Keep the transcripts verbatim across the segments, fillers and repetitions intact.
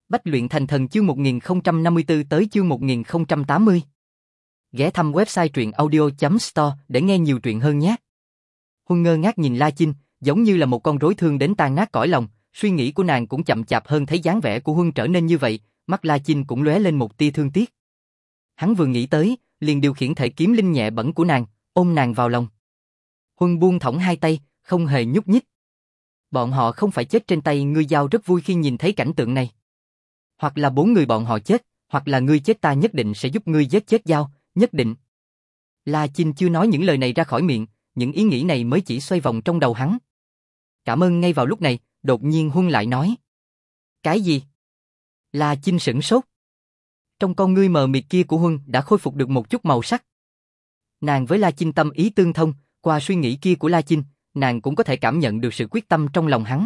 Bách luyện thành thần chương một nghìn không trăm năm mươi tư tới chương một nghìn không trăm tám mươi. Ghé thăm website truyện audio chấm store để nghe nhiều truyện hơn nhé. Huân ngơ ngác nhìn La Chinh, giống như là một con rối thương đến tan nát cõi lòng, suy nghĩ của nàng cũng chậm chạp hơn thấy dáng vẻ của Huân trở nên như vậy, mắt La Chinh cũng lóe lên một tia thương tiếc. Hắn vừa nghĩ tới, liền điều khiển thể kiếm linh nhẹ bẫng của nàng, ôm nàng vào lòng. Huân buông thõng hai tay, không hề nhúc nhích. Bọn họ không phải chết trên tay ngươi Giao rất vui khi nhìn thấy cảnh tượng này. Hoặc là bốn người bọn họ chết, hoặc là ngươi chết ta nhất định sẽ giúp ngươi giết chết Giao, nhất định. La Chinh chưa nói những lời này ra khỏi miệng, những ý nghĩ này mới chỉ xoay vòng trong đầu hắn. Cảm ơn. Ngay vào lúc này, đột nhiên Huân lại nói. Cái gì? La Chinh sửng sốt. Trong con ngươi mờ mịt kia của Huân đã khôi phục được một chút màu sắc. Nàng với La Chinh tâm ý tương thông, qua suy nghĩ kia của La Chinh, nàng cũng có thể cảm nhận được sự quyết tâm trong lòng hắn.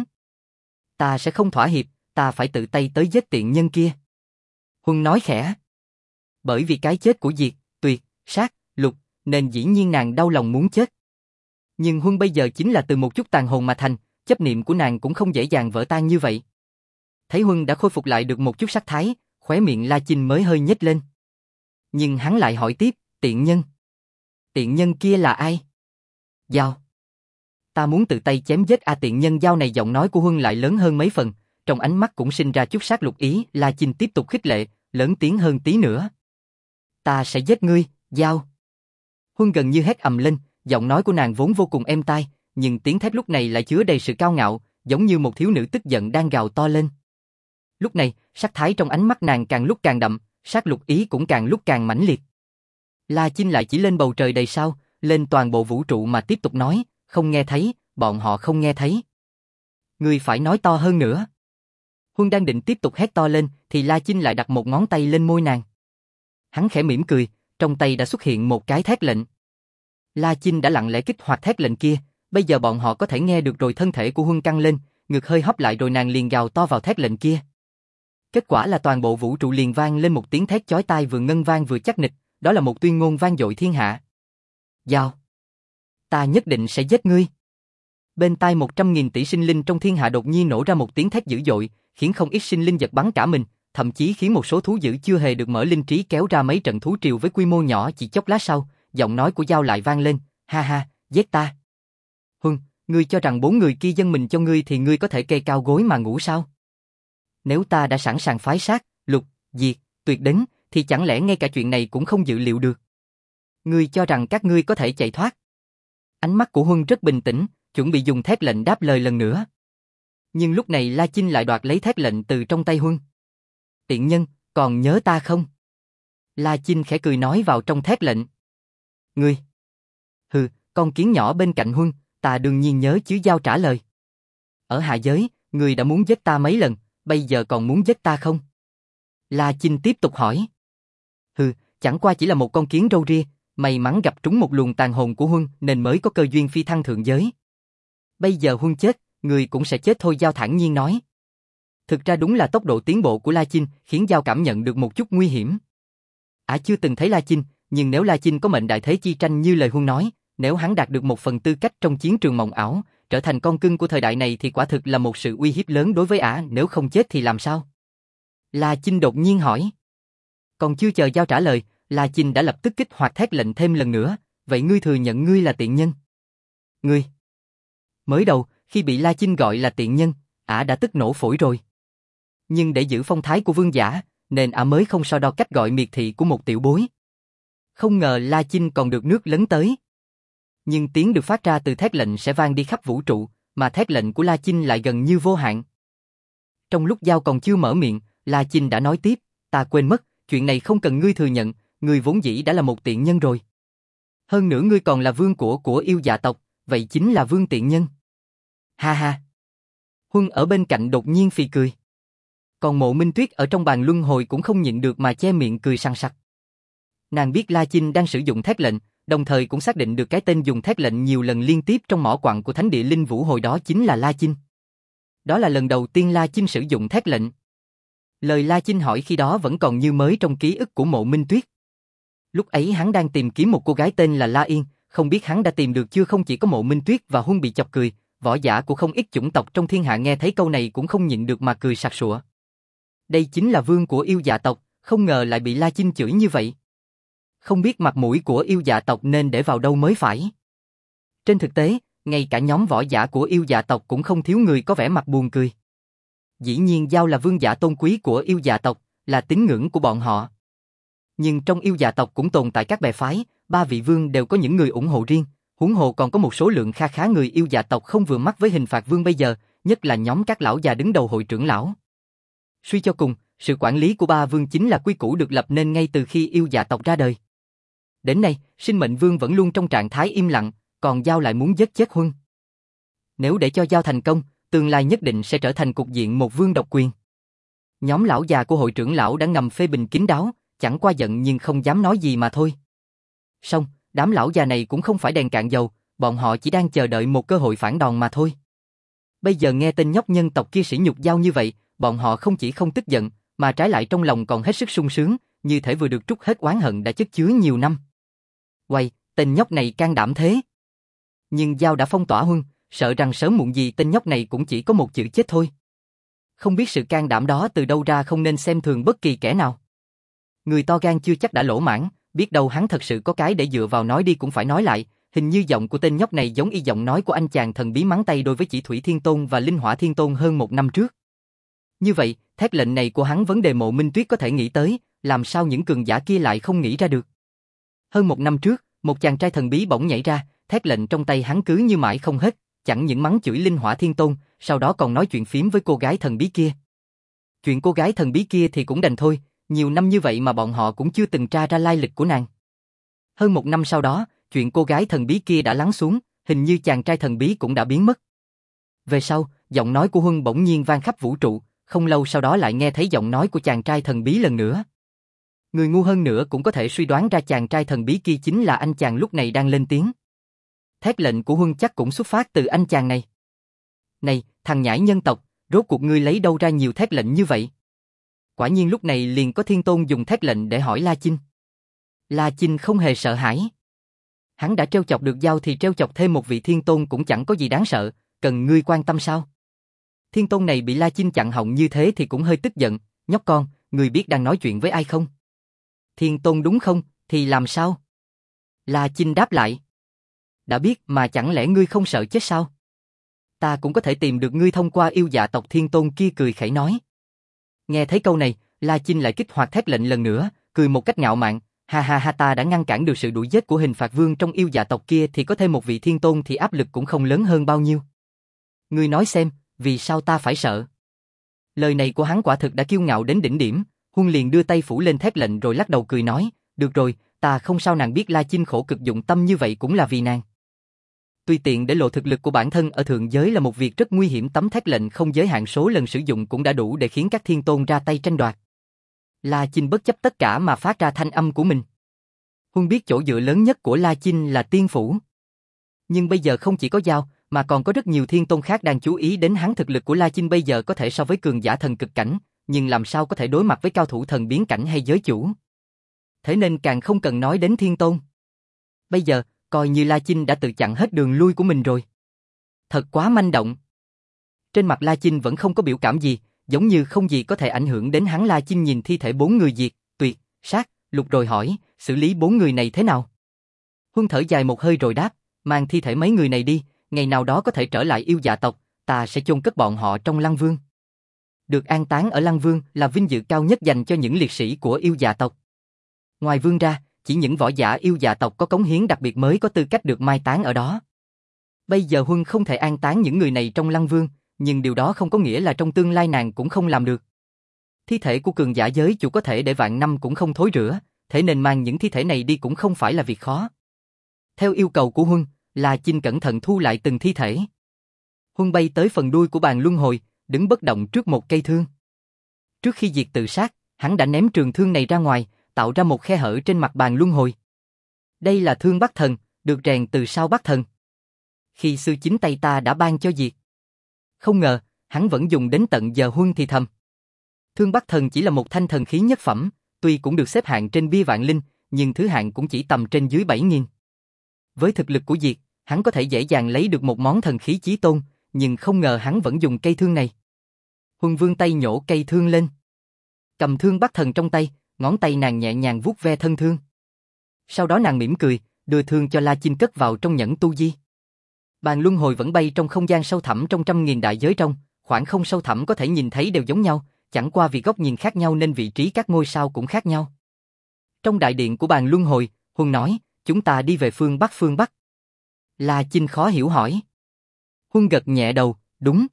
Ta sẽ không thỏa hiệp, ta phải tự tay tới giết tiện nhân kia. Huân nói khẽ. Bởi vì cái chết của Diệt, Tuyệt, Sát, Lục, nên dĩ nhiên nàng đau lòng muốn chết. Nhưng Huân bây giờ chính là từ một chút tàn hồn mà thành, chấp niệm của nàng cũng không dễ dàng vỡ tan như vậy. Thấy Huân đã khôi phục lại được một chút sắc thái, khóe miệng La Chinh mới hơi nhếch lên. Nhưng hắn lại hỏi tiếp, tiện nhân. Tiện nhân kia là ai? Giao. Ta muốn tự tay chém giết a tiện nhân Giao này. Giọng nói của Huân lại lớn hơn mấy phần, trong ánh mắt cũng sinh ra chút sát lục ý. La Chinh tiếp tục khích lệ, lớn tiếng hơn tí nữa. Ta sẽ giết ngươi, Giao. Huân gần như hét ầm lên, giọng nói của nàng vốn vô cùng êm tai, nhưng tiếng thét lúc này lại chứa đầy sự cao ngạo, giống như một thiếu nữ tức giận đang gào to lên. Lúc này, sắc thái trong ánh mắt nàng càng lúc càng đậm, sát lục ý cũng càng lúc càng mãnh liệt. La Chinh lại chỉ lên bầu trời đầy sao, lên toàn bộ vũ trụ mà tiếp tục nói, không nghe thấy, bọn họ không nghe thấy. Ngươi phải nói to hơn nữa. Huân đang định tiếp tục hét to lên, thì La Chinh lại đặt một ngón tay lên môi nàng. Hắn khẽ mỉm cười, trong tay đã xuất hiện một cái thét lệnh. La Chinh đã lặng lẽ kích hoạt thét lệnh kia, bây giờ bọn họ có thể nghe được rồi. Thân thể của Huân căng lên, ngực hơi hấp lại rồi nàng liền gào to vào thét lệnh kia. Kết quả là toàn bộ vũ trụ liền vang lên một tiếng thét chói tai vừa ngân vang vừa chắc nịch, đó là một tuyên ngôn vang dội thiên hạ. Giao. Ta nhất định sẽ giết ngươi. Bên tai một trăm nghìn tỷ sinh linh trong thiên hạ đột nhiên nổ ra một tiếng thét dữ dội, khiến không ít sinh linh giật bắn cả mình, thậm chí khiến một số thú dữ chưa hề được mở linh trí kéo ra mấy trận thú triều với quy mô nhỏ. Chỉ chốc lát sau, giọng nói của Giao lại vang lên, ha ha, giết ta. Huân, ngươi cho rằng bốn người kia dâng mình cho ngươi thì ngươi có thể kê cao gối mà ngủ sao? Nếu ta đã sẵn sàng phái Sát, Lục, Diệt, Tuyệt đến, thì chẳng lẽ ngay cả chuyện này cũng không dự liệu được? Ngươi cho rằng các ngươi có thể chạy thoát? Ánh mắt của Huân rất bình tĩnh, chuẩn bị dùng thét lệnh đáp lời lần nữa. Nhưng lúc này La Chinh lại đoạt lấy thét lệnh từ trong tay Huân. Tiện nhân, còn nhớ ta không? La Chinh khẽ cười nói vào trong thét lệnh. Ngươi? Hừ, con kiến nhỏ bên cạnh Huân, ta đương nhiên nhớ chứ. Giao trả lời. Ở hạ giới, ngươi đã muốn giết ta mấy lần, bây giờ còn muốn giết ta không? La Chinh tiếp tục hỏi. Hừ, chẳng qua chỉ là một con kiến râu ria, may mắn gặp trúng một luồng tàn hồn của Huân nên mới có cơ duyên phi thăng thượng giới. Bây giờ Huân chết, người cũng sẽ chết thôi. Giao thản nhiên nói. Thực ra đúng là tốc độ tiến bộ của La Chinh khiến Giao cảm nhận được một chút nguy hiểm. Ả chưa từng thấy La Chinh, nhưng nếu La Chinh có mệnh đại thế chi tranh như lời Huân nói, nếu hắn đạt được một phần tư cách trong chiến trường mộng ảo, trở thành con cưng của thời đại này thì quả thực là một sự uy hiếp lớn đối với Ả. Nếu không chết thì làm sao? La Chinh đột nhiên hỏi. Còn chưa chờ Giao trả lời, La Chinh đã lập tức kích hoạt thét lệnh thêm lần nữa. Vậy ngươi thừa nhận ngươi là tiện nhân? Ngươi? Mới đầu, khi bị La Chinh gọi là tiện nhân, Ả đã tức nổ phổi rồi. Nhưng để giữ phong thái của vương giả, nên Ả mới không so đo cách gọi miệt thị của một tiểu bối. Không ngờ La Chinh còn được nước lấn tới. Nhưng tiếng được phát ra từ thét lệnh sẽ vang đi khắp vũ trụ, mà thét lệnh của La Chinh lại gần như vô hạn. Trong lúc Giao còn chưa mở miệng, La Chinh đã nói tiếp, ta quên mất, chuyện này không cần ngươi thừa nhận, ngươi vốn dĩ đã là một tiện nhân rồi. Hơn nữa ngươi còn là vương của của yêu dạ tộc, vậy chính là vương tiện nhân. Ha ha. Huân ở bên cạnh đột nhiên phì cười. Còn Mộ Minh Tuyết ở trong bàn luân hồi cũng không nhịn được mà che miệng cười sằng sặc. Nàng biết La Chinh đang sử dụng thét lệnh, đồng thời cũng xác định được cái tên dùng thét lệnh nhiều lần liên tiếp trong mỏ quặng của Thánh địa Linh Vũ hồi đó chính là La Chinh. Đó là lần đầu tiên La Chinh sử dụng thét lệnh. Lời La Chinh hỏi khi đó vẫn còn như mới trong ký ức của Mộ Minh Tuyết. Lúc ấy hắn đang tìm kiếm một cô gái tên là La Yên, không biết hắn đã tìm được chưa. Không chỉ có Mộ Minh Tuyết và Huân bị chọc cười, võ giả của không ít chủng tộc trong thiên hạ nghe thấy câu này cũng không nhịn được mà cười sặc sụa. Đây chính là vương của yêu dạ tộc, không ngờ lại bị La Chinh chửi như vậy. Không biết mặt mũi của yêu dạ tộc nên để vào đâu mới phải. Trên thực tế, ngay cả nhóm võ giả của yêu dạ tộc cũng không thiếu người có vẻ mặt buồn cười. Dĩ nhiên Giao là vương giả tôn quý của yêu dạ tộc, là tín ngưỡng của bọn họ. Nhưng trong yêu dạ tộc cũng tồn tại các bè phái, ba vị vương đều có những người ủng hộ riêng, huống hồ còn có một số lượng kha khá người yêu dạ tộc không vừa mắt với hình phạt vương bây giờ, nhất là nhóm các lão già đứng đầu hội trưởng lão. Suy cho cùng, sự quản lý của ba vương chính là quy củ được lập nên ngay từ khi yêu dạ tộc ra đời. Đến nay, Sinh Mệnh Vương vẫn luôn trong trạng thái im lặng, còn Giao lại muốn giết chết Huân. Nếu để cho Giao thành công, tương lai nhất định sẽ trở thành cục diện một vương độc quyền. Nhóm lão già của hội trưởng lão đã ngầm phê bình kín đáo, chẳng qua giận nhưng không dám nói gì mà thôi. Song, đám lão già này cũng không phải đèn cạn dầu, bọn họ chỉ đang chờ đợi một cơ hội phản đòn mà thôi. Bây giờ nghe tên nhóc nhân tộc kia sỉ nhục Giao như vậy, bọn họ không chỉ không tức giận, mà trái lại trong lòng còn hết sức sung sướng, như thể vừa được trút hết oán hận đã chất chứa nhiều năm. Uầy, tên nhóc này can đảm thế. Nhưng Giao đã phong tỏa Huân, sợ rằng sớm muộn gì tên nhóc này cũng chỉ có một chữ chết thôi. Không biết sự can đảm đó từ đâu ra, không nên xem thường bất kỳ kẻ nào. Người to gan chưa chắc đã lỗ mãn, biết đâu hắn thật sự có cái để dựa vào, nói đi cũng phải nói lại, hình như giọng của tên nhóc này giống y giọng nói của anh chàng thần bí mắng tay đôi với Chỉ Thủy Thiên Tôn và Linh Hỏa Thiên Tôn hơn một năm trước. Như vậy, thét lệnh này của hắn vấn đề Mộ Minh Tuyết có thể nghĩ tới, làm sao những cường giả kia lại không nghĩ ra được. Hơn một năm trước, một chàng trai thần bí bỗng nhảy ra, thét lệnh trong tay hắn cứ như mãi không hết, chẳng những mắng chửi Linh Hỏa Thiên Tôn, sau đó còn nói chuyện phím với cô gái thần bí kia. Chuyện cô gái thần bí kia thì cũng đành thôi, nhiều năm như vậy mà bọn họ cũng chưa từng tra ra lai lịch của nàng. Hơn một năm sau đó, chuyện cô gái thần bí kia đã lắng xuống, hình như chàng trai thần bí cũng đã biến mất. Về sau, giọng nói của Huân bỗng nhiên vang khắp vũ trụ, không lâu sau đó lại nghe thấy giọng nói của chàng trai thần bí lần nữa. Người ngu hơn nữa cũng có thể suy đoán ra chàng trai thần bí kia chính là anh chàng lúc này đang lên tiếng. Thét lệnh của Huân chắc cũng xuất phát từ anh chàng này. Này, thằng nhãi nhân tộc, rốt cuộc ngươi lấy đâu ra nhiều thét lệnh như vậy? Quả nhiên lúc này liền có Thiên Tôn dùng thét lệnh để hỏi La Chinh. La Chinh không hề sợ hãi. Hắn đã trêu chọc được Giao thì trêu chọc thêm một vị Thiên Tôn cũng chẳng có gì đáng sợ, cần ngươi quan tâm sao? Thiên Tôn này bị La Chinh chặn họng như thế thì cũng hơi tức giận, nhóc con, ngươi biết đang nói chuyện với ai không? Thiên Tôn đúng không, thì làm sao? La Chinh đáp lại. Đã biết mà chẳng lẽ ngươi không sợ chết sao? Ta cũng có thể tìm được ngươi thông qua yêu dạ tộc. Thiên Tôn kia cười khẩy nói. Nghe thấy câu này, La Chinh lại kích hoạt thét lệnh lần nữa, cười một cách ngạo mạn, ha ha ha, ta đã ngăn cản được sự đuổi giết của hình phạt vương trong yêu dạ tộc kia thì có thêm một vị Thiên Tôn thì áp lực cũng không lớn hơn bao nhiêu. Ngươi nói xem, vì sao ta phải sợ? Lời này của hắn quả thực đã kiêu ngạo đến đỉnh điểm. Huân liền đưa tay phủ lên thét lệnh rồi lắc đầu cười nói, được rồi, ta không sao. Nàng biết La Chinh khổ cực dụng tâm như vậy cũng là vì nàng. Tuy tiện để lộ thực lực của bản thân ở thượng giới là một việc rất nguy hiểm, tấm thét lệnh không giới hạn số lần sử dụng cũng đã đủ để khiến các thiên tôn ra tay tranh đoạt. La Chinh bất chấp tất cả mà phát ra thanh âm của mình. Huân biết chỗ dựa lớn nhất của La Chinh là tiên phủ. Nhưng bây giờ không chỉ có Giao, mà còn có rất nhiều thiên tôn khác đang chú ý đến hắn. Thực lực của La Chinh bây giờ có thể so với cường giả thần cực cảnh, nhưng làm sao có thể đối mặt với cao thủ thần biến cảnh hay giới chủ. Thế nên càng không cần nói đến thiên tôn. Bây giờ, coi như La Chinh đã tự chặn hết đường lui của mình rồi. Thật quá manh động. Trên mặt La Chinh vẫn không có biểu cảm gì, giống như không gì có thể ảnh hưởng đến hắn. La Chinh nhìn thi thể bốn người diệt, tuyệt, sát, lục rồi hỏi, xử lý bốn người này thế nào? Huân thở dài một hơi rồi đáp, mang thi thể mấy người này đi, ngày nào đó có thể trở lại yêu dạ tộc, ta sẽ chôn cất bọn họ trong Lăng Vương. Được an táng ở Lăng Vương là vinh dự cao nhất dành cho những liệt sĩ của yêu dạ tộc. Ngoài vương ra, chỉ những võ giả yêu dạ tộc có cống hiến đặc biệt mới có tư cách được mai táng ở đó. Bây giờ Huân không thể an táng những người này trong Lăng Vương, nhưng điều đó không có nghĩa là trong tương lai nàng cũng không làm được. Thi thể của cường giả giới chủ có thể để vạn năm cũng không thối rữa, thế nên mang những thi thể này đi cũng không phải là việc khó. Theo yêu cầu của Huân, La Chinh cẩn thận thu lại từng thi thể. Huân bay tới phần đuôi của bàn luân hồi, đứng bất động trước một cây thương. Trước khi diệt tự sát, hắn đã ném trường thương này ra ngoài, tạo ra một khe hở trên mặt bàn luân hồi. Đây là thương Bắc Thần, được rèn từ sao Bắc Thần. Khi xưa chính tay ta đã ban cho diệt. Không ngờ, hắn vẫn dùng đến tận giờ. Huân thì thầm. Thương Bắc Thần chỉ là một thanh thần khí nhất phẩm, tuy cũng được xếp hạng trên bia vạn linh, nhưng thứ hạng cũng chỉ tầm trên dưới bảy nghìn. Với thực lực của diệt, hắn có thể dễ dàng lấy được một món thần khí chí tôn, nhưng không ngờ hắn vẫn dùng cây thương này. Huân vươn tay nhổ cây thương lên. Cầm thương bắt thần trong tay, ngón tay nàng nhẹ nhàng vuốt ve thân thương. Sau đó nàng mỉm cười, đưa thương cho La Chinh cất vào trong nhẫn tu di. Bàn luân hồi vẫn bay trong không gian sâu thẳm trong trăm nghìn đại giới trong, khoảng không sâu thẳm có thể nhìn thấy đều giống nhau, chẳng qua vì góc nhìn khác nhau nên vị trí các ngôi sao cũng khác nhau. Trong đại điện của bàn luân hồi, Huân nói, chúng ta đi về phương Bắc phương Bắc. La Chinh khó hiểu hỏi. Huân gật nhẹ đầu, đúng.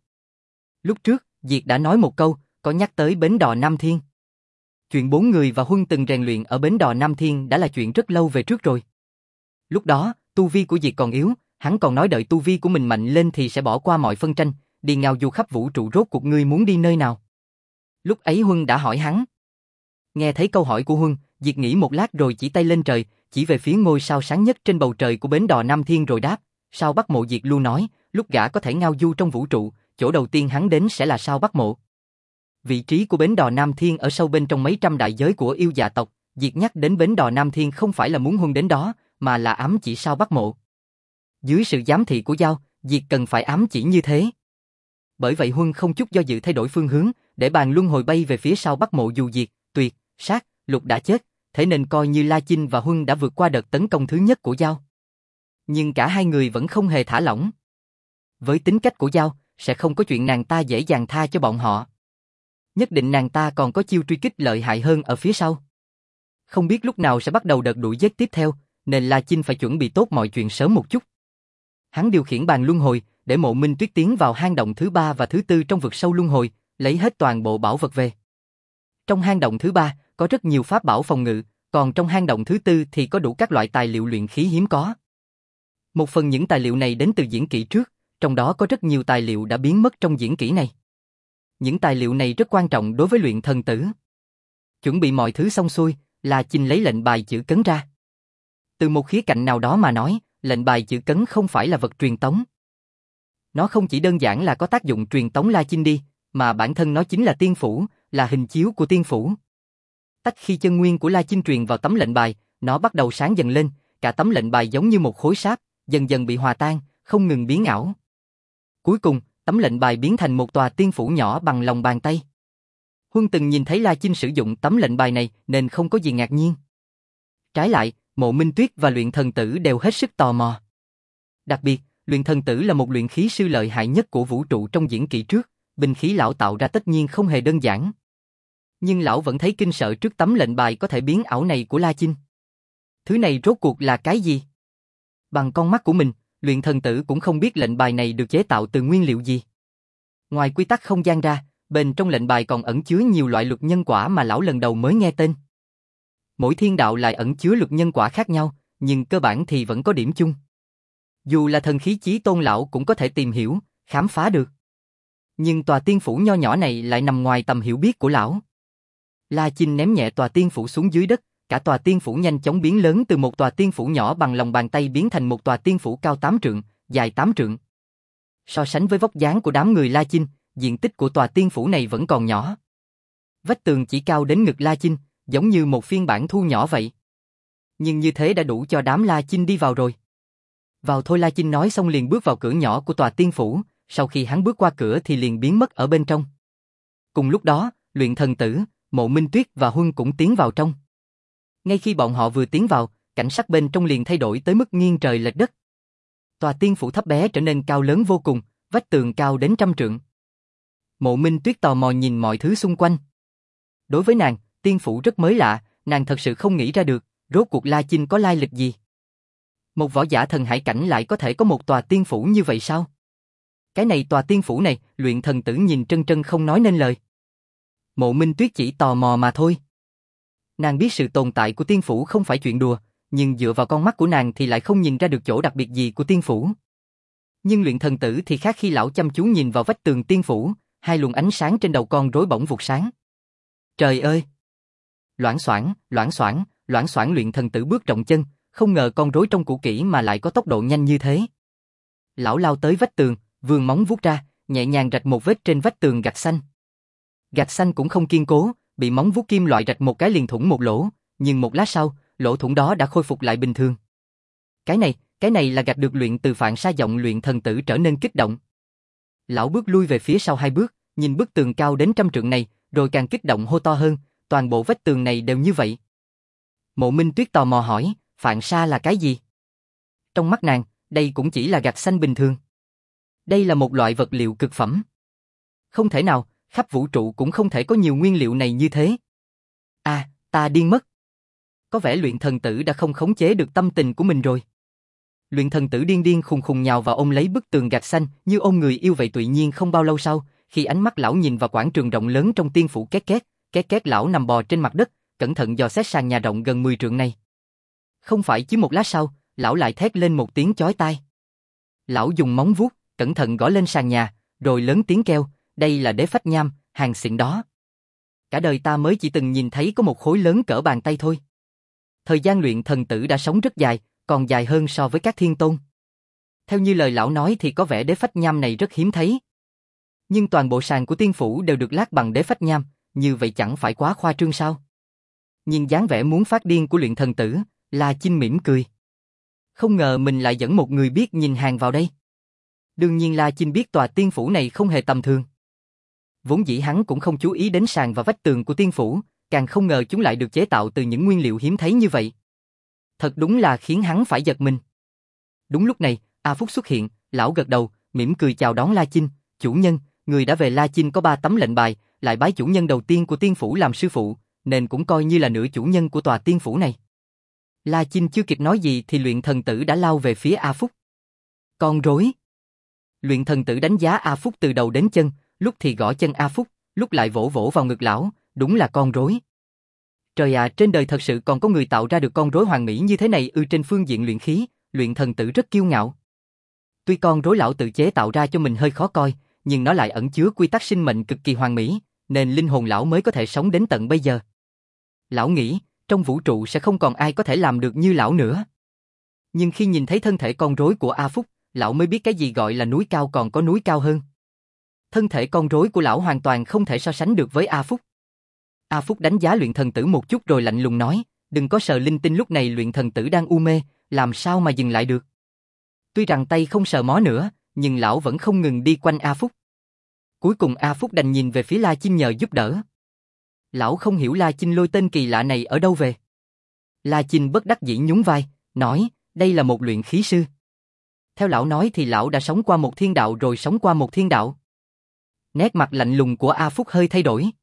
Lúc trước, Diệt đã nói một câu, có nhắc tới bến đò Nam Thiên. Chuyện bốn người và Huân từng rèn luyện ở bến đò Nam Thiên đã là chuyện rất lâu về trước rồi. Lúc đó, tu vi của Diệt còn yếu, hắn còn nói đợi tu vi của mình mạnh lên thì sẽ bỏ qua mọi phân tranh, đi ngao du khắp vũ trụ. Rốt cuộc ngươi muốn đi nơi nào? Lúc ấy Huân đã hỏi hắn. Nghe thấy câu hỏi của Huân, Diệt nghĩ một lát rồi chỉ tay lên trời, chỉ về phía ngôi sao sáng nhất trên bầu trời của bến đò Nam Thiên rồi đáp, sao Bắc Mộ. Diệt luôn nói, lúc gã có thể ngao du trong vũ trụ, chỗ đầu tiên hắn đến sẽ là sao Bắc Mộ. Vị trí của bến đò Nam Thiên ở sâu bên trong mấy trăm đại giới của yêu dạ tộc, Diệt nhắc đến bến đò Nam Thiên không phải là muốn Huân đến đó, mà là ám chỉ sao Bắc Mộ. Dưới sự giám thị của Giao, Diệt cần phải ám chỉ như thế. Bởi vậy Huân không chút do dự thay đổi phương hướng, để bàn luân hồi bay về phía sau Bắc Mộ. Dù Diệt, Tuyệt, Sát, Lục đã chết, thế nên coi như La Chinh và Huân đã vượt qua đợt tấn công thứ nhất của Giao. Nhưng cả hai người vẫn không hề thả lỏng. Với tính cách của Giao, sẽ không có chuyện nàng ta dễ dàng tha cho bọn họ. Nhất định nàng ta còn có chiêu truy kích lợi hại hơn ở phía sau. Không biết lúc nào sẽ bắt đầu đợt đuổi giết tiếp theo, nên La Chinh phải chuẩn bị tốt mọi chuyện sớm một chút. Hắn điều khiển bàn luân hồi, để Mộ Minh Tuyết tiến vào hang động thứ ba và thứ tư trong vực sâu luân hồi, lấy hết toàn bộ bảo vật về. Trong hang động thứ ba, có rất nhiều pháp bảo phòng ngự, còn trong hang động thứ tư thì có đủ các loại tài liệu luyện khí hiếm có. Một phần những tài liệu này đến từ diễn kỹ trước, trong đó có rất nhiều tài liệu đã biến mất trong diễn kỹ này. Những tài liệu này rất quan trọng đối với luyện thần tử. Chuẩn bị mọi thứ xong xuôi, La Chinh lấy lệnh bài chữ cấn ra. Từ một khía cạnh nào đó mà nói, lệnh bài chữ cấn không phải là vật truyền tống. Nó không chỉ đơn giản là có tác dụng truyền tống La Chinh đi, mà bản thân nó chính là tiên phủ, là hình chiếu của tiên phủ. Tách khi chân nguyên của La Chinh truyền vào tấm lệnh bài, nó bắt đầu sáng dần lên, cả tấm lệnh bài giống như một khối sáp, dần dần bị hòa tan, không ngừng biến ảo. Cuối cùng, tấm lệnh bài biến thành một tòa tiên phủ nhỏ bằng lòng bàn tay. Huân từng nhìn thấy La Chinh sử dụng tấm lệnh bài này nên không có gì ngạc nhiên. Trái lại, Mộ Minh Tuyết và luyện thần tử đều hết sức tò mò. Đặc biệt, luyện thần tử là một luyện khí sư lợi hại nhất của vũ trụ trong diễn kỹ trước, binh khí lão tạo ra tất nhiên không hề đơn giản. Nhưng lão vẫn thấy kinh sợ trước tấm lệnh bài có thể biến ảo này của La Chinh. Thứ này rốt cuộc là cái gì? Bằng con mắt của mình, luyện thần tử cũng không biết lệnh bài này được chế tạo từ nguyên liệu gì. Ngoài quy tắc không gian ra, bên trong lệnh bài còn ẩn chứa nhiều loại luật nhân quả mà lão lần đầu mới nghe tên. Mỗi thiên đạo lại ẩn chứa luật nhân quả khác nhau, nhưng cơ bản thì vẫn có điểm chung. Dù là thần khí chí tôn lão cũng có thể tìm hiểu, khám phá được. Nhưng tòa tiên phủ nho nhỏ này lại nằm ngoài tầm hiểu biết của lão. La Chinh ném nhẹ tòa tiên phủ xuống dưới đất, cả tòa tiên phủ nhanh chóng biến lớn từ một tòa tiên phủ nhỏ bằng lòng bàn tay biến thành một tòa tiên phủ cao tám trượng, dài tám trượng. So sánh với vóc dáng của đám người La Chinh, diện tích của tòa tiên phủ này vẫn còn nhỏ. Vách tường chỉ cao đến ngực La Chinh, giống như một phiên bản thu nhỏ vậy. Nhưng như thế đã đủ cho đám La Chinh đi vào rồi. Vào thôi. La Chinh nói xong liền bước vào cửa nhỏ của tòa tiên phủ, sau khi hắn bước qua cửa thì liền biến mất ở bên trong. Cùng lúc đó, luyện thần tử, Mộ Minh Tuyết và Huân cũng tiến vào trong. Ngay khi bọn họ vừa tiến vào, cảnh sắc bên trong liền thay đổi tới mức nghiêng trời lệch đất. Tòa tiên phủ thấp bé trở nên cao lớn vô cùng, vách tường cao đến trăm trượng. Mộ Minh Tuyết tò mò nhìn mọi thứ xung quanh. Đối với nàng, tiên phủ rất mới lạ, nàng thật sự không nghĩ ra được, rốt cuộc La Chinh có lai lịch gì. Một võ giả thần hải cảnh lại có thể có một tòa tiên phủ như vậy sao? Cái này tòa tiên phủ này, luyện thần tử nhìn trân trân không nói nên lời. Mộ Minh Tuyết chỉ tò mò mà thôi. Nàng biết sự tồn tại của tiên phủ không phải chuyện đùa, nhưng dựa vào con mắt của nàng thì lại không nhìn ra được chỗ đặc biệt gì của tiên phủ. Nhưng luyện thần tử thì khác, khi lão chăm chú nhìn vào vách tường tiên phủ, hai luồng ánh sáng trên đầu con rối bỗng vụt sáng. Trời ơi! Loảng xoảng, loảng xoảng, loảng xoảng. Luyện thần tử bước rộng chân, không ngờ con rối trong cũ kỹ mà lại có tốc độ nhanh như thế. Lão lao tới vách tường, vươn móng vuốt ra, nhẹ nhàng rạch một vết trên vách tường gạch xanh. Gạch xanh cũng không kiên cố, bị móng vuốt kim loại rạch một cái liền thủng một lỗ, nhưng một lát sau, lỗ thủng đó đã khôi phục lại bình thường. Cái này, cái này là gạch được luyện từ phạn sa. Giọng luyện thần tử trở nên kích động. Lão bước lui về phía sau hai bước, nhìn bức tường cao đến trăm trượng này, rồi càng kích động hô to hơn, toàn bộ vách tường này đều như vậy. Mộ Minh Tuyết tò mò hỏi, phạn sa là cái gì? Trong mắt nàng, đây cũng chỉ là gạch xanh bình thường. Đây là một loại vật liệu cực phẩm. Không thể nào, khắp vũ trụ cũng không thể có nhiều nguyên liệu này như thế. À, ta điên mất. Có vẻ luyện thần tử đã không khống chế được tâm tình của mình rồi. Luyện thần tử điên điên khùng khùng nhào vào ôm lấy bức tường gạch xanh như ôm người yêu vậy. Tuy nhiên không bao lâu sau, khi ánh mắt lão nhìn vào quảng trường rộng lớn trong tiên phủ két két, két két lão nằm bò trên mặt đất, cẩn thận dò xét sàn nhà rộng gần mười trượng này. Không phải chỉ một lát sau, lão lại thét lên một tiếng chói tai. Lão dùng móng vuốt, cẩn thận gõ lên sàn nhà, rồi lớn tiếng kêu, đây là đế phách nham, hàng xịn đó. Cả đời ta mới chỉ từng nhìn thấy có một khối lớn cỡ bàn tay thôi. Thời gian luyện thần tử đã sống rất dài, còn dài hơn so với các thiên tôn. Theo như lời lão nói thì có vẻ đế phách nham này rất hiếm thấy. Nhưng toàn bộ sàn của tiên phủ đều được lát bằng đế phách nham, như vậy chẳng phải quá khoa trương sao? Nhìn dáng vẻ muốn phát điên của luyện thần tử, La Chinh mỉm cười. Không ngờ mình lại dẫn một người biết nhìn hàng vào đây. Đương nhiên La Chinh biết tòa tiên phủ này không hề tầm thường. Vốn dĩ hắn cũng không chú ý đến sàn và vách tường của tiên phủ, càng không ngờ chúng lại được chế tạo từ những nguyên liệu hiếm thấy như vậy. Thật đúng là khiến hắn phải giật mình. Đúng lúc này, A Phúc xuất hiện, lão gật đầu, mỉm cười chào đón La Chinh, chủ nhân, người đã về. La Chinh có ba tấm lệnh bài, lại bái chủ nhân đầu tiên của tiên phủ làm sư phụ, nên cũng coi như là nửa chủ nhân của tòa tiên phủ này. La Chinh chưa kịp nói gì thì luyện thần tử đã lao về phía A Phúc. Con rối. Luyện thần tử đánh giá A Phúc từ đầu đến chân, lúc thì gõ chân A Phúc, lúc lại vỗ vỗ vào ngực lão, đúng là con rối. Trời à, trên đời thật sự còn có người tạo ra được con rối hoàn mỹ như thế này ư? Trên phương diện luyện khí, luyện thần tử rất kiêu ngạo. Tuy con rối lão tự chế tạo ra cho mình hơi khó coi, nhưng nó lại ẩn chứa quy tắc sinh mệnh cực kỳ hoàn mỹ, nên linh hồn lão mới có thể sống đến tận bây giờ. Lão nghĩ, trong vũ trụ sẽ không còn ai có thể làm được như lão nữa. Nhưng khi nhìn thấy thân thể con rối của A Phúc, lão mới biết cái gì gọi là núi cao còn có núi cao hơn. Thân thể con rối của lão hoàn toàn không thể so sánh được với A Phúc. A Phúc đánh giá luyện thần tử một chút rồi lạnh lùng nói, đừng có sờ linh tinh. Lúc này luyện thần tử đang u mê, làm sao mà dừng lại được. Tuy rằng tay không sờ mó nữa, nhưng lão vẫn không ngừng đi quanh A Phúc. Cuối cùng A Phúc đành nhìn về phía La Chinh nhờ giúp đỡ. Lão không hiểu La Chinh lôi tên kỳ lạ này ở đâu về. La Chinh bất đắc dĩ nhún vai, nói, đây là một luyện khí sư. Theo lão nói thì lão đã sống qua một thiên đạo rồi sống qua một thiên đạo. Nét mặt lạnh lùng của A Phúc hơi thay đổi.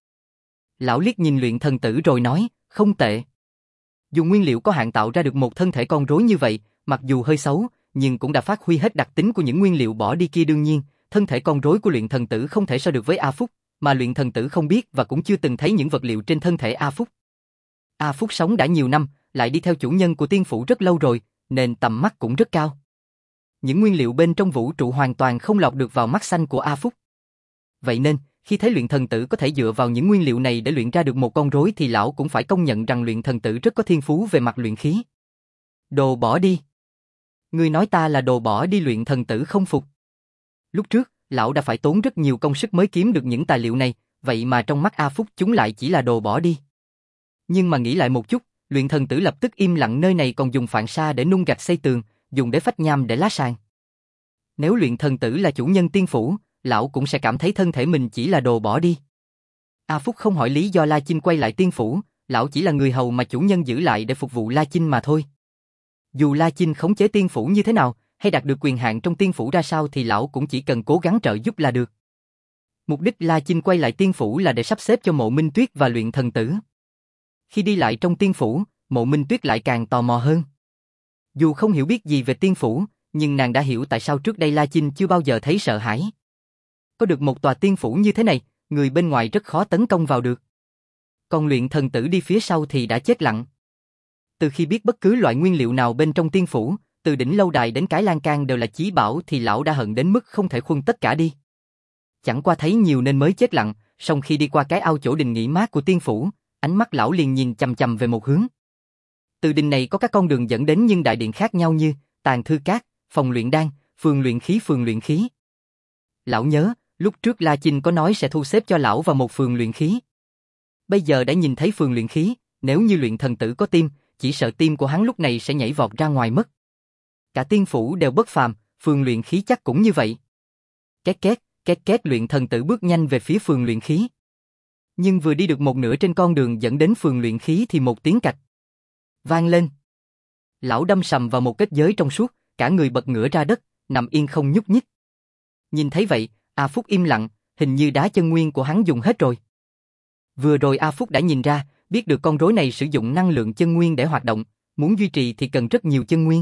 Lão liếc nhìn luyện thần tử rồi nói, không tệ. Dùng nguyên liệu có hạn tạo ra được một thân thể con rối như vậy, mặc dù hơi xấu, nhưng cũng đã phát huy hết đặc tính của những nguyên liệu bỏ đi kia. Đương nhiên, thân thể con rối của luyện thần tử không thể so được với A Phúc, mà luyện thần tử không biết và cũng chưa từng thấy những vật liệu trên thân thể A Phúc. A Phúc sống đã nhiều năm, lại đi theo chủ nhân của tiên phủ rất lâu rồi, nên tầm mắt cũng rất cao. Những nguyên liệu bên trong vũ trụ hoàn toàn không lọt được vào mắt xanh của A Phúc. Vậy nên, khi thấy luyện thần tử có thể dựa vào những nguyên liệu này để luyện ra được một con rối thì lão cũng phải công nhận rằng luyện thần tử rất có thiên phú về mặt luyện khí. Đồ bỏ đi. Ngươi nói ta là đồ bỏ đi? Luyện thần tử không phục. Lúc trước, lão đã phải tốn rất nhiều công sức mới kiếm được những tài liệu này, vậy mà trong mắt A Phúc chúng lại chỉ là đồ bỏ đi. Nhưng mà nghĩ lại một chút, luyện thần tử lập tức im lặng. Nơi này còn dùng phạn sa để nung gạch xây tường, dùng đế phách nham để lá sàn. Nếu luyện thần tử là chủ nhân tiên phủ, lão cũng sẽ cảm thấy thân thể mình chỉ là đồ bỏ đi. A Phúc không hỏi lý do La Chinh quay lại tiên phủ, lão chỉ là người hầu mà chủ nhân giữ lại để phục vụ La Chinh mà thôi. Dù La Chinh khống chế tiên phủ như thế nào, hay đạt được quyền hạn trong tiên phủ ra sao thì lão cũng chỉ cần cố gắng trợ giúp là được. Mục đích La Chinh quay lại tiên phủ là để sắp xếp cho Mộ Minh Tuyết và luyện thần tử. Khi đi lại trong tiên phủ, Mộ Minh Tuyết lại càng tò mò hơn. Dù không hiểu biết gì về tiên phủ, nhưng nàng đã hiểu tại sao trước đây La Chinh chưa bao giờ thấy sợ hãi. Có được một tòa tiên phủ như thế này, người bên ngoài rất khó tấn công vào được. Còn luyện thần tử đi phía sau thì đã chết lặng. Từ khi biết bất cứ loại nguyên liệu nào bên trong tiên phủ, từ đỉnh lâu đài đến cái lan can đều là chí bảo thì lão đã hận đến mức không thể khuân tất cả đi. Chẳng qua thấy nhiều nên mới chết lặng, song khi đi qua cái ao chỗ đình nghỉ mát của tiên phủ, ánh mắt lão liền nhìn chằm chằm về một hướng. Từ đình này có các con đường dẫn đến nhưng đại điện khác nhau như tàng thư cát, phòng luyện đan, phường luyện khí, phường luyện khí. Lão nhớ, lúc trước La Chinh có nói sẽ thu xếp cho lão vào một phường luyện khí. Bây giờ đã nhìn thấy phường luyện khí, nếu như luyện thần tử có tim, chỉ sợ tim của hắn lúc này sẽ nhảy vọt ra ngoài mất. Cả tiên phủ đều bất phàm, phường luyện khí chắc cũng như vậy. Két két, két két, luyện thần tử bước nhanh về phía phường luyện khí. Nhưng vừa đi được một nửa trên con đường dẫn đến phường luyện khí thì một tiếng cạch vang lên. Lão đâm sầm vào một kết giới trong suốt, cả người bật ngửa ra đất, nằm yên không nhúc nhích. Nhìn thấy vậy, A Phúc im lặng, hình như đá chân nguyên của hắn dùng hết rồi. Vừa rồi A Phúc đã nhìn ra, biết được con rối này sử dụng năng lượng chân nguyên để hoạt động, muốn duy trì thì cần rất nhiều chân nguyên.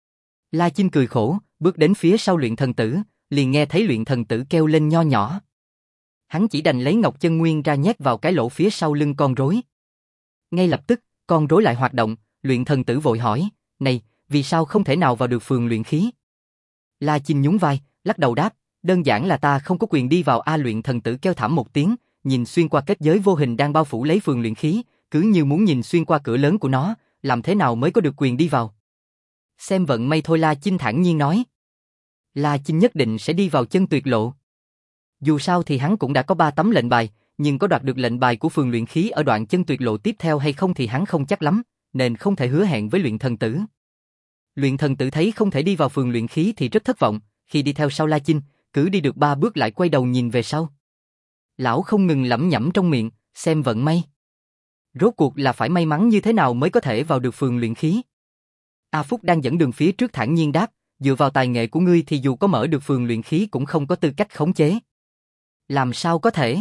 La Chinh cười khổ, bước đến phía sau luyện thần tử, liền nghe thấy luyện thần tử kêu lên nho nhỏ. Hắn chỉ đành lấy ngọc chân nguyên ra nhét vào cái lỗ phía sau lưng con rối. Ngay lập tức, con rối lại hoạt động, luyện thần tử vội hỏi, này, vì sao không thể nào vào được phường luyện khí? La Chinh nhún vai, lắc đầu đáp, đơn giản là ta không có quyền đi vào. A luyện thần tử kêu thảm một tiếng, nhìn xuyên qua kết giới vô hình đang bao phủ lấy phường luyện khí, cứ như muốn nhìn xuyên qua cửa lớn của nó, làm thế nào mới có được quyền đi vào? Xem vận may thôi. La Chinh thản nhiên nói. La Chinh nhất định sẽ đi vào chân tuyệt lộ. Dù sao thì hắn cũng đã có ba tấm lệnh bài, nhưng có đoạt được lệnh bài của phường luyện khí ở đoạn chân tuyệt lộ tiếp theo hay không thì hắn không chắc lắm, nên không thể hứa hẹn với luyện thần tử. Luyện thần tử thấy không thể đi vào phường luyện khí thì rất thất vọng, khi đi theo sau La Chinh, cứ đi được ba bước lại quay đầu nhìn về sau. Lão không ngừng lẩm nhẩm trong miệng, xem vận may. Rốt cuộc là phải may mắn như thế nào mới có thể vào được phường luyện khí? A Phúc đang dẫn đường phía trước thản nhiên đáp, dựa vào tài nghệ của ngươi thì dù có mở được phường luyện khí cũng không có tư cách khống chế. Làm sao có thể?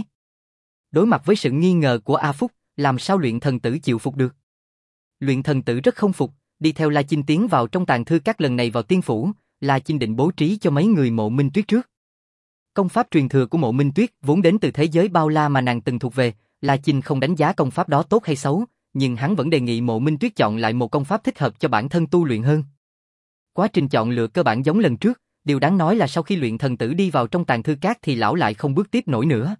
Đối mặt với sự nghi ngờ của A Phúc, làm sao luyện thần tử chịu phục được? Luyện thần tử rất không phục, đi theo La Chinh tiến vào trong tàng thư các. Lần này vào tiên phủ, La Chinh định bố trí cho mấy người Mộ Minh Tuyết trước. Công pháp truyền thừa của Mộ Minh Tuyết vốn đến từ thế giới bao la mà nàng từng thuộc về, La Chinh không đánh giá công pháp đó tốt hay xấu, nhưng hắn vẫn đề nghị Mộ Minh Tuyết chọn lại một công pháp thích hợp cho bản thân tu luyện hơn. Quá trình chọn lựa cơ bản giống lần trước, điều đáng nói là sau khi luyện thần tử đi vào trong tàng thư các thì lão lại không bước tiếp nổi nữa.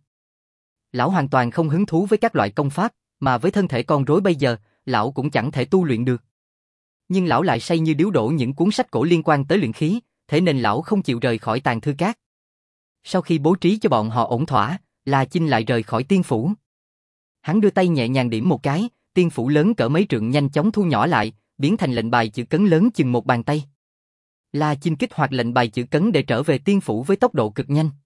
Lão hoàn toàn không hứng thú với các loại công pháp, mà với thân thể con rối bây giờ, lão cũng chẳng thể tu luyện được. Nhưng lão lại say như điếu đổ những cuốn sách cổ liên quan tới luyện khí, thế nên lão không chịu rời khỏi tàng thư các. Sau khi bố trí cho bọn họ ổn thỏa, La Chinh lại rời khỏi tiên phủ. Hắn đưa tay nhẹ nhàng điểm một cái, tiên phủ lớn cỡ mấy trượng nhanh chóng thu nhỏ lại, biến thành lệnh bài chữ cấn lớn chừng một bàn tay. La Chinh kích hoạt lệnh bài chữ cấn để trở về tiên phủ với tốc độ cực nhanh.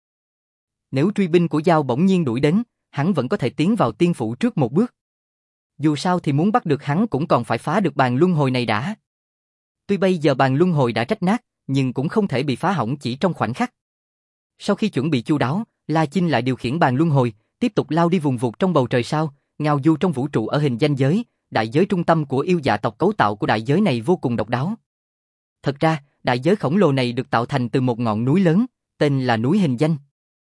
Nếu truy binh của Giao bỗng nhiên đuổi đến, hắn vẫn có thể tiến vào tiên phủ trước một bước. Dù sao thì muốn bắt được hắn cũng còn phải phá được bàn luân hồi này đã. Tuy bây giờ bàn luân hồi đã rách nát, nhưng cũng không thể bị phá hỏng chỉ trong khoảnh khắc. Sau khi chuẩn bị chu đáo, La Chinh lại điều khiển bàn luân hồi, tiếp tục lao đi vùng vụt trong bầu trời sao, ngao du trong vũ trụ ở hình danh giới, đại giới trung tâm của yêu dạ tộc. Cấu tạo của đại giới này vô cùng độc đáo. Thật ra, đại giới khổng lồ này được tạo thành từ một ngọn núi lớn, tên là núi Hình Danh.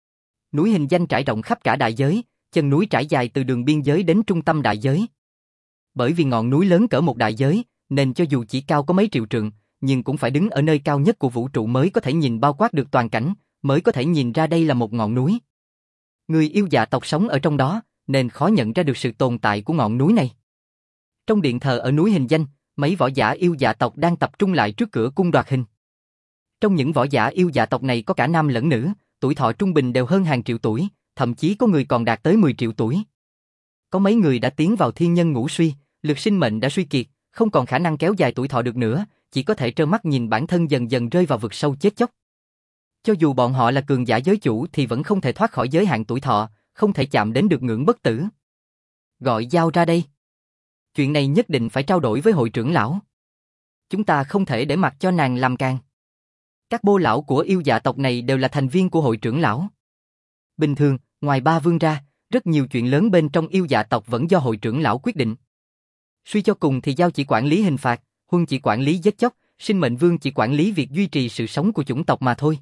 Núi Hình Danh trải rộng khắp cả đại giới, chân núi trải dài từ đường biên giới đến trung tâm đại giới. Bởi vì ngọn núi lớn cỡ một đại giới, nên cho dù chỉ cao có mấy triệu trượng, nhưng cũng phải đứng ở nơi cao nhất của vũ trụ mới có thể nhìn bao quát được toàn cảnh, mới có thể nhìn ra đây là một ngọn núi. Người yêu dạ tộc sống ở trong đó, nên khó nhận ra được sự tồn tại của ngọn núi này. Trong điện thờ ở núi Hình Danh, mấy võ giả yêu dạ tộc đang tập trung lại trước cửa cung đoạt hình. Trong những võ giả yêu dạ tộc này có cả nam lẫn nữ, tuổi thọ trung bình đều hơn hàng triệu tuổi, thậm chí có người còn đạt tới mười triệu tuổi. Có mấy người đã tiến vào thiên nhân ngũ suy, lực sinh mệnh đã suy kiệt, không còn khả năng kéo dài tuổi thọ được nữa, chỉ có thể trơ mắt nhìn bản thân dần dần rơi vào vực sâu chết chóc. Cho dù bọn họ là cường giả giới chủ thì vẫn không thể thoát khỏi giới hạn tuổi thọ, không thể chạm đến được ngưỡng bất tử. Gọi Giao ra đây. Chuyện này nhất định phải trao đổi với hội trưởng lão. Chúng ta không thể để mặc cho nàng làm càng. Các bô lão của yêu dạ tộc này đều là thành viên của hội trưởng lão. Bình thường, ngoài ba vương ra, rất nhiều chuyện lớn bên trong yêu dạ tộc vẫn do hội trưởng lão quyết định. Suy cho cùng thì Giao chỉ quản lý hình phạt, Huân chỉ quản lý giết chóc, Sinh mệnh vương chỉ quản lý việc duy trì sự sống của chủng tộc mà thôi.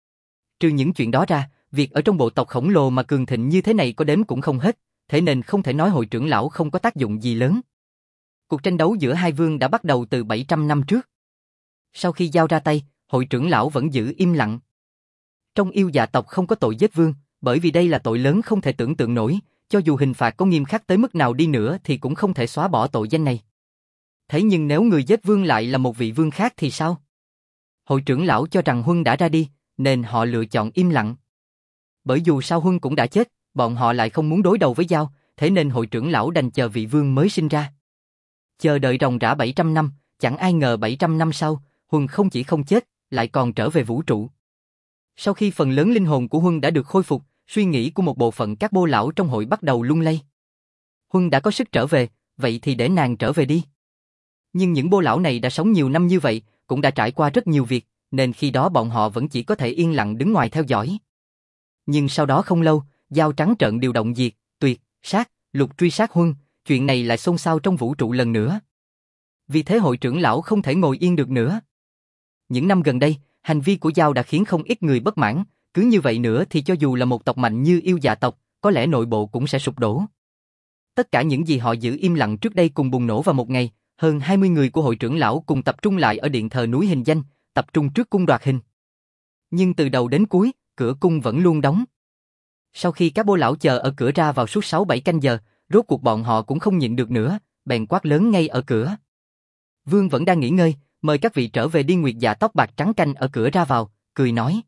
Trừ những chuyện đó ra, việc ở trong bộ tộc khổng lồ mà cường thịnh như thế này có đếm cũng không hết, thế nên không thể nói hội trưởng lão không có tác dụng gì lớn. Cuộc tranh đấu giữa hai vương đã bắt đầu từ bảy trăm năm trước. Sau khi Giao ra tay, hội trưởng lão vẫn giữ im lặng. Trong yêu dạ tộc không có tội giết vương, bởi vì đây là tội lớn không thể tưởng tượng nổi, cho dù hình phạt có nghiêm khắc tới mức nào đi nữa thì cũng không thể xóa bỏ tội danh này. Thế nhưng nếu người giết vương lại là một vị vương khác thì sao? Hội trưởng lão cho rằng Huân đã ra đi, nên họ lựa chọn im lặng. Bởi dù sao Huân cũng đã chết, bọn họ lại không muốn đối đầu với Giao, thế nên hội trưởng lão đành chờ vị vương mới sinh ra. Chờ đợi ròng rã bảy trăm năm, chẳng ai ngờ bảy trăm năm sau, Huân không chỉ không chết, lại còn trở về vũ trụ. Sau khi phần lớn linh hồn của Huân đã được khôi phục, suy nghĩ của một bộ phận các bô lão trong hội bắt đầu lung lay. Huân đã có sức trở về, vậy thì để nàng trở về đi. Nhưng những bô lão này đã sống nhiều năm như vậy, cũng đã trải qua rất nhiều việc, nên khi đó bọn họ vẫn chỉ có thể yên lặng đứng ngoài theo dõi. Nhưng sau đó không lâu, Dao trắng trợn điều động diệt, tuyệt, sát, lục truy sát Huân, chuyện này lại xôn xao trong vũ trụ lần nữa. Vì thế hội trưởng lão không thể ngồi yên được nữa. Những năm gần đây, hành vi của Dao đã khiến không ít người bất mãn, cứ như vậy nữa thì cho dù là một tộc mạnh như Yêu Dạ tộc, có lẽ nội bộ cũng sẽ sụp đổ. Tất cả những gì họ giữ im lặng trước đây cùng bùng nổ vào một ngày, hơn hai mươi người của hội trưởng lão cùng tập trung lại ở điện thờ núi hình danh, tập trung trước cung đoạt hình. Nhưng từ đầu đến cuối, cửa cung vẫn luôn đóng. Sau khi các bô lão chờ ở cửa ra vào suốt sáu bảy canh giờ, rốt cuộc bọn họ cũng không nhịn được nữa, bèn quát lớn ngay ở cửa. Vương vẫn đang nghỉ ngơi, mời các vị trở về đi. Nguyệt Dạ tóc bạc trắng canh ở cửa ra vào, cười nói.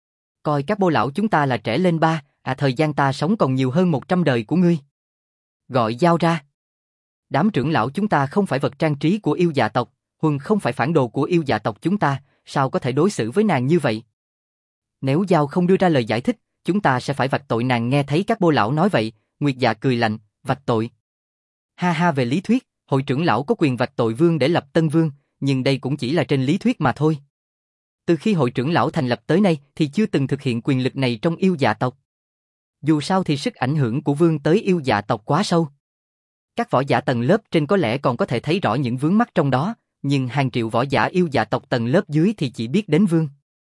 Coi các bô lão chúng ta là trẻ lên ba, à thời gian ta sống còn nhiều hơn một trăm đời của ngươi. Gọi Dao ra. Đám trưởng lão chúng ta không phải vật trang trí của Yêu Dạ tộc, Huân không phải phản đồ của Yêu Dạ tộc chúng ta, sao có thể đối xử với nàng như vậy? Nếu Dao không đưa ra lời giải thích, chúng ta sẽ phải vạch tội nàng. Nghe thấy các bô lão nói vậy, Nguyệt Dạ cười lạnh, vạch tội. Ha ha, về lý thuyết, hội trưởng lão có quyền vạch tội vương để lập tân vương, nhưng đây cũng chỉ là trên lý thuyết mà thôi. Từ khi hội trưởng lão thành lập tới nay thì chưa từng thực hiện quyền lực này trong Yêu Dạ tộc. Dù sao thì sức ảnh hưởng của vương tới Yêu Dạ tộc quá sâu. Các võ giả tầng lớp trên có lẽ còn có thể thấy rõ những vướng mắc trong đó, nhưng hàng triệu võ giả Yêu Dạ tộc tầng lớp dưới thì chỉ biết đến vương.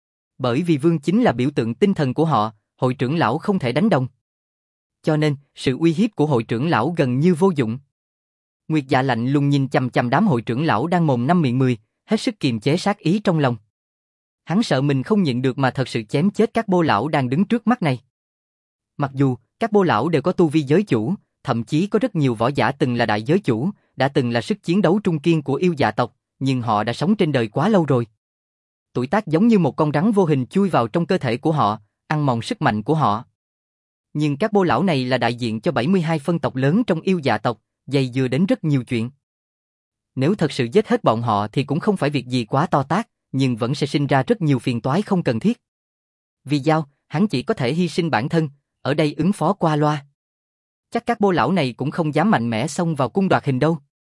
Bởi vì vương chính là biểu tượng tinh thần của họ, hội trưởng lão không thể đánh đồng. Cho nên, sự uy hiếp của hội trưởng lão gần như vô dụng. Nguyệt Dạ lạnh lùng nhìn chằm chằm đám hội trưởng lão đang mồm năm miệng mười, hết sức kiềm chế sát ý trong lòng. Hắn sợ mình không nhịn được mà thật sự chém chết các bô lão đang đứng trước mắt này. Mặc dù, các bô lão đều có tu vi giới chủ, thậm chí có rất nhiều võ giả từng là đại giới chủ, đã từng là sức chiến đấu trung kiên của Yêu Dạ tộc, nhưng họ đã sống trên đời quá lâu rồi. Tuổi tác giống như một con rắn vô hình chui vào trong cơ thể của họ, ăn mòn sức mạnh của họ. Nhưng các bô lão này là đại diện cho bảy mươi hai phân tộc lớn trong Yêu Dạ tộc, dày dưa đến rất nhiều chuyện. Nếu thật sự giết hết bọn họ thì cũng không phải việc gì quá to tát, nhưng vẫn sẽ sinh ra rất nhiều phiền toái không cần thiết. Vì Dao, hắn chỉ có thể hy sinh bản thân, ở đây ứng phó qua loa. Chắc các bô lão này cũng không dám mạnh mẽ xông vào cung đoạt hình đâu.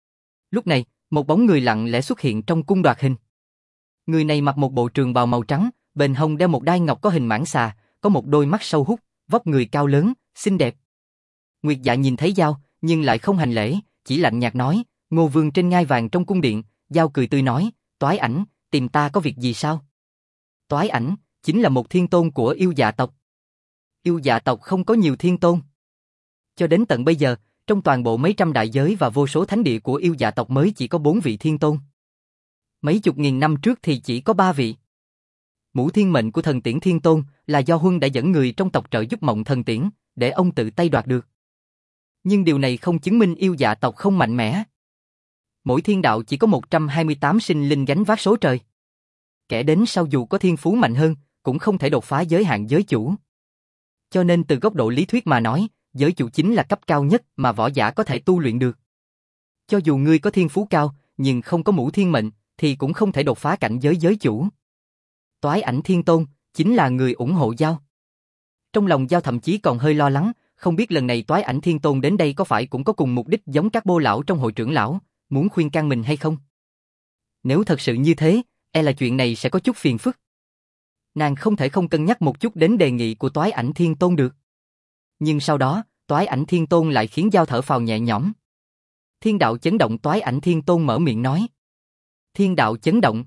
Lúc này, một bóng người lặng lẽ xuất hiện trong cung đoạt hình. Người này mặc một bộ trường bào màu trắng, bên hông đeo một đai ngọc có hình mãng xà, có một đôi mắt sâu hút, vóc người cao lớn, xinh đẹp. Nguyệt Dạ nhìn thấy Dao, nhưng lại không hành lễ, chỉ lạnh nhạt nói, Ngô Vương trên ngai vàng trong cung điện. Dao cười tươi nói, Toái Ảnh, tìm ta có việc gì sao? Toái Ảnh, chính là một thiên tôn của Yêu Dạ tộc. Yêu Dạ tộc không có nhiều thiên tôn. Cho đến tận bây giờ, trong toàn bộ mấy trăm đại giới và vô số thánh địa của Yêu Dạ tộc mới chỉ có bốn vị thiên tôn. Mấy chục nghìn năm trước thì chỉ có ba vị. Mũ thiên mệnh của thần tiễn thiên tôn là do Huân đã dẫn người trong tộc trợ giúp Mộng Thần Tiễn, để ông tự tay đoạt được. Nhưng điều này không chứng minh Yêu Dạ tộc không mạnh mẽ. Mỗi thiên đạo chỉ có một trăm hai mươi tám sinh linh gánh vác số trời. Kẻ đến sau dù có thiên phú mạnh hơn, cũng không thể đột phá giới hạn giới chủ. Cho nên từ góc độ lý thuyết mà nói, giới chủ chính là cấp cao nhất mà võ giả có thể tu luyện được. Cho dù ngươi có thiên phú cao, nhưng không có mũ thiên mệnh, thì cũng không thể đột phá cảnh giới giới chủ. Toái Ảnh Thiên Tôn chính là người ủng hộ Dao. Trong lòng Dao thậm chí còn hơi lo lắng, không biết lần này Toái Ảnh Thiên Tôn đến đây có phải cũng có cùng mục đích giống các bô lão trong hội trưởng lão, muốn khuyên can mình hay không? Nếu thật sự như thế, e là chuyện này sẽ có chút phiền phức. Nàng không thể không cân nhắc một chút đến đề nghị của Toái Ảnh Thiên Tôn được. Nhưng sau đó, Toái Ảnh Thiên Tôn lại khiến Dao thở phào nhẹ nhõm. Thiên đạo chấn động. Toái Ảnh Thiên Tôn mở miệng nói. Thiên đạo chấn động.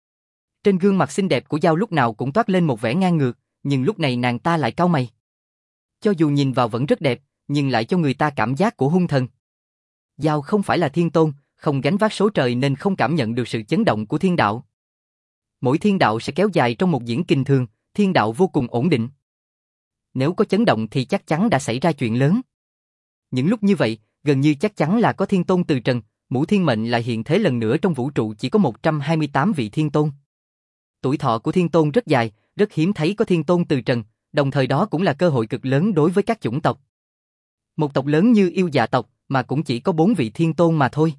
Trên gương mặt xinh đẹp của Dao lúc nào cũng toát lên một vẻ ngang ngược, nhưng lúc này nàng ta lại cau mày. Cho dù nhìn vào vẫn rất đẹp, nhưng lại cho người ta cảm giác của hung thần. Dao không phải là thiên tôn, không gánh vác số trời nên không cảm nhận được sự chấn động của thiên đạo. Mỗi thiên đạo sẽ kéo dài trong một diễn kinh thường, thiên đạo vô cùng ổn định. Nếu có chấn động thì chắc chắn đã xảy ra chuyện lớn. Những lúc như vậy, gần như chắc chắn là có thiên tôn từ trần, mũ thiên mệnh lại hiện thế lần nữa trong vũ trụ chỉ có một trăm hai mươi tám vị thiên tôn. Tuổi thọ của thiên tôn rất dài, rất hiếm thấy có thiên tôn từ trần, đồng thời đó cũng là cơ hội cực lớn đối với các chủng tộc. Một tộc lớn như Yêu Dạ tộc mà cũng chỉ có bốn vị thiên tôn mà thôi.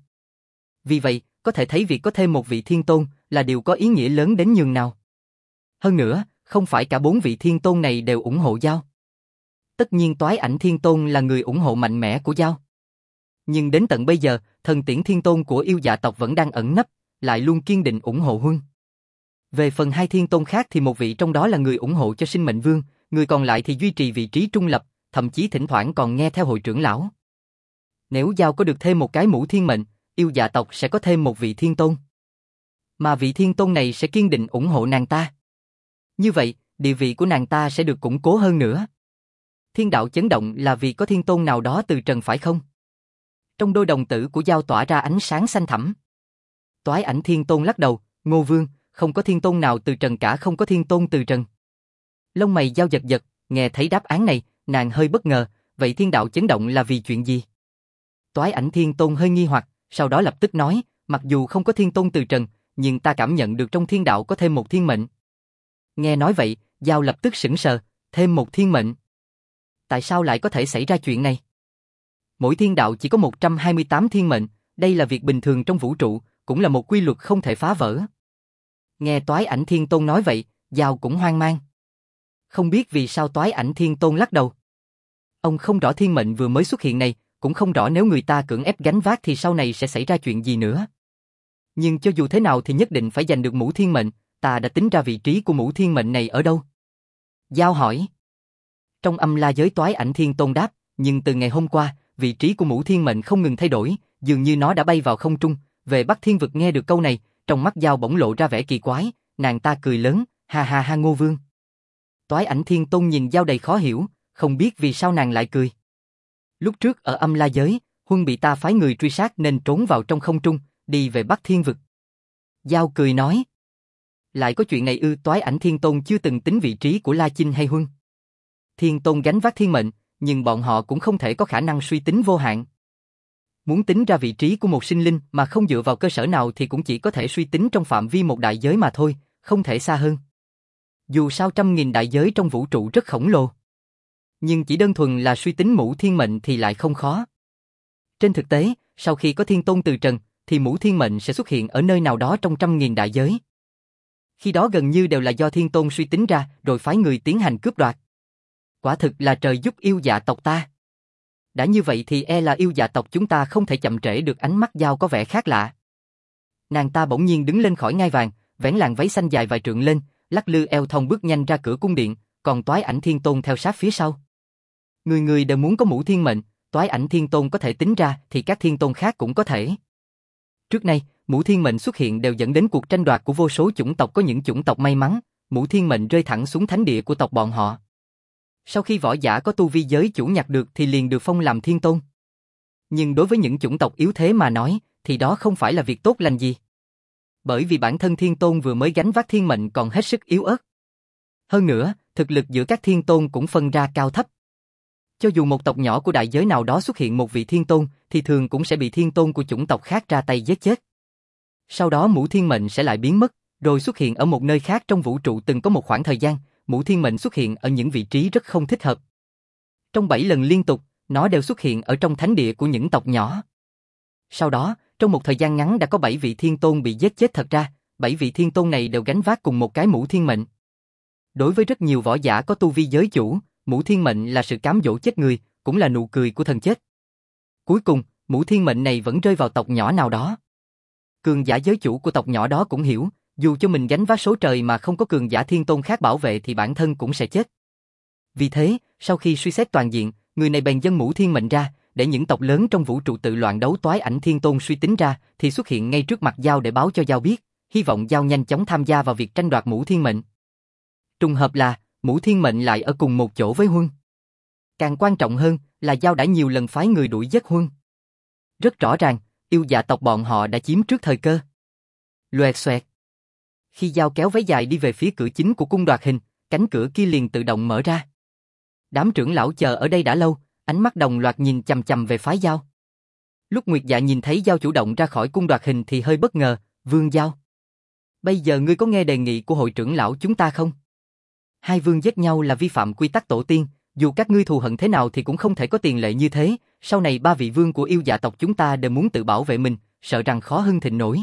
Vì vậy, có thể thấy việc có thêm một vị thiên tôn là điều có ý nghĩa lớn đến nhường nào. Hơn nữa, không phải cả bốn vị thiên tôn này đều ủng hộ Dao. Tất nhiên Toái Ảnh Thiên Tôn là người ủng hộ mạnh mẽ của Giao. Nhưng đến tận bây giờ, Thần Tiễn Thiên Tôn của yêu dạ tộc vẫn đang ẩn nấp, lại luôn kiên định ủng hộ Huân. Về phần hai thiên tôn khác thì một vị trong đó là người ủng hộ cho Sinh Mệnh Vương, người còn lại thì duy trì vị trí trung lập, thậm chí thỉnh thoảng còn nghe theo hội trưởng lão. Nếu Giao có được thêm một cái mũ thiên mệnh, yêu dạ tộc sẽ có thêm một vị thiên tôn. Mà vị thiên tôn này sẽ kiên định ủng hộ nàng ta. Như vậy, địa vị của nàng ta sẽ được củng cố hơn nữa. Thiên đạo chấn động là vì có thiên tôn nào đó từ trần phải không? Trong đôi đồng tử của Giao tỏa ra ánh sáng xanh thẳm. Toái Ảnh Thiên Tôn lắc đầu, Ngô Vương, không có thiên tôn nào từ trần cả, không có thiên tôn từ trần. Lông mày Giao giật giật, nghe thấy đáp án này, nàng hơi bất ngờ, vậy thiên đạo chấn động là vì chuyện gì? Toái Ảnh Thiên Tôn hơi nghi hoặc, sau đó lập tức nói, mặc dù không có thiên tôn từ trần, nhưng ta cảm nhận được trong thiên đạo có thêm một thiên mệnh. Nghe nói vậy, Giao lập tức sững sờ, thêm một thiên mệnh. Tại sao lại có thể xảy ra chuyện này? Mỗi thiên đạo chỉ có một trăm hai mươi tám thiên mệnh, đây là việc bình thường trong vũ trụ, cũng là một quy luật không thể phá vỡ. Nghe Toái Ảnh Thiên Tôn nói vậy, Giao cũng hoang mang. Không biết vì sao Toái Ảnh Thiên Tôn lắc đầu. Ông không rõ thiên mệnh vừa mới xuất hiện này, cũng không rõ nếu người ta cưỡng ép gánh vác thì sau này sẽ xảy ra chuyện gì nữa. Nhưng cho dù thế nào thì nhất định phải giành được mũ thiên mệnh, ta đã tính ra vị trí của mũ thiên mệnh này ở đâu. Giao hỏi. Trong âm la giới Toái Ảnh Thiên Tôn đáp, nhưng từ ngày hôm qua, vị trí của mũ thiên mệnh không ngừng thay đổi, dường như nó đã bay vào không trung. Về Bắc Thiên Vực nghe được câu này, trong mắt Giao bỗng lộ ra vẻ kỳ quái, nàng ta cười lớn, ha ha ha Ngô Vương. Toái Ảnh Thiên Tôn nhìn Giao đầy khó hiểu, không biết vì sao nàng lại cười. Lúc trước ở âm la giới, Huân bị ta phái người truy sát nên trốn vào trong không trung, đi về Bắc Thiên Vực. Giao cười nói. Lại có chuyện này ư? Toái Ảnh Thiên Tôn chưa từng tính vị trí của La Chinh hay Huân. Thiên Tôn gánh vác thiên mệnh, nhưng bọn họ cũng không thể có khả năng suy tính vô hạn. Muốn tính ra vị trí của một sinh linh mà không dựa vào cơ sở nào thì cũng chỉ có thể suy tính trong phạm vi một đại giới mà thôi, không thể xa hơn. Dù sao trăm nghìn đại giới trong vũ trụ rất khổng lồ. Nhưng chỉ đơn thuần là suy tính mũ thiên mệnh thì lại không khó. Trên thực tế, sau khi có thiên tôn từ trần, thì mũ thiên mệnh sẽ xuất hiện ở nơi nào đó trong trăm nghìn đại giới. Khi đó gần như đều là do thiên tôn suy tính ra rồi phái người tiến hành cướp đoạt. Quả thực là trời giúp yêu dạ tộc ta. Đã như vậy thì e là yêu dạ tộc chúng ta không thể chậm trễ được. Ánh mắt Giao có vẻ khác lạ. Nàng ta bỗng nhiên đứng lên khỏi ngai vàng, vén làn váy xanh dài vài trượng lên, lắc lư eo thon bước nhanh ra cửa cung điện, còn Toái Ảnh Thiên Tôn theo sát phía sau. Người người đều muốn có mũ thiên mệnh, Toái Ảnh Thiên Tôn có thể tính ra thì các thiên tôn khác cũng có thể. Trước nay, mũ thiên mệnh xuất hiện đều dẫn đến cuộc tranh đoạt của vô số chủng tộc, có những chủng tộc may mắn, mũ thiên mệnh rơi thẳng xuống thánh địa của tộc bọn họ. Sau khi võ giả có tu vi giới chủ nhặt được thì liền được phong làm thiên tôn. Nhưng đối với những chủng tộc yếu thế mà nói, thì đó không phải là việc tốt lành gì. Bởi vì bản thân thiên tôn vừa mới gánh vác thiên mệnh còn hết sức yếu ớt. Hơn nữa, thực lực giữa các thiên tôn cũng phân ra cao thấp. Cho dù một tộc nhỏ của đại giới nào đó xuất hiện một vị thiên tôn, thì thường cũng sẽ bị thiên tôn của chủng tộc khác ra tay giết chết. Sau đó mũ thiên mệnh sẽ lại biến mất, rồi xuất hiện ở một nơi khác trong vũ trụ. Từng có một khoảng thời gian, mũ thiên mệnh xuất hiện ở những vị trí rất không thích hợp. Trong bảy lần liên tục, nó đều xuất hiện ở trong thánh địa của những tộc nhỏ. Sau đó, trong một thời gian ngắn đã có bảy vị thiên tôn bị giết chết. Thật ra, bảy vị thiên tôn này đều gánh vác cùng một cái mũ thiên mệnh. Đối với rất nhiều võ giả có tu vi giới chủ, mũ thiên mệnh là sự cám dỗ chết người, cũng là nụ cười của thần chết. Cuối cùng, mũ thiên mệnh này vẫn rơi vào tộc nhỏ nào đó. Cường giả giới chủ của tộc nhỏ đó cũng hiểu, dù cho mình gánh vác số trời mà không có cường giả thiên tôn khác bảo vệ thì bản thân cũng sẽ chết. Vì thế, sau khi suy xét toàn diện, người này bèn dâng mũ thiên mệnh ra, để những tộc lớn trong vũ trụ tự loạn đấu. Toái Ảnh Thiên Tôn suy tính ra thì xuất hiện ngay trước mặt Giao để báo cho Giao biết, hy vọng Giao nhanh chóng tham gia vào việc tranh đoạt mũ thiên mệnh. Trùng hợp là, mũ thiên mệnh lại ở cùng một chỗ với Huân. Càng quan trọng hơn là Giao đã nhiều lần phái người đuổi giết Huân. Rất rõ ràng, yêu dạ tộc bọn họ đã chiếm trước thời cơ. Loẹt xoẹt. Khi Giao kéo váy dài đi về phía cửa chính của cung đoạt hình, cánh cửa kia liền tự động mở ra. Đám trưởng lão chờ ở đây đã lâu, ánh mắt đồng loạt nhìn chằm chằm về phái Giao. Lúc Nguyệt Dạ nhìn thấy Giao chủ động ra khỏi cung đoạt hình thì hơi bất ngờ, Vương Giao. Bây giờ ngươi có nghe đề nghị của hội trưởng lão chúng ta không? Hai vương giết nhau là vi phạm quy tắc tổ tiên, dù các ngươi thù hận thế nào thì cũng không thể có tiền lệ như thế, sau này ba vị vương của yêu dạ tộc chúng ta đều muốn tự bảo vệ mình, sợ rằng khó hưng thịnh nổi.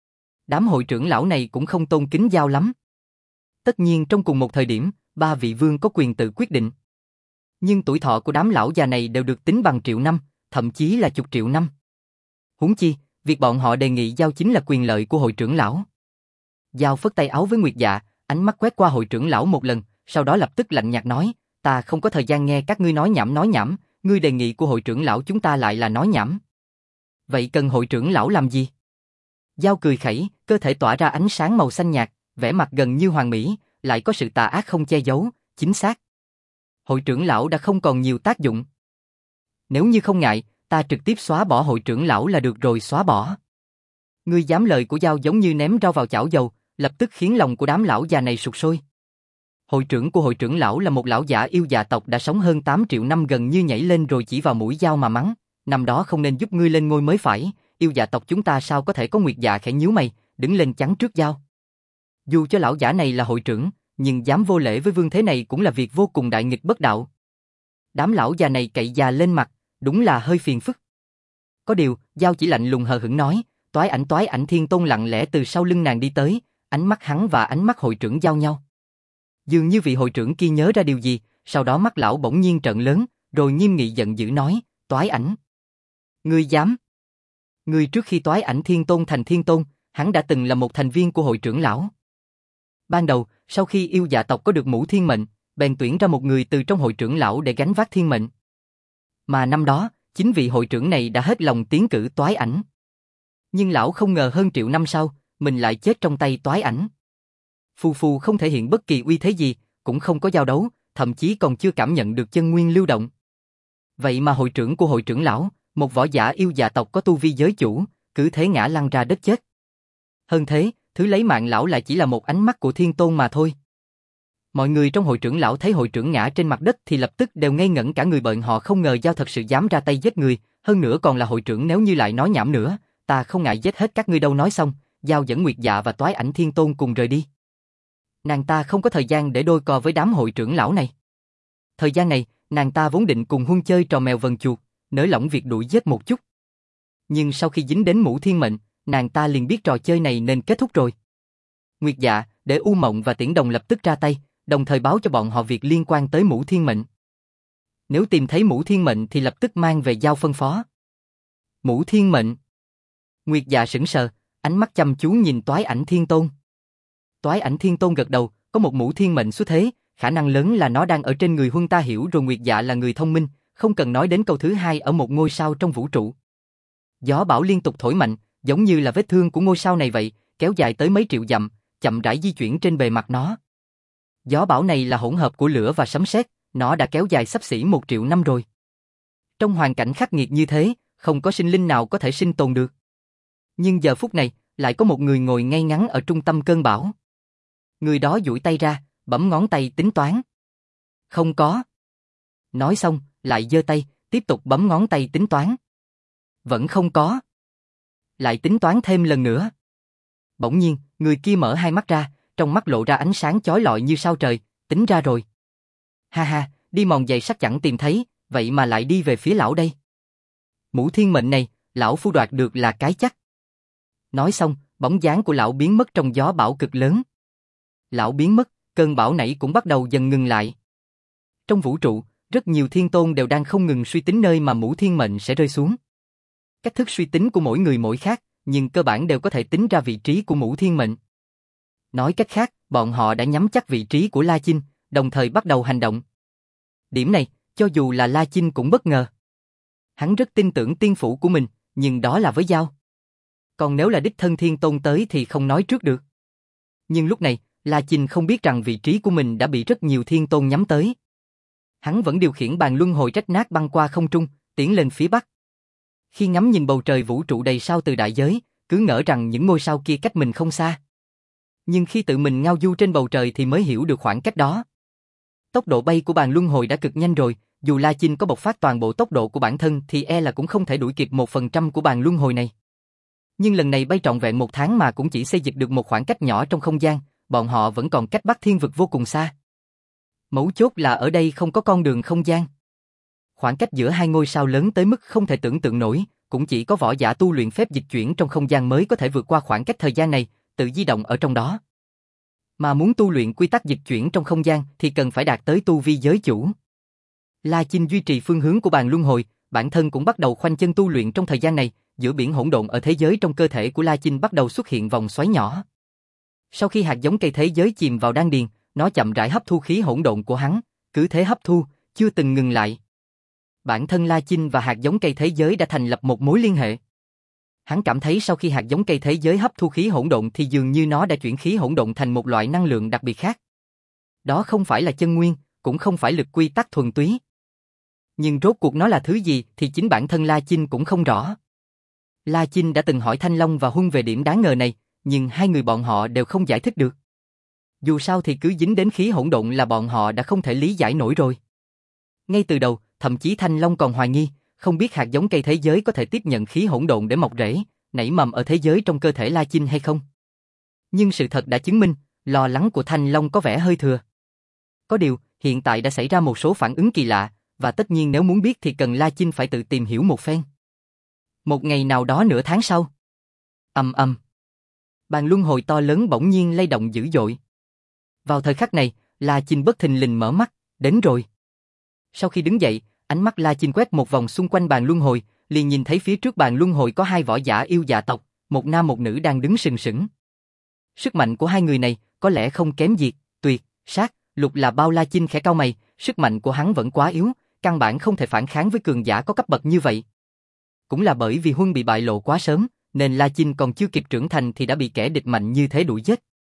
Đám hội trưởng lão này cũng không tôn kính Giao lắm. Tất nhiên trong cùng một thời điểm, ba vị vương có quyền tự quyết định. Nhưng tuổi thọ của đám lão già này đều được tính bằng triệu năm, thậm chí là chục triệu năm. Huống chi, việc bọn họ đề nghị giao chính là quyền lợi của hội trưởng lão. Giao phất tay áo với Nguyệt Dạ, ánh mắt quét qua hội trưởng lão một lần, sau đó lập tức lạnh nhạt nói, ta không có thời gian nghe các ngươi nói nhảm nói nhảm, ngươi đề nghị của hội trưởng lão chúng ta lại là nói nhảm. Vậy cần hội trưởng lão làm gì? Giao cười khẩy, cơ thể tỏa ra ánh sáng màu xanh nhạt, vẻ mặt gần như hoàn mỹ, lại có sự tà ác không che giấu, chính xác. Hội trưởng lão đã không còn nhiều tác dụng. Nếu như không ngại, ta trực tiếp xóa bỏ hội trưởng lão là được rồi, xóa bỏ. Ngươi dám lời của Giao giống như ném rau vào chảo dầu, lập tức khiến lòng của đám lão già này sụt sôi. Hội trưởng của hội trưởng lão là một lão giả yêu già tộc đã sống hơn tám triệu năm, gần như nhảy lên rồi chỉ vào mũi Giao mà mắng, năm đó không nên giúp ngươi lên ngôi mới phải, yêu già tộc chúng ta sao có thể có. Nguyệt Dạ khẽ nhíu mày, đứng lên chắn trước Giao. Dù cho lão giả này là hội trưởng, nhưng dám vô lễ với vương thế này cũng là việc vô cùng đại nghịch bất đạo. Đám lão già này cậy già lên mặt, đúng là hơi phiền phức. Có điều, Giao chỉ lạnh lùng hờ hững nói, toái ảnh toái ảnh Thiên Tôn lặng lẽ từ sau lưng nàng đi tới, ánh mắt hắn và ánh mắt hội trưởng giao nhau. Dường như vị hội trưởng kia nhớ ra điều gì, sau đó mắt lão bỗng nhiên trợn lớn, rồi nghiêm nghị giận dữ nói, toái ảnh. Ngươi dám? Ngươi trước khi toái ảnh Thiên Tôn thành Thiên Tôn, hắn đã từng là một thành viên của hội trưởng lão. Ban đầu, sau khi yêu dạ tộc có được mũ thiên mệnh, bèn tuyển ra một người từ trong hội trưởng lão để gánh vác thiên mệnh. Mà năm đó, chính vị hội trưởng này đã hết lòng tiến cử toái ảnh. Nhưng lão không ngờ hơn triệu năm sau, mình lại chết trong tay toái ảnh. Phù Phù không thể hiện bất kỳ uy thế gì, cũng không có giao đấu, thậm chí còn chưa cảm nhận được chân nguyên lưu động. Vậy mà hội trưởng của hội trưởng lão, một võ giả yêu dạ tộc có tu vi giới chủ, cứ thế ngã lăn ra đất chết. Hơn thế, thứ lấy mạng lão lại chỉ là một ánh mắt của Thiên Tôn mà thôi. Mọi người trong hội trưởng lão thấy hội trưởng ngã trên mặt đất thì lập tức đều ngây ngẩn cả người, bọn họ không ngờ Giao thật sự dám ra tay giết người, hơn nữa còn là hội trưởng. Nếu như lại nói nhảm nữa, ta không ngại giết hết các ngươi đâu. Nói xong, Giao dẫn Nguyệt Dạ và toái ảnh Thiên Tôn cùng rời đi. Nàng ta không có thời gian để đôi co với đám hội trưởng lão này. Thời gian này, nàng ta vốn định cùng Huân chơi trò mèo vần chuột, nới lỏng việc đuổi giết một chút. Nhưng sau khi dính đến mũ thiên mệnh, nàng ta liền biết trò chơi này nên kết thúc rồi. Nguyệt Dạ, để U Mộng và Tiễn Đồng lập tức ra tay, đồng thời báo cho bọn họ việc liên quan tới mũ thiên mệnh. Nếu tìm thấy mũ thiên mệnh thì lập tức mang về giao phân phó. Mũ thiên mệnh. Nguyệt Dạ sững sờ, ánh mắt chăm chú nhìn toái ảnh Thiên Tôn. Toái ảnh Thiên Tôn gật đầu, có một mũ thiên mệnh xuất thế, khả năng lớn là nó đang ở trên người Huân. Ta hiểu rồi. Nguyệt Dạ là người thông minh, không cần nói đến câu thứ hai, ở một ngôi sao trong vũ trụ. Gió bão liên tục thổi mạnh, giống như là vết thương của ngôi sao này vậy, kéo dài tới mấy triệu dặm, chậm rãi di chuyển trên bề mặt nó. Gió bão này là hỗn hợp của lửa và sấm sét, nó đã kéo dài xấp xỉ một triệu năm rồi. Trong hoàn cảnh khắc nghiệt như thế, không có sinh linh nào có thể sinh tồn được. Nhưng giờ phút này, lại có một người ngồi ngay ngắn ở trung tâm cơn bão. Người đó duỗi tay ra, bấm ngón tay tính toán. Không có. Nói xong, lại giơ tay, tiếp tục bấm ngón tay tính toán. Vẫn không có. Lại tính toán thêm lần nữa. Bỗng nhiên, người kia mở hai mắt ra, trong mắt lộ ra ánh sáng chói lọi như sao trời, tính ra rồi. Ha ha, đi mòn giày sắt chẳng tìm thấy, vậy mà lại đi về phía lão đây. Mũ thiên mệnh này, lão phu đoạt được là cái chắc. Nói xong, bóng dáng của lão biến mất trong gió bão cực lớn. Lão biến mất, cơn bão nãy cũng bắt đầu dần ngừng lại. Trong vũ trụ, rất nhiều thiên tôn đều đang không ngừng suy tính nơi mà mũ thiên mệnh sẽ rơi xuống. Cách thức suy tính của mỗi người mỗi khác, nhưng cơ bản đều có thể tính ra vị trí của mũ thiên mệnh. Nói cách khác, bọn họ đã nhắm chắc vị trí của La Chinh, đồng thời bắt đầu hành động. Điểm này, cho dù là La Chinh cũng bất ngờ. Hắn rất tin tưởng tiên phủ của mình, nhưng đó là với Giao. Còn nếu là đích thân thiên tôn tới thì không nói trước được. Nhưng lúc này, La Chinh không biết rằng vị trí của mình đã bị rất nhiều thiên tôn nhắm tới. Hắn vẫn điều khiển bàn luân hồi rách nát băng qua không trung, tiến lên phía bắc. Khi ngắm nhìn bầu trời vũ trụ đầy sao từ đại giới, cứ ngỡ rằng những ngôi sao kia cách mình không xa. Nhưng khi tự mình ngao du trên bầu trời thì mới hiểu được khoảng cách đó. Tốc độ bay của bàn luân hồi đã cực nhanh rồi, dù La Chinh có bộc phát toàn bộ tốc độ của bản thân thì e là cũng không thể đuổi kịp một phần trăm của bàn luân hồi này. Nhưng lần này bay trọn vẹn một tháng mà cũng chỉ xây dịch được một khoảng cách nhỏ trong không gian, bọn họ vẫn còn cách Bắc Thiên Vực vô cùng xa. Mấu chốt là ở đây không có con đường không gian. Khoảng cách giữa hai ngôi sao lớn tới mức không thể tưởng tượng nổi, cũng chỉ có võ giả tu luyện phép dịch chuyển trong không gian mới có thể vượt qua khoảng cách thời gian này, tự di động ở trong đó. Mà muốn tu luyện quy tắc dịch chuyển trong không gian thì cần phải đạt tới tu vi giới chủ. La Chinh duy trì phương hướng của bàn luân hồi, bản thân cũng bắt đầu khoanh chân tu luyện trong thời gian này, giữa biển hỗn độn ở thế giới trong cơ thể của La Chinh bắt đầu xuất hiện vòng xoáy nhỏ. Sau khi hạt giống cây thế giới chìm vào đan điền, nó chậm rãi hấp thu khí hỗn độn của hắn, cứ thế hấp thu, chưa từng ngừng lại. Bản thân La Chinh và hạt giống cây thế giới đã thành lập một mối liên hệ. Hắn cảm thấy sau khi hạt giống cây thế giới hấp thu khí hỗn độn thì dường như nó đã chuyển khí hỗn độn thành một loại năng lượng đặc biệt khác. Đó không phải là chân nguyên, cũng không phải lực quy tắc thuần túy. Nhưng rốt cuộc nó là thứ gì thì chính bản thân La Chinh cũng không rõ. La Chinh đã từng hỏi Thanh Long và Huân về điểm đáng ngờ này, nhưng hai người bọn họ đều không giải thích được. Dù sao thì cứ dính đến khí hỗn độn là bọn họ đã không thể lý giải nổi rồi. Ngay từ đầu, thậm chí Thanh Long còn hoài nghi, không biết hạt giống cây thế giới có thể tiếp nhận khí hỗn độn để mọc rễ, nảy mầm ở thế giới trong cơ thể La Chinh hay không. Nhưng sự thật đã chứng minh, lo lắng của Thanh Long có vẻ hơi thừa. Có điều, hiện tại đã xảy ra một số phản ứng kỳ lạ, và tất nhiên nếu muốn biết thì cần La Chinh phải tự tìm hiểu một phen. Một ngày nào đó nửa tháng sau. Ầm ầm. Bàn luân hồi to lớn bỗng nhiên lay động dữ dội. Vào thời khắc này, La Chinh bất thình lình mở mắt, đến rồi. Sau khi đứng dậy, ánh mắt La Chinh quét một vòng xung quanh bàn luân hồi, liền nhìn thấy phía trước bàn luân hồi có hai võ giả yêu dạ tộc, một nam một nữ đang đứng sừng sững. Sức mạnh của hai người này có lẽ không kém Diệt, Tuyệt, Sát, Lục là bao. La Chinh khẽ cau mày, sức mạnh của hắn vẫn quá yếu, căn bản không thể phản kháng với cường giả có cấp bậc như vậy. Cũng là bởi vì Huân bị bại lộ quá sớm, nên La Chinh còn chưa kịp trưởng thành thì đã bị kẻ địch mạnh như thế đuổi giết.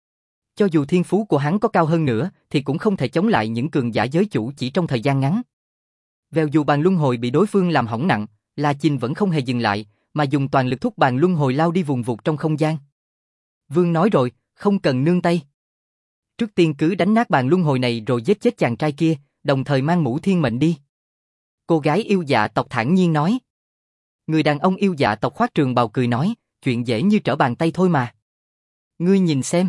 Cho dù thiên phú của hắn có cao hơn nữa, thì cũng không thể chống lại những cường giả giới chủ chỉ trong thời gian ngắn. Vèo dù bàn luân hồi bị đối phương làm hỏng nặng, La Chinh vẫn không hề dừng lại, mà dùng toàn lực thúc bàn luân hồi lao đi vùng vụt trong không gian. Vương nói rồi, không cần nương tay. Trước tiên cứ đánh nát bàn luân hồi này rồi giết chết chàng trai kia, đồng thời mang mũ thiên mệnh đi. Cô gái yêu dạ tộc thản nhiên nói. Người đàn ông yêu dạ tộc khoác trường bào cười nói, chuyện dễ như trở bàn tay thôi mà. Ngươi nhìn xem.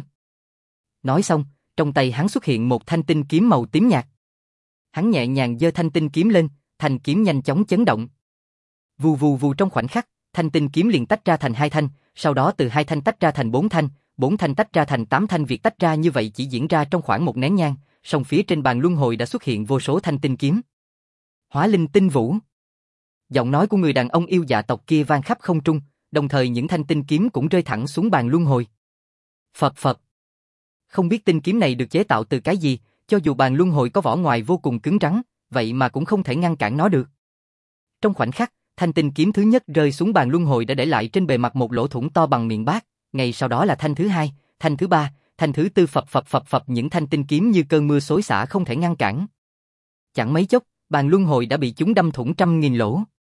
Nói xong, trong tay hắn xuất hiện một thanh tinh kiếm màu tím nhạt. Hắn nhẹ nhàng giơ thanh tinh kiếm lên, thanh kiếm nhanh chóng chấn động. Vù vù vù, trong khoảnh khắc, thanh tinh kiếm liền tách ra thành hai thanh, sau đó từ hai thanh tách ra thành bốn thanh, bốn thanh tách ra thành tám thanh. Việc tách ra như vậy chỉ diễn ra trong khoảng một nén nhang, song phía trên bàn luân hồi đã xuất hiện vô số thanh tinh kiếm. Hóa linh tinh vũ. Giọng nói của người đàn ông yêu dạ tộc kia vang khắp không trung, đồng thời những thanh tinh kiếm cũng rơi thẳng xuống bàn luân hồi. Phập phập. Không biết tinh kiếm này được chế tạo từ cái gì, cho dù bàn luân hồi có vỏ ngoài vô cùng cứng rắn, vậy mà cũng không thể ngăn cản nó được. Trong khoảnh khắc, thanh tinh kiếm thứ nhất rơi xuống bàn luân hồi đã để lại trên bề mặt một lỗ thủng to bằng miệng bát, ngay sau đó là thanh thứ hai, thanh thứ ba, thanh thứ tư. Phập phập phập phập, những thanh tinh kiếm như cơn mưa xối xả không thể ngăn cản. Chẳng mấy chốc, bàn luân hồi đã bị chúng đâm thủng trăm nghìn lỗ.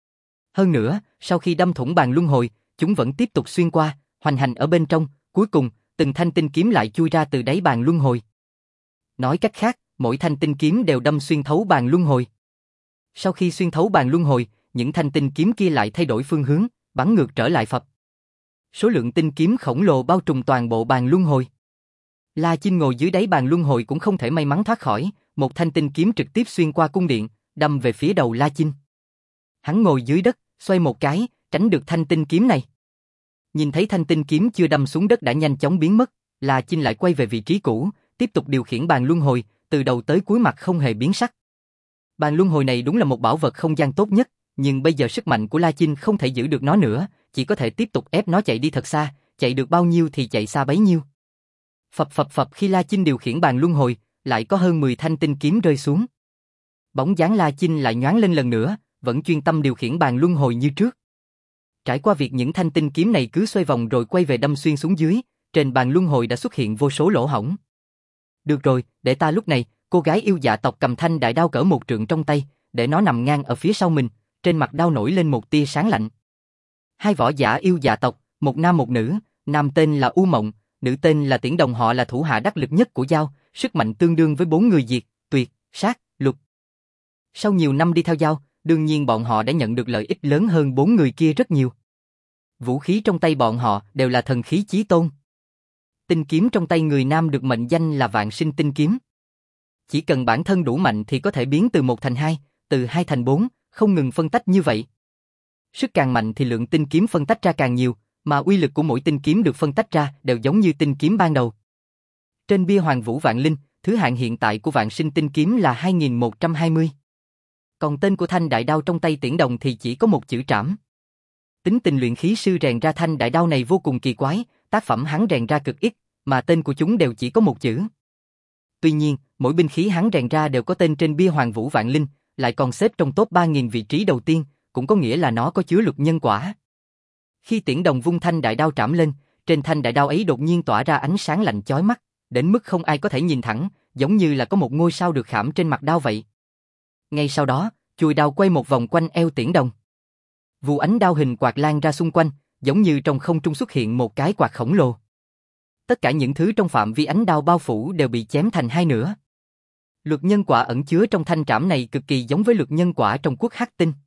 Hơn nữa, sau khi đâm thủng bàn luân hồi, chúng vẫn tiếp tục xuyên qua, hoành hành ở bên trong, cuối cùng, từng thanh tinh kiếm lại chui ra từ đáy bàn luân hồi. Nói cách khác, mỗi thanh tinh kiếm đều đâm xuyên thấu bàn luân hồi. Sau khi xuyên thấu bàn luân hồi, những thanh tinh kiếm kia lại thay đổi phương hướng, bắn ngược trở lại Phập. Số lượng tinh kiếm khổng lồ bao trùm toàn bộ bàn luân hồi. La Chinh ngồi dưới đáy bàn luân hồi cũng không thể may mắn thoát khỏi, một thanh tinh kiếm trực tiếp xuyên qua cung điện, đâm về phía đầu La Chinh. Hắn ngồi dưới đất, xoay một cái, tránh được thanh tinh kiếm này. Nhìn thấy thanh tinh kiếm chưa đâm xuống đất đã nhanh chóng biến mất, La Chinh lại quay về vị trí cũ, tiếp tục điều khiển bàn luân hồi, từ đầu tới cuối mặt không hề biến sắc. Bàn luân hồi này đúng là một bảo vật không gian tốt nhất, nhưng bây giờ sức mạnh của La Chinh không thể giữ được nó nữa, chỉ có thể tiếp tục ép nó chạy đi thật xa, chạy được bao nhiêu thì chạy xa bấy nhiêu. Phập phập phập, khi La Chinh điều khiển bàn luân hồi, lại có hơn mười thanh tinh kiếm rơi xuống. Bóng dáng La Chinh lại nhoáng lên lần nữa, vẫn chuyên tâm điều khiển bàn luân hồi như trước. Trải qua việc những thanh tinh kiếm này cứ xoay vòng rồi quay về đâm xuyên xuống dưới, trên bàn luân hồi đã xuất hiện vô số lỗ hổng. Được rồi, để ta. Lúc này, cô gái yêu dạ tộc cầm thanh đại đao cỡ một trượng trong tay, để nó nằm ngang ở phía sau mình, trên mặt đao nổi lên một tia sáng lạnh. Hai võ giả yêu dạ tộc, một nam một nữ, nam tên là U Mộng, nữ tên là Tiễn Đồng, họ là thủ hạ đắc lực nhất của Giao, sức mạnh tương đương với bốn người Diệt, Tuyệt, Sát, Lục. Sau nhiều năm đi theo Giao, đương nhiên bọn họ đã nhận được lợi ích lớn hơn bốn người kia rất nhiều. Vũ khí trong tay bọn họ đều là thần khí chí tôn. Tinh kiếm trong tay người nam được mệnh danh là Vạn Sinh Tinh Kiếm. Chỉ cần bản thân đủ mạnh thì có thể biến từ một thành hai, từ hai thành bốn, không ngừng phân tách như vậy. Sức càng mạnh thì lượng tinh kiếm phân tách ra càng nhiều, mà uy lực của mỗi tinh kiếm được phân tách ra đều giống như tinh kiếm ban đầu. Trên bia Hoàng Vũ Vạn Linh, thứ hạng hiện tại của Vạn Sinh Tinh Kiếm là hai nghìn một trăm hai mươi. Còn tên của thanh đại đao trong tay Tiễn Đồng thì chỉ có một chữ trảm. Tính tình luyện khí sư rèn ra thanh đại đao này vô cùng kỳ quái, tác phẩm hắn rèn ra cực ít, mà tên của chúng đều chỉ có một chữ. Tuy nhiên, mỗi binh khí hắn rèn ra đều có tên trên bia Hoàng Vũ Vạn Linh, lại còn xếp trong top ba nghìn vị trí đầu tiên, cũng có nghĩa là nó có chứa luật nhân quả. Khi Tiễn Đồng vung thanh đại đao trảm lên, trên thanh đại đao ấy đột nhiên tỏa ra ánh sáng lạnh chói mắt, đến mức không ai có thể nhìn thẳng, giống như là có một ngôi sao được khảm trên mặt đao vậy. Ngay sau đó, chùi đao quay một vòng quanh eo Tiễn Đồng. Vụ ánh đao hình quạt lan ra xung quanh, giống như trong không trung xuất hiện một cái quạt khổng lồ. Tất cả những thứ trong phạm vi ánh đao bao phủ đều bị chém thành hai nửa. Luật nhân quả ẩn chứa trong thanh trảm này cực kỳ giống với luật nhân quả trong quốc Hắc Tinh.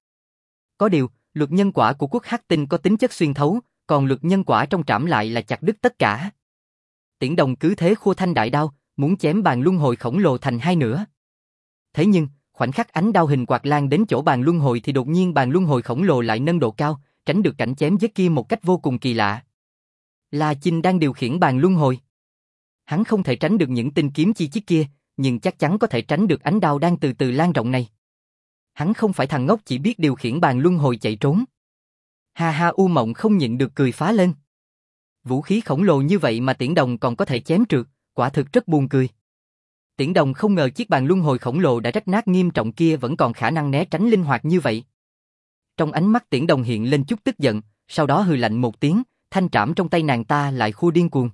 Có điều, luật nhân quả của quốc Hắc Tinh có tính chất xuyên thấu, còn luật nhân quả trong trảm lại là chặt đứt tất cả. Tiễn Đồng cứ thế khua thanh đại đao, muốn chém bàn luân hồi khổng lồ thành hai nửa. Thế nhưng, khoảnh khắc ánh đao hình quạt lan đến chỗ bàn luân hồi thì đột nhiên bàn luân hồi khổng lồ lại nâng độ cao, tránh được cảnh chém giết kia một cách vô cùng kỳ lạ. La Chinh đang điều khiển bàn luân hồi. Hắn không thể tránh được những tinh kiếm chi chít kia, nhưng chắc chắn có thể tránh được ánh đao đang từ từ lan rộng này. Hắn không phải thằng ngốc chỉ biết điều khiển bàn luân hồi chạy trốn. Ha ha, U Mộng không nhịn được cười phá lên. Vũ khí khổng lồ như vậy mà Tiễn Đồng còn có thể chém trượt, quả thực rất buồn cười. Tiễn Đồng không ngờ chiếc bàn luân hồi khổng lồ đã rách nát nghiêm trọng kia vẫn còn khả năng né tránh linh hoạt như vậy. Trong ánh mắt Tiễn Đồng hiện lên chút tức giận, sau đó hừ lạnh một tiếng, thanh trảm trong tay nàng ta lại khua điên cuồng.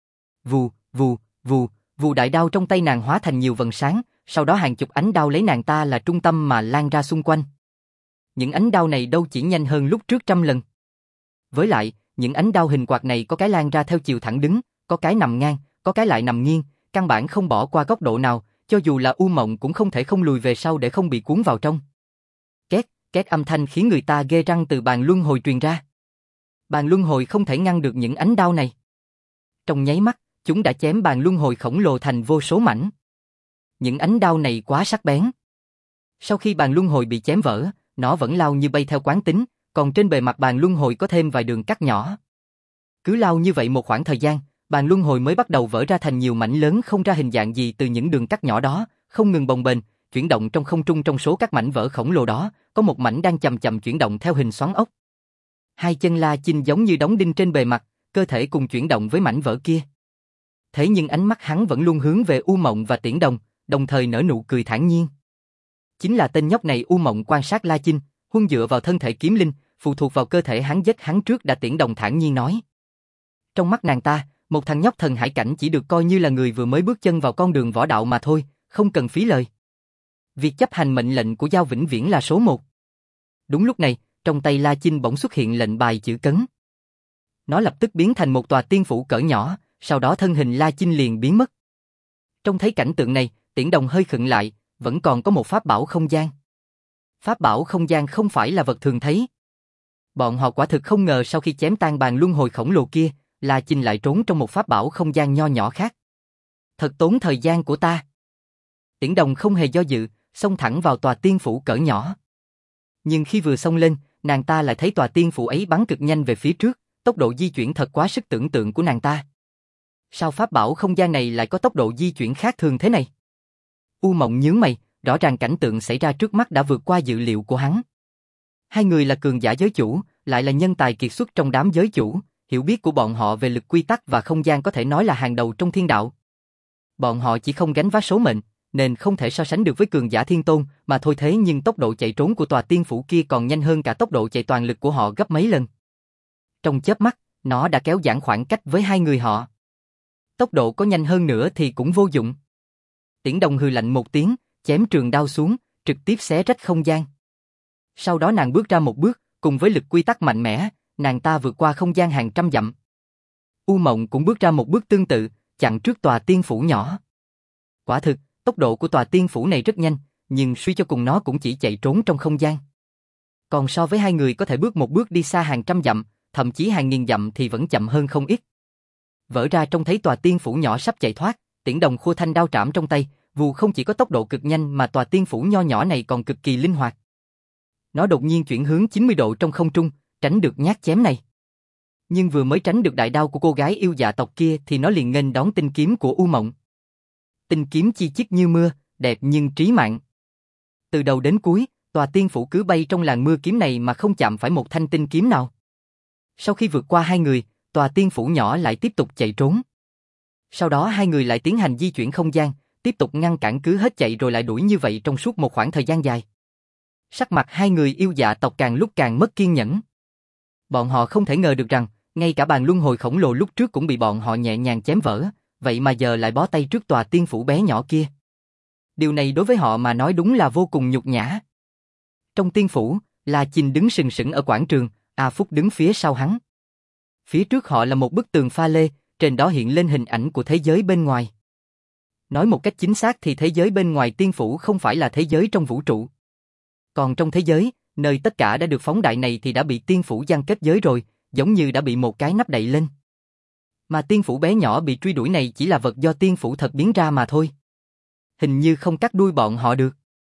Vù, vù, vù, vù, đại đao trong tay nàng hóa thành nhiều vầng sáng, sau đó hàng chục ánh đao lấy nàng ta là trung tâm mà lan ra xung quanh. Những ánh đao này đâu chỉ nhanh hơn lúc trước trăm lần. Với lại, những ánh đao hình quạt này có cái lan ra theo chiều thẳng đứng, có cái nằm ngang, có cái lại nằm nghiêng, căn bản không bỏ qua góc độ nào, cho dù là U Mộng cũng không thể không lùi về sau để không bị cuốn vào trong. Két, két âm thanh khiến người ta ghê răng từ bàn luân hồi truyền ra. Bàn luân hồi không thể ngăn được những ánh đao này. Trong nháy mắt, chúng đã chém bàn luân hồi khổng lồ thành vô số mảnh. Những ánh đao này quá sắc bén. Sau khi bàn luân hồi bị chém vỡ, nó vẫn lao như bay theo quán tính, còn trên bề mặt bàn luân hồi có thêm vài đường cắt nhỏ. Cứ lao như vậy một khoảng thời gian, bàn luân hồi mới bắt đầu vỡ ra thành nhiều mảnh lớn không ra hình dạng gì từ những đường cắt nhỏ đó, không ngừng bồng bềnh, chuyển động trong không trung. Trong số các mảnh vỡ khổng lồ đó, có một mảnh đang chậm chậm chuyển động theo hình xoắn ốc. Hai chân La Chinh giống như đóng đinh trên bề mặt, cơ thể cùng chuyển động với mảnh vỡ kia. Thế nhưng ánh mắt hắn vẫn luôn hướng về U Mộng và Tiễn Đồng, đồng thời nở nụ cười thản nhiên. Chính là tên nhóc này. U Mộng quan sát La Chinh, huân dựa vào thân thể kiếm linh, phụ thuộc vào cơ thể hắn giết hắn trước đã. Tiễn Đồng thản nhiên nói. Trong mắt nàng ta, một thằng nhóc thần hải cảnh chỉ được coi như là người vừa mới bước chân vào con đường võ đạo mà thôi, không cần phí lời. Việc chấp hành mệnh lệnh của Giao vĩnh viễn là số một. Đúng lúc này, trong tay La Chinh bỗng xuất hiện lệnh bài chữ cấn. Nó lập tức biến thành một tòa tiên phủ cỡ nhỏ, sau đó thân hình La Chinh liền biến mất. Trông thấy cảnh tượng này, Tiễn Đồng hơi khựng lại, vẫn còn có một pháp bảo không gian. Pháp bảo không gian không phải là vật thường thấy. Bọn họ quả thực không ngờ sau khi chém tan bàn luân hồi khổng lồ kia, La Chinh lại trốn trong một pháp bảo không gian nho nhỏ khác. Thật tốn thời gian của ta. Tiễn Đồng không hề do dự, xông thẳng vào tòa tiên phủ cỡ nhỏ. Nhưng khi vừa xông lên, nàng ta lại thấy tòa tiên phủ ấy bắn cực nhanh về phía trước, tốc độ di chuyển thật quá sức tưởng tượng của nàng ta. Sao pháp bảo không gian này lại có tốc độ di chuyển khác thường thế này? U Mộng nhướng mày, rõ ràng cảnh tượng xảy ra trước mắt đã vượt qua dự liệu của hắn. Hai người là cường giả giới chủ, lại là nhân tài kiệt xuất trong đám giới chủ, hiểu biết của bọn họ về lực quy tắc và không gian có thể nói là hàng đầu trong thiên đạo. Bọn họ chỉ không gánh vác số mệnh, nên không thể so sánh được với cường giả thiên tôn mà thôi. Thế nhưng tốc độ chạy trốn của tòa tiên phủ kia còn nhanh hơn cả tốc độ chạy toàn lực của họ gấp mấy lần. Trong chớp mắt, nó đã kéo giãn khoảng cách với hai người họ. Tốc độ có nhanh hơn nữa thì cũng vô dụng. Tiễn Đồng hừ lạnh một tiếng, chém trường đao xuống, trực tiếp xé rách không gian. Sau đó nàng bước ra một bước, cùng với lực quy tắc mạnh mẽ, nàng ta vượt qua không gian hàng trăm dặm. U Mộng cũng bước ra một bước tương tự, chặn trước tòa tiên phủ nhỏ. Quả thực, tốc độ của tòa tiên phủ này rất nhanh, nhưng suy cho cùng nó cũng chỉ chạy trốn trong không gian. Còn so với hai người có thể bước một bước đi xa hàng trăm dặm, thậm chí hàng nghìn dặm thì vẫn chậm hơn không ít. Vỡ ra trông thấy tòa tiên phủ nhỏ sắp chạy thoát, Tiễn Đồng khua thanh đao trảm trong tay, vù không chỉ có tốc độ cực nhanh mà tòa tiên phủ nho nhỏ này còn cực kỳ linh hoạt. Nó đột nhiên chuyển hướng chín mươi độ trong không trung, tránh được nhát chém này. Nhưng vừa mới tránh được đại đao của cô gái yêu dạ tộc kia thì nó liền nghênh đón tinh kiếm của U Mộng. Tinh kiếm chi chít như mưa, đẹp nhưng trí mạng. Từ đầu đến cuối, Tòa tiên phủ cứ bay trong làn mưa kiếm này mà không chạm phải một thanh tinh kiếm nào. Sau khi vượt qua hai người, tòa tiên phủ nhỏ lại tiếp tục chạy trốn. Sau đó hai người lại tiến hành di chuyển không gian, tiếp tục ngăn cản cứ hết chạy rồi lại đuổi như vậy trong suốt một khoảng thời gian dài. Sắc mặt hai người yêu dạ tộc càng lúc càng mất kiên nhẫn. Bọn họ không thể ngờ được rằng, ngay cả bàn luân hồi khổng lồ lúc trước cũng bị bọn họ nhẹ nhàng chém vỡ, vậy mà giờ lại bó tay trước tòa tiên phủ bé nhỏ kia. Điều này đối với họ mà nói đúng là vô cùng nhục nhã. Trong tiên phủ, La Chinh đứng sừng sững ở quảng trường, A Phúc đứng phía sau hắn. Phía trước họ là một bức tường pha lê, trên đó hiện lên hình ảnh của thế giới bên ngoài. Nói một cách chính xác thì thế giới bên ngoài tiên phủ không phải là thế giới trong vũ trụ. Còn trong thế giới, nơi tất cả đã được phóng đại này thì đã bị tiên phủ giăng kết giới rồi, giống như đã bị một cái nắp đậy lên. Mà tiên phủ bé nhỏ bị truy đuổi này chỉ là vật do tiên phủ thật biến ra mà thôi. Hình như không cắt đuôi bọn họ được.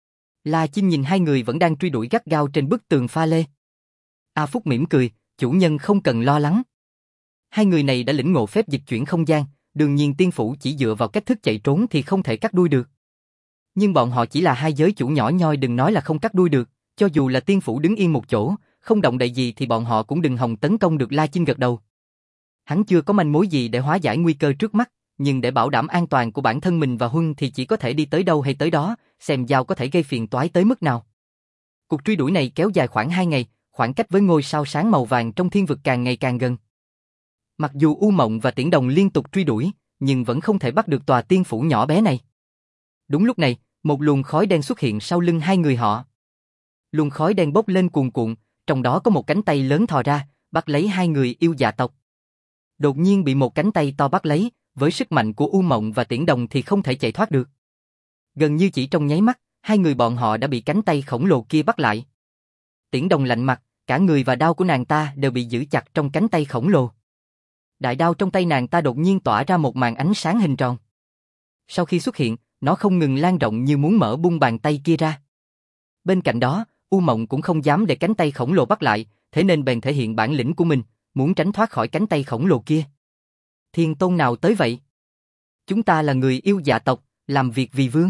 La Chinh nhìn hai người vẫn đang truy đuổi gắt gao trên bức tường pha lê. A Phúc mỉm cười, chủ nhân không cần lo lắng. Hai người này đã lĩnh ngộ phép dịch chuyển không gian, đương nhiên tiên phủ chỉ dựa vào cách thức chạy trốn thì không thể cắt đuôi được. Nhưng bọn họ chỉ là hai giới chủ nhỏ nhoi, đừng nói là không cắt đuôi được, cho dù là tiên phủ đứng yên một chỗ, không động đậy gì thì bọn họ cũng đừng hòng tấn công được. La Chinh gật đầu. Hắn chưa có manh mối gì để hóa giải nguy cơ trước mắt, nhưng để bảo đảm an toàn của bản thân mình và Huân thì chỉ có thể đi tới đâu hay tới đó, xem Giao có thể gây phiền toái tới mức nào. Cuộc truy đuổi này kéo dài khoảng hai ngày, khoảng cách với ngôi sao sáng màu vàng trong thiên vực càng ngày càng gần. Mặc dù U Mộng và Tiễn Đồng liên tục truy đuổi, nhưng vẫn không thể bắt được tòa tiên phủ nhỏ bé này. Đúng lúc này, một luồng khói đen xuất hiện sau lưng hai người họ. Luồng khói đen bốc lên cuồn cuộn, trong đó có một cánh tay lớn thò ra, bắt lấy hai người yêu dạ tộc. Đột nhiên bị một cánh tay to bắt lấy, với sức mạnh của U Mộng và Tiễn Đồng thì không thể chạy thoát được. Gần như chỉ trong nháy mắt, hai người bọn họ đã bị cánh tay khổng lồ kia bắt lại. Tiễn Đồng lạnh mặt, cả người và đao của nàng ta đều bị giữ chặt trong cánh tay khổng lồ. Đại đao trong tay nàng ta đột nhiên tỏa ra một màn ánh sáng hình tròn. Sau khi xuất hiện, nó không ngừng lan rộng như muốn mở bung bàn tay kia ra. Bên cạnh đó, U Mộng cũng không dám để cánh tay khổng lồ bắt lại, thế nên bèn thể hiện bản lĩnh của mình, muốn tránh thoát khỏi cánh tay khổng lồ kia. Thiên tôn nào tới vậy? Chúng ta là người yêu dạ tộc, làm việc vì vương.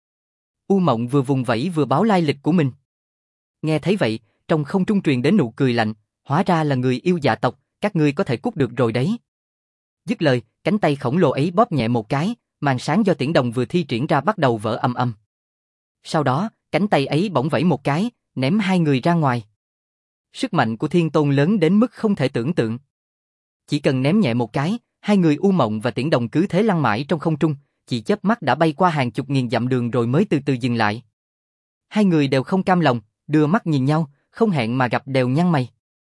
U Mộng vừa vùng vẫy vừa báo lai lịch của mình. Nghe thấy vậy, trong không trung truyền đến nụ cười lạnh, hóa ra là người yêu dạ tộc, các ngươi có thể cút được rồi đấy. Dứt lời, cánh tay khổng lồ ấy bóp nhẹ một cái, màn sáng do Tiễn Đồng vừa thi triển ra bắt đầu vỡ ầm ầm. Sau đó, cánh tay ấy bỗng vẫy một cái, ném hai người ra ngoài. Sức mạnh của Thiên Tôn lớn đến mức không thể tưởng tượng. Chỉ cần ném nhẹ một cái, hai người U Mộng và Tiễn Đồng cứ thế lăn mãi trong không trung, chỉ chớp mắt đã bay qua hàng chục nghìn dặm đường rồi mới từ từ dừng lại. Hai người đều không cam lòng, đưa mắt nhìn nhau, không hẹn mà gặp đều nhăn mày.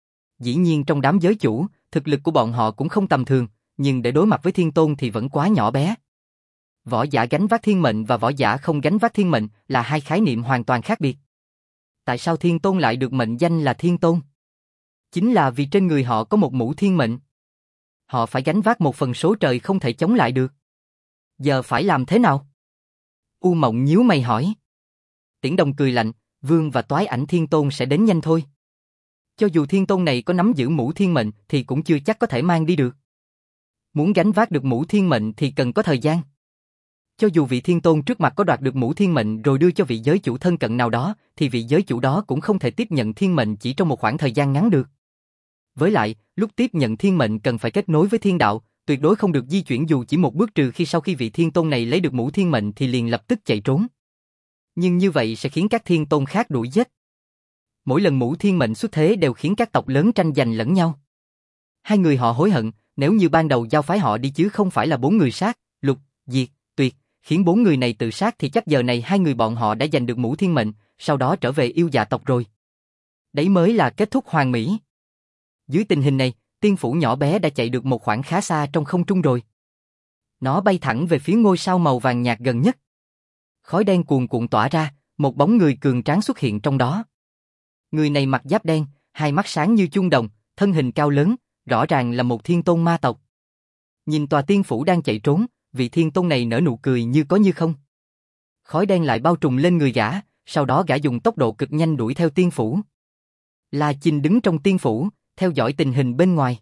Dĩ nhiên trong đám giới chủ, thực lực của bọn họ cũng không tầm thường, nhưng để đối mặt với Thiên Tôn thì vẫn quá nhỏ bé. Võ giả gánh vác thiên mệnh và võ giả không gánh vác thiên mệnh là hai khái niệm hoàn toàn khác biệt. Tại sao Thiên Tôn lại được mệnh danh là Thiên Tôn? Chính là vì trên người họ có một mũ thiên mệnh. Họ phải gánh vác một phần số trời không thể chống lại được. Giờ phải làm thế nào? U Mộng nhíu mày hỏi. Tiễn Đồng cười lạnh, Vương và Toái Ảnh Thiên Tôn sẽ đến nhanh thôi. Cho dù Thiên Tôn này có nắm giữ mũ thiên mệnh thì cũng chưa chắc có thể mang đi được. Muốn gánh vác được mũ thiên mệnh thì cần có thời gian. Cho dù vị Thiên Tôn trước mặt có đoạt được mũ thiên mệnh rồi đưa cho vị giới chủ thân cận nào đó, thì vị giới chủ đó cũng không thể tiếp nhận thiên mệnh chỉ trong một khoảng thời gian ngắn được. Với lại, lúc tiếp nhận thiên mệnh cần phải kết nối với thiên đạo, tuyệt đối không được di chuyển dù chỉ một bước, trừ khi sau khi vị Thiên Tôn này lấy được mũ thiên mệnh thì liền lập tức chạy trốn. Nhưng như vậy sẽ khiến các Thiên Tôn khác đuổi giết. Mỗi lần mũ thiên mệnh xuất thế đều khiến các tộc lớn tranh giành lẫn nhau. Hai người họ hối hận, nếu như ban đầu giao phái họ đi chứ không phải là bốn người sát, lục, diệt, tuyệt, khiến bốn người này tự sát thì chắc giờ này hai người bọn họ đã giành được mũ thiên mệnh, sau đó trở về yêu dạ tộc rồi. Đấy mới là kết thúc hoàn mỹ. Dưới tình hình này, tiên phủ nhỏ bé đã chạy được một khoảng khá xa trong không trung rồi. Nó bay thẳng về phía ngôi sao màu vàng nhạt gần nhất. Khói đen cuồn cuộn tỏa ra, một bóng người cường tráng xuất hiện trong đó. Người này mặc giáp đen, hai mắt sáng như chuông đồng, thân hình cao lớn, rõ ràng là một Thiên Tôn ma tộc. Nhìn tòa tiên phủ đang chạy trốn, vị Thiên Tôn này nở nụ cười như có như không. Khói đen lại bao trùm lên người gã, sau đó gã dùng tốc độ cực nhanh đuổi theo tiên phủ. La Chinh đứng trong tiên phủ, theo dõi tình hình bên ngoài.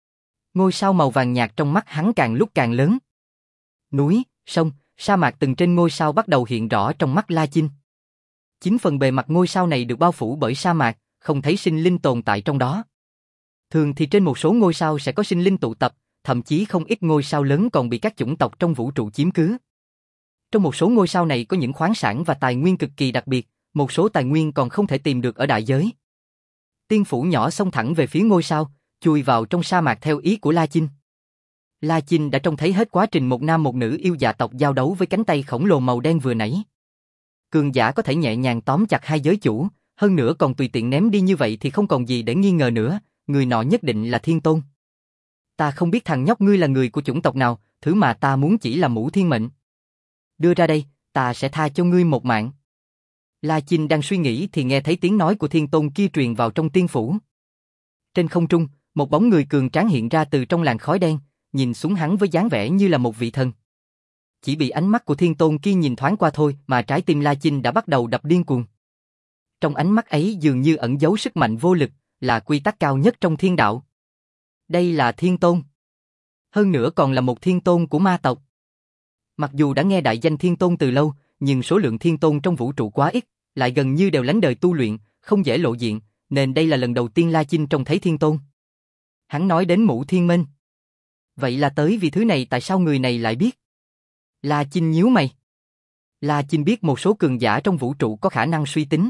Ngôi sao màu vàng nhạt trong mắt hắn càng lúc càng lớn. Núi, sông, sa mạc từng trên ngôi sao bắt đầu hiện rõ trong mắt La Chinh. Chính phần bề mặt ngôi sao này được bao phủ bởi sa mạc, không thấy sinh linh tồn tại trong đó. Thường thì trên một số ngôi sao sẽ có sinh linh tụ tập, thậm chí không ít ngôi sao lớn còn bị các chủng tộc trong vũ trụ chiếm cứ. Trong một số ngôi sao này có những khoáng sản và tài nguyên cực kỳ đặc biệt, một số tài nguyên còn không thể tìm được ở đại giới. Tiên phủ nhỏ xông thẳng về phía ngôi sao, chui vào trong sa mạc theo ý của La Chinh. La Chinh đã trông thấy hết quá trình một nam một nữ yêu dạ tộc giao đấu với cánh tay khổng lồ màu đen vừa nãy. Cường giả có thể nhẹ nhàng tóm chặt hai giới chủ, hơn nữa còn tùy tiện ném đi như vậy thì không còn gì để nghi ngờ nữa, người nọ nhất định là Thiên Tôn. Ta không biết thằng nhóc ngươi là người của chủng tộc nào, thứ mà ta muốn chỉ là Mũ Thiên Mệnh. Đưa ra đây, ta sẽ tha cho ngươi một mạng. La Chinh đang suy nghĩ thì nghe thấy tiếng nói của Thiên Tôn kia truyền vào trong tiên phủ. Trên không trung, một bóng người cường tráng hiện ra từ trong làn khói đen, nhìn xuống hắn với dáng vẻ như là một vị thần. Chỉ bị ánh mắt của Thiên Tôn kia nhìn thoáng qua thôi mà trái tim La Chinh đã bắt đầu đập điên cuồng. Trong ánh mắt ấy dường như ẩn giấu sức mạnh vô lực, là quy tắc cao nhất trong thiên đạo. Đây là Thiên Tôn. Hơn nữa còn là một Thiên Tôn của ma tộc. Mặc dù đã nghe đại danh Thiên Tôn từ lâu, nhưng số lượng Thiên Tôn trong vũ trụ quá ít, lại gần như đều lánh đời tu luyện, không dễ lộ diện, nên đây là lần đầu tiên La Chinh trông thấy Thiên Tôn. Hắn nói đến Mũ Thiên Minh. Vậy là tới vì thứ này tại sao người này lại biết? La Chinh nhíu mày. La Chinh biết một số cường giả trong vũ trụ có khả năng suy tính.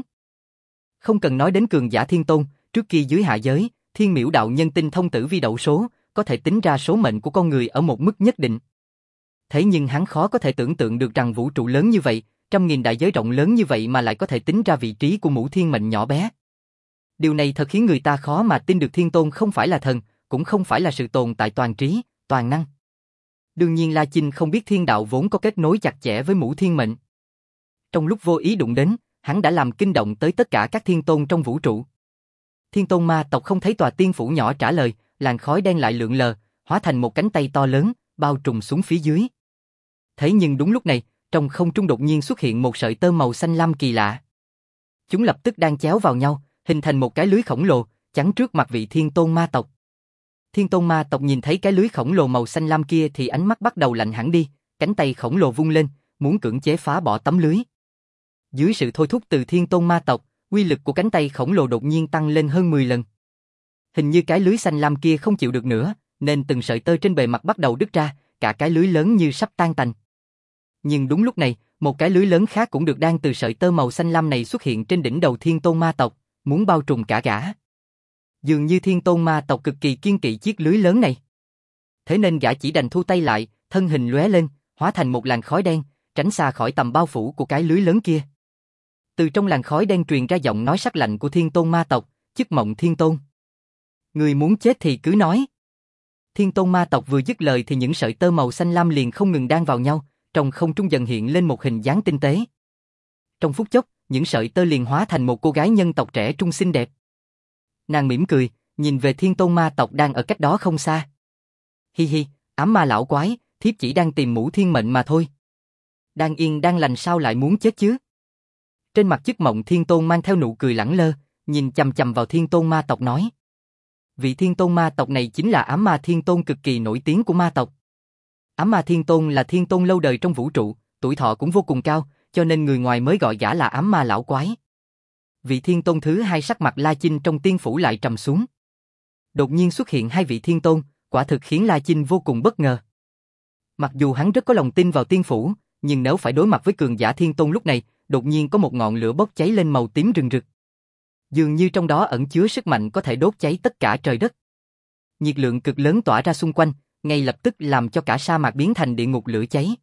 Không cần nói đến cường giả Thiên Tôn, trước kia dưới hạ giới, Thiên Miễu đạo nhân tinh thông tử vi đậu số, có thể tính ra số mệnh của con người ở một mức nhất định. Thế nhưng hắn khó có thể tưởng tượng được rằng vũ trụ lớn như vậy, trăm nghìn đại giới rộng lớn như vậy mà lại có thể tính ra vị trí của Mũ Thiên Mệnh nhỏ bé. Điều này thật khiến người ta khó mà tin được Thiên Tôn không phải là thần, cũng không phải là sự tồn tại toàn trí, toàn năng. Đương nhiên La Chinh không biết thiên đạo vốn có kết nối chặt chẽ với Mũ Thiên Mệnh. Trong lúc vô ý đụng đến, hắn đã làm kinh động tới tất cả các Thiên Tôn trong vũ trụ. Thiên Tôn ma tộc không thấy tòa tiên phủ nhỏ trả lời, làn khói đen lại lượn lờ, hóa thành một cánh tay to lớn, bao trùm xuống phía dưới. Thế nhưng đúng lúc này, trong không trung đột nhiên xuất hiện một sợi tơ màu xanh lam kỳ lạ. Chúng lập tức đan chéo vào nhau, hình thành một cái lưới khổng lồ, chắn trước mặt vị Thiên Tôn ma tộc. Thiên Tôn ma tộc nhìn thấy cái lưới khổng lồ màu xanh lam kia thì ánh mắt bắt đầu lạnh hẳn đi, cánh tay khổng lồ vung lên, muốn cưỡng chế phá bỏ tấm lưới. Dưới sự thôi thúc từ Thiên Tôn ma tộc, uy lực của cánh tay khổng lồ đột nhiên tăng lên hơn mười lần. Hình như cái lưới xanh lam kia không chịu được nữa, nên từng sợi tơ trên bề mặt bắt đầu đứt ra, cả cái lưới lớn như sắp tan tành. Nhưng đúng lúc này, một cái lưới lớn khác cũng được đan từ sợi tơ màu xanh lam này xuất hiện trên đỉnh đầu Thiên Tôn ma tộc, muốn bao trùm cả gã. Dường như Thiên Tôn ma tộc cực kỳ kiên kỵ chiếc lưới lớn này. Thế nên gã chỉ đành thu tay lại, thân hình lóe lên, hóa thành một làn khói đen, tránh xa khỏi tầm bao phủ của cái lưới lớn kia. Từ trong làn khói đen truyền ra giọng nói sắc lạnh của Thiên Tôn ma tộc, Chức Mộng Thiên Tôn. Người muốn chết thì cứ nói. Thiên Tôn ma tộc vừa dứt lời thì những sợi tơ màu xanh lam liền không ngừng đan vào nhau, trong không trung dần hiện lên một hình dáng tinh tế. Trong phút chốc, những sợi tơ liền hóa thành một cô gái nhân tộc trẻ trung xinh đẹp. Nàng mỉm cười, nhìn về Thiên Tôn ma tộc đang ở cách đó không xa. Hi hi, ám ma lão quái, thiếp chỉ đang tìm Mũ Thiên Mệnh mà thôi. Đang yên đang lành sao lại muốn chết chứ? Trên mặt Chức Mộng Thiên Tôn mang theo nụ cười lẳng lơ, nhìn chằm chằm vào Thiên Tôn ma tộc nói. Vị Thiên Tôn ma tộc này chính là ám ma Thiên Tôn cực kỳ nổi tiếng của ma tộc. Ám ma Thiên Tôn là Thiên Tôn lâu đời trong vũ trụ, tuổi thọ cũng vô cùng cao, cho nên người ngoài mới gọi gã là ám ma lão quái. Vị Thiên Tôn thứ hai sắc mặt La Chinh trong tiên phủ lại trầm xuống. Đột nhiên xuất hiện hai vị Thiên Tôn, quả thực khiến La Chinh vô cùng bất ngờ. Mặc dù hắn rất có lòng tin vào tiên phủ, nhưng nếu phải đối mặt với cường giả Thiên Tôn lúc này, đột nhiên có một ngọn lửa bốc cháy lên màu tím rừng rực. Dường như trong đó ẩn chứa sức mạnh có thể đốt cháy tất cả trời đất. Nhiệt lượng cực lớn tỏa ra xung quanh, ngay lập tức làm cho cả sa mạc biến thành địa ngục lửa cháy.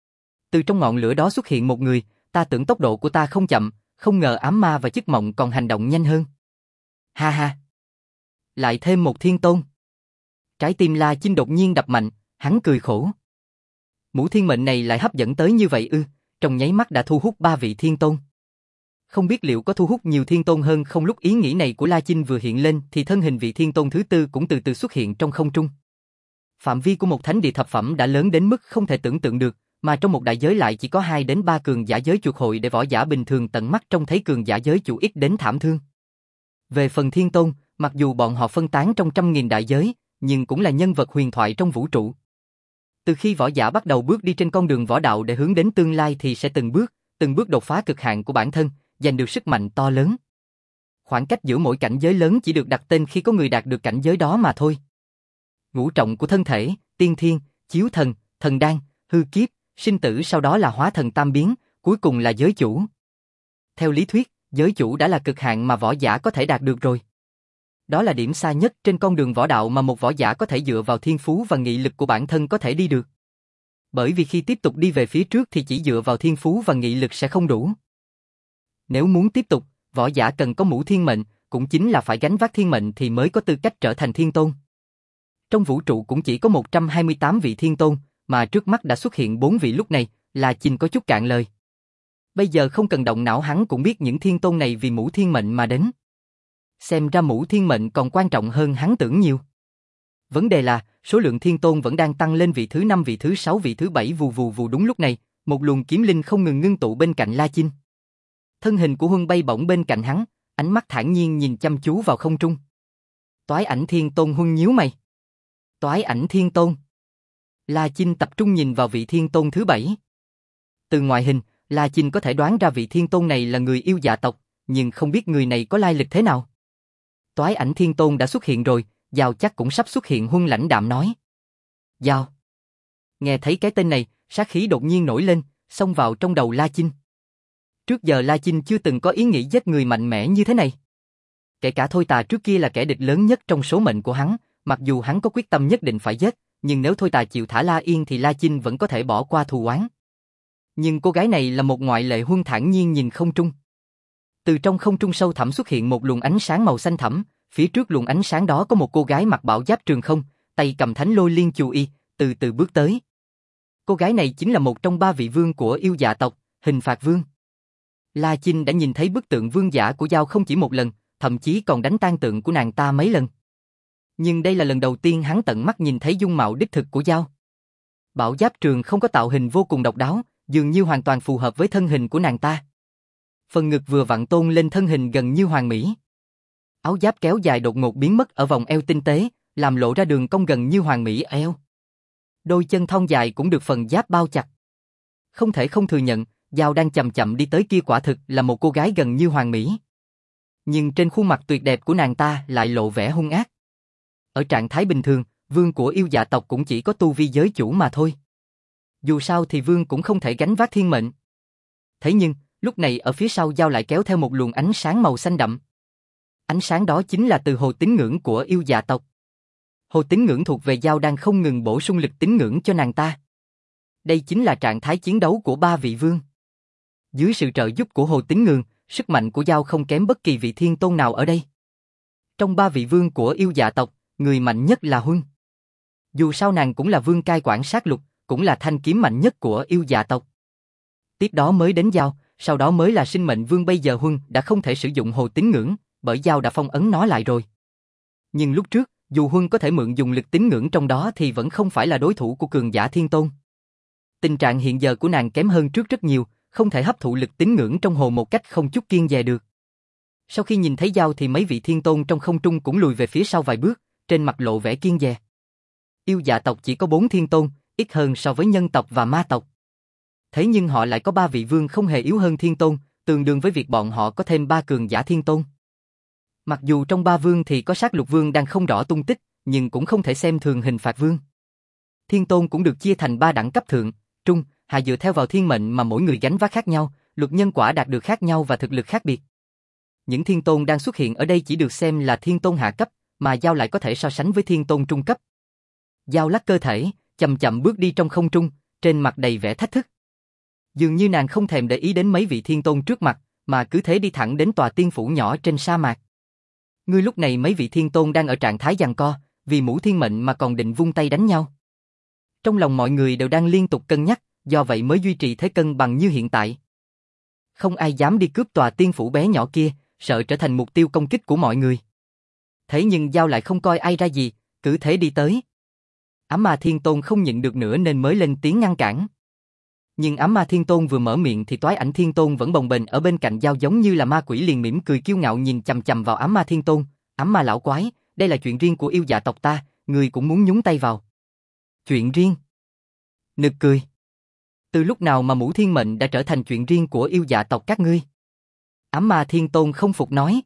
Từ trong ngọn lửa đó xuất hiện một người, ta tưởng tốc độ của ta không chậm, không ngờ ám ma và Chức Mộng còn hành động nhanh hơn. Ha ha! Lại thêm một Thiên Tôn. Trái tim La Chinh đột nhiên đập mạnh, hắn cười khổ. Mũ Thiên Mệnh này lại hấp dẫn tới như vậy ư, trong nháy mắt đã thu hút ba vị Thiên Tôn. Không biết liệu có thu hút nhiều Thiên Tôn hơn không. Lúc ý nghĩ này của La Chinh vừa hiện lên thì thân hình vị Thiên Tôn thứ tư cũng từ từ xuất hiện trong không trung. Phạm vi của một thánh địa thập phẩm đã lớn đến mức không thể tưởng tượng được, mà trong một đại giới lại chỉ có hai đến ba cường giả giới chuột hội để võ giả bình thường tận mắt trông thấy cường giả giới chủ ít đến thảm thương. Về phần Thiên Tôn, mặc dù bọn họ phân tán trong trăm nghìn đại giới, nhưng cũng là nhân vật huyền thoại trong vũ trụ. Từ khi võ giả bắt đầu bước đi trên con đường võ đạo để hướng đến tương lai thì sẽ từng bước, từng bước đột phá cực hạn của bản thân, giành được sức mạnh to lớn. Khoảng cách giữa mỗi cảnh giới lớn chỉ được đặt tên khi có người đạt được cảnh giới đó mà thôi. Ngũ trọng của thân thể, tiên thiên, chiếu thần, thần đan, hư kiếp, sinh tử, sau đó là hóa thần tam biến, cuối cùng là giới chủ. Theo lý thuyết, giới chủ đã là cực hạn mà võ giả có thể đạt được rồi. Đó là điểm xa nhất trên con đường võ đạo mà một võ giả có thể dựa vào thiên phú và nghị lực của bản thân có thể đi được. Bởi vì khi tiếp tục đi về phía trước thì chỉ dựa vào thiên phú và nghị lực sẽ không đủ. Nếu muốn tiếp tục, võ giả cần có mũ thiên mệnh, cũng chính là phải gánh vác thiên mệnh thì mới có tư cách trở thành thiên tôn. Trong vũ trụ cũng chỉ có một trăm hai mươi tám vị thiên tôn, mà trước mắt đã xuất hiện bốn vị lúc này, La Chinh có chút cạn lời. Bây giờ không cần động não hắn cũng biết những thiên tôn này vì mũ thiên mệnh mà đến. Xem ra mũ thiên mệnh còn quan trọng hơn hắn tưởng nhiều. Vấn đề là, số lượng thiên tôn vẫn đang tăng lên, vị thứ năm, vị thứ sáu, vị thứ bảy vù vù vù. Đúng lúc này, một luồng kiếm linh không ngừng ngưng tụ bên cạnh La Chinh. Thân hình của Huân bay bổng bên cạnh hắn, ánh mắt thản nhiên nhìn chăm chú vào không trung. Toái ảnh thiên tôn. Huân nhíu mày. Toái ảnh thiên tôn. La Chinh tập trung nhìn vào vị thiên tôn thứ bảy. Từ ngoại hình, La Chinh có thể đoán ra vị thiên tôn này là người yêu dạ tộc, nhưng không biết người này có lai lịch thế nào. Toái ảnh thiên tôn đã xuất hiện rồi, Giao chắc cũng sắp xuất hiện. Huân lãnh đạm nói. Giao. Nghe thấy cái tên này, sát khí đột nhiên nổi lên, xông vào trong đầu La Chinh. Trước giờ La Chinh chưa từng có ý nghĩ giết người mạnh mẽ như thế này. Kể cả Thôi Tà trước kia là kẻ địch lớn nhất trong số mệnh của hắn, mặc dù hắn có quyết tâm nhất định phải giết, nhưng nếu Thôi Tà chịu thả La yên thì La Chinh vẫn có thể bỏ qua thù oán. Nhưng cô gái này là một ngoại lệ. Huân thản nhiên nhìn không trung. Từ trong không trung sâu thẳm xuất hiện một luồng ánh sáng màu xanh thẳm, phía trước luồng ánh sáng đó có một cô gái mặc bảo giáp trường không, tay cầm thánh lôi liên chù y, từ từ bước tới. Cô gái này chính là một trong ba vị vương của yêu dạ tộc, Hình Phạt Vương. La Chinh đã nhìn thấy bức tượng vương giả của Giao không chỉ một lần, thậm chí còn đánh tan tượng của nàng ta mấy lần. Nhưng đây là lần đầu tiên hắn tận mắt nhìn thấy dung mạo đích thực của Giao. Bảo giáp trường không có tạo hình vô cùng độc đáo, dường như hoàn toàn phù hợp với thân hình của nàng ta. Phần ngực vừa vặn tôn lên thân hình gần như hoàn mỹ. Áo giáp kéo dài đột ngột biến mất ở vòng eo tinh tế, làm lộ ra đường cong gần như hoàn mỹ eo. Đôi chân thon dài cũng được phần giáp bao chặt. Không thể không thừa nhận, Giao đang chậm chậm đi tới kia quả thực là một cô gái gần như hoàn mỹ. Nhưng trên khuôn mặt tuyệt đẹp của nàng ta lại lộ vẻ hung ác. Ở trạng thái bình thường, vương của yêu dạ tộc cũng chỉ có tu vi giới chủ mà thôi. Dù sao thì vương cũng không thể gánh vác thiên mệnh. Thế nhưng, lúc này ở phía sau Giao lại kéo theo một luồng ánh sáng màu xanh đậm. Ánh sáng đó chính là từ hồ tín ngưỡng của yêu dạ tộc. Hồ tín ngưỡng thuộc về Giao đang không ngừng bổ sung lực tín ngưỡng cho nàng ta. Đây chính là trạng thái chiến đấu của ba vị vương. Dưới sự trợ giúp của hồ tín ngưỡng, sức mạnh của Giao không kém bất kỳ vị thiên tôn nào ở đây. Trong ba vị vương của yêu dạ tộc, người mạnh nhất là Huân. Dù sao nàng cũng là vương cai quản sát lục, cũng là thanh kiếm mạnh nhất của yêu dạ tộc. Tiếp đó mới đến Giao, sau đó mới là sinh mệnh vương. Bây giờ Huân đã không thể sử dụng hồ tín ngưỡng, bởi Giao đã phong ấn nó lại rồi. Nhưng lúc trước, dù Huân có thể mượn dùng lực tín ngưỡng trong đó thì vẫn không phải là đối thủ của cường giả thiên tôn. Tình trạng hiện giờ của nàng kém hơn trước rất nhiều, không thể hấp thụ lực tín ngưỡng trong hồ một cách không chút kiêng dè được. Sau khi nhìn thấy Giao thì mấy vị thiên tôn trong không trung cũng lùi về phía sau vài bước, trên mặt lộ vẻ kiêng dè. Yêu dạ tộc chỉ có bốn thiên tôn, ít hơn so với nhân tộc và ma tộc. Thế nhưng họ lại có ba vị vương không hề yếu hơn thiên tôn, tương đương với việc bọn họ có thêm ba cường giả thiên tôn. Mặc dù trong ba vương thì có sát lục vương đang không rõ tung tích, nhưng cũng không thể xem thường Hình Phạt Vương. Thiên tôn cũng được chia thành ba đẳng cấp thượng, trung, hạ dựa theo vào thiên mệnh mà mỗi người gánh vác khác nhau, luật nhân quả đạt được khác nhau và thực lực khác biệt. Những thiên tôn đang xuất hiện ở đây chỉ được xem là thiên tôn hạ cấp, mà Giao lại có thể so sánh với thiên tôn trung cấp. Giao lắc cơ thể, chậm chậm bước đi trong không trung, trên mặt đầy vẻ thách thức. Dường như nàng không thèm để ý đến mấy vị thiên tôn trước mặt, mà cứ thế đi thẳng đến tòa tiên phủ nhỏ trên sa mạc. Ngươi lúc này mấy vị thiên tôn đang ở trạng thái giằng co, vì mũ thiên mệnh mà còn định vung tay đánh nhau. Trong lòng mọi người đều đang liên tục cân nhắc, do vậy mới duy trì thế cân bằng như hiện tại. Không ai dám đi cướp tòa tiên phủ bé nhỏ kia, sợ trở thành mục tiêu công kích của mọi người. Thế nhưng Giao lại không coi ai ra gì, cứ thế đi tới. Ám Ma Thiên Tôn không nhịn được nữa nên mới lên tiếng ngăn cản. Nhưng Ám Ma Thiên Tôn vừa mở miệng thì Toái Ảnh Thiên Tôn vẫn bồng bềnh ở bên cạnh Giao giống như là ma quỷ, liền mỉm cười kiêu ngạo nhìn chằm chằm vào Ám Ma Thiên Tôn. Ám Ma lão quái, đây là chuyện riêng của yêu dạ tộc ta, người cũng muốn nhúng tay vào. Chuyện riêng? Nực cười. Từ lúc nào mà mũ thiên mệnh đã trở thành chuyện riêng của yêu dạ tộc các ngươi? Ám Ma Thiên Tôn không phục nói.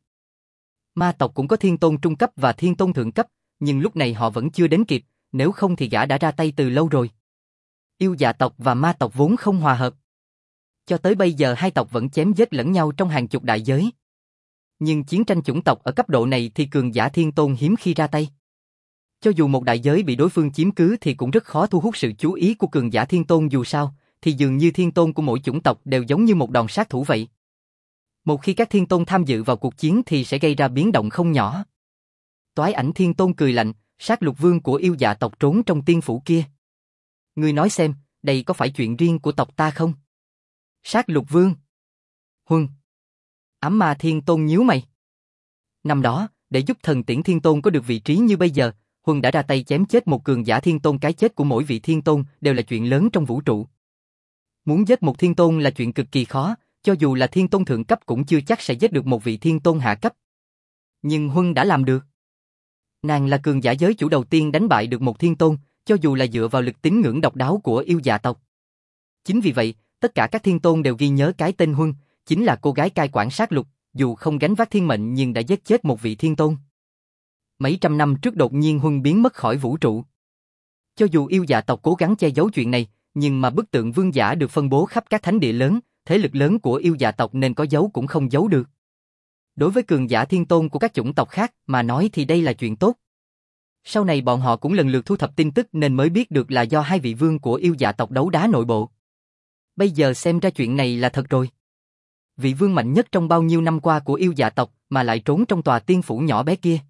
Ma tộc cũng có Thiên Tôn trung cấp và Thiên Tôn thượng cấp, nhưng lúc này họ vẫn chưa đến kịp, nếu không thì gã đã ra tay từ lâu rồi. Yêu Dạ tộc và Ma tộc vốn không hòa hợp. Cho tới bây giờ hai tộc vẫn chém giết lẫn nhau trong hàng chục đại giới. Nhưng chiến tranh chủng tộc ở cấp độ này thì cường giả Thiên Tôn hiếm khi ra tay. Cho dù một đại giới bị đối phương chiếm cứ thì cũng rất khó thu hút sự chú ý của cường giả Thiên Tôn, dù sao, thì dường như Thiên Tôn của mỗi chủng tộc đều giống như một đòn sát thủ vậy. Một khi các Thiên Tôn tham dự vào cuộc chiến thì sẽ gây ra biến động không nhỏ. Toái Ảnh Thiên Tôn cười lạnh, Sát Lục Vương của Yêu Dạ tộc trốn trong tiên phủ kia. Ngươi nói xem, đây có phải chuyện riêng của tộc ta không? Sát Lục Vương. Huân. Ám Ma Thiên Tôn nhíu mày. Năm đó, để giúp Thần Tiễn Thiên Tôn có được vị trí như bây giờ, Huân đã ra tay chém chết một cường giả Thiên Tôn, cái chết của mỗi vị Thiên Tôn đều là chuyện lớn trong vũ trụ. Muốn giết một Thiên Tôn là chuyện cực kỳ khó, cho dù là Thiên Tôn thượng cấp cũng chưa chắc sẽ giết được một vị Thiên Tôn hạ cấp. Nhưng Huân đã làm được. Nàng là cường giả giới chủ đầu tiên đánh bại được một Thiên Tôn, cho dù là dựa vào lực tín ngưỡng độc đáo của Yêu Dạ tộc. Chính vì vậy, tất cả các Thiên Tôn đều ghi nhớ cái tên Huân, chính là cô gái cai quản sát lục, dù không gánh vác thiên mệnh nhưng đã giết chết một vị Thiên Tôn. Mấy trăm năm trước đột nhiên Huân biến mất khỏi vũ trụ. Cho dù Yêu Dạ tộc cố gắng che giấu chuyện này, nhưng mà bức tượng vương giả được phân bố khắp các thánh địa lớn, thế lực lớn của Yêu Dạ tộc nên có giấu cũng không giấu được. Đối với cường giả Thiên Tôn của các chủng tộc khác mà nói thì đây là chuyện tốt. Sau này bọn họ cũng lần lượt thu thập tin tức nên mới biết được là do hai vị vương của Yêu Dạ tộc đấu đá nội bộ. Bây giờ xem ra chuyện này là thật rồi. Vị vương mạnh nhất trong bao nhiêu năm qua của Yêu Dạ tộc mà lại trốn trong tòa tiên phủ nhỏ bé kia.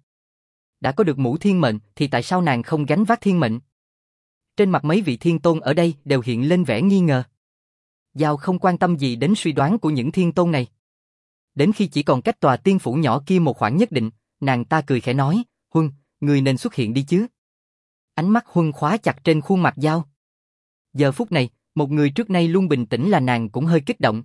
Đã có được mũ thiên mệnh thì tại sao nàng không gánh vác thiên mệnh? Trên mặt mấy vị Thiên Tôn ở đây đều hiện lên vẻ nghi ngờ. Giao không quan tâm gì đến suy đoán của những Thiên Tôn này. Đến khi chỉ còn cách tòa tiên phủ nhỏ kia một khoảng nhất định, nàng ta cười khẽ nói, Huân, người nên xuất hiện đi chứ. Ánh mắt Huân khóa chặt trên khuôn mặt Giao. Giờ phút này, một người trước nay luôn bình tĩnh là nàng cũng hơi kích động.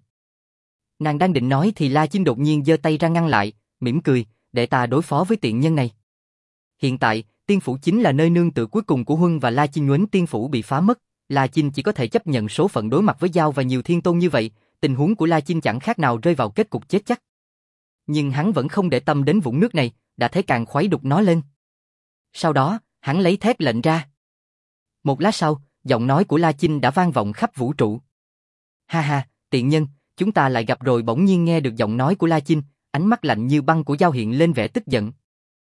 Nàng đang định nói thì La Chinh đột nhiên giơ tay ra ngăn lại, mỉm cười, để ta đối phó với tiện nhân này. Hiện tại, tiên phủ chính là nơi nương tựa cuối cùng của Huân và La Chinh. Nguến tiên phủ bị phá mất, La Chinh chỉ có thể chấp nhận số phận đối mặt với Giao và nhiều Thiên Tôn như vậy, tình huống của La Chinh chẳng khác nào rơi vào kết cục chết chắc. Nhưng hắn vẫn không để tâm đến vũng nước này, đã thấy càng khuấy đục nó lên. Sau đó, hắn lấy thép lệnh ra. Một lát sau, giọng nói của La Chinh đã vang vọng khắp vũ trụ. Ha ha, tiện nhân, chúng ta lại gặp rồi. Bỗng nhiên nghe được giọng nói của La Chinh, ánh mắt lạnh như băng của Giao hiện lên vẻ tức giận.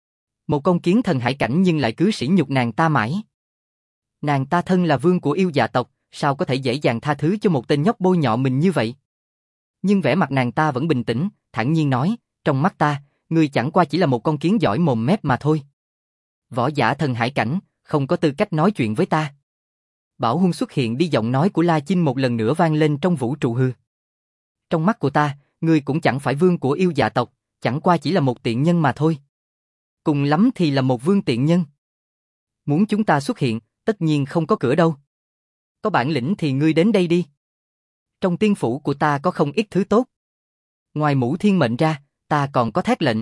Một con kiến thần hải cảnh nhưng lại cứ sỉ nhục nàng ta mãi. Nàng ta thân là vương của Yêu Dạ tộc, sao có thể dễ dàng tha thứ cho một tên nhóc bôi nhọ mình như vậy? Nhưng vẻ mặt nàng ta vẫn bình tĩnh, thản nhiên nói, trong mắt ta, ngươi chẳng qua chỉ là một con kiến giỏi mồm mép mà thôi. Võ giả thần hải cảnh, không có tư cách nói chuyện với ta. Bảo Huân xuất hiện đi. Giọng nói của La Chinh một lần nữa vang lên trong vũ trụ hư. Trong mắt của ta, ngươi cũng chẳng phải vương của Yêu Dạ tộc, chẳng qua chỉ là một tiện nhân mà thôi. Cùng lắm thì là một vương tiện nhân. Muốn chúng ta xuất hiện, tất nhiên không có cửa đâu. Có bản lĩnh thì ngươi đến đây đi. Trong tiên phủ của ta có không ít thứ tốt. Ngoài mũ thiên mệnh ra, ta còn có thét lệnh.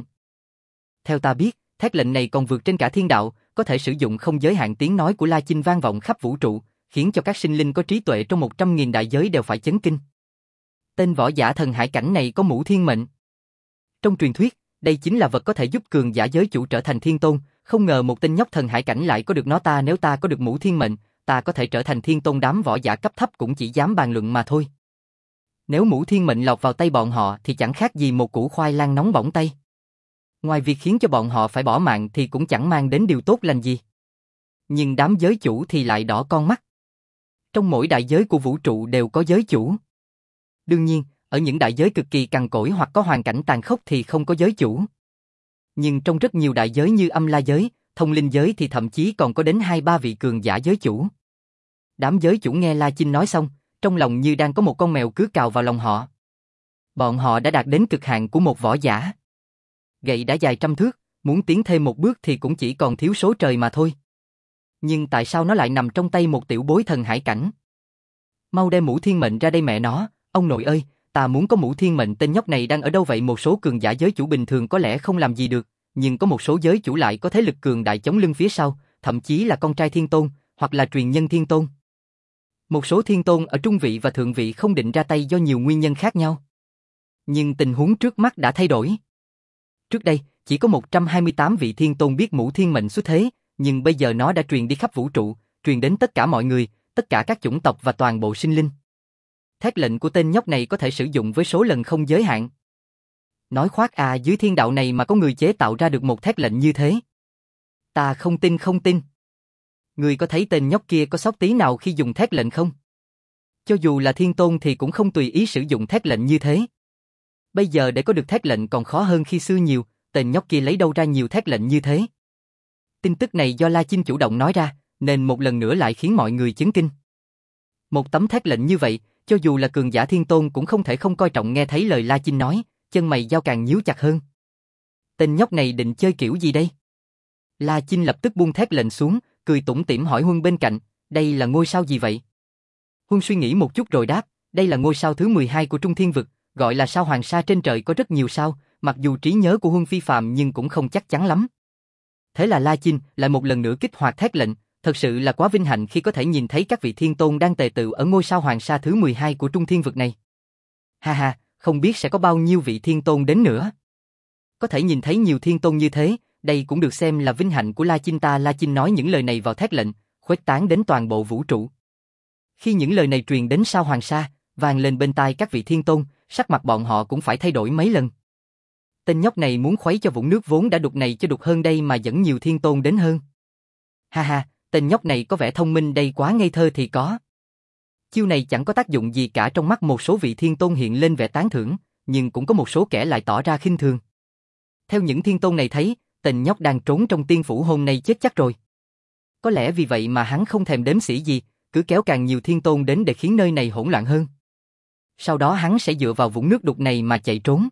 Theo ta biết, thét lệnh này còn vượt trên cả thiên đạo, có thể sử dụng không giới hạn. Tiếng nói của La Chinh vang vọng khắp vũ trụ, khiến cho các sinh linh có trí tuệ trong một trăm nghìn đại giới đều phải chấn kinh. Tên võ giả thần hải cảnh này có mũ thiên mệnh. Trong truyền thuyết, đây chính là vật có thể giúp cường giả giới chủ trở thành Thiên Tôn, không ngờ một tên nhóc thần hải cảnh lại có được nó. Ta nếu ta có được mũ thiên mệnh, ta có thể trở thành Thiên Tôn. Đám võ giả cấp thấp cũng chỉ dám bàn luận mà thôi. Nếu mũ thiên mệnh lọt vào tay bọn họ thì chẳng khác gì một củ khoai lang nóng bỏng tay. Ngoài việc khiến cho bọn họ phải bỏ mạng thì cũng chẳng mang đến điều tốt lành gì. Nhưng đám giới chủ thì lại đỏ con mắt. Trong mỗi đại giới của vũ trụ đều có giới chủ. Đương nhiên, ở những đại giới cực kỳ cằn cỗi hoặc có hoàn cảnh tàn khốc thì không có giới chủ. Nhưng trong rất nhiều đại giới như âm la giới, thông linh giới thì thậm chí còn có đến hai ba vị cường giả giới chủ. Đám giới chủ nghe La Chinh nói xong, trong lòng như đang có một con mèo cứ cào vào lòng họ. Bọn họ đã đạt đến cực hạn của một võ giả. Gậy đã dài trăm thước, muốn tiến thêm một bước thì cũng chỉ còn thiếu số trời mà thôi. Nhưng tại sao nó lại nằm trong tay một tiểu bối thần hải cảnh? Mau đem mũ thiên mệnh ra đây mẹ nó, ông nội ơi, ta muốn có mũ thiên mệnh. Tên nhóc này đang ở đâu vậy? Một số cường giả giới chủ bình thường có lẽ không làm gì được, nhưng có một số giới chủ lại có thế lực cường đại chống lưng phía sau, thậm chí là con trai Thiên Tôn, hoặc là truyền nhân Thiên Tôn. Một số Thiên Tôn ở trung vị và thượng vị không định ra tay do nhiều nguyên nhân khác nhau. Nhưng tình huống trước mắt đã thay đổi. Trước đây, chỉ có một trăm hai mươi tám vị thiên tôn biết Mũ Thiên Mệnh xuất thế, nhưng bây giờ nó đã truyền đi khắp vũ trụ, truyền đến tất cả mọi người, tất cả các chủng tộc và toàn bộ sinh linh. Thét lệnh của tên nhóc này có thể sử dụng với số lần không giới hạn. Nói khoác à, dưới thiên đạo này mà có người chế tạo ra được một thét lệnh như thế. Ta không tin không tin. Người có thấy tên nhóc kia có sót tí nào khi dùng thét lệnh không? Cho dù là thiên tôn thì cũng không tùy ý sử dụng thét lệnh như thế. Bây giờ để có được thét lệnh còn khó hơn khi xưa nhiều, tên nhóc kia lấy đâu ra nhiều thét lệnh như thế? Tin tức này do La Chinh chủ động nói ra, nên một lần nữa lại khiến mọi người chấn kinh. Một tấm thét lệnh như vậy, cho dù là cường giả thiên tôn cũng không thể không coi trọng. Nghe thấy lời La Chinh nói, chân mày dao càng nhíu chặt hơn. Tên nhóc này định chơi kiểu gì đây? La Chinh lập tức buông thét lệnh xuống, cười tủm tỉm hỏi Huân bên cạnh, đây là ngôi sao gì vậy? Huân suy nghĩ một chút rồi đáp, đây là ngôi sao thứ mười hai của Trung Thiên Vực, gọi là sao Hoàng Sa. Trên trời có rất nhiều sao, mặc dù trí nhớ của Huân phi phàm nhưng cũng không chắc chắn lắm. Thế là La Chinh lại một lần nữa kích hoạt thét lệnh, thật sự là quá vinh hạnh khi có thể nhìn thấy các vị thiên tôn đang tề tựu ở ngôi sao Hoàng Sa thứ mười hai của Trung Thiên Vực này. Ha ha, không biết sẽ có bao nhiêu vị thiên tôn đến nữa. Có thể nhìn thấy nhiều thiên tôn như thế, đây cũng được xem là vinh hạnh của La Chinh ta. La Chinh nói những lời này vào thét lệnh, khuếch tán đến toàn bộ vũ trụ. Khi những lời này truyền đến sao Hoàng Sa, vang lên bên tai các vị thiên tôn, sắc mặt bọn họ cũng phải thay đổi mấy lần. Tên nhóc này muốn khuấy cho vũng nước vốn đã đục này cho đục hơn đây mà dẫn nhiều thiên tôn đến hơn. Ha ha, tên nhóc này có vẻ thông minh đây, quá ngây thơ thì có. Chiêu này chẳng có tác dụng gì cả. Trong mắt một số vị thiên tôn hiện lên vẻ tán thưởng, nhưng cũng có một số kẻ lại tỏ ra khinh thường. Theo những thiên tôn này thấy, tên nhóc đang trốn trong tiên phủ hôm nay chết chắc rồi. Có lẽ vì vậy mà hắn không thèm đếm xỉa gì, cứ kéo càng nhiều thiên tôn đến để khiến nơi này hỗn loạn hơn. Sau đó hắn sẽ dựa vào vũng nước đục này mà chạy trốn.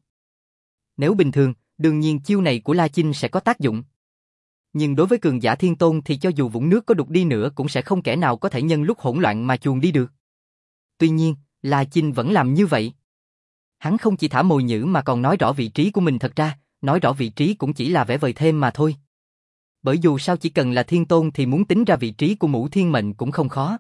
Nếu bình thường, đương nhiên chiêu này của La Chinh sẽ có tác dụng. Nhưng đối với cường giả thiên tôn thì cho dù vũng nước có đục đi nữa cũng sẽ không kẻ nào có thể nhân lúc hỗn loạn mà chuồn đi được. Tuy nhiên, La Chinh vẫn làm như vậy. Hắn không chỉ thả mồi nhử mà còn nói rõ vị trí của mình. Thật ra, nói rõ vị trí cũng chỉ là vẻ vời thêm mà thôi. Bởi dù sao chỉ cần là thiên tôn thì muốn tính ra vị trí của Mũ Thiên Mệnh cũng không khó.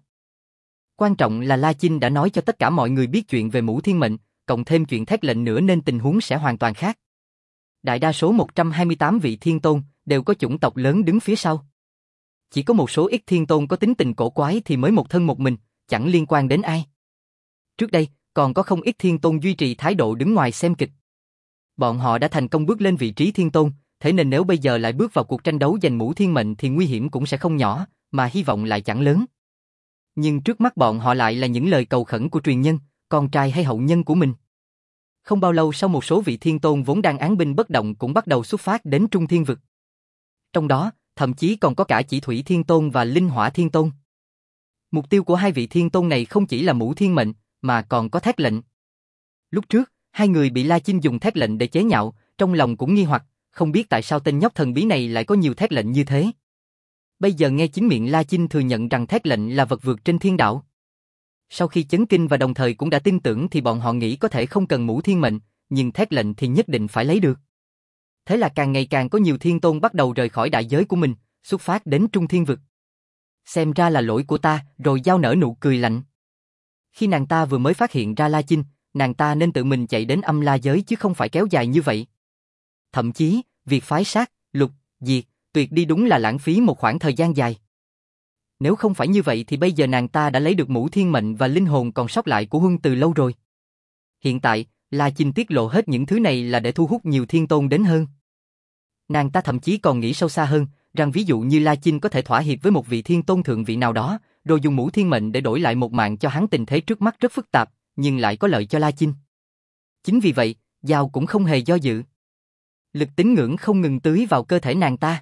Quan trọng là La Chinh đã nói cho tất cả mọi người biết chuyện về Mũ Thiên Mệnh, cộng thêm chuyện thét lệnh nữa nên tình huống sẽ hoàn toàn khác. Đại đa số một trăm hai mươi tám vị thiên tôn đều có chủng tộc lớn đứng phía sau. Chỉ có một số ít thiên tôn có tính tình cổ quái thì mới một thân một mình, chẳng liên quan đến ai. Trước đây, còn có không ít thiên tôn duy trì thái độ đứng ngoài xem kịch. Bọn họ đã thành công bước lên vị trí thiên tôn, thế nên nếu bây giờ lại bước vào cuộc tranh đấu giành Mũ Thiên Mệnh thì nguy hiểm cũng sẽ không nhỏ, mà hy vọng lại chẳng lớn. Nhưng trước mắt bọn họ lại là những lời cầu khẩn của truyền nhân, con trai hay hậu nhân của mình. Không bao lâu sau một số vị thiên tôn vốn đang án binh bất động cũng bắt đầu xuất phát đến Trung Thiên Vực. Trong đó, thậm chí còn có cả Chỉ Thủy Thiên Tôn và Linh Hỏa Thiên Tôn. Mục tiêu của hai vị thiên tôn này không chỉ là Mũ Thiên Mệnh, mà còn có thét lệnh. Lúc trước, hai người bị La Chinh dùng thét lệnh để chế nhạo, trong lòng cũng nghi hoặc, không biết tại sao tên nhóc thần bí này lại có nhiều thét lệnh như thế. Bây giờ nghe chính miệng La Chinh thừa nhận rằng thét lệnh là vật vượt trên thiên đạo. Sau khi chấn kinh và đồng thời cũng đã tin tưởng thì bọn họ nghĩ có thể không cần Mũ Thiên Mệnh, nhưng thét lệnh thì nhất định phải lấy được. Thế là càng ngày càng có nhiều thiên tôn bắt đầu rời khỏi đại giới của mình, xuất phát đến Trung Thiên Vực. Xem ra là lỗi của ta, rồi Giao nở nụ cười lạnh. Khi nàng ta vừa mới phát hiện ra La Chinh, nàng ta nên tự mình chạy đến âm la giới chứ không phải kéo dài như vậy. Thậm chí, việc phái sát, lục, diệt, tuyệt đi đúng là lãng phí một khoảng thời gian dài. Nếu không phải như vậy thì bây giờ nàng ta đã lấy được Mũ Thiên Mệnh và linh hồn còn sót lại của Huân từ lâu rồi. Hiện tại, La Chinh tiết lộ hết những thứ này là để thu hút nhiều thiên tôn đến hơn. Nàng ta thậm chí còn nghĩ sâu xa hơn, rằng ví dụ như La Chinh có thể thỏa hiệp với một vị thiên tôn thượng vị nào đó, rồi dùng Mũ Thiên Mệnh để đổi lại một mạng cho hắn. Tình thế trước mắt rất phức tạp, nhưng lại có lợi cho La Chinh. Chính vì vậy, Giao cũng không hề do dự. Lực tín ngưỡng không ngừng tưới vào cơ thể nàng ta.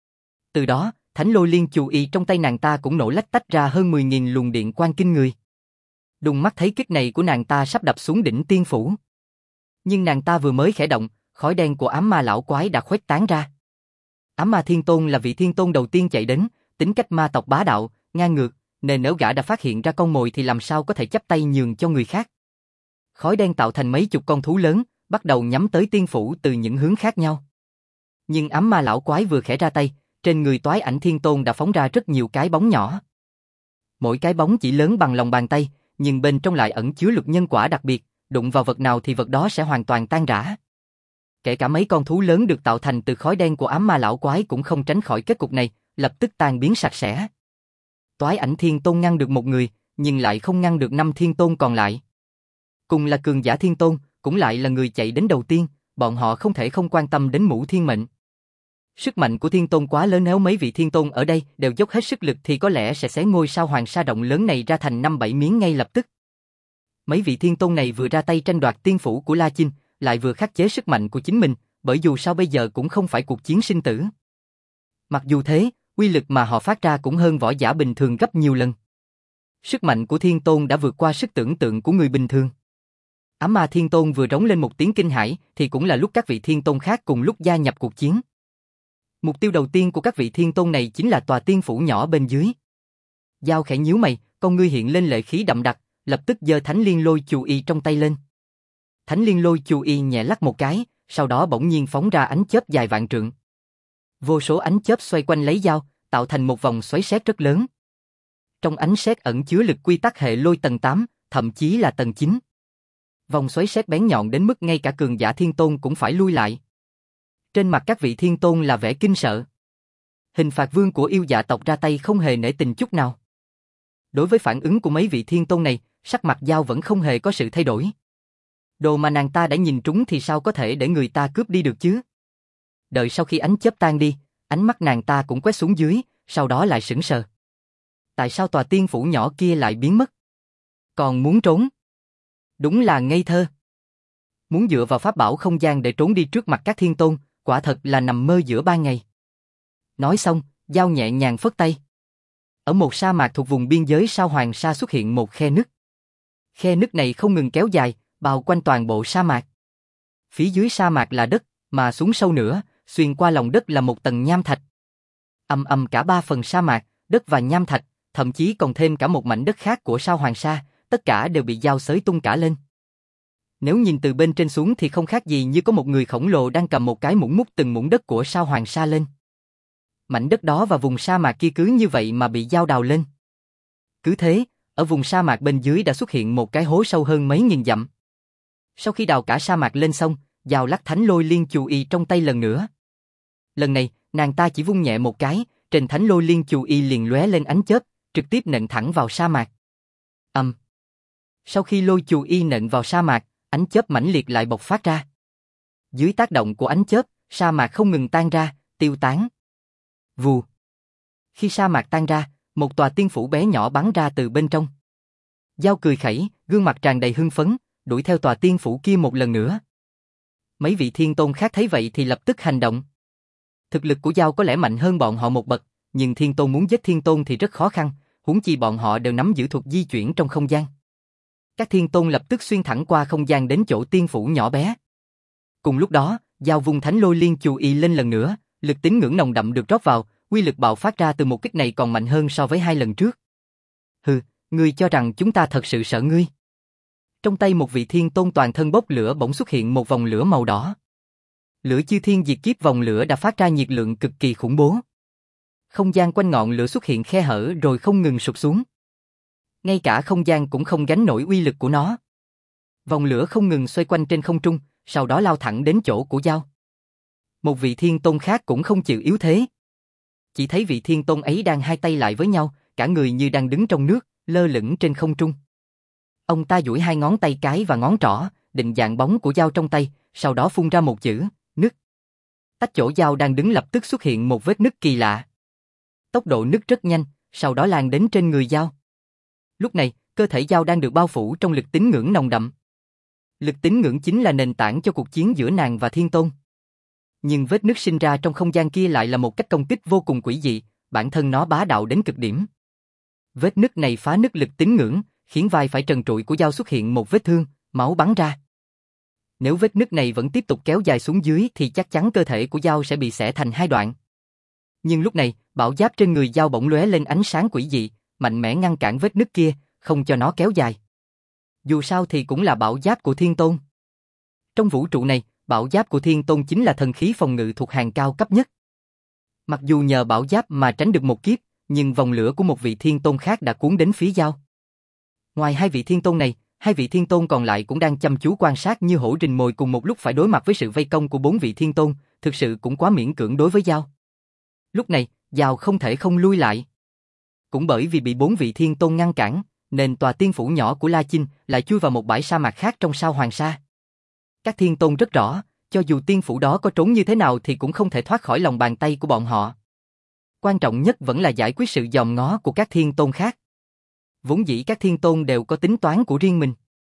Từ đó, Thánh Lôi Liên Chù Y trong tay nàng ta cũng nổ lách tách ra hơn mười nghìn luồng điện quang kinh người. Đùng mắt thấy kích này của nàng ta sắp đập xuống đỉnh tiên phủ. Nhưng nàng ta vừa mới khẽ động, khói đen của ám ma lão quái đã khuếch tán ra. Ám ma thiên tôn là vị thiên tôn đầu tiên chạy đến, tính cách ma tộc bá đạo, ngang ngược, nên nếu gã đã phát hiện ra con mồi thì làm sao có thể chắp tay nhường cho người khác. Khói đen tạo thành mấy chục con thú lớn, bắt đầu nhắm tới tiên phủ từ những hướng khác nhau. Nhưng ám ma lão quái vừa khẽ ra tay, trên người Toái Ảnh Thiên Tôn đã phóng ra rất nhiều cái bóng nhỏ. Mỗi cái bóng chỉ lớn bằng lòng bàn tay, nhưng bên trong lại ẩn chứa lực nhân quả đặc biệt, đụng vào vật nào thì vật đó sẽ hoàn toàn tan rã. Kể cả mấy con thú lớn được tạo thành từ khói đen của ám ma lão quái cũng không tránh khỏi kết cục này, lập tức tan biến sạch sẽ. Toái Ảnh Thiên Tôn ngăn được một người, nhưng lại không ngăn được năm thiên tôn còn lại. Cùng là cường giả thiên tôn, cũng lại là người chạy đến đầu tiên, bọn họ không thể không quan tâm đến Mũ Thiên Mệnh. Sức mạnh của thiên tôn quá lớn, nếu mấy vị thiên tôn ở đây đều dốc hết sức lực thì có lẽ sẽ xé ngôi sao hoàng sa động lớn này ra thành năm bảy miếng ngay lập tức. Mấy vị thiên tôn này vừa ra tay tranh đoạt tiên phủ của La Chinh, lại vừa khắc chế sức mạnh của chính mình, bởi dù sao bây giờ cũng không phải cuộc chiến sinh tử. Mặc dù thế, uy lực mà họ phát ra cũng hơn võ giả bình thường gấp nhiều lần. Sức mạnh của thiên tôn đã vượt qua sức tưởng tượng của người bình thường. Ám ma thiên tôn vừa rống lên một tiếng kinh hãi thì cũng là lúc các vị thiên tôn khác cùng lúc gia nhập cuộc chiến. Mục tiêu đầu tiên của các vị thiên tôn này chính là tòa tiên phủ nhỏ bên dưới. Giao khẽ nhíu mày, con ngươi hiện lên lệ khí đậm đặc, lập tức giơ thánh liên lôi chù y trong tay lên. Thánh liên lôi chù y nhẹ lắc một cái, sau đó bỗng nhiên phóng ra ánh chớp dài vạn trượng. Vô số ánh chớp xoay quanh lấy dao, tạo thành một vòng xoáy sét rất lớn. Trong ánh sét ẩn chứa lực quy tắc hệ lôi tầng tám, thậm chí là tầng chín. Vòng xoáy sét bén nhọn đến mức ngay cả cường giả thiên tôn cũng phải lui lại. Trên mặt các vị thiên tôn là vẻ kinh sợ. Hình phạt vương của yêu dạ tộc ra tay không hề nể tình chút nào. Đối với phản ứng của mấy vị thiên tôn này, sắc mặt Giao vẫn không hề có sự thay đổi. Đồ mà nàng ta đã nhìn trúng thì sao có thể để người ta cướp đi được chứ? Đợi sau khi ánh chớp tan đi, ánh mắt nàng ta cũng quét xuống dưới, sau đó lại sững sờ. Tại sao tòa tiên phủ nhỏ kia lại biến mất? Còn muốn trốn? Đúng là ngây thơ. Muốn dựa vào pháp bảo không gian để trốn đi trước mặt các thiên tôn, quả thật là nằm mơ giữa ban ngày. Nói xong, Giao nhẹ nhàng phất tay. Ở một sa mạc thuộc vùng biên giới sao hoàng sa xuất hiện một khe nứt. Khe nứt này không ngừng kéo dài, bao quanh toàn bộ sa mạc. Phía dưới sa mạc là đất, mà xuống sâu nữa, xuyên qua lòng đất là một tầng nham thạch. Ầm ầm cả ba phần sa mạc, đất và nham thạch, thậm chí còn thêm cả một mảnh đất khác của sao hoàng sa, tất cả đều bị Giao xới tung cả lên. Nếu nhìn từ bên trên xuống thì không khác gì như có một người khổng lồ đang cầm một cái muỗng múc từng muỗng đất của sao hoàng sa lên. Mảnh đất đó và vùng sa mạc kia cứ như vậy mà bị Giao đào lên. Cứ thế, ở vùng sa mạc bên dưới đã xuất hiện một cái hố sâu hơn mấy nghìn dặm. Sau khi đào cả sa mạc lên xong, Giao lắc thánh lôi liên chù y trong tay lần nữa. Lần này, nàng ta chỉ vung nhẹ một cái, trên thánh lôi liên chù y liền lóe lên ánh chớp, trực tiếp nện thẳng vào sa mạc. Ầm. Um. Sau khi lôi chù y nện vào sa mạc, ánh chớp mãnh liệt lại bộc phát ra. Dưới tác động của ánh chớp, sa mạc không ngừng tan ra, tiêu tán. Vù. Khi sa mạc tan ra, một tòa tiên phủ bé nhỏ bắn ra từ bên trong. Giao cười khẩy, gương mặt tràn đầy hưng phấn, đuổi theo tòa tiên phủ kia một lần nữa. Mấy vị thiên tôn khác thấy vậy thì lập tức hành động. Thực lực của Giao có lẽ mạnh hơn bọn họ một bậc, nhưng thiên tôn muốn giết thiên tôn thì rất khó khăn, huống chi bọn họ đều nắm giữ thuật di chuyển trong không gian. Các thiên tôn lập tức xuyên thẳng qua không gian đến chỗ tiên phủ nhỏ bé. Cùng lúc đó, Giao vung thánh lôi liên chù y lên lần nữa, lực tín ngưỡng nồng đậm được rót vào, uy lực bạo phát ra từ một kích này còn mạnh hơn so với hai lần trước. Hừ, ngươi cho rằng chúng ta thật sự sợ ngươi? Trong tay một vị thiên tôn toàn thân bốc lửa bỗng xuất hiện một vòng lửa màu đỏ. Lửa chư thiên diệt kiếp vòng lửa đã phát ra nhiệt lượng cực kỳ khủng bố. Không gian quanh ngọn lửa xuất hiện khe hở rồi không ngừng sụp xuống. Ngay cả không gian cũng không gánh nổi uy lực của nó. Vòng lửa không ngừng xoay quanh trên không trung, sau đó lao thẳng đến chỗ của Giao. Một vị thiên tôn khác cũng không chịu yếu thế. Chỉ thấy vị thiên tôn ấy đang hai tay lại với nhau, cả người như đang đứng trong nước, lơ lửng trên không trung. Ông ta duỗi hai ngón tay cái và ngón trỏ, định dạng bóng của Giao trong tay, sau đó phun ra một chữ, nứt. Tách chỗ Giao đang đứng lập tức xuất hiện một vết nứt kỳ lạ. Tốc độ nứt rất nhanh, sau đó lan đến trên người Giao. Lúc này, cơ thể Giao đang được bao phủ trong lực tín ngưỡng nồng đậm. Lực tín ngưỡng chính là nền tảng cho cuộc chiến giữa nàng và thiên tôn. Nhưng vết nứt sinh ra trong không gian kia lại là một cách công kích vô cùng quỷ dị, bản thân nó bá đạo đến cực điểm. Vết nứt này phá nứt lực tín ngưỡng, khiến vai phải trần trụi của Giao xuất hiện một vết thương, máu bắn ra. Nếu vết nứt này vẫn tiếp tục kéo dài xuống dưới thì chắc chắn cơ thể của Giao sẽ bị xẻ thành hai đoạn. Nhưng lúc này, bảo giáp trên người Giao bỗng lóe lên ánh sáng quỷ dị, mạnh mẽ ngăn cản vết nứt kia, không cho nó kéo dài. Dù sao thì cũng là bảo giáp của Thiên Tôn. Trong vũ trụ này, bảo giáp của Thiên Tôn chính là thần khí phòng ngự thuộc hàng cao cấp nhất. Mặc dù nhờ bảo giáp mà tránh được một kiếp, nhưng vòng lửa của một vị Thiên Tôn khác đã cuốn đến phía Giao. Ngoài hai vị Thiên Tôn này, hai vị thiên tôn còn lại cũng đang chăm chú quan sát như hổ rình mồi cùng một lúc phải đối mặt với sự vây công của bốn vị thiên tôn, thực sự cũng quá miễn cưỡng đối với Giao. Lúc này, Giao không thể không lui lại. Cũng bởi vì bị bốn vị thiên tôn ngăn cản, nên tòa tiên phủ nhỏ của La Chinh lại chui vào một bãi sa mạc khác trong sao Hoàng Sa. Các thiên tôn rất rõ, cho dù tiên phủ đó có trốn như thế nào thì cũng không thể thoát khỏi lòng bàn tay của bọn họ. Quan trọng nhất vẫn là giải quyết sự dòm ngó của các thiên tôn khác. Vốn dĩ các thiên tôn đều có tính toán của riêng mình.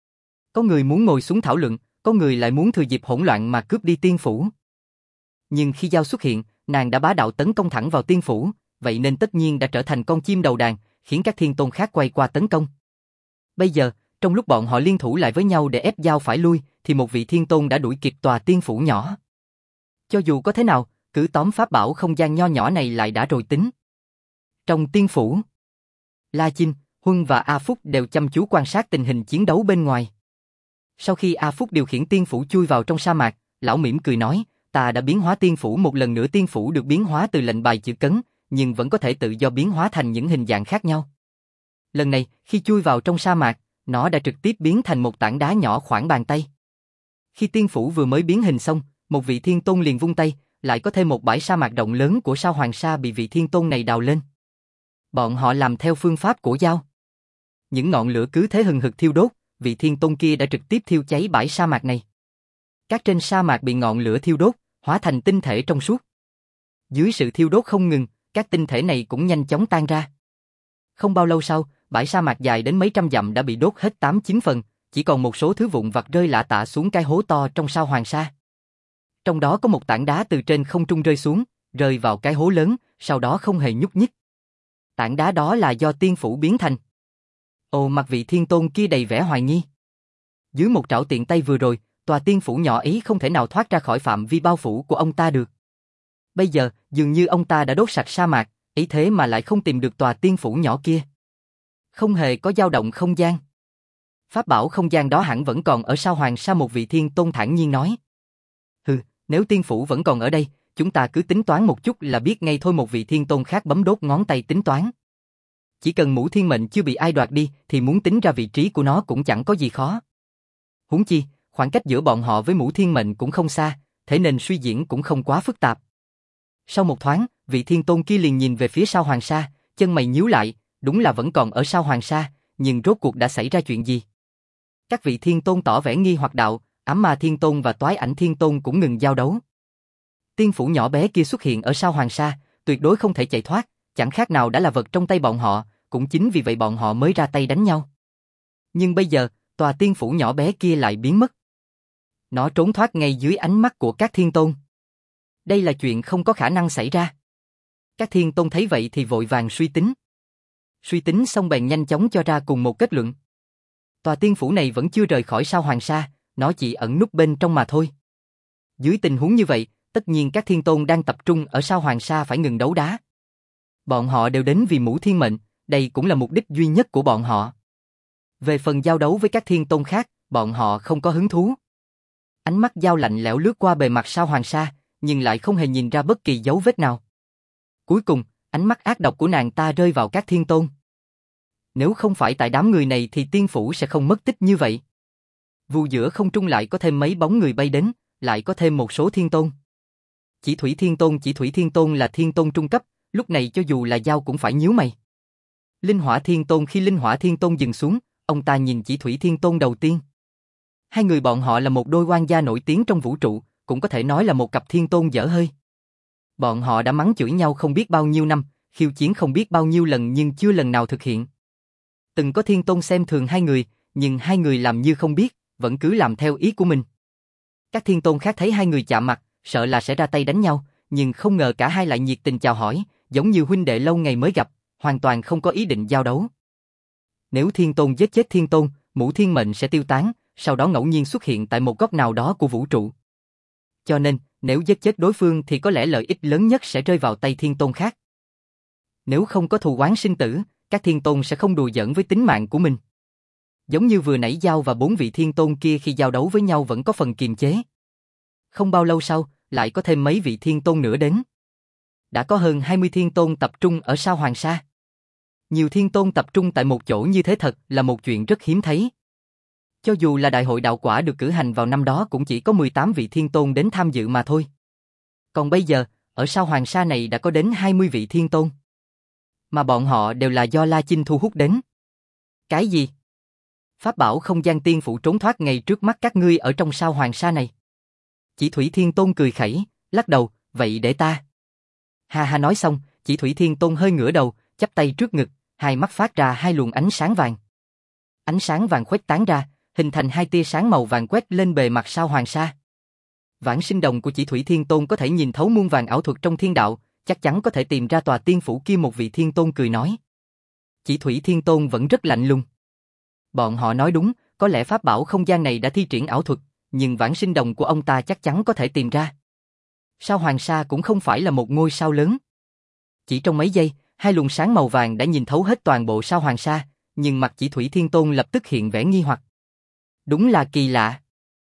Có người muốn ngồi xuống thảo luận, có người lại muốn thừa dịp hỗn loạn mà cướp đi tiên phủ. Nhưng khi Giao xuất hiện, nàng đã bá đạo tấn công thẳng vào tiên phủ, vậy nên tất nhiên đã trở thành con chim đầu đàn, khiến các thiên tôn khác quay qua tấn công. Bây giờ, trong lúc bọn họ liên thủ lại với nhau để ép Giao phải lui, thì một vị thiên tôn đã đuổi kịp tòa tiên phủ nhỏ. Cho dù có thế nào, cứ tóm pháp bảo không gian nho nhỏ này lại đã rồi tính. Trong tiên phủ, La Chinh, Huân và A Phúc đều chăm chú quan sát tình hình chiến đấu bên ngoài. Sau khi A Phúc điều khiển tiên phủ chui vào trong sa mạc, lão mỉm cười nói, ta đã biến hóa tiên phủ một lần nữa. Tiên phủ được biến hóa từ lệnh bài chữ cấn, nhưng vẫn có thể tự do biến hóa thành những hình dạng khác nhau. Lần này, khi chui vào trong sa mạc, nó đã trực tiếp biến thành một tảng đá nhỏ khoảng bàn tay. Khi tiên phủ vừa mới biến hình xong, một vị thiên tôn liền vung tay, lại có thêm một bãi sa mạc rộng lớn của sao Hoàng Sa bị vị thiên tôn này đào lên. Bọn họ làm theo phương pháp của Giao. Những ngọn lửa cứ thế hừng hực thiêu đốt, vị thiên tôn kia đã trực tiếp thiêu cháy bãi sa mạc này. Các trên sa mạc bị ngọn lửa thiêu đốt, hóa thành tinh thể trong suốt. Dưới sự thiêu đốt không ngừng, các tinh thể này cũng nhanh chóng tan ra. Không bao lâu sau, bãi sa mạc dài đến mấy trăm dặm đã bị đốt hết tám chín phần, chỉ còn một số thứ vụn vặt rơi lả tả xuống cái hố to trong sao Hoàng Sa. Trong đó có một tảng đá từ trên không trung rơi xuống, rơi vào cái hố lớn, sau đó không hề nhúc nhích. Tảng đá đó là do tiên phủ biến thành. Ồ, mặt vị thiên tôn kia đầy vẻ hoài nghi. Dưới một trảo tiện tay vừa rồi, tòa tiên phủ nhỏ ấy không thể nào thoát ra khỏi phạm vi bao phủ của ông ta được. Bây giờ, dường như ông ta đã đốt sạch sa mạc, ấy thế mà lại không tìm được tòa tiên phủ nhỏ kia. Không hề có dao động không gian. Pháp bảo không gian đó hẳn vẫn còn ở sao Hoàng Sa, một vị thiên tôn thản nhiên nói. Hừ, nếu tiên phủ vẫn còn ở đây, chúng ta cứ tính toán một chút là biết ngay thôi. Một vị thiên tôn khác bấm đốt ngón tay tính toán. Chỉ cần Mũ Thiên Mệnh chưa bị ai đoạt đi thì muốn tính ra vị trí của nó cũng chẳng có gì khó. Huống chi, khoảng cách giữa bọn họ với Mũ Thiên Mệnh cũng không xa, thế nên suy diễn cũng không quá phức tạp. Sau một thoáng, vị thiên tôn kia liền nhìn về phía sao Hoàng Sa, chân mày nhíu lại, đúng là vẫn còn ở sao Hoàng Sa, nhưng rốt cuộc đã xảy ra chuyện gì? Các vị thiên tôn tỏ vẻ nghi hoặc đạo, Ám Ma Thiên Tôn và Toái Ảnh Thiên Tôn cũng ngừng giao đấu. Tiên phủ nhỏ bé kia xuất hiện ở sao Hoàng Sa, tuyệt đối không thể chạy thoát, chẳng khác nào đã là vật trong tay bọn họ, cũng chính vì vậy bọn họ mới ra tay đánh nhau. Nhưng bây giờ, tòa tiên phủ nhỏ bé kia lại biến mất. Nó trốn thoát ngay dưới ánh mắt của các thiên tôn. Đây là chuyện không có khả năng xảy ra. Các thiên tôn thấy vậy thì vội vàng suy tính. Suy tính xong bèn nhanh chóng cho ra cùng một kết luận. Tòa tiên phủ này vẫn chưa rời khỏi sao Hoàng Sa, nó chỉ ẩn núp bên trong mà thôi. Dưới tình huống như vậy, tất nhiên các thiên tôn đang tập trung ở sao Hoàng Sa phải ngừng đấu đá. Bọn họ đều đến vì Mũ Thiên Mệnh, đây cũng là mục đích duy nhất của bọn họ. Về phần giao đấu với các thiên tôn khác, bọn họ không có hứng thú. Ánh mắt Giao lạnh lẽo lướt qua bề mặt sao Hoàng Sa, nhưng lại không hề nhìn ra bất kỳ dấu vết nào. Cuối cùng, ánh mắt ác độc của nàng ta rơi vào các thiên tôn. Nếu không phải tại đám người này thì tiên phủ sẽ không mất tích như vậy. Vu giữa không trung lại có thêm mấy bóng người bay đến, lại có thêm một số thiên tôn. Chỉ Thủy Thiên Tôn, Chỉ Thủy Thiên Tôn là thiên tôn trung cấp, lúc này cho dù là Giao cũng phải nhíu mày. Linh Hỏa Thiên Tôn, khi Linh Hỏa Thiên Tôn dừng xuống, ông ta nhìn Chỉ Thủy Thiên Tôn đầu tiên. Hai người bọn họ là một đôi oan gia nổi tiếng trong vũ trụ, cũng có thể nói là một cặp thiên tôn dở hơi. Bọn họ đã mắng chửi nhau không biết bao nhiêu năm, khiêu chiến không biết bao nhiêu lần nhưng chưa lần nào thực hiện. Từng có thiên tôn xem thường hai người, nhưng hai người làm như không biết, vẫn cứ làm theo ý của mình. Các thiên tôn khác thấy hai người chạm mặt, sợ là sẽ ra tay đánh nhau, nhưng không ngờ cả hai lại nhiệt tình chào hỏi, giống như huynh đệ lâu ngày mới gặp, hoàn toàn không có ý định giao đấu. Nếu thiên tôn giết chết thiên tôn, Mũ Thiên Mệnh sẽ tiêu tán, sau đó ngẫu nhiên xuất hiện tại một góc nào đó của vũ trụ. Cho nên, nếu giết chết đối phương thì có lẽ lợi ích lớn nhất sẽ rơi vào tay thiên tôn khác. Nếu không có thù oán sinh tử, các thiên tôn sẽ không đùa giỡn với tính mạng của mình. Giống như vừa nãy Giao và bốn vị thiên tôn kia khi giao đấu với nhau vẫn có phần kiềm chế. Không bao lâu sau, lại có thêm mấy vị thiên tôn nữa đến. Đã có hơn hai mươi thiên tôn tập trung ở sao Hoàng Sa. Nhiều thiên tôn tập trung tại một chỗ như thế thật là một chuyện rất hiếm thấy. Cho dù là đại hội đạo quả được cử hành vào năm đó cũng chỉ có mười tám vị thiên tôn đến tham dự mà thôi. Còn bây giờ, ở sao Hoàng Sa này đã có đến hai mươi vị thiên tôn. Mà bọn họ đều là do La Chinh thu hút đến. Cái gì? Pháp bảo không gian tiên phủ trốn thoát ngay trước mắt các ngươi ở trong sao Hoàng Sa này. Chỉ Thủy Thiên Tôn cười khẩy, lắc đầu, vậy để ta. Ha ha nói xong, Chỉ Thủy Thiên Tôn hơi ngửa đầu, chắp tay trước ngực, hai mắt phát ra hai luồng ánh sáng vàng. Ánh sáng vàng khuếch tán ra, hình thành hai tia sáng màu vàng quét lên bề mặt sao Hoàng Sa. Vãng sinh đồng của Chỉ Thủy Thiên Tôn có thể nhìn thấu muôn vàng ảo thuật trong thiên đạo, chắc chắn có thể tìm ra tòa tiên phủ kia. Một vị thiên tôn cười nói. Chỉ Thủy Thiên Tôn vẫn rất lạnh lùng. Bọn họ nói đúng, có lẽ pháp bảo không gian này đã thi triển ảo thuật, nhưng vãng sinh đồng của ông ta chắc chắn có thể tìm ra. Sao Hoàng Sa cũng không phải là một ngôi sao lớn. Chỉ trong mấy giây, hai luồng sáng màu vàng đã nhìn thấu hết toàn bộ sao Hoàng Sa, nhưng mặt Chỉ Thủy Thiên Tôn lập tức hiện vẻ nghi hoặc. Đúng là kỳ lạ.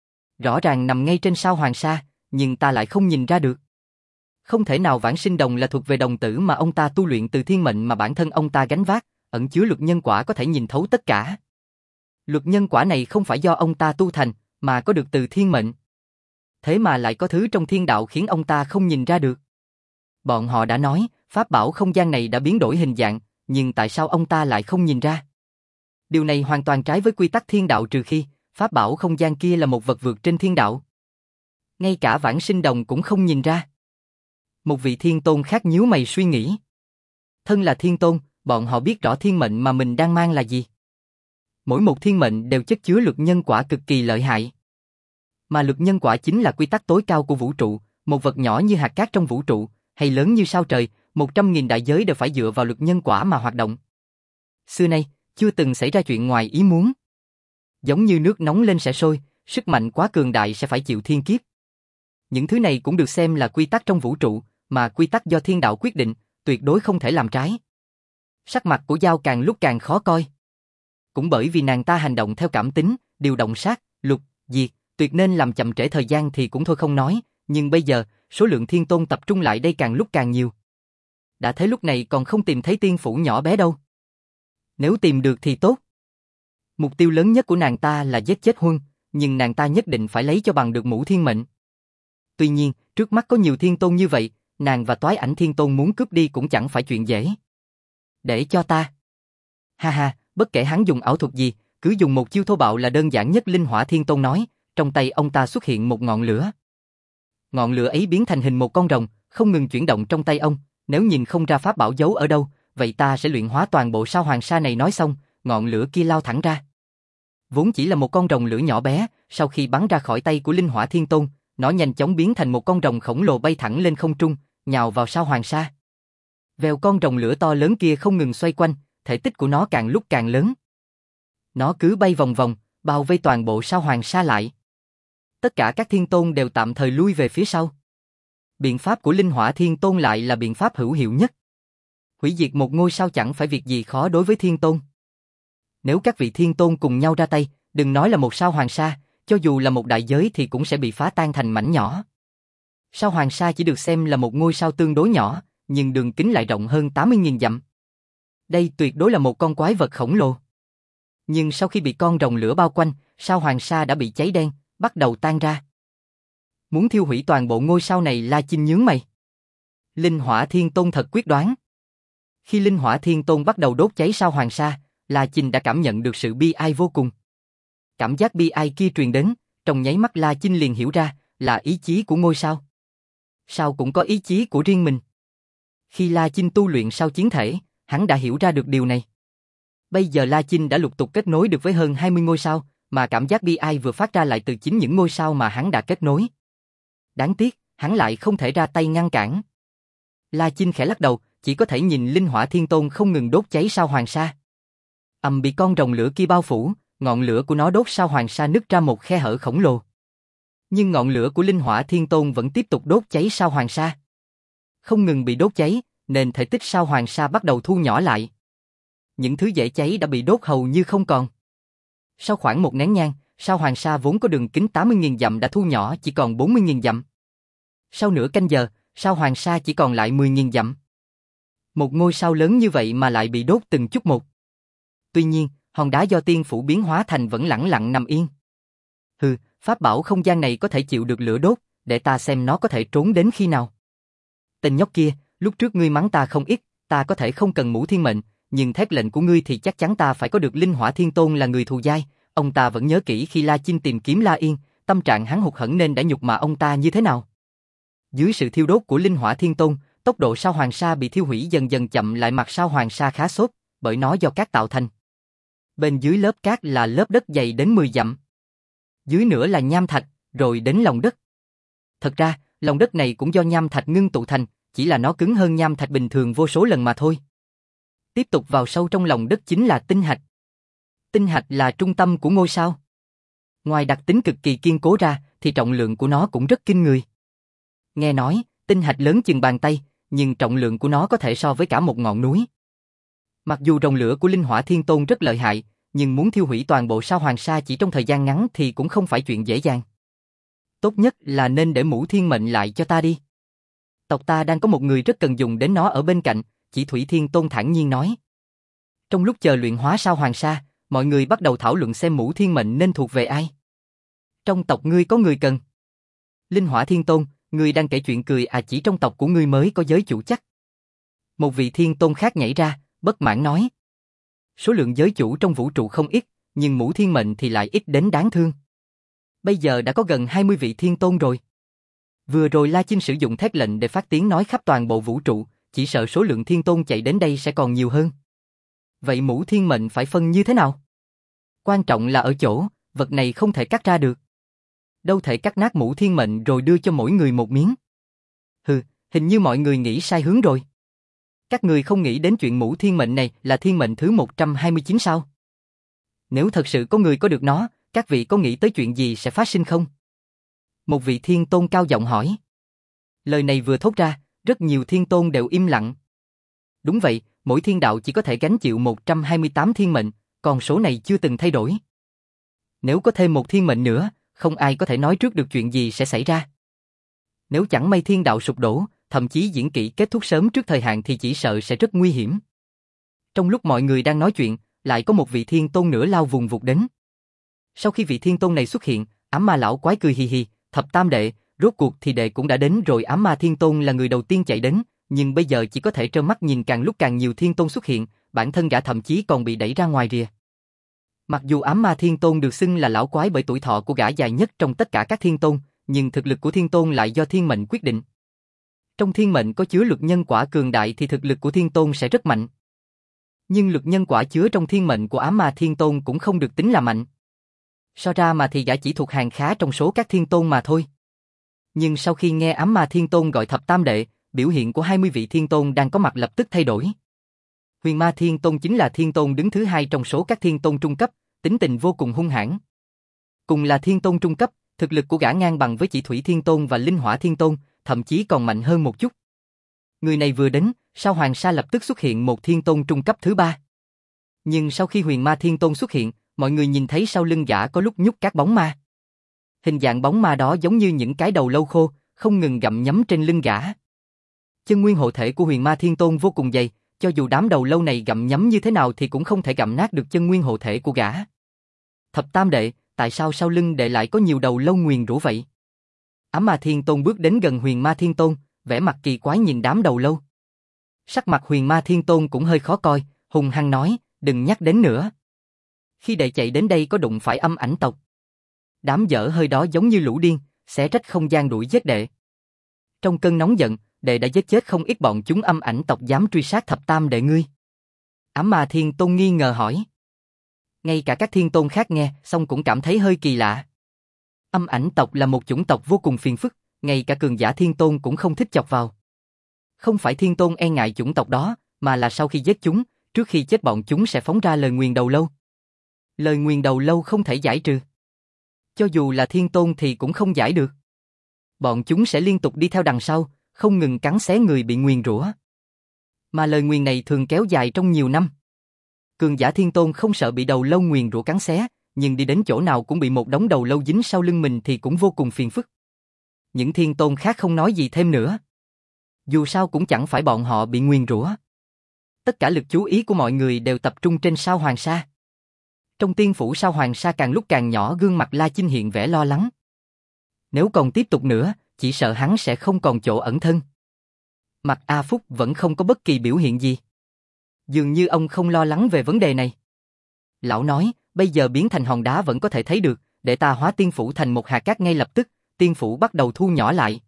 Rõ ràng nằm ngay trên sao Hoàng Sa, nhưng ta lại không nhìn ra được. Không thể nào vãng sinh đồng là thuộc về đồng tử mà ông ta tu luyện từ thiên mệnh mà bản thân ông ta gánh vác, ẩn chứa luật nhân quả có thể nhìn thấu tất cả. Luật nhân quả này không phải do ông ta tu thành, mà có được từ thiên mệnh. Thế mà lại có thứ trong thiên đạo khiến ông ta không nhìn ra được. Bọn họ đã nói, pháp bảo không gian này đã biến đổi hình dạng, nhưng tại sao ông ta lại không nhìn ra? Điều này hoàn toàn trái với quy tắc thiên đạo, trừ khi pháp bảo không gian kia là một vật vượt trên thiên đạo. Ngay cả vãng sinh đồng cũng không nhìn ra. Một vị thiên tôn khác nhíu mày suy nghĩ. Thân là thiên tôn, bọn họ biết rõ thiên mệnh mà mình đang mang là gì. Mỗi một thiên mệnh đều chất chứa luật nhân quả cực kỳ lợi hại. Mà luật nhân quả chính là quy tắc tối cao của vũ trụ, một vật nhỏ như hạt cát trong vũ trụ, hay lớn như sao trời, một trăm nghìn đại giới đều phải dựa vào luật nhân quả mà hoạt động. Xưa nay, chưa từng xảy ra chuyện ngoài ý muốn. Giống như nước nóng lên sẽ sôi, sức mạnh quá cường đại sẽ phải chịu thiên kiếp. Những thứ này cũng được xem là quy tắc trong vũ trụ, mà quy tắc do thiên đạo quyết định, tuyệt đối không thể làm trái. Sắc mặt của Giao càng lúc càng khó coi. Cũng bởi vì nàng ta hành động theo cảm tính, điều động sát, lục, diệt, tuyệt nên làm chậm trễ thời gian thì cũng thôi không nói, nhưng bây giờ, số lượng thiên tôn tập trung lại đây càng lúc càng nhiều. Đã thế lúc này còn không tìm thấy tiên phủ nhỏ bé đâu. Nếu tìm được thì tốt. Mục tiêu lớn nhất của nàng ta là giết chết Huân, nhưng nàng ta nhất định phải lấy cho bằng được mũ thiên mệnh. Tuy nhiên, trước mắt có nhiều thiên tôn như vậy, nàng và Toái Ảnh Thiên Tôn muốn cướp đi cũng chẳng phải chuyện dễ. Để cho ta. Ha ha, bất kể hắn dùng ảo thuật gì, cứ dùng một chiêu thô bạo là đơn giản nhất. Linh Hỏa Thiên Tôn nói, trong tay ông ta xuất hiện một ngọn lửa. Ngọn lửa ấy biến thành hình một con rồng, không ngừng chuyển động trong tay ông. Nếu nhìn không ra pháp bảo giấu ở đâu, vậy ta sẽ luyện hóa toàn bộ sao Hoàng Sa này. Nói xong, ngọn lửa kia lao thẳng ra. Vốn chỉ là một con rồng lửa nhỏ bé, sau khi bắn ra khỏi tay của Linh Hỏa Thiên Tôn, nó nhanh chóng biến thành một con rồng khổng lồ bay thẳng lên không trung, nhào vào sao Hoàng Sa. Vèo, con rồng lửa to lớn kia không ngừng xoay quanh, thể tích của nó càng lúc càng lớn. Nó cứ bay vòng vòng, bao vây toàn bộ sao Hoàng Sa lại. Tất cả các thiên tôn đều tạm thời lui về phía sau. Biện pháp của Linh Hỏa Thiên Tôn lại là biện pháp hữu hiệu nhất. Hủy diệt một ngôi sao chẳng phải việc gì khó đối với thiên tôn. Nếu các vị thiên tôn cùng nhau ra tay, đừng nói là một sao Hoàng Sa, cho dù là một đại giới thì cũng sẽ bị phá tan thành mảnh nhỏ. Sao Hoàng Sa chỉ được xem là một ngôi sao tương đối nhỏ, nhưng đường kính lại rộng hơn tám mươi nghìn dặm. Đây tuyệt đối là một con quái vật khổng lồ. Nhưng sau khi bị con rồng lửa bao quanh, sao Hoàng Sa đã bị cháy đen, bắt đầu tan ra. Muốn thiêu hủy toàn bộ ngôi sao này, La Chinh nhướng mày. Linh Hỏa Thiên Tôn thật quyết đoán. Khi Linh Hỏa Thiên Tôn bắt đầu đốt cháy sao Hoàng Sa, La Chinh đã cảm nhận được sự bi ai vô cùng. Cảm giác bi ai kia truyền đến, trong nháy mắt La Chinh liền hiểu ra, là ý chí của ngôi sao. Sao cũng có ý chí của riêng mình. Khi La Chinh tu luyện sao chiến thể, hắn đã hiểu ra được điều này. Bây giờ La Chinh đã lục tục kết nối được với hơn hai mươi ngôi sao, mà cảm giác bi ai vừa phát ra lại từ chính những ngôi sao mà hắn đã kết nối. Đáng tiếc, hắn lại không thể ra tay ngăn cản. La Chinh khẽ lắc đầu, chỉ có thể nhìn Linh Hỏa Thiên Tôn không ngừng đốt cháy sao Hoàng Sa. Ầm, bị con rồng lửa kia bao phủ, ngọn lửa của nó đốt sao Hoàng Sa nứt ra một khe hở khổng lồ. Nhưng ngọn lửa của Linh Hỏa Thiên Tôn vẫn tiếp tục đốt cháy sao Hoàng Sa. Không ngừng bị đốt cháy, nên thể tích sao Hoàng Sa bắt đầu thu nhỏ lại. Những thứ dễ cháy đã bị đốt hầu như không còn. Sau khoảng một nén nhang, sao Hoàng Sa vốn có đường kính tám mươi nghìn dặm đã thu nhỏ chỉ còn bốn mươi nghìn dặm. Sau nửa canh giờ, sao Hoàng Sa chỉ còn lại mười nghìn dặm. Một ngôi sao lớn như vậy mà lại bị đốt từng chút một. Tuy nhiên, hòn đá do tiên phủ biến hóa thành vẫn lẳng lặng nằm yên. Hừ, pháp bảo không gian này có thể chịu được lửa đốt, để ta xem nó có thể trốn đến khi nào. Tên nhóc kia, lúc trước ngươi mắng ta không ít, ta có thể không cần mũ thiên mệnh, nhưng thép lệnh của ngươi thì chắc chắn ta phải có được. Linh Hỏa Thiên Tôn là người thù dai, ông ta vẫn nhớ kỹ khi La Chinh tìm kiếm La Yên, tâm trạng hắn hụt hẫng nên đã nhục mạ ông ta như thế nào. Dưới sự thiêu đốt của Linh Hỏa Thiên Tôn, tốc độ sao hoàng sa bị thiêu hủy dần dần chậm lại. Mặt sao hoàng sa khá xốp, bởi nó do cát tạo thành. Bên dưới lớp cát là lớp đất dày đến mười dặm. Dưới nữa là nham thạch, rồi đến lòng đất. Thật ra, lòng đất này cũng do nham thạch ngưng tụ thành, chỉ là nó cứng hơn nham thạch bình thường vô số lần mà thôi. Tiếp tục vào sâu trong lòng đất chính là tinh hạch. Tinh hạch là trung tâm của ngôi sao. Ngoài đặc tính cực kỳ kiên cố ra, thì trọng lượng của nó cũng rất kinh người. Nghe nói, tinh hạch lớn chừng bàn tay, nhưng trọng lượng của nó có thể so với cả một ngọn núi. Mặc dù rồng lửa của Linh Hỏa Thiên Tôn rất lợi hại, nhưng muốn thiêu hủy toàn bộ sao hoàng sa chỉ trong thời gian ngắn thì cũng không phải chuyện dễ dàng. Tốt nhất là nên để mũ thiên mệnh lại cho ta đi. Tộc ta đang có một người rất cần dùng đến nó ở bên cạnh, Chỉ Thủy Thiên Tôn thản nhiên nói. Trong lúc chờ luyện hóa sao hoàng sa, mọi người bắt đầu thảo luận xem mũ thiên mệnh nên thuộc về ai. Trong tộc ngươi có người cần. Linh Hỏa Thiên Tôn, ngươi đang kể chuyện cười à? Chỉ trong tộc của ngươi mới có giới chủ chắc. Một vị thiên tôn khác nhảy ra, bất mãn nói. Số lượng giới chủ trong vũ trụ không ít, nhưng mũ thiên mệnh thì lại ít đến đáng thương. Bây giờ đã có gần hai mươi vị thiên tôn rồi. Vừa rồi La Chinh sử dụng thép lệnh để phát tiếng nói khắp toàn bộ vũ trụ, chỉ sợ số lượng thiên tôn chạy đến đây sẽ còn nhiều hơn. Vậy mũ thiên mệnh phải phân như thế nào? Quan trọng là ở chỗ, vật này không thể cắt ra được. Đâu thể cắt nát mũ thiên mệnh rồi đưa cho mỗi người một miếng. Hừ, hình như mọi người nghĩ sai hướng rồi. Các người không nghĩ đến chuyện mũ thiên mệnh này là thiên mệnh thứ một trăm hai mươi chín sao? Nếu thật sự có người có được nó, các vị có nghĩ tới chuyện gì sẽ phát sinh không? Một vị thiên tôn cao giọng hỏi. Lời này vừa thốt ra, rất nhiều thiên tôn đều im lặng. Đúng vậy, mỗi thiên đạo chỉ có thể gánh chịu một trăm hai mươi tám thiên mệnh, còn số này chưa từng thay đổi. Nếu có thêm một thiên mệnh nữa, không ai có thể nói trước được chuyện gì sẽ xảy ra. Nếu chẳng may thiên đạo sụp đổ, thậm chí diễn kỹ kết thúc sớm trước thời hạn thì chỉ sợ sẽ rất nguy hiểm. Trong lúc mọi người đang nói chuyện, lại có một vị thiên tôn nữa lao vùng vụt đến. Sau khi vị thiên tôn này xuất hiện, ám ma lão quái cười hì hì, thập tam đệ, rốt cuộc thì đệ cũng đã đến rồi. Ám ma thiên tôn là người đầu tiên chạy đến, nhưng bây giờ chỉ có thể trơ mắt nhìn càng lúc càng nhiều thiên tôn xuất hiện, bản thân gã thậm chí còn bị đẩy ra ngoài rìa. Mặc dù ám ma thiên tôn được xưng là lão quái bởi tuổi thọ của gã dài nhất trong tất cả các thiên tôn, nhưng thực lực của thiên tôn lại do thiên mệnh quyết định. Trong thiên mệnh có chứa luật nhân quả cường đại thì thực lực của thiên tôn sẽ rất mạnh. Nhưng luật nhân quả chứa trong thiên mệnh của ám ma thiên tôn cũng không được tính là mạnh. So ra mà thì gã chỉ thuộc hàng khá trong số các thiên tôn mà thôi. Nhưng sau khi nghe ám ma thiên tôn gọi thập tam đệ, biểu hiện của hai mươi vị thiên tôn đang có mặt lập tức thay đổi. Huyền ma thiên tôn chính là thiên tôn đứng thứ hai trong số các thiên tôn trung cấp, tính tình vô cùng hung hãn. Cùng là thiên tôn trung cấp, thực lực của gã ngang bằng với Chỉ Thủy Thiên Tôn và Linh Hỏa Thiên Tôn, thậm chí còn mạnh hơn một chút. Người này vừa đến, sau hoàng sa lập tức xuất hiện một thiên tôn trung cấp thứ ba. Nhưng sau khi huyền ma thiên tôn xuất hiện, mọi người nhìn thấy sau lưng gã có lúc nhúc các bóng ma. Hình dạng bóng ma đó giống như những cái đầu lâu khô, không ngừng gặm nhấm trên lưng gã. Chân nguyên hộ thể của huyền ma thiên tôn vô cùng dày, cho dù đám đầu lâu này gặm nhấm như thế nào thì cũng không thể gặm nát được chân nguyên hộ thể của gã. Thập tam đệ, tại sao sau lưng đệ lại có nhiều đầu lâu nguyền rủa vậy? Ám ma thiên tôn bước đến gần huyền ma thiên tôn, vẻ mặt kỳ quái nhìn đám đầu lâu. Sắc mặt huyền ma thiên tôn cũng hơi khó coi, hùng hăng nói, đừng nhắc đến nữa. Khi đệ chạy đến đây có đụng phải âm ảnh tộc. Đám dở hơi đó giống như lũ điên, xé rách không gian đuổi giết đệ. Trong cơn nóng giận, đệ đã giết chết không ít bọn chúng âm ảnh tộc dám truy sát thập tam đệ ngươi. Ám ma thiên tôn nghi ngờ hỏi. Ngay cả các thiên tôn khác nghe, xong cũng cảm thấy hơi kỳ lạ. Âm ảnh tộc là một chủng tộc vô cùng phiền phức, ngay cả cường giả thiên tôn cũng không thích chọc vào. Không phải thiên tôn e ngại chủng tộc đó, mà là sau khi giết chúng, trước khi chết bọn chúng sẽ phóng ra lời nguyền đầu lâu. Lời nguyền đầu lâu không thể giải trừ. Cho dù là thiên tôn thì cũng không giải được. Bọn chúng sẽ liên tục đi theo đằng sau, không ngừng cắn xé người bị nguyền rủa. Mà lời nguyền này thường kéo dài trong nhiều năm. Cường giả thiên tôn không sợ bị đầu lâu nguyền rủa cắn xé, nhưng đi đến chỗ nào cũng bị một đống đầu lâu dính sau lưng mình thì cũng vô cùng phiền phức. Những thiên tôn khác không nói gì thêm nữa. Dù sao cũng chẳng phải bọn họ bị nguyền rủa. Tất cả lực chú ý của mọi người đều tập trung trên sao hoàng sa. Trong tiên phủ sao Hoàng Sa càng lúc càng nhỏ, gương mặt La Chinh hiện vẻ lo lắng. Nếu còn tiếp tục nữa, chỉ sợ hắn sẽ không còn chỗ ẩn thân. Mặt A Phúc vẫn không có bất kỳ biểu hiện gì. Dường như ông không lo lắng về vấn đề này. Lão nói, bây giờ biến thành hòn đá vẫn có thể thấy được, để ta hóa tiên phủ thành một hạt cát ngay lập tức, tiên phủ bắt đầu thu nhỏ lại.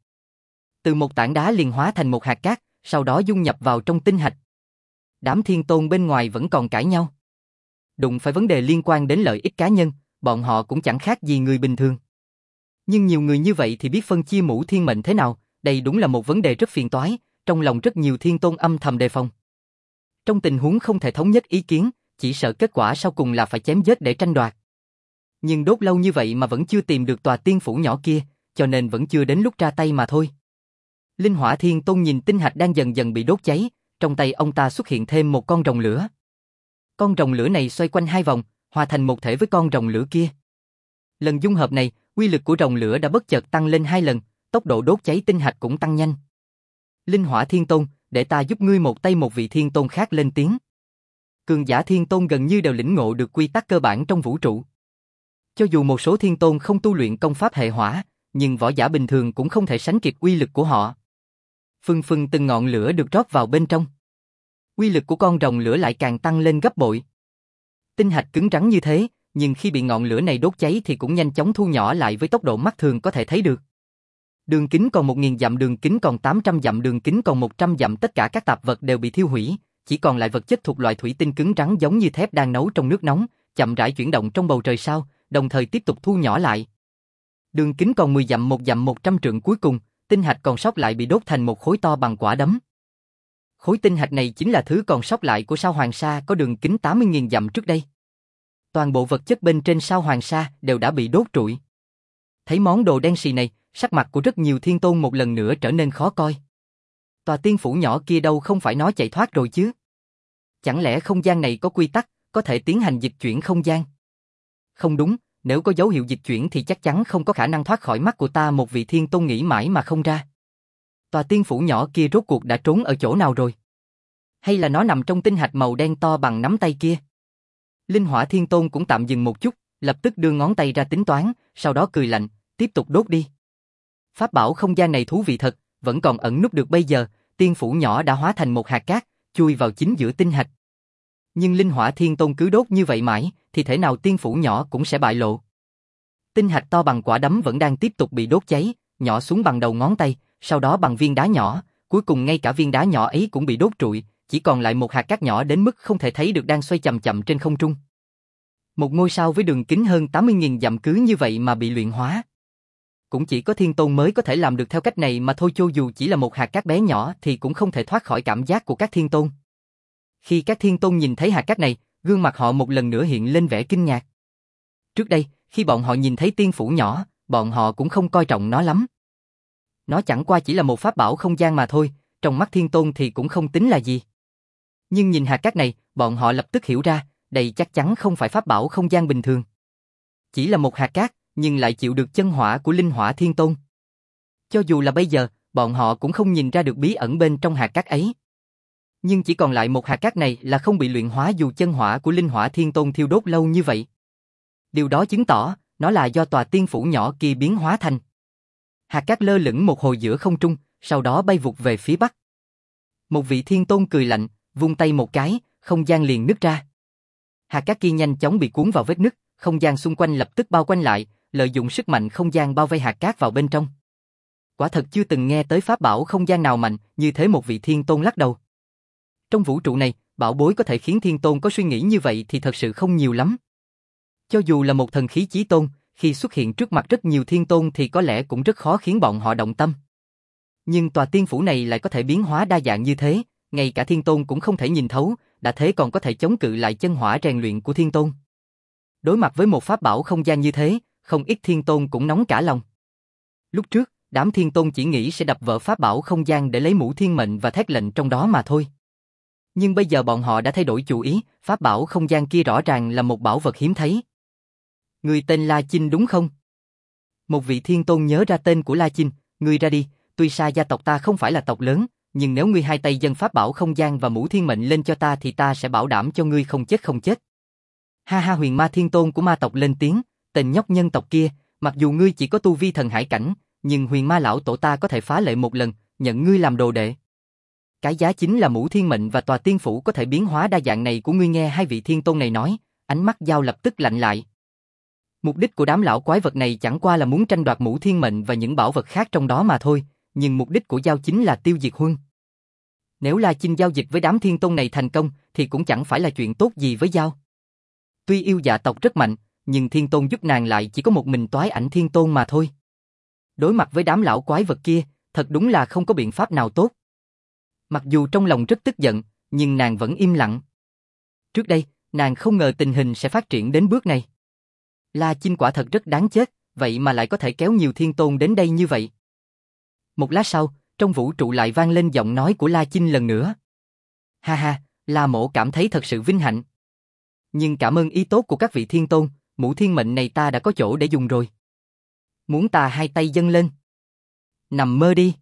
Từ một tảng đá liền hóa thành một hạt cát, sau đó dung nhập vào trong tinh hạch. Đám thiên tôn bên ngoài vẫn còn cãi nhau. Đụng phải vấn đề liên quan đến lợi ích cá nhân, bọn họ cũng chẳng khác gì người bình thường. Nhưng nhiều người như vậy thì biết phân chia mũ thiên mệnh thế nào, đây đúng là một vấn đề rất phiền toái, trong lòng rất nhiều thiên tôn âm thầm đề phòng. Trong tình huống không thể thống nhất ý kiến, chỉ sợ kết quả sau cùng là phải chém giết để tranh đoạt. Nhưng đốt lâu như vậy mà vẫn chưa tìm được tòa tiên phủ nhỏ kia, cho nên vẫn chưa đến lúc ra tay mà thôi. Linh Hỏa Thiên Tôn nhìn tinh hạch đang dần dần bị đốt cháy, trong tay ông ta xuất hiện thêm một con rồng lửa. Con rồng lửa này xoay quanh hai vòng, hòa thành một thể với con rồng lửa kia. Lần dung hợp này, uy lực của rồng lửa đã bất chợt tăng lên hai lần, tốc độ đốt cháy tinh hạch cũng tăng nhanh. Linh Hỏa Thiên Tôn, để ta giúp ngươi một tay. Một vị thiên tôn khác lên tiếng. Cường giả thiên tôn gần như đều lĩnh ngộ được quy tắc cơ bản trong vũ trụ. Cho dù một số thiên tôn không tu luyện công pháp hệ hỏa, nhưng võ giả bình thường cũng không thể sánh kịp uy lực của họ. Phừng phừng từng ngọn lửa được rót vào bên trong. Uy lực của con rồng lửa lại càng tăng lên gấp bội. Tinh hạch cứng rắn như thế, nhưng khi bị ngọn lửa này đốt cháy thì cũng nhanh chóng thu nhỏ lại với tốc độ mắt thường có thể thấy được. Đường kính còn một nghìn dặm, đường kính còn tám trăm dặm, đường kính còn một trăm dặm, tất cả các tạp vật đều bị thiêu hủy, chỉ còn lại vật chất thuộc loại thủy tinh cứng rắn giống như thép đang nấu trong nước nóng, chậm rãi chuyển động trong bầu trời sao, đồng thời tiếp tục thu nhỏ lại. Đường kính còn mười dặm, một dặm một trăm trượng, cuối cùng, tinh hạch còn sót lại bị đốt thành một khối to bằng quả đấm. Khối tinh hạch này chính là thứ còn sót lại của sao Hoàng Sa có đường kính tám mươi nghìn dặm trước đây. Toàn bộ vật chất bên trên sao Hoàng Sa đều đã bị đốt trụi. Thấy món đồ đen xì này, sắc mặt của rất nhiều thiên tôn một lần nữa trở nên khó coi. Tòa tiên phủ nhỏ kia đâu không phải nó chạy thoát rồi chứ? Chẳng lẽ không gian này có quy tắc, có thể tiến hành dịch chuyển không gian? Không đúng, nếu có dấu hiệu dịch chuyển thì chắc chắn không có khả năng thoát khỏi mắt của ta. Một vị thiên tôn nghĩ mãi mà không ra. Tòa tiên phủ nhỏ kia rốt cuộc đã trốn ở chỗ nào rồi? Hay là nó nằm trong tinh hạch màu đen to bằng nắm tay kia? Linh Hỏa Thiên Tôn cũng tạm dừng một chút, lập tức đưa ngón tay ra tính toán, sau đó cười lạnh, tiếp tục đốt đi. Pháp bảo không gian này thú vị thật, vẫn còn ẩn núp được. Bây giờ, tiên phủ nhỏ đã hóa thành một hạt cát, chui vào chính giữa tinh hạch. Nhưng Linh Hỏa Thiên Tôn cứ đốt như vậy mãi, thì thể nào tiên phủ nhỏ cũng sẽ bại lộ. Tinh hạch to bằng quả đấm vẫn đang tiếp tục bị đốt cháy, nhỏ xuống bằng đầu ngón tay, sau đó bằng viên đá nhỏ, cuối cùng ngay cả viên đá nhỏ ấy cũng bị đốt trụi, chỉ còn lại một hạt cát nhỏ đến mức không thể thấy được đang xoay chậm chậm trên không trung. Một ngôi sao với đường kính hơn tám mươi nghìn dặm cứ như vậy mà bị luyện hóa. Cũng chỉ có thiên tôn mới có thể làm được theo cách này mà thôi, cho dù chỉ là một hạt cát bé nhỏ thì cũng không thể thoát khỏi cảm giác của các thiên tôn. Khi các thiên tôn nhìn thấy hạt cát này, gương mặt họ một lần nữa hiện lên vẻ kinh ngạc. Trước đây, khi bọn họ nhìn thấy tiên phủ nhỏ, bọn họ cũng không coi trọng nó lắm. Nó chẳng qua chỉ là một pháp bảo không gian mà thôi, trong mắt thiên tôn thì cũng không tính là gì. Nhưng nhìn hạt cát này, bọn họ lập tức hiểu ra, đây chắc chắn không phải pháp bảo không gian bình thường. Chỉ là một hạt cát, nhưng lại chịu được chân hỏa của Linh Hỏa Thiên Tôn. Cho dù là bây giờ, bọn họ cũng không nhìn ra được bí ẩn bên trong hạt cát ấy. Nhưng chỉ còn lại một hạt cát này là không bị luyện hóa dù chân hỏa của Linh Hỏa Thiên Tôn thiêu đốt lâu như vậy. Điều đó chứng tỏ, nó là do tòa tiên phủ nhỏ kia biến hóa thành. Hạt cát lơ lửng một hồi giữa không trung, sau đó bay vụt về phía bắc. Một vị thiên tôn cười lạnh, vung tay một cái, không gian liền nứt ra. Hạt cát kia nhanh chóng bị cuốn vào vết nứt, không gian xung quanh lập tức bao quanh lại, lợi dụng sức mạnh không gian bao vây hạt cát vào bên trong. Quả thật chưa từng nghe tới pháp bảo không gian nào mạnh như thế. Một vị thiên tôn lắc đầu. Trong vũ trụ này, bảo bối có thể khiến thiên tôn có suy nghĩ như vậy thì thật sự không nhiều lắm. Cho dù là một thần khí chí tôn, khi xuất hiện trước mặt rất nhiều thiên tôn thì có lẽ cũng rất khó khiến bọn họ động tâm. Nhưng tòa tiên phủ này lại có thể biến hóa đa dạng như thế, ngay cả thiên tôn cũng không thể nhìn thấu, đã thế còn có thể chống cự lại chân hỏa rèn luyện của thiên tôn. Đối mặt với một pháp bảo không gian như thế, không ít thiên tôn cũng nóng cả lòng. Lúc trước, đám thiên tôn chỉ nghĩ sẽ đập vỡ pháp bảo không gian để lấy mũ thiên mệnh và thét lệnh trong đó mà thôi. Nhưng bây giờ bọn họ đã thay đổi chủ ý, pháp bảo không gian kia rõ ràng là một bảo vật hiếm thấy. Người tên La Chinh đúng không? Một vị thiên tôn nhớ ra tên của La Chinh, ngươi ra đi, tuy Sa gia tộc ta không phải là tộc lớn, nhưng nếu ngươi hai tay dâng pháp bảo không gian và mũ thiên mệnh lên cho ta thì ta sẽ bảo đảm cho ngươi không chết không chết. Ha ha, Huyền Ma Thiên Tôn của ma tộc lên tiếng, tên nhóc nhân tộc kia, mặc dù ngươi chỉ có tu vi thần hải cảnh, nhưng Huyền Ma lão tổ ta có thể phá lệ một lần, nhận ngươi làm đồ đệ. Cái giá chính là mũ thiên mệnh và tòa tiên phủ có thể biến hóa đa dạng này của ngươi. Nghe hai vị thiên tôn này nói, ánh mắt Giao lập tức lạnh lại. Mục đích của đám lão quái vật này chẳng qua là muốn tranh đoạt mũ thiên mệnh và những bảo vật khác trong đó mà thôi, nhưng mục đích của Giao chính là tiêu diệt Huân. Nếu La Chinh giao dịch với đám thiên tôn này thành công thì cũng chẳng phải là chuyện tốt gì với Giao. Tuy yêu dạ tộc rất mạnh, nhưng thiên tôn giúp nàng lại chỉ có một mình Toái Ảnh Thiên Tôn mà thôi. Đối mặt với đám lão quái vật kia, thật đúng là không có biện pháp nào tốt. Mặc dù trong lòng rất tức giận, nhưng nàng vẫn im lặng. Trước đây, nàng không ngờ tình hình sẽ phát triển đến bước này. La Chinh quả thật rất đáng chết, vậy mà lại có thể kéo nhiều thiên tôn đến đây như vậy. Một lát sau, trong vũ trụ lại vang lên giọng nói của La Chinh lần nữa. Ha ha, La mỗ cảm thấy thật sự vinh hạnh. Nhưng cảm ơn ý tốt của các vị thiên tôn, mũ thiên mệnh này ta đã có chỗ để dùng rồi. Muốn ta hai tay dâng lên. Nằm mơ đi.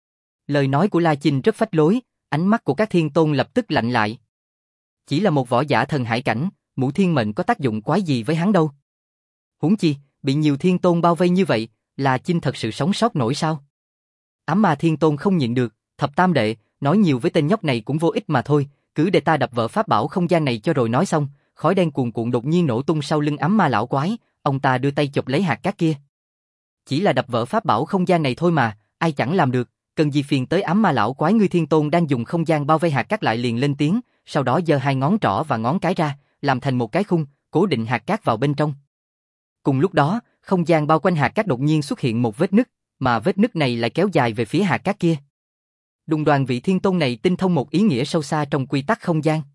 Lời nói của La Chinh rất phách lối, ánh mắt của các thiên tôn lập tức lạnh lại. Chỉ là một võ giả thần hải cảnh, mũ thiên mệnh có tác dụng quái gì với hắn đâu. Huống chi, bị nhiều thiên tôn bao vây như vậy, La Chinh thật sự sống sót nổi sao? Ám Ma Thiên Tôn không nhịn được, thập tam đệ, nói nhiều với tên nhóc này cũng vô ích mà thôi, cứ để ta đập vỡ pháp bảo không gian này cho rồi nói xong. Khói đen cuồn cuộn đột nhiên nổ tung sau lưng ám ma lão quái, ông ta đưa tay chụp lấy hạt cát kia. Chỉ là đập vỡ pháp bảo không gian này thôi mà, ai chẳng làm được, cần gì phiền tới ám ma lão quái. Ngươi thiên tôn đang dùng không gian bao vây hạt cát lại liền lên tiếng, sau đó giơ hai ngón trỏ và ngón cái ra, làm thành một cái khung, cố định hạt cát vào bên trong. Cùng lúc đó, không gian bao quanh hạt cát đột nhiên xuất hiện một vết nứt, mà vết nứt này lại kéo dài về phía hạt cát kia. Đùng đoàn vị thiên tôn này tinh thông một ý nghĩa sâu xa trong quy tắc không gian.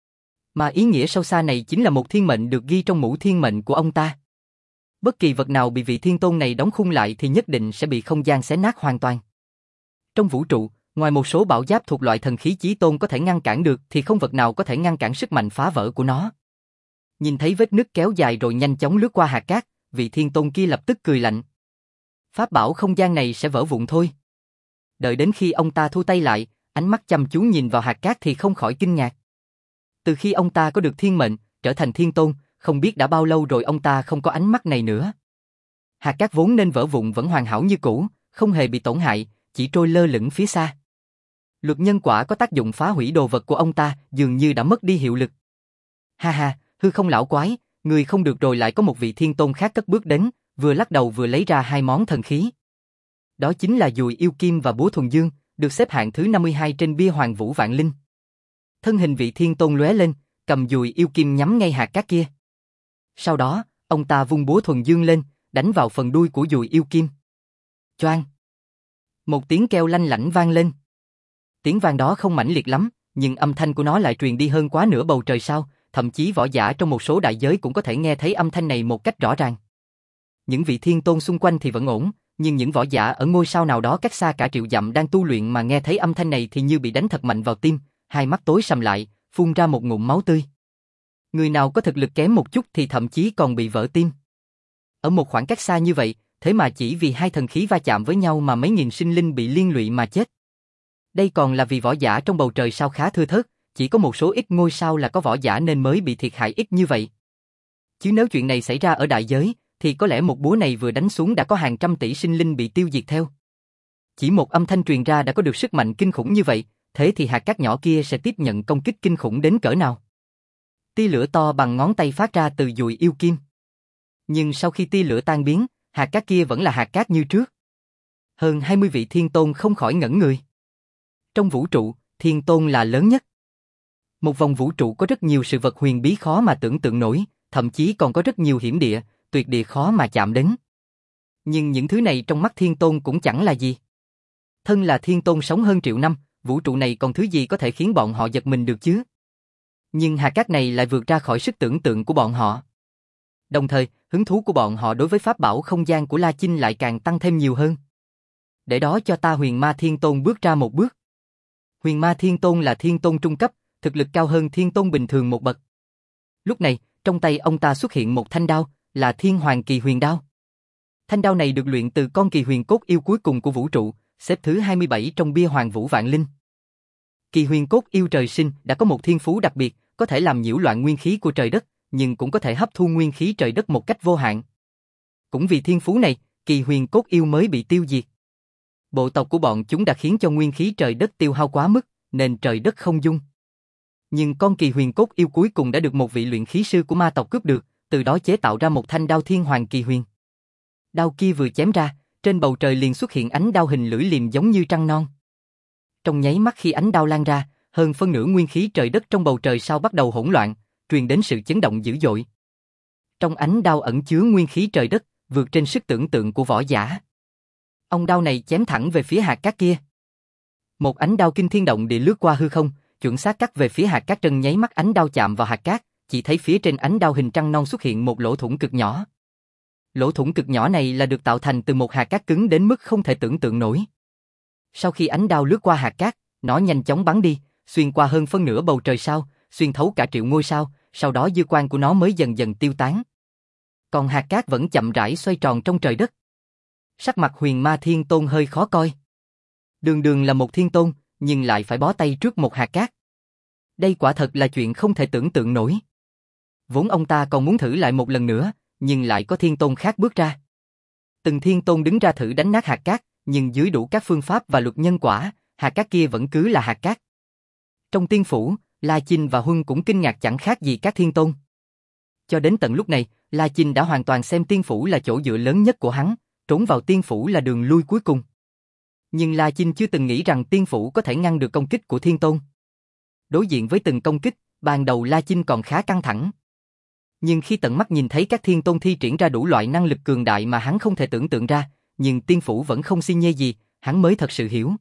Mà ý nghĩa sâu xa này chính là một thiên mệnh được ghi trong mũ thiên mệnh của ông ta. Bất kỳ vật nào bị vị thiên tôn này đóng khung lại thì nhất định sẽ bị không gian xé nát hoàn toàn. Trong vũ trụ, ngoài một số bảo giáp thuộc loại thần khí chí tôn có thể ngăn cản được thì không vật nào có thể ngăn cản sức mạnh phá vỡ của nó. Nhìn thấy vết nứt kéo dài rồi nhanh chóng lướt qua hạt cát, vị thiên tôn kia lập tức cười lạnh. Pháp bảo không gian này sẽ vỡ vụn thôi. Đợi đến khi ông ta thu tay lại, ánh mắt chăm chú nhìn vào hạt cát thì không khỏi kinh ngạc. Từ khi ông ta có được thiên mệnh, trở thành thiên tôn, không biết đã bao lâu rồi ông ta không có ánh mắt này nữa. Hạt cát vốn nên vỡ vụn vẫn hoàn hảo như cũ, không hề bị tổn hại, chỉ trôi lơ lửng phía xa. Luật nhân quả có tác dụng phá hủy đồ vật của ông ta dường như đã mất đi hiệu lực. Ha ha, hư không lão quái, người không được rồi. Lại có một vị thiên tôn khác cất bước đến, vừa lắc đầu vừa lấy ra hai món thần khí. Đó chính là dùi yêu kim và búa thuần dương, được xếp hạng thứ năm mươi hai trên bia Hoàng Vũ Vạn Linh. Thân hình vị thiên tôn lóe lên, cầm dùi yêu kim nhắm ngay hạt cát kia. Sau đó, ông ta vung búa thuần dương lên, đánh vào phần đuôi của dùi yêu kim. Choang! Một tiếng kêu lanh lảnh vang lên. Tiếng vang đó không mãnh liệt lắm, nhưng âm thanh của nó lại truyền đi hơn quá nửa bầu trời sao, thậm chí võ giả trong một số đại giới cũng có thể nghe thấy âm thanh này một cách rõ ràng. Những vị thiên tôn xung quanh thì vẫn ổn, nhưng những võ giả ở ngôi sao nào đó cách xa cả triệu dặm đang tu luyện mà nghe thấy âm thanh này thì như bị đánh thật mạnh vào tim, hai mắt tối sầm lại, phun ra một ngụm máu tươi. Người nào có thực lực kém một chút thì thậm chí còn bị vỡ tim. Ở một khoảng cách xa như vậy, thế mà chỉ vì hai thần khí va chạm với nhau mà mấy nghìn sinh linh bị liên lụy mà chết. Đây còn là vì võ giả trong bầu trời sao khá thưa thớt, chỉ có một số ít ngôi sao là có võ giả nên mới bị thiệt hại ít như vậy. Chứ nếu chuyện này xảy ra ở đại giới, thì có lẽ một búa này vừa đánh xuống đã có hàng trăm tỷ sinh linh bị tiêu diệt theo. Chỉ một âm thanh truyền ra đã có được sức mạnh kinh khủng như vậy, thế thì hạt cát nhỏ kia sẽ tiếp nhận công kích kinh khủng đến cỡ nào? Tia lửa to bằng ngón tay phát ra từ dùi yêu kim. Nhưng sau khi tia lửa tan biến, hạt cát kia vẫn là hạt cát như trước. Hơn hai mươi vị thiên tôn không khỏi ngẩn người. Trong vũ trụ, thiên tôn là lớn nhất. Một vòng vũ trụ có rất nhiều sự vật huyền bí khó mà tưởng tượng nổi, thậm chí còn có rất nhiều hiểm địa, tuyệt địa khó mà chạm đến. Nhưng những thứ này trong mắt thiên tôn cũng chẳng là gì. Thân là thiên tôn sống hơn triệu năm, vũ trụ này còn thứ gì có thể khiến bọn họ giật mình được chứ? Nhưng hạt cát này lại vượt ra khỏi sức tưởng tượng của bọn họ. Đồng thời, hứng thú của bọn họ đối với pháp bảo không gian của La Chinh lại càng tăng thêm nhiều hơn. Để đó cho ta Huyền Ma Thiên Tôn bước ra một bước. Huyền Ma Thiên Tôn là thiên tôn trung cấp, thực lực cao hơn thiên tôn bình thường một bậc. Lúc này, trong tay ông ta xuất hiện một thanh đao, là Thiên Hoàng Kỳ Huyền Đao. Thanh đao này được luyện từ con kỳ huyền cốt yêu cuối cùng của vũ trụ, xếp thứ hai mươi bảy trong bia Hoàng Vũ Vạn Linh. Kỳ huyền cốt yêu trời sinh đã có một thiên phú đặc biệt, có thể làm nhiễu loạn nguyên khí của trời đất, nhưng cũng có thể hấp thu nguyên khí trời đất một cách vô hạn. Cũng vì thiên phú này, Kỳ Huyền cốt yêu mới bị tiêu diệt. Bộ tộc của bọn chúng đã khiến cho nguyên khí trời đất tiêu hao quá mức, nên trời đất không dung. Nhưng con Kỳ Huyền cốt yêu cuối cùng đã được một vị luyện khí sư của ma tộc cướp được, từ đó chế tạo ra một thanh đao thiên hoàng kỳ huyền. Đao kia vừa chém ra, trên bầu trời liền xuất hiện ánh đao hình lưỡi liềm giống như trăng non. Trong nháy mắt khi ánh đao lan ra, hơn phân nửa nguyên khí trời đất trong bầu trời sao bắt đầu hỗn loạn, truyền đến sự chấn động dữ dội. Trong ánh đao ẩn chứa nguyên khí trời đất, vượt trên sức tưởng tượng của võ giả. Ông đao này chém thẳng về phía hạt cát kia. Một ánh đao kinh thiên động địa lướt qua hư không, chuẩn xác cắt về phía hạt cát. Trong nháy mắt ánh đao chạm vào hạt cát, chỉ thấy phía trên ánh đao hình trăng non xuất hiện một lỗ thủng cực nhỏ. Lỗ thủng cực nhỏ này là được tạo thành từ một hạt cát cứng đến mức không thể tưởng tượng nổi. Sau khi ánh đao lướt qua hạt cát, nó nhanh chóng bắn đi, xuyên qua hơn phân nửa bầu trời sao, xuyên thấu cả triệu ngôi sao, sau đó dư quang của nó mới dần dần tiêu tán. Còn hạt cát vẫn chậm rãi xoay tròn trong trời đất. Sắc mặt Huyền Ma Thiên Tôn hơi khó coi. Đường đường là một thiên tôn, nhưng lại phải bó tay trước một hạt cát. Đây quả thật là chuyện không thể tưởng tượng nổi. Vốn ông ta còn muốn thử lại một lần nữa, nhưng lại có thiên tôn khác bước ra. Từng thiên tôn đứng ra thử đánh nát hạt cát, nhưng dưới đủ các phương pháp và luật nhân quả, hạt cát kia vẫn cứ là hạt cát. Trong tiên phủ, La Chinh và Huân cũng kinh ngạc chẳng khác gì các thiên tôn. Cho đến tận lúc này, La Chinh đã hoàn toàn xem tiên phủ là chỗ dựa lớn nhất của hắn, trốn vào tiên phủ là đường lui cuối cùng. Nhưng La Chinh chưa từng nghĩ rằng tiên phủ có thể ngăn được công kích của thiên tôn. Đối diện với từng công kích, ban đầu La Chinh còn khá căng thẳng. Nhưng khi tận mắt nhìn thấy các thiên tôn thi triển ra đủ loại năng lực cường đại mà hắn không thể tưởng tượng ra, nhưng tiên phủ vẫn không si nhê gì, hắn mới thật sự hiểu.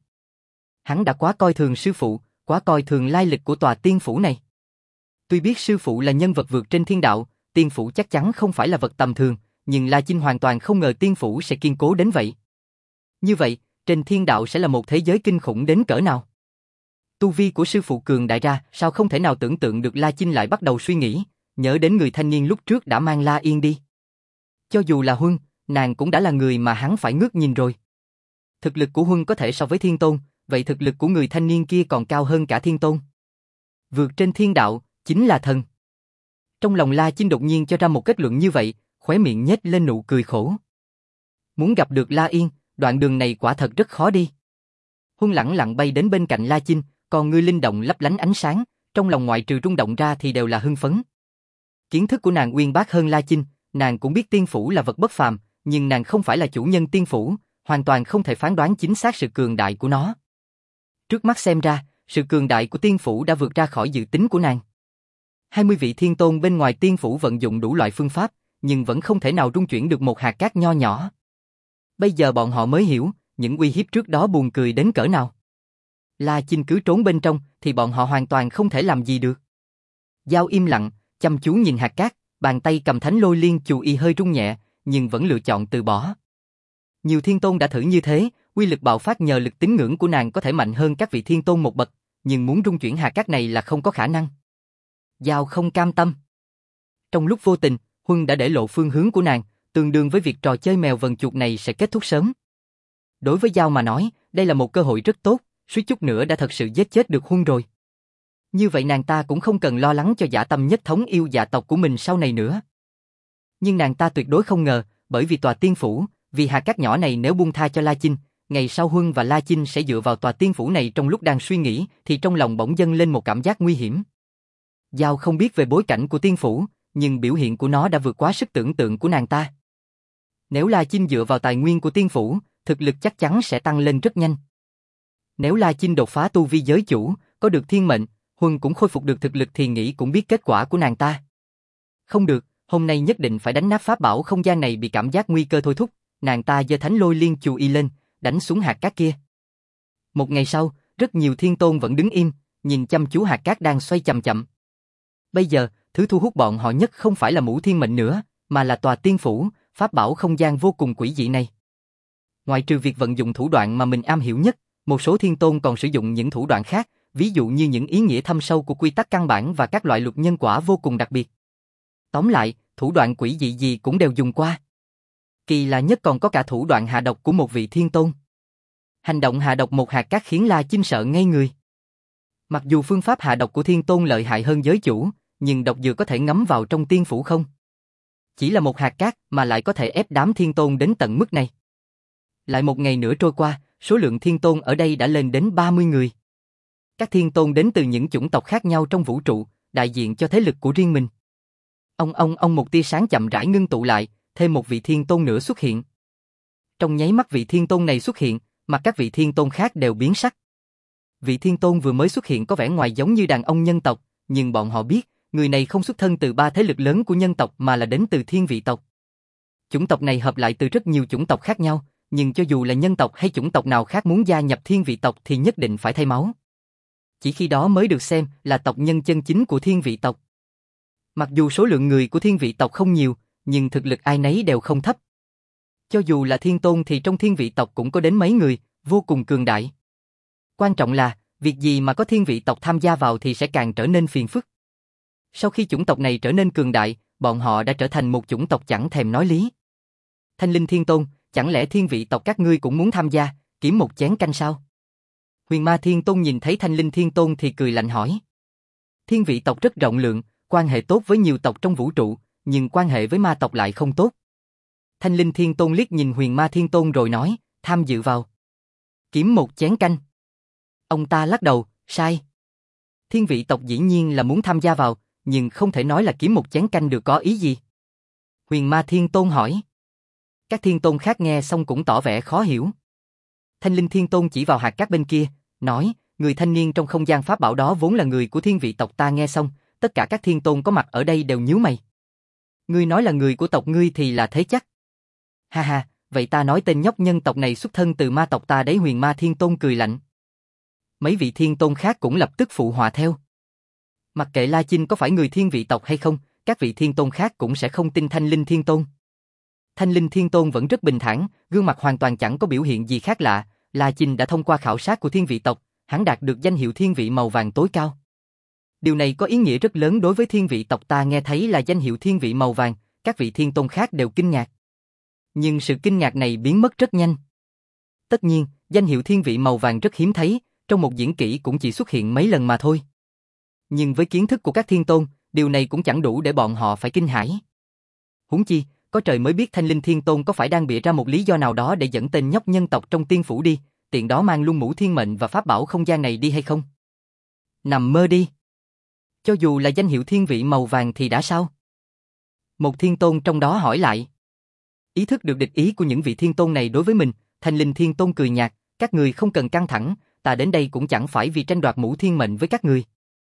Hắn đã quá coi thường sư phụ, quá coi thường lai lịch của tòa tiên phủ này. Tuy biết sư phụ là nhân vật vượt trên thiên đạo, tiên phủ chắc chắn không phải là vật tầm thường, nhưng La Chinh hoàn toàn không ngờ tiên phủ sẽ kiên cố đến vậy. Như vậy, trên thiên đạo sẽ là một thế giới kinh khủng đến cỡ nào? Tu vi của sư phụ cường đại ra, sao không thể nào tưởng tượng được. La Chinh lại bắt đầu suy nghĩ, nhớ đến người thanh niên lúc trước đã mang La Yên đi. Cho dù là Huân, nàng cũng đã là người mà hắn phải ngước nhìn rồi. Thực lực của Huân có thể so với thiên tôn, vậy thực lực của người thanh niên kia còn cao hơn cả thiên tôn. Vượt trên thiên đạo, chính là thần. Trong lòng La Chinh đột nhiên cho ra một kết luận như vậy, khóe miệng nhếch lên nụ cười khổ. Muốn gặp được La Yên, đoạn đường này quả thật rất khó đi. Huân lẳng lặng bay đến bên cạnh La Chinh, còn ngươi linh động lấp lánh ánh sáng, trong lòng ngoại trừ rung động ra thì đều là hưng phấn. Kiến thức của nàng uyên bác hơn La Chinh, nàng cũng biết tiên phủ là vật bất phàm, nhưng nàng không phải là chủ nhân tiên phủ, hoàn toàn không thể phán đoán chính xác sự cường đại của nó. Trước mắt xem ra, sự cường đại của tiên phủ đã vượt ra khỏi dự tính của nàng. hai mươi vị thiên tôn bên ngoài tiên phủ vận dụng đủ loại phương pháp, nhưng vẫn không thể nào rung chuyển được một hạt cát nho nhỏ. Bây giờ bọn họ mới hiểu, những uy hiếp trước đó buồn cười đến cỡ nào. La Chinh cứ trốn bên trong, thì bọn họ hoàn toàn không thể làm gì được. Giao im lặng, chăm chú nhìn hạt cát, bàn tay cầm thánh lôi liên chù y hơi rung nhẹ, nhưng vẫn lựa chọn từ bỏ. Nhiều thiên tôn đã thử như thế, uy lực bạo phát nhờ lực tín ngưỡng của nàng có thể mạnh hơn các vị thiên tôn một bậc, nhưng muốn rung chuyển hạt cát này là không có khả năng. Giao không cam tâm. Trong lúc vô tình, Huân đã để lộ phương hướng của nàng, tương đương với việc trò chơi mèo vần chuột này sẽ kết thúc sớm. Đối với Giao mà nói, đây là một cơ hội rất tốt, suýt chút nữa đã thật sự giết chết được Huân rồi. Như vậy nàng ta cũng không cần lo lắng cho dã tâm nhất thống yêu dạ tộc của mình sau này nữa. Nhưng nàng ta tuyệt đối không ngờ, bởi vì tòa tiên phủ, vì hạt cát nhỏ này nếu buông tha cho La Chinh, ngày sau Huân và La Chinh sẽ dựa vào tòa tiên phủ này. Trong lúc đang suy nghĩ, thì trong lòng bỗng dâng lên một cảm giác nguy hiểm. Giao không biết về bối cảnh của tiên phủ, nhưng biểu hiện của nó đã vượt quá sức tưởng tượng của nàng ta. Nếu La Chinh dựa vào tài nguyên của tiên phủ, thực lực chắc chắn sẽ tăng lên rất nhanh. Nếu La Chinh đột phá tu vi giới chủ, có được thiên mệnh, Huân cũng khôi phục được thực lực thì nghĩ cũng biết kết quả của nàng ta. Không được, hôm nay nhất định phải đánh nát pháp bảo không gian này. Bị cảm giác nguy cơ thôi thúc, nàng ta giơ thánh lôi liên chù y lên, đánh xuống hạt cát kia. Một ngày sau, rất nhiều thiên tôn vẫn đứng im, nhìn chăm chú hạt cát đang xoay chậm chậm. Bây giờ, thứ thu hút bọn họ nhất không phải là mũ thiên mệnh nữa, mà là tòa tiên phủ, pháp bảo không gian vô cùng quỷ dị này. Ngoại trừ việc vận dụng thủ đoạn mà mình am hiểu nhất, một số thiên tôn còn sử dụng những thủ đoạn khác, ví dụ như những ý nghĩa thâm sâu của quy tắc căn bản và các loại luật nhân quả vô cùng đặc biệt. Tóm lại, thủ đoạn quỷ dị gì cũng đều dùng qua. Kỳ lạ nhất còn có cả thủ đoạn hạ độc của một vị thiên tôn. Hành động hạ độc một hạt cát khiến La Chinh sợ ngây người. Mặc dù phương pháp hạ độc của thiên tôn lợi hại hơn giới chủ, nhưng độc dược có thể ngấm vào trong tiên phủ không? Chỉ là một hạt cát mà lại có thể ép đám thiên tôn đến tận mức này. Lại một ngày nữa trôi qua, số lượng thiên tôn ở đây đã lên đến ba mươi người. Các thiên tôn đến từ những chủng tộc khác nhau trong vũ trụ, đại diện cho thế lực của riêng mình. Ông ông ông một tia sáng chậm rãi ngưng tụ lại, thêm một vị thiên tôn nữa xuất hiện. Trong nháy mắt vị thiên tôn này xuất hiện, mà các vị thiên tôn khác đều biến sắc. Vị thiên tôn vừa mới xuất hiện có vẻ ngoài giống như đàn ông nhân tộc, nhưng bọn họ biết, người này không xuất thân từ ba thế lực lớn của nhân tộc mà là đến từ thiên vị tộc. Chủng tộc này hợp lại từ rất nhiều chủng tộc khác nhau, nhưng cho dù là nhân tộc hay chủng tộc nào khác muốn gia nhập thiên vị tộc thì nhất định phải thay máu. Chỉ khi đó mới được xem là tộc nhân chân chính của thiên vị tộc. Mặc dù số lượng người của thiên vị tộc không nhiều, nhưng thực lực ai nấy đều không thấp. Cho dù là thiên tôn thì trong thiên vị tộc cũng có đến mấy người, vô cùng cường đại. Quan trọng là, việc gì mà có thiên vị tộc tham gia vào thì sẽ càng trở nên phiền phức. Sau khi chủng tộc này trở nên cường đại, bọn họ đã trở thành một chủng tộc chẳng thèm nói lý. Thanh Linh Thiên Tôn, chẳng lẽ thiên vị tộc các ngươi cũng muốn tham gia, kiếm một chén canh sao? Huyền Ma Thiên Tôn nhìn thấy Thanh Linh Thiên Tôn thì cười lạnh hỏi. Thiên vị tộc rất rộng lượng, quan hệ tốt với nhiều tộc trong vũ trụ, nhưng quan hệ với ma tộc lại không tốt. Thanh Linh Thiên Tôn liếc nhìn Huyền Ma Thiên Tôn rồi nói, tham dự vào. Kiếm một chén canh. Ông ta lắc đầu, sai. Thiên vị tộc dĩ nhiên là muốn tham gia vào, nhưng không thể nói là kiếm một chén canh được có ý gì. Huyền Ma Thiên Tôn hỏi. Các thiên tôn khác nghe xong cũng tỏ vẻ khó hiểu. Thanh Linh Thiên Tôn chỉ vào hạt cát bên kia, nói, người thanh niên trong không gian pháp bảo đó vốn là người của thiên vị tộc ta. Nghe xong, tất cả các thiên tôn có mặt ở đây đều nhíu mày. Ngươi nói là người của tộc ngươi thì là thế chắc. Ha ha, vậy ta nói tên nhóc nhân tộc này xuất thân từ ma tộc ta đấy. Huyền Ma Thiên Tôn cười lạnh. Mấy vị thiên tôn khác cũng lập tức phụ họa theo. Mặc kệ La Chinh có phải người thiên vị tộc hay không, các vị thiên tôn khác cũng sẽ không tin Thanh Linh Thiên Tôn. Thanh Linh Thiên Tôn vẫn rất bình thản, gương mặt hoàn toàn chẳng có biểu hiện gì khác lạ. La Chinh đã thông qua khảo sát của thiên vị tộc, hắn đạt được danh hiệu thiên vị màu vàng tối cao. Điều này có ý nghĩa rất lớn đối với thiên vị tộc ta. Nghe thấy là danh hiệu thiên vị màu vàng, các vị thiên tôn khác đều kinh ngạc. Nhưng sự kinh ngạc này biến mất rất nhanh. Tất nhiên, danh hiệu thiên vị màu vàng rất hiếm thấy, trong một diễn kỹ cũng chỉ xuất hiện mấy lần mà thôi. Nhưng với kiến thức của các thiên tôn, điều này cũng chẳng đủ để bọn họ phải kinh hãi. Huống chi, có trời mới biết Thanh Linh Thiên Tôn có phải đang bịa ra một lý do nào đó để dẫn tên nhóc nhân tộc trong tiên phủ đi, tiện đó mang luôn mũ thiên mệnh và pháp bảo không gian này đi hay không? Nằm mơ đi. Cho dù là danh hiệu thiên vị màu vàng thì đã sao? Một thiên tôn trong đó hỏi lại. Ý thức được địch ý của những vị thiên tôn này đối với mình, Thanh Linh Thiên Tôn cười nhạt, các người không cần căng thẳng, ta đến đây cũng chẳng phải vì tranh đoạt mũ thiên mệnh với các người.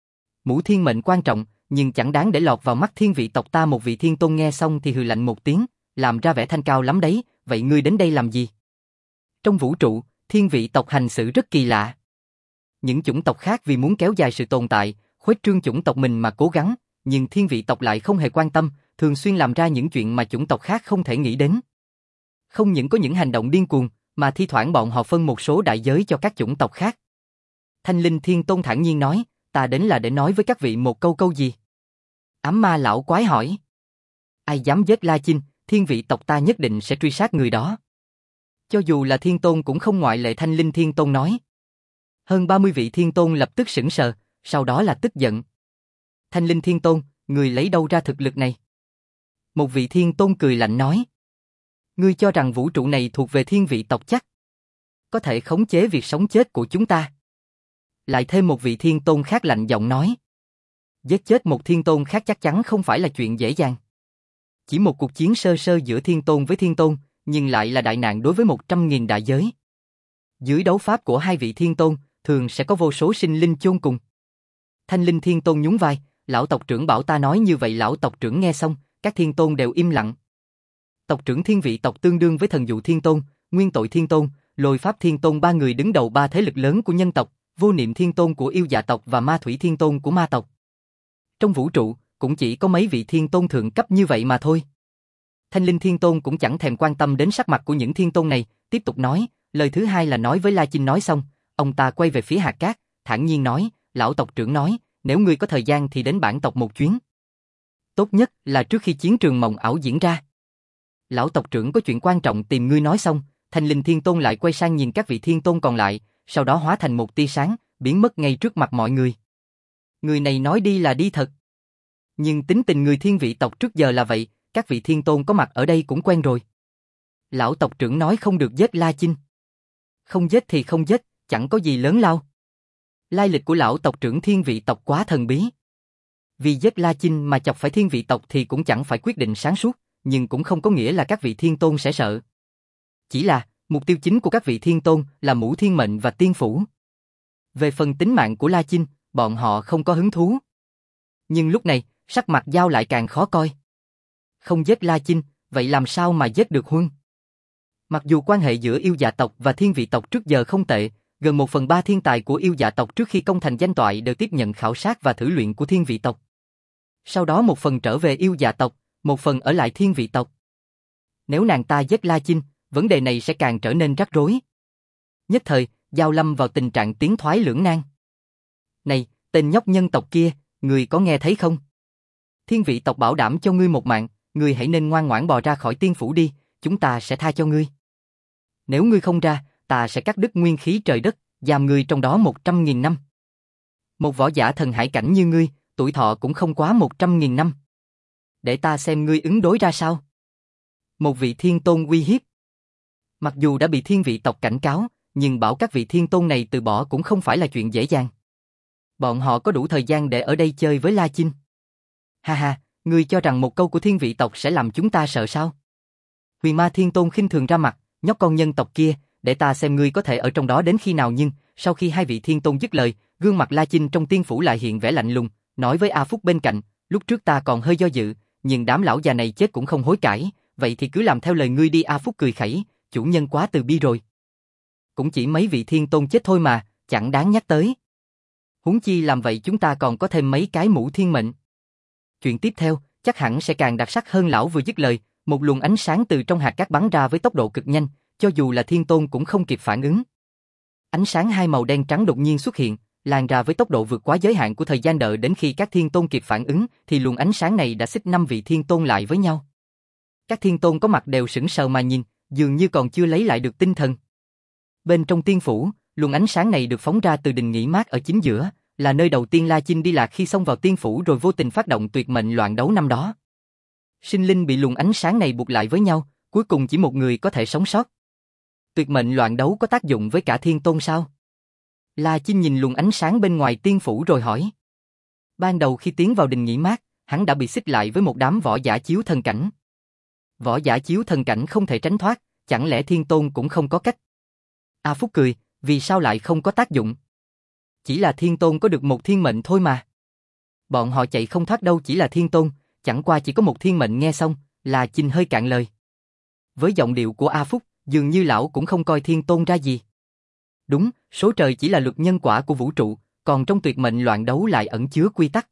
Mũ thiên mệnh quan trọng, nhưng chẳng đáng để lọt vào mắt thiên vị tộc ta. Một vị thiên tôn nghe xong thì hừ lạnh một tiếng, làm ra vẻ thanh cao lắm đấy, vậy ngươi đến đây làm gì? Trong vũ trụ, thiên vị tộc hành xử rất kỳ lạ. Những chủng tộc khác vì muốn kéo dài sự tồn tại, khuếch trương chủng tộc mình mà cố gắng, nhưng thiên vị tộc lại không hề quan tâm, thường xuyên làm ra những chuyện mà chủng tộc khác không thể nghĩ đến. Không những có những hành động điên cuồng, mà thi thoảng bọn họ phân một số đại giới cho các chủng tộc khác. Thanh Linh Thiên Tôn thản nhiên nói, ta đến là để nói với các vị một câu câu gì? Ám ma lão quái hỏi. Ai dám giết La Chinh, thiên vị tộc ta nhất định sẽ truy sát người đó. Cho dù là thiên tôn cũng không ngoại lệ. Thanh Linh Thiên Tôn nói. Hơn ba mươi vị thiên tôn lập tức sững sờ, sau đó là tức giận. Thanh Linh Thiên Tôn, người lấy đâu ra thực lực này? Một vị thiên tôn cười lạnh nói. Ngươi cho rằng vũ trụ này thuộc về thiên vị tộc chắc? Có thể khống chế việc sống chết của chúng ta? Lại thêm một vị thiên tôn khác lạnh giọng nói. Giết chết một thiên tôn khác chắc chắn không phải là chuyện dễ dàng. Chỉ một cuộc chiến sơ sơ giữa thiên tôn với thiên tôn, nhưng lại là đại nạn đối với một trăm nghìn đại giới. Dưới đấu pháp của hai vị thiên tôn, thường sẽ có vô số sinh linh chôn cùng. Thanh Linh Thiên Tôn nhún vai, lão tộc trưởng bảo ta nói như vậy. Lão tộc trưởng nghe xong, các thiên tôn đều im lặng. Tộc trưởng thiên vị tộc tương đương với thần dụ thiên tôn, nguyên tội thiên tôn, lôi pháp thiên tôn, ba người đứng đầu ba thế lực lớn của nhân tộc, vô niệm thiên tôn của yêu dạ tộc và ma thủy thiên tôn của ma tộc. Trong vũ trụ, cũng chỉ có mấy vị thiên tôn thượng cấp như vậy mà thôi. Thanh Linh Thiên Tôn cũng chẳng thèm quan tâm đến sắc mặt của những thiên tôn này, tiếp tục nói, lời thứ hai là nói với La Chinh. Nói xong, ông ta quay về phía hạt cát, thản nhiên nói, lão tộc trưởng nói, nếu ngươi có thời gian thì đến bản tộc một chuyến. Tốt nhất là trước khi chiến trường mộng ảo diễn ra. Lão tộc trưởng có chuyện quan trọng tìm ngươi. Nói xong, Thanh Linh Thiên Tôn lại quay sang nhìn các vị thiên tôn còn lại, sau đó hóa thành một tia sáng, biến mất ngay trước mặt mọi người. Người này nói đi là đi thật. Nhưng tính tình người thiên vị tộc trước giờ là vậy, các vị thiên tôn có mặt ở đây cũng quen rồi. Lão tộc trưởng nói không được giết La Chinh. Không giết thì không giết, chẳng có gì lớn lao. Lai lịch của lão tộc trưởng thiên vị tộc quá thần bí. Vì giết La Chinh mà chọc phải thiên vị tộc thì cũng chẳng phải quyết định sáng suốt, nhưng cũng không có nghĩa là các vị thiên tôn sẽ sợ. Chỉ là, mục tiêu chính của các vị thiên tôn là Mũ Thiên Mệnh và Tiên Phủ. Về phần tính mạng của La Chinh, bọn họ không có hứng thú. Nhưng lúc này, sắc mặt Giao lại càng khó coi. Không giết La Chinh, vậy làm sao mà giết được Huân? Mặc dù quan hệ giữa yêu dạ tộc và thiên vị tộc trước giờ không tệ, gần một phần ba thiên tài của yêu dạ tộc trước khi công thành danh toại đều tiếp nhận khảo sát và thử luyện của thiên vị tộc. Sau đó một phần trở về yêu dạ tộc, một phần ở lại thiên vị tộc. Nếu nàng ta giết La Chinh, vấn đề này sẽ càng trở nên rắc rối. Nhất thời, Giao lâm vào tình trạng tiến thoái lưỡng nan. Này, tên nhóc nhân tộc kia, người có nghe thấy không? Thiên vị tộc bảo đảm cho ngươi một mạng, ngươi hãy nên ngoan ngoãn bò ra khỏi tiên phủ đi, chúng ta sẽ tha cho ngươi. Nếu ngươi không ra, ta sẽ cắt đứt nguyên khí trời đất, giam ngươi trong đó một trăm nghìn năm. Một võ giả thần hải cảnh như ngươi, tuổi thọ cũng không quá một trăm nghìn năm. Để ta xem ngươi ứng đối ra sao. Một vị thiên tôn uy hiếp. Mặc dù đã bị thiên vị tộc cảnh cáo, nhưng bảo các vị thiên tôn này từ bỏ cũng không phải là chuyện dễ dàng. Bọn họ có đủ thời gian để ở đây chơi với La Chinh. Ha ha, ngươi cho rằng một câu của thiên vị tộc sẽ làm chúng ta sợ sao? Huyền Ma Thiên Tôn khinh thường ra mặt, nhóc con nhân tộc kia, để ta xem ngươi có thể ở trong đó đến khi nào. Nhưng sau khi hai vị thiên tôn dứt lời, gương mặt La Chinh trong tiên phủ lại hiện vẻ lạnh lùng, nói với A Phúc bên cạnh, lúc trước ta còn hơi do dự, nhưng đám lão già này chết cũng không hối cải, vậy thì cứ làm theo lời ngươi đi. A Phúc cười khẩy, chủ nhân quá từ bi rồi. Cũng chỉ mấy vị thiên tôn chết thôi mà, chẳng đáng nhắc tới. Huống chi làm vậy chúng ta còn có thêm mấy cái Mũ Thiên Mệnh. Chuyện tiếp theo, chắc hẳn sẽ càng đặc sắc hơn. Lão vừa dứt lời, một luồng ánh sáng từ trong hạt cát bắn ra với tốc độ cực nhanh, cho dù là thiên tôn cũng không kịp phản ứng. Ánh sáng hai màu đen trắng đột nhiên xuất hiện, lan ra với tốc độ vượt quá giới hạn của thời gian. Đợi đến khi các thiên tôn kịp phản ứng, thì luồng ánh sáng này đã xích năm vị thiên tôn lại với nhau. Các thiên tôn có mặt đều sững sờ mà nhìn, dường như còn chưa lấy lại được tinh thần. Bên trong tiên phủ, luồng ánh sáng này được phóng ra từ đình nghỉ mát ở chính giữa, là nơi đầu tiên La Chinh đi lạc khi xông vào tiên phủ rồi vô tình phát động tuyệt mệnh loạn đấu năm đó. Sinh linh bị luồng ánh sáng này buộc lại với nhau, cuối cùng chỉ một người có thể sống sót. Tuyệt mệnh loạn đấu có tác dụng với cả thiên tôn sao? La Chinh nhìn luồng ánh sáng bên ngoài tiên phủ rồi hỏi. Ban đầu khi tiến vào đình nghỉ mát, hắn đã bị xích lại với một đám võ giả chiếu thần cảnh. Võ giả chiếu thần cảnh không thể tránh thoát, chẳng lẽ thiên tôn cũng không có cách? A Phúc cười, vì sao lại không có tác dụng? Chỉ là thiên tôn có được một thiên mệnh thôi mà. Bọn họ chạy không thoát đâu, chỉ là thiên tôn, chẳng qua chỉ có một thiên mệnh. Nghe xong, La Chinh hơi cạn lời. Với giọng điệu của A Phúc, dường như lão cũng không coi thiên tôn ra gì. Đúng, số trời chỉ là luật nhân quả của vũ trụ, còn trong tuyệt mệnh loạn đấu lại ẩn chứa quy tắc.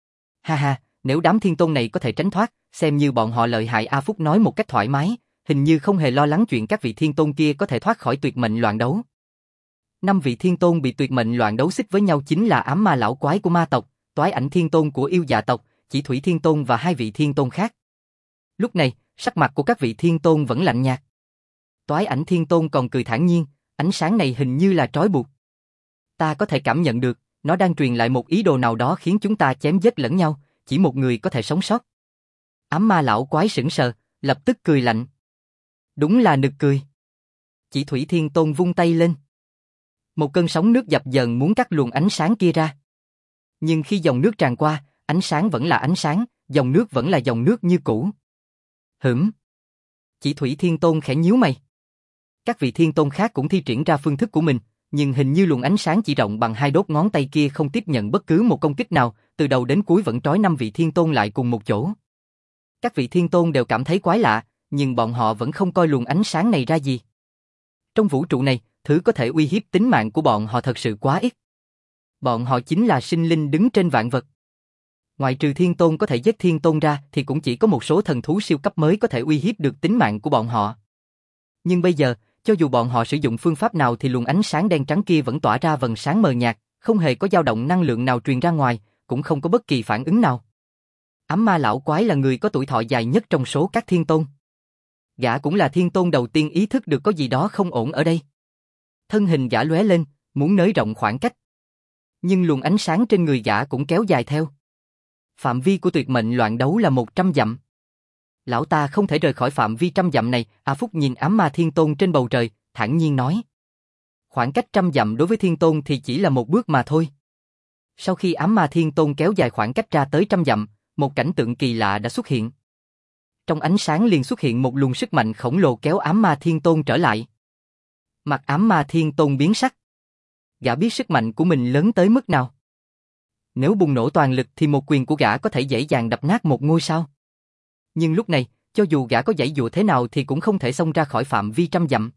Ha ha, nếu đám thiên tôn này có thể tránh thoát, xem như bọn họ lợi hại. A Phúc nói một cách thoải mái, hình như không hề lo lắng chuyện các vị thiên tôn kia có thể thoát khỏi tuyệt mệnh loạn đấu. Năm vị thiên tôn bị tuyệt mệnh loạn đấu xích với nhau chính là ám ma lão quái của ma tộc, Toái Ảnh Thiên Tôn của yêu dạ tộc, Chỉ Thủy Thiên Tôn và hai vị thiên tôn khác. Lúc này, sắc mặt của các vị thiên tôn vẫn lạnh nhạt. Toái Ảnh Thiên Tôn còn cười thản nhiên, ánh sáng này hình như là trói buộc. Ta có thể cảm nhận được, nó đang truyền lại một ý đồ nào đó khiến chúng ta chém giết lẫn nhau, chỉ một người có thể sống sót. Ám ma lão quái sững sờ, lập tức cười lạnh. Đúng là nực cười. Chỉ Thủy Thiên Tôn vung tay lên. Một cơn sóng nước dập dờn muốn cắt luồng ánh sáng kia ra. Nhưng khi dòng nước tràn qua, ánh sáng vẫn là ánh sáng, dòng nước vẫn là dòng nước như cũ. Hửm. Chỉ Thủy Thiên Tôn khẽ nhíu mày. Các vị thiên tôn khác cũng thi triển ra phương thức của mình, nhưng hình như luồng ánh sáng chỉ rộng bằng hai đốt ngón tay kia không tiếp nhận bất cứ một công kích nào, từ đầu đến cuối vẫn trói năm vị thiên tôn lại cùng một chỗ. Các vị thiên tôn đều cảm thấy quái lạ, nhưng bọn họ vẫn không coi luồng ánh sáng này ra gì. Trong vũ trụ này, thứ có thể uy hiếp tính mạng của bọn họ thật sự quá ít. Bọn họ chính là sinh linh đứng trên vạn vật. Ngoại trừ thiên tôn có thể giết thiên tôn ra thì cũng chỉ có một số thần thú siêu cấp mới có thể uy hiếp được tính mạng của bọn họ. Nhưng bây giờ, cho dù bọn họ sử dụng phương pháp nào thì luồng ánh sáng đen trắng kia vẫn tỏa ra vầng sáng mờ nhạt, không hề có dao động năng lượng nào truyền ra ngoài, cũng không có bất kỳ phản ứng nào. Ám ma lão quái là người có tuổi thọ dài nhất trong số các thiên tôn. Gã cũng là thiên tôn đầu tiên ý thức được có gì đó không ổn ở đây. Thân hình gã lóe lên, muốn nới rộng khoảng cách. Nhưng luồng ánh sáng trên người gã cũng kéo dài theo. Phạm vi của tuyệt mệnh loạn đấu là một trăm dặm. Lão ta không thể rời khỏi phạm vi trăm dặm này. A Phúc nhìn ám ma thiên tôn trên bầu trời, thản nhiên nói. Khoảng cách trăm dặm đối với thiên tôn thì chỉ là một bước mà thôi. Sau khi ám ma thiên tôn kéo dài khoảng cách ra tới trăm dặm, một cảnh tượng kỳ lạ đã xuất hiện. Trong ánh sáng liền xuất hiện một luồng sức mạnh khổng lồ kéo ám ma thiên tôn trở lại. Mặt ám ma thiên tôn biến sắc. Gã biết sức mạnh của mình lớn tới mức nào. Nếu bùng nổ toàn lực thì một quyền của gã có thể dễ dàng đập nát một ngôi sao. Nhưng lúc này, cho dù gã có giãy giụa thế nào thì cũng không thể xông ra khỏi phạm vi trăm dặm.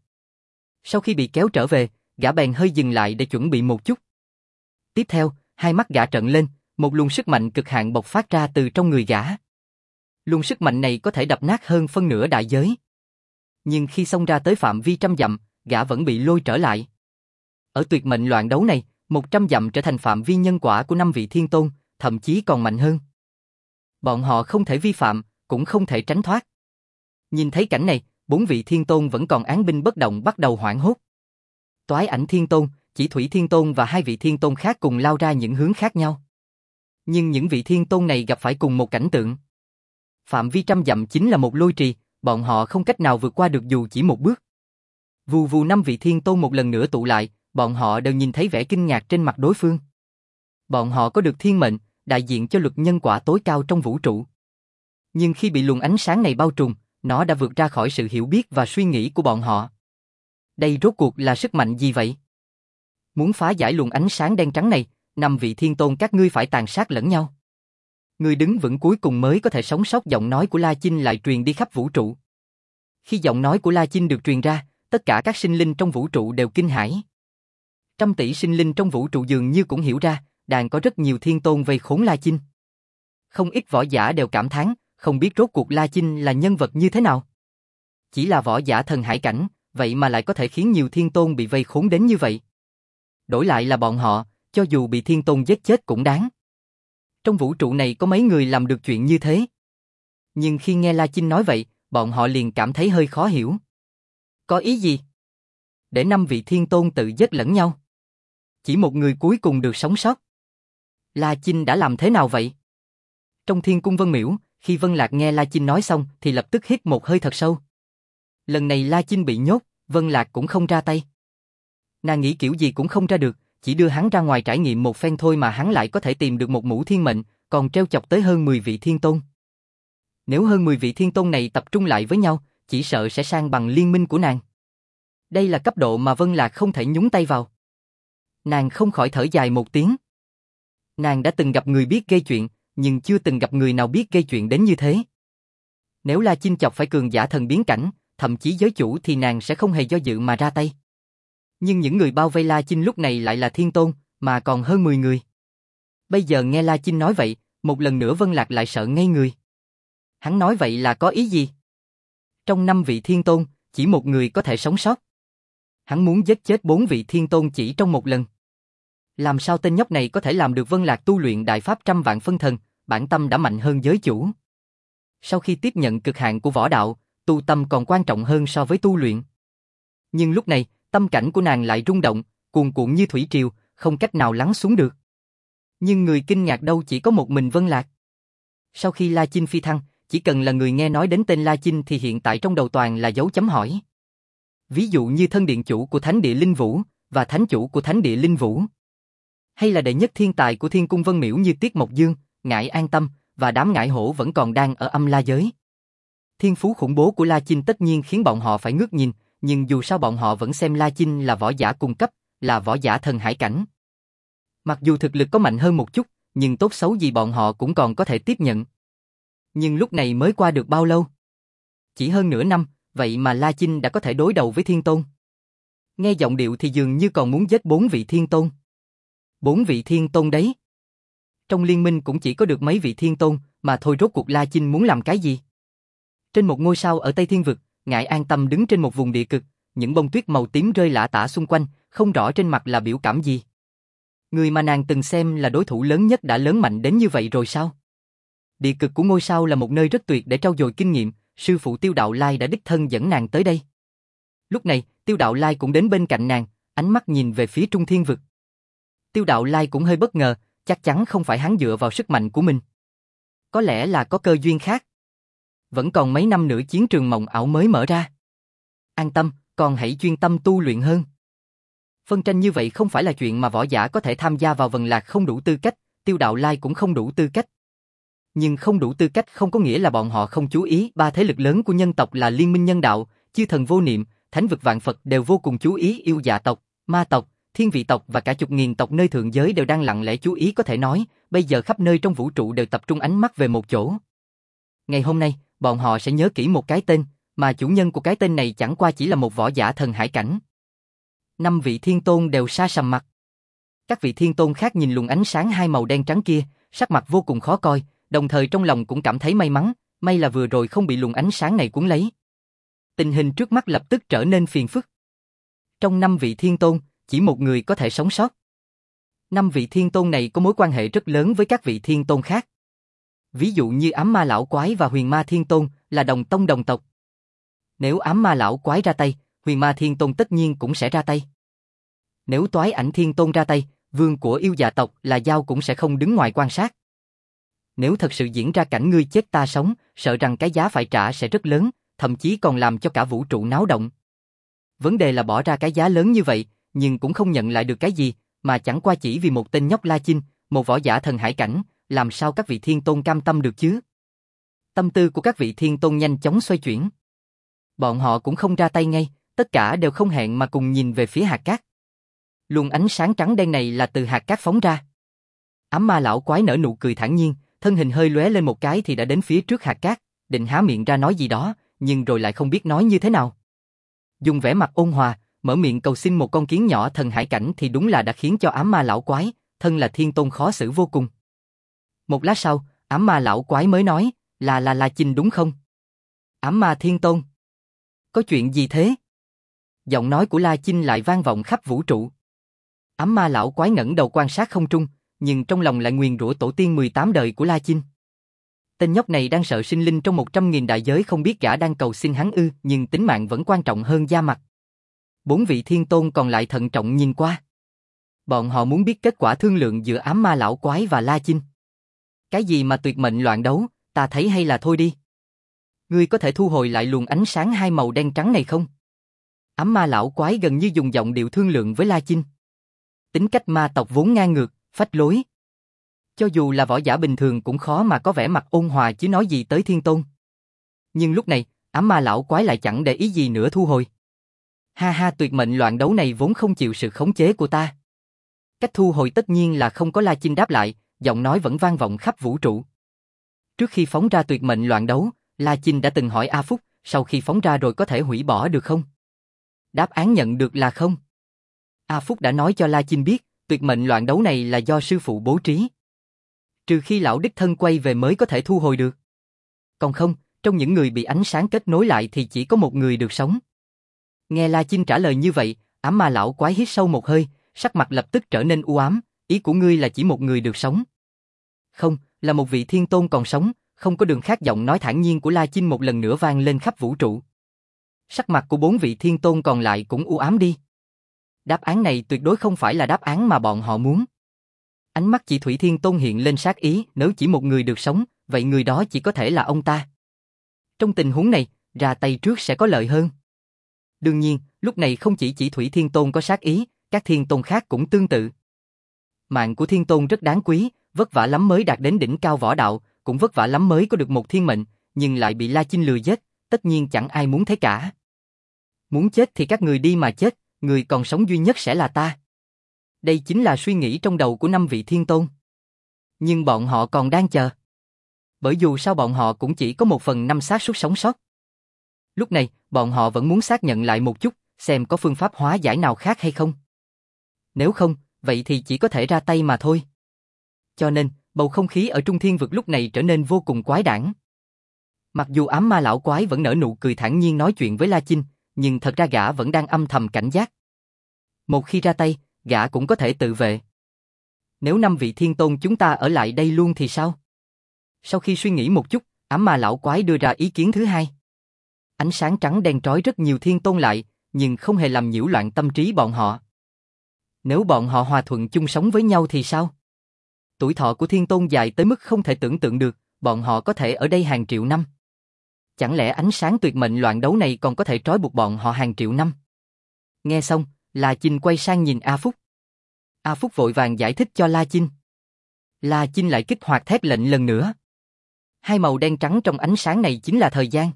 Sau khi bị kéo trở về, gã bèn hơi dừng lại để chuẩn bị một chút. Tiếp theo, hai mắt gã trợn lên, một luồng sức mạnh cực hạn bộc phát ra từ trong người gã. Luồng sức mạnh này có thể đập nát hơn phân nửa đại giới. Nhưng khi xông ra tới phạm vi trăm dặm, gã vẫn bị lôi trở lại. Ở tuyệt mệnh loạn đấu này, một trăm dặm trở thành phạm vi nhân quả của năm vị thiên tôn, thậm chí còn mạnh hơn. Bọn họ không thể vi phạm, cũng không thể tránh thoát. Nhìn thấy cảnh này, bốn vị thiên tôn vẫn còn án binh bất động bắt đầu hoảng hốt. Toái ảnh thiên tôn, chỉ thủy thiên tôn và hai vị thiên tôn khác cùng lao ra những hướng khác nhau. Nhưng những vị thiên tôn này gặp phải cùng một cảnh tượng. Phạm vi trăm dặm chính là một lôi trì, bọn họ không cách nào vượt qua được dù chỉ một bước. Vù vù năm vị thiên tôn một lần nữa tụ lại, bọn họ đều nhìn thấy vẻ kinh ngạc trên mặt đối phương. Bọn họ có được thiên mệnh, đại diện cho luật nhân quả tối cao trong vũ trụ. Nhưng khi bị luồng ánh sáng này bao trùm, nó đã vượt ra khỏi sự hiểu biết và suy nghĩ của bọn họ. Đây rốt cuộc là sức mạnh gì vậy? Muốn phá giải luồng ánh sáng đen trắng này, năm vị thiên tôn các ngươi phải tàn sát lẫn nhau. Người đứng vững cuối cùng mới có thể sống sót. Giọng nói của La Chinh lại truyền đi khắp vũ trụ. Khi giọng nói của La Chinh được truyền ra, tất cả các sinh linh trong vũ trụ đều kinh hãi. Trăm tỷ sinh linh trong vũ trụ dường như cũng hiểu ra, đàn có rất nhiều thiên tôn vây khốn La Chinh. Không ít võ giả đều cảm thán, không biết rốt cuộc La Chinh là nhân vật như thế nào. Chỉ là võ giả thần hải cảnh, vậy mà lại có thể khiến nhiều thiên tôn bị vây khốn đến như vậy. Đổi lại là bọn họ, cho dù bị thiên tôn giết chết cũng đáng. Trong vũ trụ này có mấy người làm được chuyện như thế. Nhưng khi nghe La Chinh nói vậy, bọn họ liền cảm thấy hơi khó hiểu. Có ý gì? Để năm vị thiên tôn tự giết lẫn nhau. Chỉ một người cuối cùng được sống sót. La Chinh đã làm thế nào vậy? Trong thiên cung Vân Miễu, khi Vân Lạc nghe La Chinh nói xong thì lập tức hít một hơi thật sâu. Lần này La Chinh bị nhốt, Vân Lạc cũng không ra tay. Nàng nghĩ kiểu gì cũng không ra được, chỉ đưa hắn ra ngoài trải nghiệm một phen thôi mà hắn lại có thể tìm được một mũ thiên mệnh, còn treo chọc tới hơn mười vị thiên tôn. Nếu hơn mười vị thiên tôn này tập trung lại với nhau, chỉ sợ sẽ sang bằng liên minh của nàng. Đây là cấp độ mà Vân Lạc không thể nhúng tay vào. Nàng không khỏi thở dài một tiếng. Nàng đã từng gặp người biết gây chuyện, nhưng chưa từng gặp người nào biết gây chuyện đến như thế. Nếu La Chinh chọc phải cường giả thần biến cảnh, thậm chí giới chủ thì nàng sẽ không hề do dự mà ra tay. Nhưng những người bao vây La Chinh lúc này lại là thiên tôn, mà còn hơn mười người. Bây giờ nghe La Chinh nói vậy, một lần nữa Vân Lạc lại sợ ngây người. Hắn nói vậy là có ý gì? Trong năm vị thiên tôn, chỉ một người có thể sống sót. Hắn muốn giết chết bốn vị thiên tôn chỉ trong một lần. Làm sao tên nhóc này có thể làm được? Vân Lạc tu luyện đại pháp trăm vạn phân thần, bản tâm đã mạnh hơn giới chủ. Sau khi tiếp nhận cực hạn của võ đạo, tu tâm còn quan trọng hơn so với tu luyện. Nhưng lúc này, tâm cảnh của nàng lại rung động, cuồn cuộn như thủy triều, không cách nào lắng xuống được. Nhưng người kinh ngạc đâu chỉ có một mình Vân Lạc. Sau khi La Chinh phi thăng, chỉ cần là người nghe nói đến tên La Chinh thì hiện tại trong đầu toàn là dấu chấm hỏi. Ví dụ như thân điện chủ của Thánh Địa Linh Vũ, và thánh chủ của Thánh Địa Linh Vũ. Hay là đệ nhất thiên tài của Thiên Cung Vân Miễu như Tiết Mộc Dương, Ngải An Tâm, và đám Ngải Hổ vẫn còn đang ở âm la giới. Thiên phú khủng bố của La Chinh tất nhiên khiến bọn họ phải ngước nhìn, nhưng dù sao bọn họ vẫn xem La Chinh là võ giả cung cấp, là võ giả thần hải cảnh. Mặc dù thực lực có mạnh hơn một chút, nhưng tốt xấu gì bọn họ cũng còn có thể tiếp nhận. Nhưng lúc này mới qua được bao lâu? Chỉ hơn nửa năm, vậy mà La Chinh đã có thể đối đầu với thiên tôn. Nghe giọng điệu thì dường như còn muốn giết bốn vị thiên tôn. Bốn vị thiên tôn đấy. Trong liên minh cũng chỉ có được mấy vị thiên tôn, mà thôi rốt cuộc La Chinh muốn làm cái gì? Trên một ngôi sao ở Tây Thiên Vực, Ngải An Tâm đứng trên một vùng địa cực, những bông tuyết màu tím rơi lả tả xung quanh, không rõ trên mặt là biểu cảm gì. Người mà nàng từng xem là đối thủ lớn nhất đã lớn mạnh đến như vậy rồi sao? Địa cực của ngôi sao là một nơi rất tuyệt để trau dồi kinh nghiệm, sư phụ Tiêu Đạo Lai đã đích thân dẫn nàng tới đây. Lúc này, Tiêu Đạo Lai cũng đến bên cạnh nàng, ánh mắt nhìn về phía Trung Thiên Vực. Tiêu Đạo Lai cũng hơi bất ngờ, chắc chắn không phải hắn dựa vào sức mạnh của mình. Có lẽ là có cơ duyên khác. Vẫn còn mấy năm nữa chiến trường mộng ảo mới mở ra. An tâm, còn hãy chuyên tâm tu luyện hơn. Phân tranh như vậy không phải là chuyện mà võ giả có thể tham gia vào. Vân Lạc không đủ tư cách, Tiêu Đạo Lai cũng không đủ tư cách. Nhưng không đủ tư cách không có nghĩa là bọn họ không chú ý. Ba thế lực lớn của nhân tộc là Liên minh Nhân Đạo, Chư Thần Vô Niệm, Thánh vực Vạn Phật đều vô cùng chú ý. Yêu Dạ tộc, Ma tộc, Thiên Vị tộc và cả chục nghìn tộc nơi thượng giới đều đang lặng lẽ chú ý. Có thể nói, bây giờ khắp nơi trong vũ trụ đều tập trung ánh mắt về một chỗ. Ngày hôm nay, bọn họ sẽ nhớ kỹ một cái tên, mà chủ nhân của cái tên này chẳng qua chỉ là một võ giả thần hải cảnh. Năm vị thiên tôn đều sa sầm mặt. Các vị thiên tôn khác nhìn luồng ánh sáng hai màu đen trắng kia, sắc mặt vô cùng khó coi, đồng thời trong lòng cũng cảm thấy may mắn, may là vừa rồi không bị luồng ánh sáng này cuốn lấy. Tình hình trước mắt lập tức trở nên phiền phức. Trong năm vị thiên tôn, chỉ một người có thể sống sót. Năm vị thiên tôn này có mối quan hệ rất lớn với các vị thiên tôn khác. Ví dụ như Ám Ma Lão Quái và Huyền Ma Thiên Tôn là đồng tông đồng tộc. Nếu Ám Ma Lão Quái ra tay, Huyền Ma Thiên Tôn tất nhiên cũng sẽ ra tay. Nếu Toái Ảnh Thiên Tôn ra tay, vương của Yêu Dạ tộc là Giao cũng sẽ không đứng ngoài quan sát. Nếu thật sự diễn ra cảnh ngươi chết ta sống, sợ rằng cái giá phải trả sẽ rất lớn, thậm chí còn làm cho cả vũ trụ náo động. Vấn đề là bỏ ra cái giá lớn như vậy, nhưng cũng không nhận lại được cái gì, mà chẳng qua chỉ vì một tên nhóc La Chinh, một võ giả thần hải cảnh, làm sao các vị thiên tôn cam tâm được chứ? Tâm tư của các vị thiên tôn nhanh chóng xoay chuyển. Bọn họ cũng không ra tay ngay, tất cả đều không hẹn mà cùng nhìn về phía hạt cát. Luồng ánh sáng trắng đen này là từ hạt cát phóng ra. Ám Ma Lão Quái nở nụ cười thản nhiên, thân hình hơi lóe lên một cái thì đã đến phía trước hạt cát, định há miệng ra nói gì đó, nhưng rồi lại không biết nói như thế nào. Dùng vẻ mặt ôn hòa, mở miệng cầu xin một con kiến nhỏ thần hải cảnh thì đúng là đã khiến cho Ám Ma Lão Quái, thân là thiên tôn khó xử vô cùng. Một lát sau, Ám Ma Lão Quái mới nói, là là La Chinh đúng không? Ám Ma Thiên Tôn. Có chuyện gì thế? Giọng nói của La Chinh lại vang vọng khắp vũ trụ. Ám Ma Lão Quái ngẩng đầu quan sát không trung, nhưng trong lòng lại nguyền rủa tổ tiên mười tám đời của La Chinh. Tên nhóc này đang sợ sinh linh trong một trăm nghìn đại giới, không biết gã đang cầu xin hắn ư, nhưng tính mạng vẫn quan trọng hơn da mặt. Bốn vị thiên tôn còn lại thận trọng nhìn qua. Bọn họ muốn biết kết quả thương lượng giữa Ám Ma Lão Quái và La Chinh. Cái gì mà tuyệt mệnh loạn đấu, ta thấy hay là thôi đi. Ngươi có thể thu hồi lại luồng ánh sáng hai màu đen trắng này không? Ám Ma Lão Quái gần như dùng giọng điệu thương lượng với La Chinh. Tính cách ma tộc vốn ngang ngược, phách lối. Cho dù là võ giả bình thường cũng khó mà có vẻ mặt ôn hòa chứ nói gì tới thiên tôn. Nhưng lúc này, Ám Ma Lão Quái lại chẳng để ý gì nữa thu hồi. Ha ha, tuyệt mệnh loạn đấu này vốn không chịu sự khống chế của ta. Cách thu hồi tất nhiên là không có. La Chinh đáp lại, giọng nói vẫn vang vọng khắp vũ trụ. Trước khi phóng ra tuyệt mệnh loạn đấu, La Chinh đã từng hỏi A Phúc, sau khi phóng ra rồi có thể hủy bỏ được không? Đáp án nhận được là không. A Phúc đã nói cho La Chinh biết, tuyệt mệnh loạn đấu này là do sư phụ bố trí. Trừ khi lão đích thân quay về mới có thể thu hồi được. Còn không, trong những người bị ánh sáng kết nối lại thì chỉ có một người được sống. Nghe La Chinh trả lời như vậy, Ám Ma Lão Quái hít sâu một hơi, sắc mặt lập tức trở nên u ám. Ý của ngươi là chỉ một người được sống? Không, là một vị thiên tôn còn sống, không có đường khác. Giọng nói thản nhiên của La Chinh một lần nữa vang lên khắp vũ trụ. Sắc mặt của bốn vị thiên tôn còn lại cũng u ám đi. Đáp án này tuyệt đối không phải là đáp án mà bọn họ muốn. Ánh mắt Chỉ Thủy Thiên Tôn hiện lên sát ý, nếu chỉ một người được sống, vậy người đó chỉ có thể là ông ta. Trong tình huống này, ra tay trước sẽ có lợi hơn. Đương nhiên, lúc này không chỉ Chỉ Thủy Thiên Tôn có sát ý, các thiên tôn khác cũng tương tự. Mạng của thiên tôn rất đáng quý, vất vả lắm mới đạt đến đỉnh cao võ đạo, cũng vất vả lắm mới có được một thiên mệnh, nhưng lại bị La Chinh lừa giết, tất nhiên chẳng ai muốn thế cả. Muốn chết thì các người đi mà chết, người còn sống duy nhất sẽ là ta. Đây chính là suy nghĩ trong đầu của năm vị thiên tôn. Nhưng bọn họ còn đang chờ. Bởi dù sao bọn họ cũng chỉ có một phần năm xác suất sống sót. Lúc này, bọn họ vẫn muốn xác nhận lại một chút, xem có phương pháp hóa giải nào khác hay không. Nếu không, vậy thì chỉ có thể ra tay mà thôi. Cho nên, bầu không khí ở Trung Thiên Vực lúc này trở nên vô cùng quái đản. Mặc dù Ám Ma Lão Quái vẫn nở nụ cười thản nhiên nói chuyện với La Chinh, nhưng thật ra gã vẫn đang âm thầm cảnh giác. Một khi ra tay, gã cũng có thể tự vệ. Nếu năm vị thiên tôn chúng ta ở lại đây luôn thì sao? Sau khi suy nghĩ một chút, Ám Ma Lão Quái đưa ra ý kiến thứ hai. Ánh sáng trắng đen trói rất nhiều thiên tôn lại, nhưng không hề làm nhiễu loạn tâm trí bọn họ. Nếu bọn họ hòa thuận chung sống với nhau thì sao? Tuổi thọ của thiên tôn dài tới mức không thể tưởng tượng được, bọn họ có thể ở đây hàng triệu năm. Chẳng lẽ ánh sáng tuyệt mệnh loạn đấu này còn có thể trói buộc bọn họ hàng triệu năm? Nghe xong, La Chinh quay sang nhìn A Phúc. A Phúc vội vàng giải thích cho La Chinh. La Chinh lại kích hoạt thét lệnh lần nữa. Hai màu đen trắng trong ánh sáng này chính là thời gian.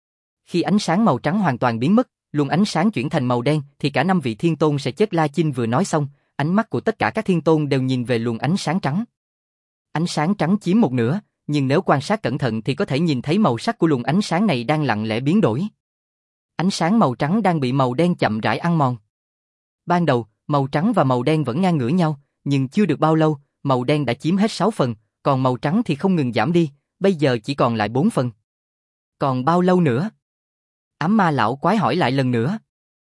Khi ánh sáng màu trắng hoàn toàn biến mất, luồng ánh sáng chuyển thành màu đen thì cả năm vị thiên tôn sẽ chết. La Chinh vừa nói xong, ánh mắt của tất cả các thiên tôn đều nhìn về luồng ánh sáng trắng. Ánh sáng trắng chiếm một nửa, nhưng nếu quan sát cẩn thận thì có thể nhìn thấy màu sắc của luồng ánh sáng này đang lặng lẽ biến đổi. Ánh sáng màu trắng đang bị màu đen chậm rãi ăn mòn. Ban đầu, màu trắng và màu đen vẫn ngang ngửa nhau, nhưng chưa được bao lâu, màu đen đã chiếm hết sáu phần, còn màu trắng thì không ngừng giảm đi, bây giờ chỉ còn lại bốn phần. Còn bao lâu nữa? Ám ma lão quái hỏi lại lần nữa.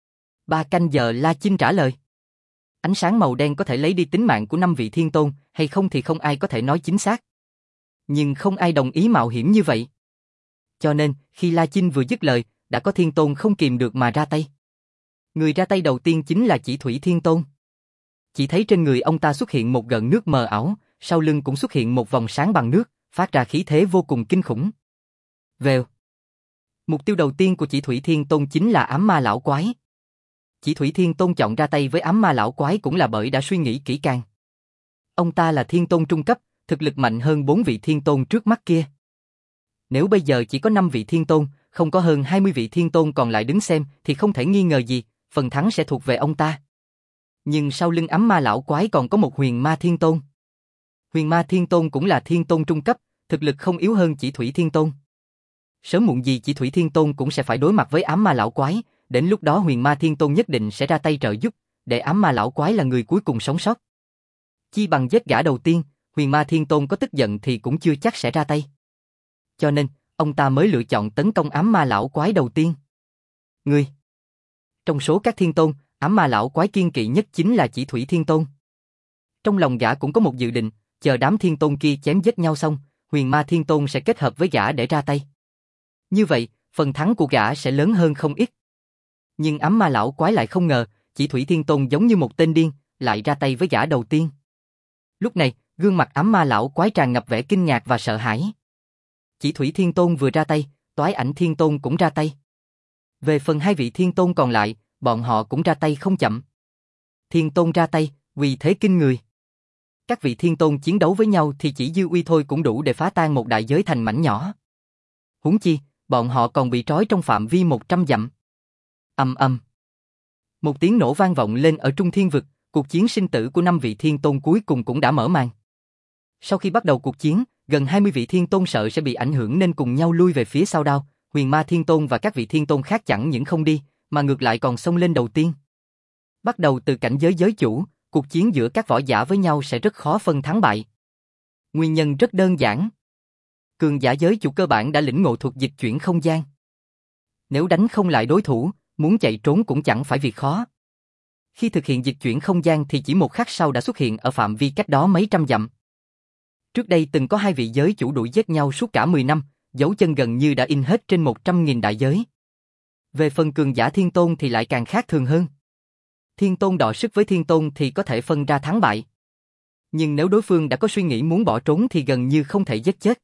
Ba canh giờ, La Chinh trả lời. Ánh sáng màu đen có thể lấy đi tính mạng của năm vị thiên tôn, hay không thì không ai có thể nói chính xác. Nhưng không ai đồng ý mạo hiểm như vậy. Cho nên, khi La Chinh vừa dứt lời, đã có thiên tôn không kìm được mà ra tay. Người ra tay đầu tiên chính là Chỉ Thủy Thiên Tôn. Chỉ thấy trên người ông ta xuất hiện một gợn nước mờ ảo, sau lưng cũng xuất hiện một vòng sáng bằng nước, phát ra khí thế vô cùng kinh khủng. Vèo. Mục tiêu đầu tiên của Chỉ Thủy Thiên Tôn chính là ám ma lão quái. Chỉ Thủy Thiên Tôn chọn ra tay với ám ma lão quái cũng là bởi đã suy nghĩ kỹ càng. Ông ta là thiên tôn trung cấp, thực lực mạnh hơn bốn vị thiên tôn trước mắt kia. Nếu bây giờ chỉ có năm vị thiên tôn, không có hơn hai mươi vị thiên tôn còn lại đứng xem thì không thể nghi ngờ gì, phần thắng sẽ thuộc về ông ta. Nhưng sau lưng ám ma lão quái còn có một huyền ma thiên tôn. Huyền ma thiên tôn cũng là thiên tôn trung cấp, thực lực không yếu hơn Chỉ Thủy Thiên Tôn. Sớm muộn gì Chỉ Thủy Thiên Tôn cũng sẽ phải đối mặt với ám ma lão quái, đến lúc đó huyền ma thiên tôn nhất định sẽ ra tay trợ giúp, để ám ma lão quái là người cuối cùng sống sót. Chi bằng giết gã đầu tiên, huyền ma thiên tôn có tức giận thì cũng chưa chắc sẽ ra tay. Cho nên, ông ta mới lựa chọn tấn công ám ma lão quái đầu tiên. Ngươi. Trong số các thiên tôn, ám ma lão quái kiên kỵ nhất chính là Chỉ Thủy Thiên Tôn. Trong lòng gã cũng có một dự định, chờ đám thiên tôn kia chém giết nhau xong, huyền ma thiên tôn sẽ kết hợp với gã để ra tay. Như vậy, phần thắng của gã sẽ lớn hơn không ít. Nhưng ám ma lão quái lại không ngờ, Chỉ Thủy Thiên Tôn giống như một tên điên, lại ra tay với gã đầu tiên. Lúc này, gương mặt ám ma lão quái tràn ngập vẻ kinh ngạc và sợ hãi. Chỉ Thủy Thiên Tôn vừa ra tay, Toái Ảnh Thiên Tôn cũng ra tay. Về phần hai vị thiên tôn còn lại, bọn họ cũng ra tay không chậm. Thiên Tôn ra tay, uy thế kinh người. Các vị thiên tôn chiến đấu với nhau thì chỉ dư uy thôi cũng đủ để phá tan một đại giới thành mảnh nhỏ. Huống chi, bọn họ còn bị trói trong phạm vi một trăm dặm. Ầm ầm. Một tiếng nổ vang vọng lên ở trung thiên vực, cuộc chiến sinh tử của năm vị thiên tôn cuối cùng cũng đã mở màn. Sau khi bắt đầu cuộc chiến, gần hai mươi vị thiên tôn sợ sẽ bị ảnh hưởng nên cùng nhau lui về phía sau đao, huyền ma thiên tôn và các vị thiên tôn khác chẳng những không đi, mà ngược lại còn xông lên đầu tiên. Bắt đầu từ cảnh giới giới chủ, cuộc chiến giữa các võ giả với nhau sẽ rất khó phân thắng bại. Nguyên nhân rất đơn giản. Cường giả giới chủ cơ bản đã lĩnh ngộ thuật dịch chuyển không gian. Nếu đánh không lại đối thủ, muốn chạy trốn cũng chẳng phải việc khó. Khi thực hiện dịch chuyển không gian thì chỉ một khắc sau đã xuất hiện ở phạm vi cách đó mấy trăm dặm. Trước đây từng có hai vị giới chủ đuổi giết nhau suốt cả mười năm, dấu chân gần như đã in hết trên một trăm nghìn đại giới. Về phần cường giả thiên tôn thì lại càng khác thường hơn. Thiên tôn đọ sức với thiên tôn thì có thể phân ra thắng bại. Nhưng nếu đối phương đã có suy nghĩ muốn bỏ trốn thì gần như không thể giết chết.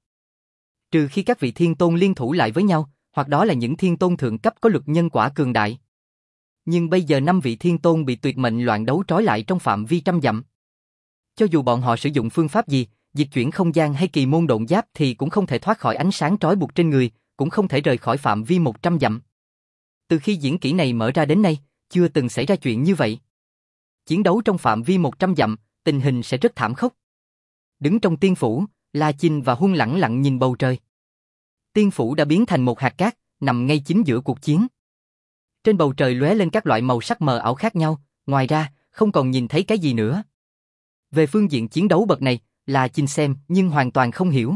Trừ khi các vị thiên tôn liên thủ lại với nhau, hoặc đó là những thiên tôn thượng cấp có luật nhân quả cường đại. Nhưng bây giờ năm vị thiên tôn bị tuyệt mệnh loạn đấu trói lại trong phạm vi trăm dặm. Cho dù bọn họ sử dụng phương pháp gì, dịch chuyển không gian hay kỳ môn độn giáp thì cũng không thể thoát khỏi ánh sáng trói buộc trên người, cũng không thể rời khỏi phạm vi một trăm dặm. Từ khi diễn kỹ này mở ra đến nay, chưa từng xảy ra chuyện như vậy. Chiến đấu trong phạm vi một trăm dặm, tình hình sẽ rất thảm khốc. Đứng trong tiên phủ, La Chinh và Huân lẳng lặng nhìn bầu trời. Tiên phủ đã biến thành một hạt cát, nằm ngay chính giữa cuộc chiến. Trên bầu trời lóe lên các loại màu sắc mờ ảo khác nhau, ngoài ra, không còn nhìn thấy cái gì nữa. Về phương diện chiến đấu bậc này, La Chinh xem nhưng hoàn toàn không hiểu.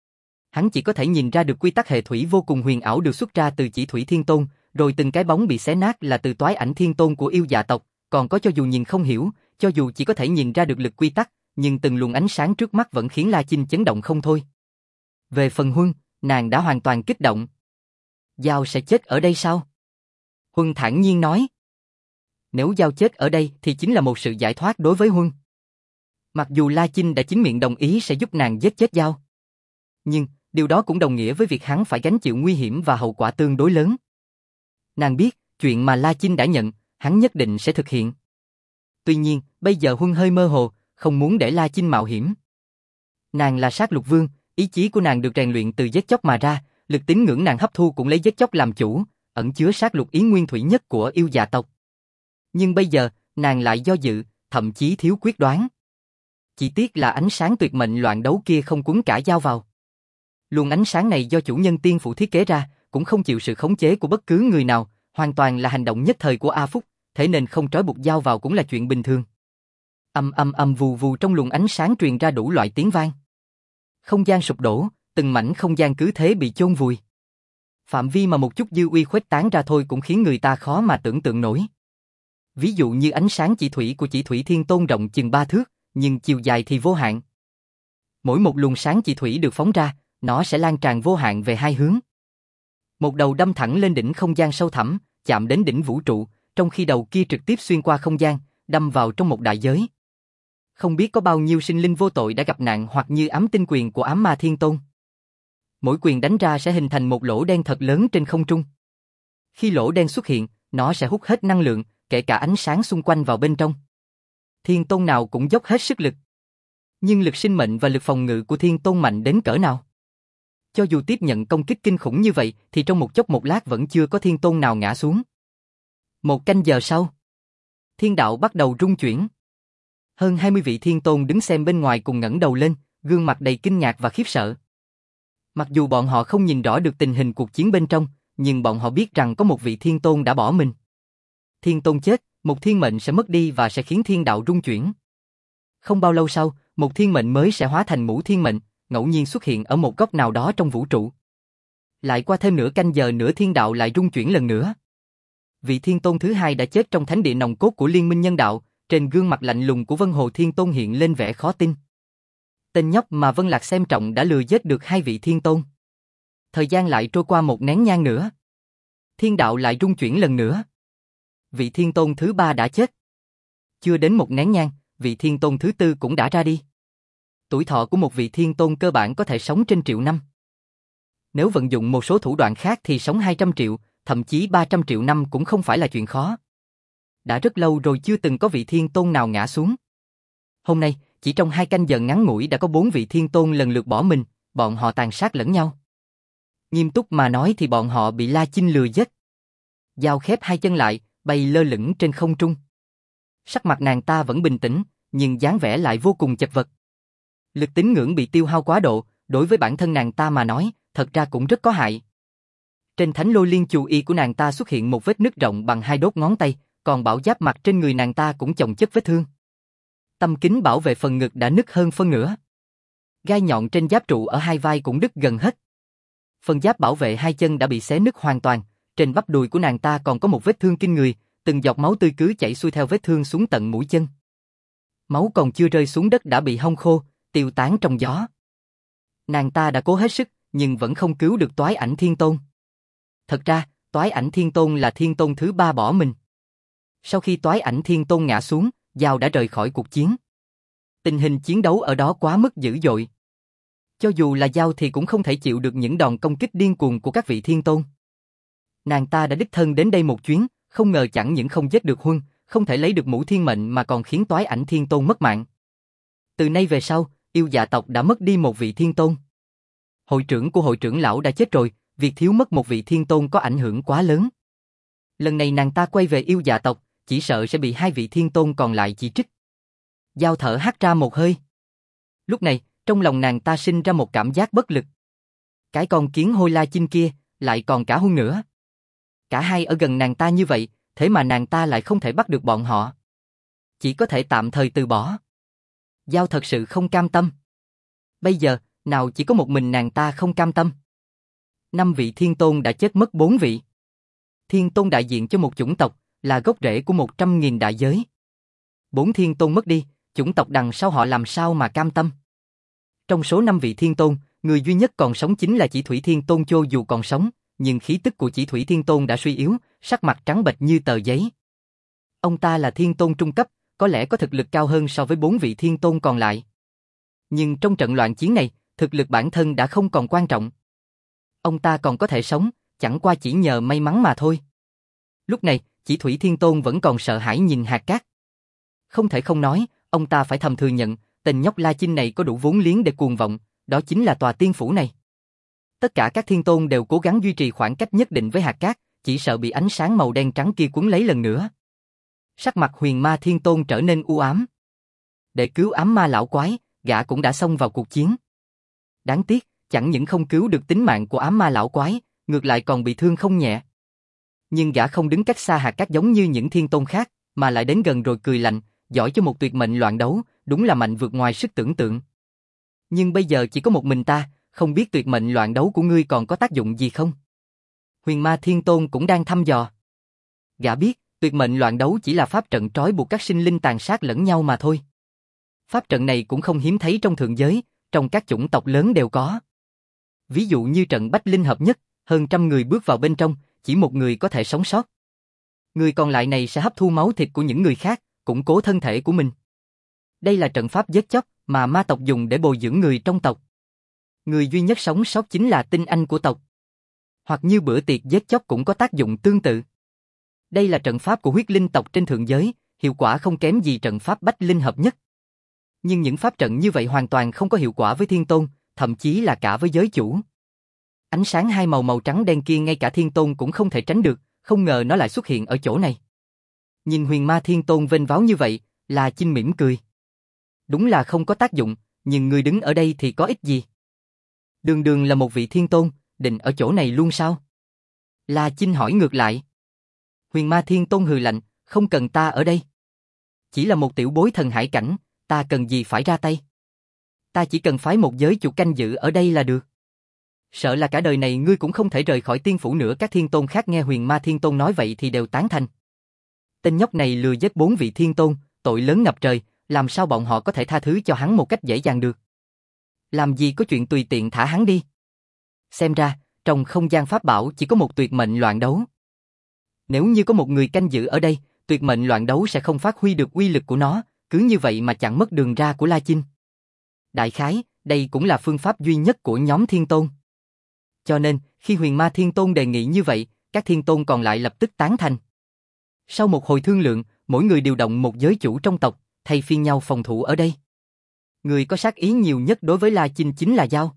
Hắn chỉ có thể nhìn ra được quy tắc hệ thủy vô cùng huyền ảo được xuất ra từ Chỉ Thủy Thiên Tôn, rồi từng cái bóng bị xé nát là từ Toái Ảnh Thiên Tôn của yêu dạ tộc, còn có cho dù nhìn không hiểu, cho dù chỉ có thể nhìn ra được lực quy tắc, nhưng từng luồng ánh sáng trước mắt vẫn khiến La Chinh chấn động không thôi. Về phần Huân, nàng đã hoàn toàn kích động. Giao sẽ chết ở đây sao? Huân thản nhiên nói. Nếu Giao chết ở đây thì chính là một sự giải thoát đối với Huân. Mặc dù La Chinh đã chính miệng đồng ý sẽ giúp nàng giết chết Giao. Nhưng, Điều đó cũng đồng nghĩa với việc hắn phải gánh chịu nguy hiểm và hậu quả tương đối lớn. Nàng biết, chuyện mà La Chinh đã nhận, hắn nhất định sẽ thực hiện. Tuy nhiên, bây giờ Huân hơi mơ hồ, không muốn để La Chinh mạo hiểm. Nàng là sát lục vương, ý chí của nàng được rèn luyện từ giết chóc mà ra, lực tín ngưỡng nàng hấp thu cũng lấy giết chóc làm chủ, ẩn chứa sát lục ý nguyên thủy nhất của yêu dạ tộc. Nhưng bây giờ, nàng lại do dự, thậm chí thiếu quyết đoán. Chỉ tiếc là ánh sáng tuyệt mệnh loạn đấu kia không cuốn cả dao vào. Luồng ánh sáng này do chủ nhân tiên phủ thiết kế ra, cũng không chịu sự khống chế của bất cứ người nào, hoàn toàn là hành động nhất thời của A Phúc, thế nên không trói buộc dao vào cũng là chuyện bình thường. Âm âm âm vù vù trong luồng ánh sáng truyền ra đủ loại tiếng vang. Không gian sụp đổ, từng mảnh không gian cứ thế bị chôn vùi. Phạm vi mà một chút dư uy khuếch tán ra thôi cũng khiến người ta khó mà tưởng tượng nổi. Ví dụ như ánh sáng chỉ thủy của chỉ thủy thiên tôn rộng chừng ba thước, nhưng chiều dài thì vô hạn. Mỗi một luồng sáng chỉ thủy được phóng ra, nó sẽ lan tràn vô hạn về hai hướng. Một đầu đâm thẳng lên đỉnh không gian sâu thẳm, chạm đến đỉnh vũ trụ, trong khi đầu kia trực tiếp xuyên qua không gian, đâm vào trong một đại giới. Không biết có bao nhiêu sinh linh vô tội đã gặp nạn hoặc như ám tinh quyền của ám ma thiên tôn. Mỗi quyền đánh ra sẽ hình thành một lỗ đen thật lớn trên không trung. Khi lỗ đen xuất hiện, nó sẽ hút hết năng lượng, kể cả ánh sáng xung quanh vào bên trong. Thiên tôn nào cũng dốc hết sức lực. Nhưng lực sinh mệnh và lực phòng ngự của thiên tôn mạnh đến cỡ nào? Cho dù tiếp nhận công kích kinh khủng như vậy, thì trong một chốc một lát vẫn chưa có thiên tôn nào ngã xuống. Một canh giờ sau, thiên đạo bắt đầu rung chuyển. Hơn hai mươi vị thiên tôn đứng xem bên ngoài cùng ngẩng đầu lên, gương mặt đầy kinh ngạc và khiếp sợ. Mặc dù bọn họ không nhìn rõ được tình hình cuộc chiến bên trong, nhưng bọn họ biết rằng có một vị thiên tôn đã bỏ mình. Thiên tôn chết, một thiên mệnh sẽ mất đi và sẽ khiến thiên đạo rung chuyển. Không bao lâu sau, một thiên mệnh mới sẽ hóa thành mũ thiên mệnh, ngẫu nhiên xuất hiện ở một góc nào đó trong vũ trụ. Lại qua thêm nửa canh giờ nữa thiên đạo lại rung chuyển lần nữa. Vị thiên tôn thứ hai đã chết trong thánh địa nòng cốt của liên minh nhân đạo, trên gương mặt lạnh lùng của Vân Hồ Thiên Tôn hiện lên vẻ khó tin. Tên nhóc mà Vân Lạc xem trọng đã lừa giết được hai vị thiên tôn. Thời gian lại trôi qua một nén nhang nữa. Thiên đạo lại rung chuyển lần nữa. Vị thiên tôn thứ ba đã chết. Chưa đến một nén nhang, vị thiên tôn thứ tư cũng đã ra đi. Tuổi thọ của một vị thiên tôn cơ bản có thể sống trên triệu năm. Nếu vận dụng một số thủ đoạn khác thì sống hai trăm triệu, thậm chí ba trăm triệu năm cũng không phải là chuyện khó. Đã rất lâu rồi chưa từng có vị thiên tôn nào ngã xuống. Hôm nay, chỉ trong hai canh giờ ngắn ngủi đã có bốn vị thiên tôn lần lượt bỏ mình, bọn họ tàn sát lẫn nhau. Nghiêm túc mà nói thì bọn họ bị La Chinh lừa giết. Giao khép hai chân lại, bay lơ lửng trên không trung. Sắc mặt nàng ta vẫn bình tĩnh, nhưng dáng vẻ lại vô cùng chật vật. Lực tín ngưỡng bị tiêu hao quá độ, đối với bản thân nàng ta mà nói, thật ra cũng rất có hại. Trên thánh lôi liên chù y của nàng ta xuất hiện một vết nứt rộng bằng hai đốt ngón tay, còn bảo giáp mặt trên người nàng ta cũng chồng chất vết thương. Tâm kính bảo vệ phần ngực đã nứt hơn phân nửa. Gai nhọn trên giáp trụ ở hai vai cũng đứt gần hết. Phần giáp bảo vệ hai chân đã bị xé nứt hoàn toàn, trên bắp đùi của nàng ta còn có một vết thương kinh người, từng giọt máu tươi cứ chảy xuôi theo vết thương xuống tận mũi chân. Máu còn chưa rơi xuống đất đã bị hong khô, tiêu tán trong gió. Nàng ta đã cố hết sức, nhưng vẫn không cứu được Toái Ảnh Thiên Tôn. Thật ra, Toái Ảnh Thiên Tôn là thiên tôn thứ ba bỏ mình. Sau khi Toái Ảnh Thiên Tôn ngã xuống, Giao đã rời khỏi cuộc chiến. Tình hình chiến đấu ở đó quá mức dữ dội. Cho dù là Giao thì cũng không thể chịu được những đòn công kích điên cuồng của các vị thiên tôn. Nàng ta đã đích thân đến đây một chuyến, không ngờ chẳng những không giết được Huân, không thể lấy được mũ thiên mệnh mà còn khiến Toái Ảnh Thiên Tôn mất mạng. Từ nay về sau, yêu dạ tộc đã mất đi một vị thiên tôn. Hội trưởng của hội trưởng lão đã chết rồi, việc thiếu mất một vị thiên tôn có ảnh hưởng quá lớn. Lần này nàng ta quay về yêu dạ tộc, chỉ sợ sẽ bị hai vị thiên tôn còn lại chỉ trích. Giao thở hắt ra một hơi. Lúc này, trong lòng nàng ta sinh ra một cảm giác bất lực. Cái con kiến hôi La Chinh kia, lại còn cả Huân nữa. Cả hai ở gần nàng ta như vậy, thế mà nàng ta lại không thể bắt được bọn họ. Chỉ có thể tạm thời từ bỏ. Giao thật sự không cam tâm. Bây giờ, nào chỉ có một mình nàng ta không cam tâm. Năm vị thiên tôn đã chết mất bốn vị. Thiên tôn đại diện cho một chủng tộc, là gốc rễ của một trăm nghìn đại giới. Bốn thiên tôn mất đi, chủng tộc đằng sau họ làm sao mà cam tâm. Trong số năm vị thiên tôn, người duy nhất còn sống chính là Chỉ Thủy Thiên Tôn Chô dù còn sống, nhưng khí tức của Chỉ Thủy Thiên Tôn đã suy yếu, sắc mặt trắng bệch như tờ giấy. Ông ta là thiên tôn trung cấp, có lẽ có thực lực cao hơn so với bốn vị thiên tôn còn lại. Nhưng trong trận loạn chiến này, thực thực lực bản thân đã không còn quan trọng. Ông ta còn có thể sống, chẳng qua chỉ nhờ may mắn mà thôi. Lúc này, Chỉ Thủy Thiên Tôn vẫn còn sợ hãi nhìn hạt cát. Không thể không nói, ông ta phải thầm thừa nhận, tên nhóc La Chinh này có đủ vốn liếng để cuồng vọng, đó chính là tòa tiên phủ này. Tất cả các thiên tôn đều cố gắng duy trì khoảng cách nhất định với hạt cát, chỉ sợ bị ánh sáng màu đen trắng kia cuốn lấy lần nữa. Sắc mặt Huyền Ma Thiên Tôn trở nên u ám. Để cứu ám ma lão quái, gã cũng đã xông vào cuộc chiến. Đáng tiếc, chẳng những không cứu được tính mạng của ám ma lão quái, ngược lại còn bị thương không nhẹ. Nhưng gã không đứng cách xa hạt cát giống như những thiên tôn khác, mà lại đến gần rồi cười lạnh, giỏi cho một tuyệt mệnh loạn đấu, đúng là mạnh vượt ngoài sức tưởng tượng. Nhưng bây giờ chỉ có một mình ta, không biết tuyệt mệnh loạn đấu của ngươi còn có tác dụng gì không? Huyền Ma Thiên Tôn cũng đang thăm dò. Gã biết, tuyệt mệnh loạn đấu chỉ là pháp trận trói buộc các sinh linh tàn sát lẫn nhau mà thôi. Pháp trận này cũng không hiếm thấy trong thượng giới, trong các chủng tộc lớn đều có. Ví dụ như trận Bách Linh hợp nhất, hơn trăm người bước vào bên trong, chỉ một người có thể sống sót. Người còn lại này sẽ hấp thu máu thịt của những người khác, củng cố thân thể của mình. Đây là trận pháp giết chóc mà ma tộc dùng để bồi dưỡng người trong tộc. Người duy nhất sống sót chính là tinh anh của tộc. Hoặc như bữa tiệc giết chóc cũng có tác dụng tương tự. Đây là trận pháp của huyết linh tộc trên thượng giới, hiệu quả không kém gì trận pháp Bách Linh hợp nhất. Nhưng những pháp trận như vậy hoàn toàn không có hiệu quả với thiên tôn, thậm chí là cả với giới chủ. Ánh sáng hai màu màu trắng đen kia ngay cả thiên tôn cũng không thể tránh được, không ngờ nó lại xuất hiện ở chỗ này. Nhìn Huyền Ma Thiên Tôn vênh váo như vậy, La Chinh mỉm cười. Đúng là không có tác dụng, nhưng người đứng ở đây thì có ích gì? Đường đường là một vị thiên tôn, định ở chỗ này luôn sao? La Chinh hỏi ngược lại. Huyền Ma Thiên Tôn hừ lạnh, không cần ta ở đây. Chỉ là một tiểu bối thần hải cảnh, ta cần gì phải ra tay? Ta chỉ cần phái một giới chủ canh giữ ở đây là được. Sợ là cả đời này ngươi cũng không thể rời khỏi tiên phủ nữa. Các thiên tôn khác nghe Huyền Ma Thiên Tôn nói vậy thì đều tán thành. Tên nhóc này lừa giết bốn vị thiên tôn, tội lớn ngập trời, làm sao bọn họ có thể tha thứ cho hắn một cách dễ dàng được? Làm gì có chuyện tùy tiện thả hắn đi? Xem ra, trong không gian pháp bảo chỉ có một tuyệt mệnh loạn đấu. Nếu như có một người canh giữ ở đây, tuyệt mệnh loạn đấu sẽ không phát huy được uy lực của nó, cứ như vậy mà chặn mất đường ra của La Chinh. Đại khái, đây cũng là phương pháp duy nhất của nhóm thiên tôn. Cho nên, khi Huyền Ma Thiên Tôn đề nghị như vậy, các thiên tôn còn lại lập tức tán thành. Sau một hồi thương lượng, mỗi người điều động một giới chủ trong tộc, thay phiên nhau phòng thủ ở đây. Người có sát ý nhiều nhất đối với La Chinh chính là Giao.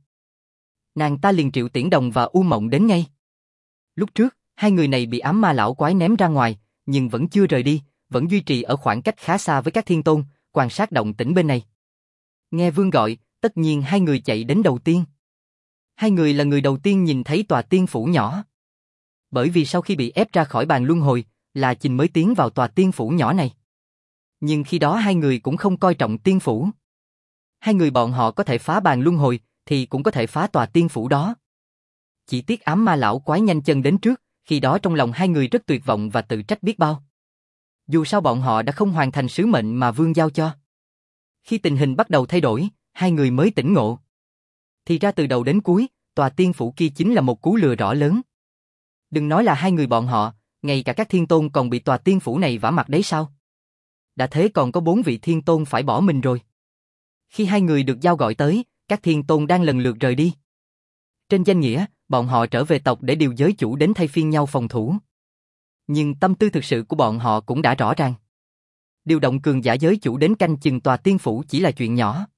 Nàng ta liền triệu Tiễn Đồng và U Mộng đến ngay. Lúc trước, hai người này bị ám ma lão quái ném ra ngoài, nhưng vẫn chưa rời đi, vẫn duy trì ở khoảng cách khá xa với các thiên tôn, quan sát động tĩnh bên này. Nghe Vương gọi, tất nhiên hai người chạy đến đầu tiên. Hai người là người đầu tiên nhìn thấy tòa tiên phủ nhỏ. Bởi vì sau khi bị ép ra khỏi bàn luân hồi, La Chinh mới tiến vào tòa tiên phủ nhỏ này. Nhưng khi đó hai người cũng không coi trọng tiên phủ. Hai người bọn họ có thể phá bàn luân hồi, thì cũng có thể phá tòa tiên phủ đó. Chỉ tiếc ám ma lão quái nhanh chân đến trước, khi đó trong lòng hai người rất tuyệt vọng và tự trách biết bao. Dù sao bọn họ đã không hoàn thành sứ mệnh mà Vương giao cho. Khi tình hình bắt đầu thay đổi, hai người mới tỉnh ngộ. Thì ra từ đầu đến cuối, tòa tiên phủ kia chính là một cú lừa rõ lớn. Đừng nói là hai người bọn họ, ngay cả các thiên tôn còn bị tòa tiên phủ này vả mặt đấy sao? Đã thế còn có bốn vị thiên tôn phải bỏ mình rồi. Khi hai người được giao gọi tới, các thiên tôn đang lần lượt rời đi. Trên danh nghĩa, bọn họ trở về tộc để điều giới chủ đến thay phiên nhau phòng thủ. Nhưng tâm tư thực sự của bọn họ cũng đã rõ ràng. Điều động cường giả giới chủ đến canh chừng tòa tiên phủ chỉ là chuyện nhỏ.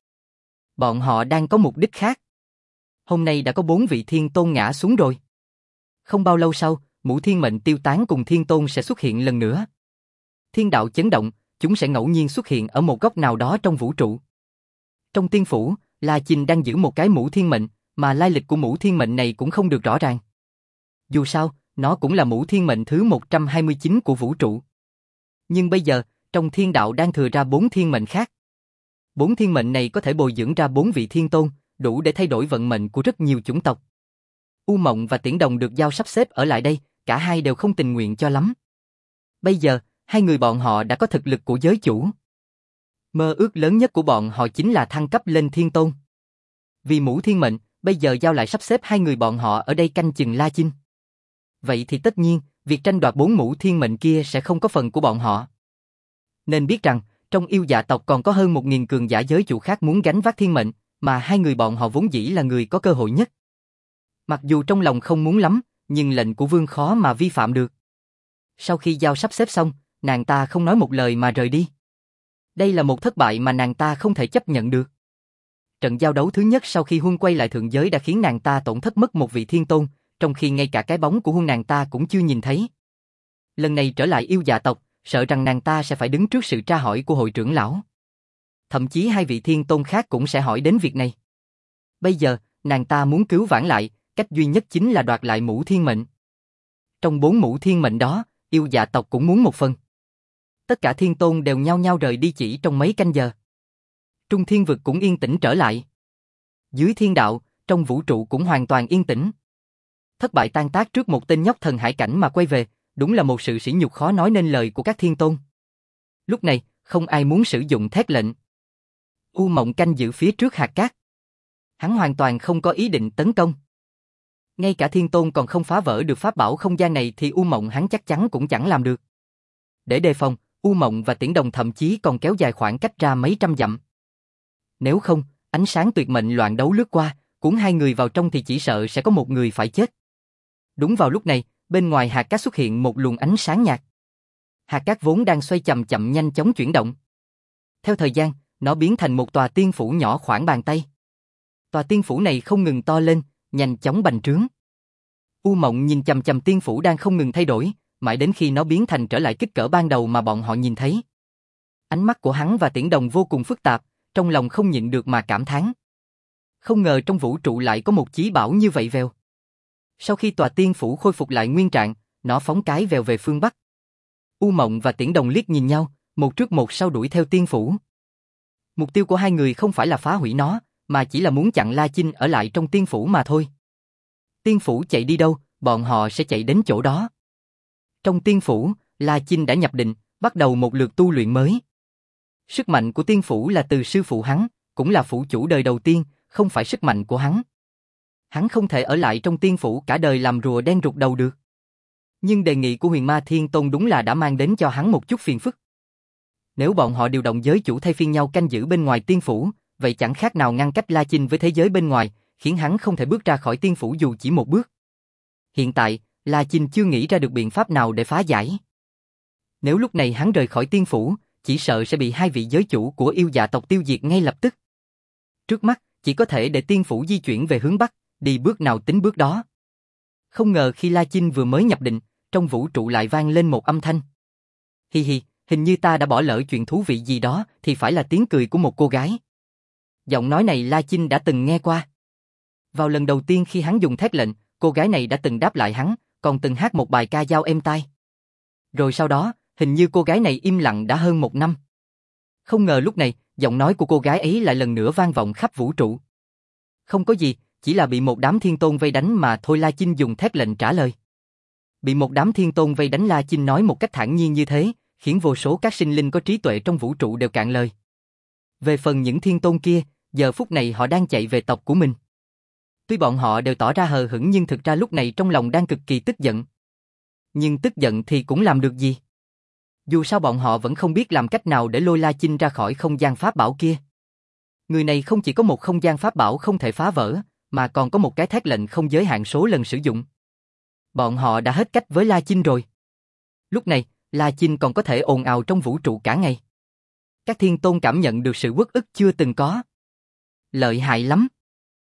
Bọn họ đang có mục đích khác. Hôm nay đã có bốn vị thiên tôn ngã xuống rồi. Không bao lâu sau, Mũ Thiên Mệnh tiêu tán cùng thiên tôn sẽ xuất hiện lần nữa. Thiên đạo chấn động, chúng sẽ ngẫu nhiên xuất hiện ở một góc nào đó trong vũ trụ. Trong tiên phủ, La Chinh đang giữ một cái Mũ Thiên Mệnh, mà lai lịch của Mũ Thiên Mệnh này cũng không được rõ ràng. Dù sao, nó cũng là Mũ Thiên Mệnh thứ một trăm hai mươi chín của vũ trụ. Nhưng bây giờ, trong thiên đạo đang thừa ra bốn thiên mệnh khác. Bốn thiên mệnh này có thể bồi dưỡng ra bốn vị thiên tôn, đủ để thay đổi vận mệnh của rất nhiều chủng tộc. U Mộng và Tiễn Đồng được giao sắp xếp ở lại đây, cả hai đều không tình nguyện cho lắm. Bây giờ, hai người bọn họ đã có thực lực của giới chủ. Mơ ước lớn nhất của bọn họ chính là thăng cấp lên thiên tôn. Vì Mũ Thiên Mệnh, bây giờ giao lại sắp xếp hai người bọn họ ở đây canh chừng La Chinh. Vậy thì tất nhiên, việc tranh đoạt bốn Mũ Thiên Mệnh kia sẽ không có phần của bọn họ. Nên biết rằng, trong yêu dạ tộc còn có hơn một nghìn cường giả giới chủ khác muốn gánh vác thiên mệnh, mà hai người bọn họ vốn dĩ là người có cơ hội nhất. Mặc dù trong lòng không muốn lắm, nhưng lệnh của vương khó mà vi phạm được. Sau khi giao sắp xếp xong, nàng ta không nói một lời mà rời đi. Đây là một thất bại mà nàng ta không thể chấp nhận được. Trận giao đấu thứ nhất sau khi Huân quay lại thượng giới đã khiến nàng ta tổn thất mất một vị thiên tôn, trong khi ngay cả cái bóng của Huân nàng ta cũng chưa nhìn thấy. Lần này trở lại yêu dạ tộc, sợ rằng nàng ta sẽ phải đứng trước sự tra hỏi của hội trưởng lão. Thậm chí hai vị thiên tôn khác cũng sẽ hỏi đến việc này. Bây giờ, nàng ta muốn cứu vãn lại, cách duy nhất chính là đoạt lại mũ thiên mệnh. Trong bốn mũ thiên mệnh đó, yêu dạ tộc cũng muốn một phần. Tất cả thiên tôn đều nhao nhao rời đi chỉ trong mấy canh giờ. Trung thiên vực cũng yên tĩnh trở lại. Dưới thiên đạo, trong vũ trụ cũng hoàn toàn yên tĩnh. Thất bại tan tác trước một tên nhóc thần hải cảnh mà quay về, đúng là một sự sỉ nhục khó nói nên lời của các thiên tôn. Lúc này, không ai muốn sử dụng thét lệnh. U Mộng canh giữ phía trước hạt cát. Hắn hoàn toàn không có ý định tấn công. Ngay cả thiên tôn còn không phá vỡ được pháp bảo không gian này thì U Mộng hắn chắc chắn cũng chẳng làm được. Để đề phòng, U Mộng và Tiễn Đồng thậm chí còn kéo dài khoảng cách ra mấy trăm dặm. Nếu không, ánh sáng tuyệt mệnh loạn đấu lướt qua, cuốn hai người vào trong thì chỉ sợ sẽ có một người phải chết. Đúng vào lúc này, bên ngoài hạt cát xuất hiện một luồng ánh sáng nhạt. Hạt cát vốn đang xoay chậm chậm nhanh chóng chuyển động. Theo thời gian, nó biến thành một tòa tiên phủ nhỏ khoảng bàn tay. Tòa tiên phủ này không ngừng to lên, nhanh chóng bành trướng. U Mộng nhìn chằm chằm tiên phủ đang không ngừng thay đổi, mãi đến khi nó biến thành trở lại kích cỡ ban đầu mà bọn họ nhìn thấy. Ánh mắt của hắn và Tiễn Đồng vô cùng phức tạp, trong lòng không nhịn được mà cảm thán. Không ngờ trong vũ trụ lại có một chí bảo như vậy vèo. Sau khi tòa tiên phủ khôi phục lại nguyên trạng, nó phóng cái vèo về phương Bắc. U Mộng và Tiễn Đồng liếc nhìn nhau, một trước một sau đuổi theo tiên phủ. Mục tiêu của hai người không phải là phá hủy nó, mà chỉ là muốn chặn La Chinh ở lại trong tiên phủ mà thôi. Tiên phủ chạy đi đâu, bọn họ sẽ chạy đến chỗ đó. Trong tiên phủ, La Chinh đã nhập định, bắt đầu một lượt tu luyện mới. Sức mạnh của tiên phủ là từ sư phụ hắn, cũng là phủ chủ đời đầu tiên, không phải sức mạnh của hắn. Hắn không thể ở lại trong tiên phủ cả đời làm rùa đen rụt đầu được. Nhưng đề nghị của Huyền Ma Thiên Tôn đúng là đã mang đến cho hắn một chút phiền phức. Nếu bọn họ điều động giới chủ thay phiên nhau canh giữ bên ngoài tiên phủ, vậy chẳng khác nào ngăn cách La Chinh với thế giới bên ngoài, khiến hắn không thể bước ra khỏi tiên phủ dù chỉ một bước. Hiện tại, La Chinh chưa nghĩ ra được biện pháp nào để phá giải. Nếu lúc này hắn rời khỏi tiên phủ, chỉ sợ sẽ bị hai vị giới chủ của yêu dạ tộc tiêu diệt ngay lập tức. Trước mắt, chỉ có thể để tiên phủ di chuyển về hướng Bắc, đi bước nào tính bước đó. Không ngờ khi La Chinh vừa mới nhập định, trong vũ trụ lại vang lên một âm thanh. Hi hi, hình như ta đã bỏ lỡ chuyện thú vị gì đó, thì phải là tiếng cười của một cô gái. Giọng nói này La Chinh đã từng nghe qua. Vào lần đầu tiên khi hắn dùng thét lệnh, cô gái này đã từng đáp lại hắn, còn từng hát một bài ca dao êm tai. Rồi sau đó, hình như cô gái này im lặng đã hơn một năm. Không ngờ lúc này, giọng nói của cô gái ấy lại lần nữa vang vọng khắp vũ trụ. Không có gì, chỉ là bị một đám thiên tôn vây đánh mà thôi. La Chinh dùng thét lệnh trả lời. Bị một đám thiên tôn vây đánh, La Chinh nói một cách thản nhiên như thế, khiến vô số các sinh linh có trí tuệ trong vũ trụ đều cạn lời. Về phần những thiên tôn kia, giờ phút này họ đang chạy về tộc của mình. Tuy bọn họ đều tỏ ra hờ hững nhưng thực ra lúc này trong lòng đang cực kỳ tức giận. Nhưng tức giận thì cũng làm được gì? Dù sao bọn họ vẫn không biết làm cách nào để lôi La Chinh ra khỏi không gian pháp bảo kia. Người này không chỉ có một không gian pháp bảo không thể phá vỡ, mà còn có một cái thét lệnh không giới hạn số lần sử dụng. Bọn họ đã hết cách với La Chinh rồi. Lúc này, La Chinh còn có thể ồn ào trong vũ trụ cả ngày. Các thiên tôn cảm nhận được sự uất ức chưa từng có. Lợi hại lắm.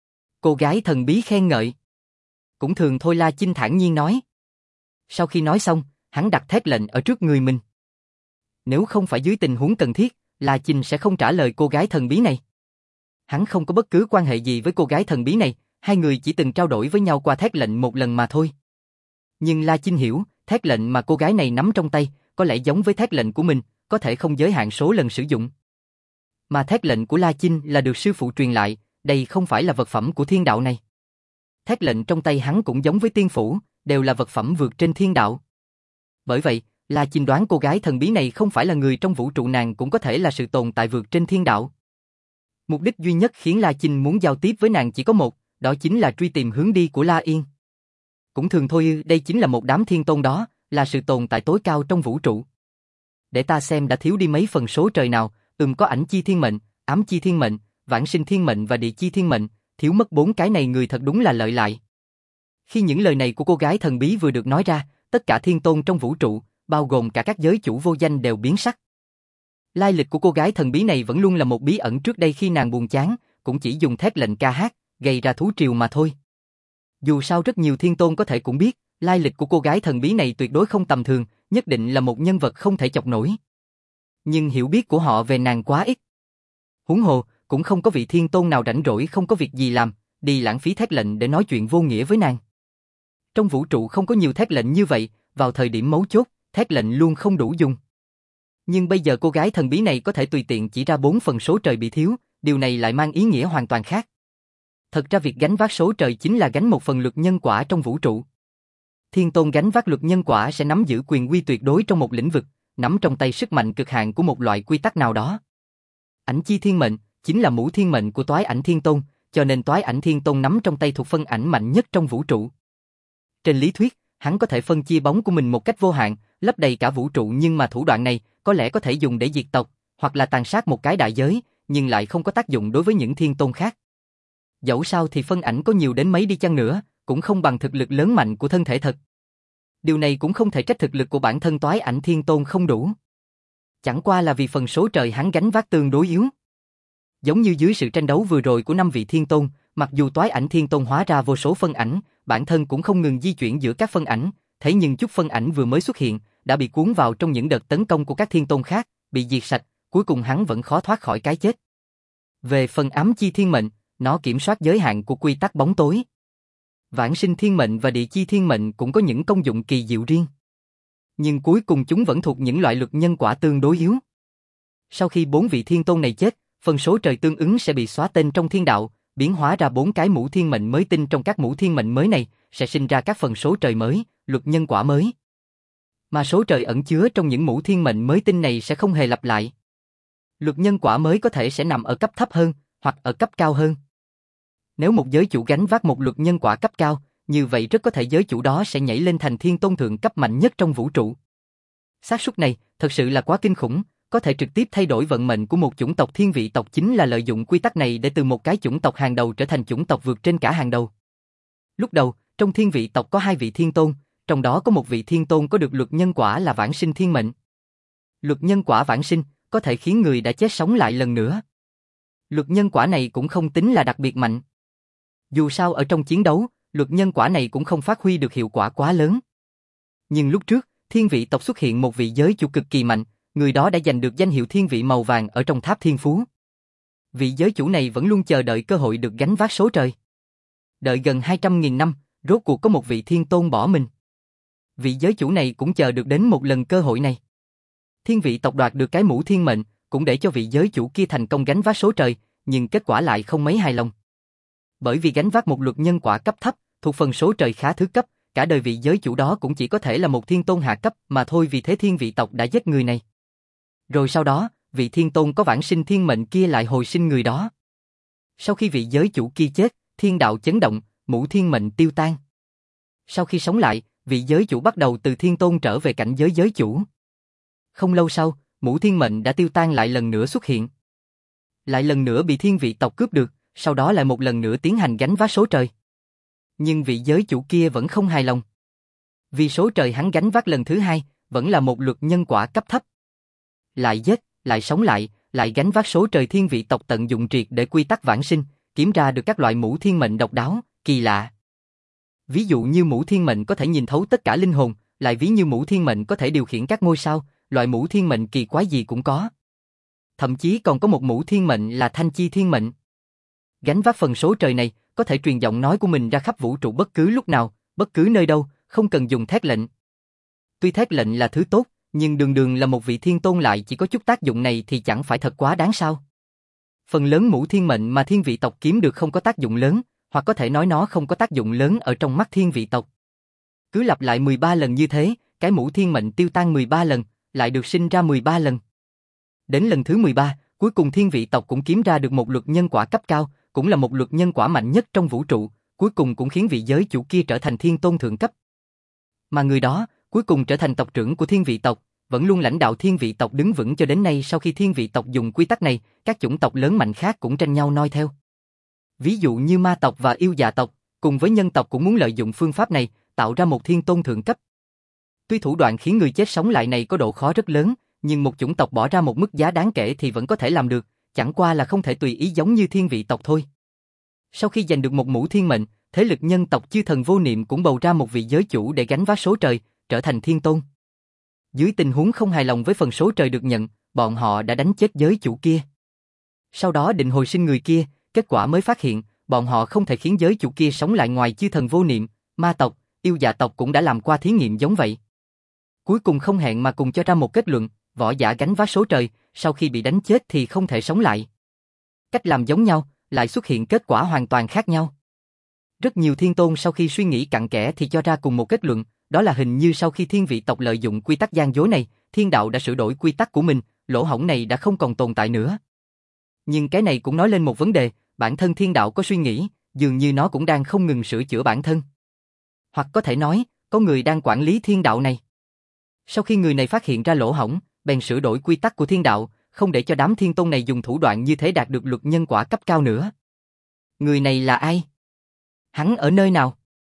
Cô gái thần bí khen ngợi. Cũng thường thôi, La Chinh thản nhiên nói. Sau khi nói xong, hắn đặt thét lệnh ở trước người mình. Nếu không phải dưới tình huống cần thiết, La Chinh sẽ không trả lời cô gái thần bí này. Hắn không có bất cứ quan hệ gì với cô gái thần bí này, hai người chỉ từng trao đổi với nhau qua thét lệnh một lần mà thôi. Nhưng La Chinh hiểu, thét lệnh mà cô gái này nắm trong tay, có lẽ giống với thét lệnh của mình, có thể không giới hạn số lần sử dụng. Mà thét lệnh của La Chinh là được sư phụ truyền lại, đây không phải là vật phẩm của thiên đạo này. Thét lệnh trong tay hắn cũng giống với tiên phủ, đều là vật phẩm vượt trên thiên đạo. Bởi vậy, La Chinh đoán cô gái thần bí này không phải là người trong vũ trụ, nàng cũng có thể là sự tồn tại vượt trên thiên đạo. Mục đích duy nhất khiến La Chinh muốn giao tiếp với nàng chỉ có một, đó chính là truy tìm hướng đi của La Yên. Cũng thường thôi, đây chính là một đám thiên tôn đó, là sự tồn tại tối cao trong vũ trụ. Để ta xem đã thiếu đi mấy phần số trời nào, ừm có ảnh chi thiên mệnh, ám chi thiên mệnh, vãng sinh thiên mệnh và địa chi thiên mệnh, thiếu mất bốn cái này người thật đúng là lợi lại. Khi những lời này của cô gái thần bí vừa được nói ra, tất cả thiên tôn trong vũ trụ, bao gồm cả các giới chủ vô danh đều biến sắc. Lai lịch của cô gái thần bí này vẫn luôn là một bí ẩn, trước đây khi nàng buồn chán, cũng chỉ dùng thét lệnh ca hát, gây ra thú triều mà thôi. Dù sao rất nhiều thiên tôn có thể cũng biết, lai lịch của cô gái thần bí này tuyệt đối không tầm thường, nhất định là một nhân vật không thể chọc nổi. Nhưng hiểu biết của họ về nàng quá ít. Huống hồ, cũng không có vị thiên tôn nào rảnh rỗi không có việc gì làm, đi lãng phí thét lệnh để nói chuyện vô nghĩa với nàng. Trong vũ trụ không có nhiều thét lệnh như vậy, vào thời điểm mấu chốt, thét lệnh luôn không đủ dùng. Nhưng bây giờ cô gái thần bí này có thể tùy tiện chỉ ra bốn phần số trời bị thiếu, điều này lại mang ý nghĩa hoàn toàn khác. Thật ra việc gánh vác số trời chính là gánh một phần luật nhân quả trong vũ trụ. Thiên tôn gánh vác luật nhân quả sẽ nắm giữ quyền uy tuyệt đối trong một lĩnh vực, nắm trong tay sức mạnh cực hạn của một loại quy tắc nào đó. Ảnh chi thiên mệnh chính là mũ thiên mệnh của Toái Ảnh Thiên Tôn, cho nên Toái Ảnh Thiên Tôn nắm trong tay thuộc phân ảnh mạnh nhất trong vũ trụ. Trên lý thuyết, hắn có thể phân chia bóng của mình một cách vô hạn, lấp đầy cả vũ trụ, nhưng mà thủ đoạn này có lẽ có thể dùng để diệt tộc, hoặc là tàn sát một cái đại giới, nhưng lại không có tác dụng đối với những thiên tôn khác. Dẫu sao thì phân ảnh có nhiều đến mấy đi chăng nữa, cũng không bằng thực lực lớn mạnh của thân thể thật. Điều này cũng không thể trách thực lực của bản thân Toái Ảnh Thiên Tôn không đủ. Chẳng qua là vì phần số trời hắn gánh vác tương đối yếu. Giống như dưới sự tranh đấu vừa rồi của năm vị thiên tôn, mặc dù Toái Ảnh Thiên Tôn hóa ra vô số phân ảnh, bản thân cũng không ngừng di chuyển giữa các phân ảnh, thế nhưng chút phân ảnh vừa mới xuất hiện, đã bị cuốn vào trong những đợt tấn công của các thiên tôn khác, bị diệt sạch, cuối cùng hắn vẫn khó thoát khỏi cái chết. Về phần ám chi thiên mệnh, nó kiểm soát giới hạn của quy tắc bóng tối. Vãng sinh thiên mệnh và địa chi thiên mệnh cũng có những công dụng kỳ diệu riêng. Nhưng cuối cùng chúng vẫn thuộc những loại luật nhân quả tương đối yếu. Sau khi bốn vị thiên tôn này chết, phần số trời tương ứng sẽ bị xóa tên trong thiên đạo, biến hóa ra bốn cái mũ thiên mệnh mới tinh, trong các mũ thiên mệnh mới này sẽ sinh ra các phần số trời mới, luật nhân quả mới. Mà số trời ẩn chứa trong những mũ thiên mệnh mới tinh này sẽ không hề lặp lại. Luật nhân quả mới có thể sẽ nằm ở cấp thấp hơn, hoặc ở cấp cao hơn. Nếu một giới chủ gánh vác một luật nhân quả cấp cao, như vậy rất có thể giới chủ đó sẽ nhảy lên thành thiên tôn thượng cấp mạnh nhất trong vũ trụ. Xác suất này thật sự là quá kinh khủng, có thể trực tiếp thay đổi vận mệnh của một chủng tộc. Thiên vị tộc chính là lợi dụng quy tắc này để từ một cái chủng tộc hàng đầu trở thành chủng tộc vượt trên cả hàng đầu. Lúc đầu, trong thiên vị tộc có hai vị thiên tôn, trong đó có một vị thiên tôn có được luật nhân quả là vãng sinh thiên mệnh. Luật nhân quả vãng sinh có thể khiến người đã chết sống lại lần nữa. Luật nhân quả này cũng không tính là đặc biệt mạnh. Dù sao ở trong chiến đấu, luật nhân quả này cũng không phát huy được hiệu quả quá lớn. Nhưng lúc trước, thiên vị tộc xuất hiện một vị giới chủ cực kỳ mạnh, người đó đã giành được danh hiệu thiên vị màu vàng ở trong tháp thiên phú. Vị giới chủ này vẫn luôn chờ đợi cơ hội được gánh vác số trời. Đợi gần hai trăm nghìn năm, rốt cuộc có một vị thiên tôn bỏ mình. Vị giới chủ này cũng chờ được đến một lần cơ hội này. Thiên vị tộc đoạt được cái mũ thiên mệnh, cũng để cho vị giới chủ kia thành công gánh vác số trời, nhưng kết quả lại không mấy hài lòng. Bởi vì gánh vác một luật nhân quả cấp thấp, thuộc phần số trời khá thứ cấp, cả đời vị giới chủ đó cũng chỉ có thể là một thiên tôn hạ cấp mà thôi, vì thế thiên vị tộc đã giết người này. Rồi sau đó, vị thiên tôn có vãng sinh thiên mệnh kia lại hồi sinh người đó. Sau khi vị giới chủ kia chết, thiên đạo chấn động, mũ thiên mệnh tiêu tan. Sau khi sống lại, vị giới chủ bắt đầu từ thiên tôn trở về cảnh giới giới chủ. Không lâu sau, mũ thiên mệnh đã tiêu tan lại lần nữa xuất hiện. Lại lần nữa bị thiên vị tộc cướp được, sau đó lại một lần nữa tiến hành gánh vác số trời. Nhưng vị giới chủ kia vẫn không hài lòng. Vì số trời hắn gánh vác lần thứ hai, vẫn là một luật nhân quả cấp thấp. Lại giết, lại sống lại, lại gánh vác số trời. Thiên vị tộc tận dụng triệt để quy tắc vãng sinh, kiếm ra được các loại mũ thiên mệnh độc đáo, kỳ lạ. Ví dụ như mũ thiên mệnh có thể nhìn thấu tất cả linh hồn, lại ví như mũ thiên mệnh có thể điều khiển các ngôi sao, loại mũ thiên mệnh kỳ quái gì cũng có. Thậm chí còn có một mũ thiên mệnh là thanh chi thiên mệnh. Gánh vác phần số trời này, có thể truyền giọng nói của mình ra khắp vũ trụ bất cứ lúc nào, bất cứ nơi đâu, không cần dùng thét lệnh. Tuy thét lệnh là thứ tốt, nhưng đường đường là một vị thiên tôn lại chỉ có chút tác dụng này thì chẳng phải thật quá đáng sao? Phần lớn mũ thiên mệnh mà thiên vị tộc kiếm được không có tác dụng lớn, hoặc có thể nói nó không có tác dụng lớn ở trong mắt thiên vị tộc. Cứ lặp lại mười ba lần như thế, cái mũ thiên mệnh tiêu tan mười ba lần, lại được sinh ra mười ba lần. Đến lần thứ mười ba, cuối cùng thiên vị tộc cũng kiếm ra được một luật nhân quả cấp cao, cũng là một luật nhân quả mạnh nhất trong vũ trụ, cuối cùng cũng khiến vị giới chủ kia trở thành thiên tôn thượng cấp. Mà người đó, cuối cùng trở thành tộc trưởng của thiên vị tộc, vẫn luôn lãnh đạo thiên vị tộc đứng vững cho đến nay. Sau khi thiên vị tộc dùng quy tắc này, các chủng tộc lớn mạnh khác cũng tranh nhau noi theo. Ví dụ như ma tộc và yêu dạ tộc, cùng với nhân tộc cũng muốn lợi dụng phương pháp này, tạo ra một thiên tôn thượng cấp. Tuy thủ đoạn khiến người chết sống lại này có độ khó rất lớn, nhưng một chủng tộc bỏ ra một mức giá đáng kể thì vẫn có thể làm được, chẳng qua là không thể tùy ý giống như thiên vị tộc thôi. Sau khi giành được một mũ thiên mệnh, thế lực nhân tộc chư thần vô niệm cũng bầu ra một vị giới chủ để gánh vác số trời, trở thành thiên tôn. Dưới tình huống không hài lòng với phần số trời được nhận, bọn họ đã đánh chết giới chủ kia. Sau đó định hồi sinh người kia, kết quả mới phát hiện, bọn họ không thể khiến giới chủ kia sống lại. Ngoài chư thần vô niệm, ma tộc, yêu dạ tộc cũng đã làm qua thí nghiệm giống vậy. Cuối cùng không hẹn mà cùng cho ra một kết luận, võ giả gánh vác số trời, sau khi bị đánh chết thì không thể sống lại. Cách làm giống nhau, lại xuất hiện kết quả hoàn toàn khác nhau. Rất nhiều thiên tôn sau khi suy nghĩ cặn kẽ thì cho ra cùng một kết luận, đó là hình như sau khi thiên vị tộc lợi dụng quy tắc gian dối này, thiên đạo đã sửa đổi quy tắc của mình, lỗ hổng này đã không còn tồn tại nữa. Nhưng cái này cũng nói lên một vấn đề, bản thân thiên đạo có suy nghĩ, dường như nó cũng đang không ngừng sửa chữa bản thân. Hoặc có thể nói, có người đang quản lý thiên đạo này. Sau khi người này phát hiện ra lỗ hổng, bèn sửa đổi quy tắc của thiên đạo, không để cho đám thiên tôn này dùng thủ đoạn như thế đạt được luật nhân quả cấp cao nữa. Người này là ai? Hắn ở nơi nào?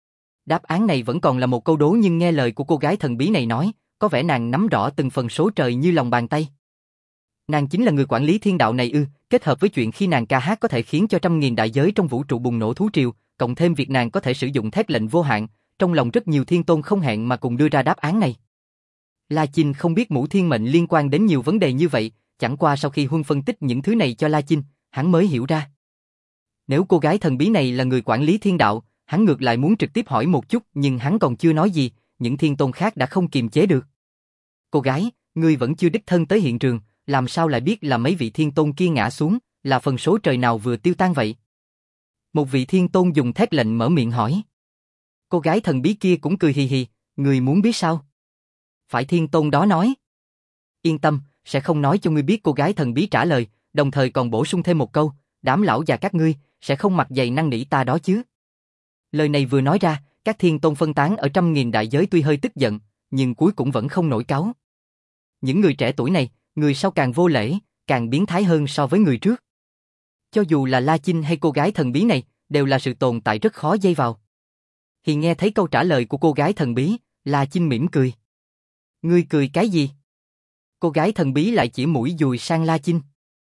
Đáp án này vẫn còn là một câu đố, nhưng nghe lời của cô gái thần bí này nói, có vẻ nàng nắm rõ từng phần số trời như lòng bàn tay. Nàng chính là người quản lý thiên đạo này ư? Kết hợp với chuyện khi nàng ca hát có thể khiến cho trăm nghìn đại giới trong vũ trụ bùng nổ thú triều, cộng thêm việc nàng có thể sử dụng thét lệnh vô hạn, trong lòng rất nhiều thiên tôn không hẹn mà cùng đưa ra đáp án này. La Chinh không biết mũ thiên mệnh liên quan đến nhiều vấn đề như vậy, chẳng qua sau khi Huân phân tích những thứ này cho La Chinh, hắn mới hiểu ra. Nếu cô gái thần bí này là người quản lý thiên đạo, hắn ngược lại muốn trực tiếp hỏi một chút, nhưng hắn còn chưa nói gì, những thiên tôn khác đã không kiềm chế được. Cô gái, ngươi vẫn chưa đích thân tới hiện trường, làm sao lại biết là mấy vị thiên tôn kia ngã xuống, là phần số trời nào vừa tiêu tan vậy? Một vị thiên tôn dùng thét lệnh mở miệng hỏi. Cô gái thần bí kia cũng cười hì hì, ngươi muốn biết sao? Phải thiên tôn đó nói. Yên tâm, sẽ không nói cho ngươi biết, cô gái thần bí trả lời, đồng thời còn bổ sung thêm một câu, đám lão già các ngươi, sẽ không mặt dày năn nỉ ta đó chứ. Lời này vừa nói ra, các thiên tôn phân tán ở trăm nghìn đại giới tuy hơi tức giận, nhưng cuối cùng vẫn không nổi cáu. Những người trẻ tuổi này, người sau càng vô lễ, càng biến thái hơn so với người trước. Cho dù là La Chinh hay cô gái thần bí này, đều là sự tồn tại rất khó dây vào. Thì nghe thấy câu trả lời của cô gái thần bí, La Chinh mỉm cười. Ngươi cười cái gì? Cô gái thần bí lại chỉ mũi dùi sang La Chinh.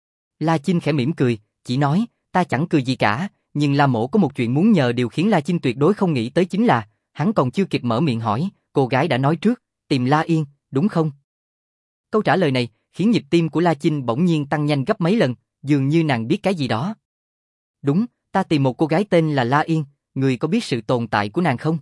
La Chinh khẽ mỉm cười, chỉ nói, ta chẳng cười gì cả, nhưng La Mộ có một chuyện muốn nhờ. Điều khiến La Chinh tuyệt đối không nghĩ tới chính là, hắn còn chưa kịp mở miệng hỏi, cô gái đã nói trước, tìm La Yên, đúng không? Câu trả lời này khiến nhịp tim của La Chinh bỗng nhiên tăng nhanh gấp mấy lần, dường như nàng biết cái gì đó. Đúng, ta tìm một cô gái tên là La Yên, người có biết sự tồn tại của nàng không?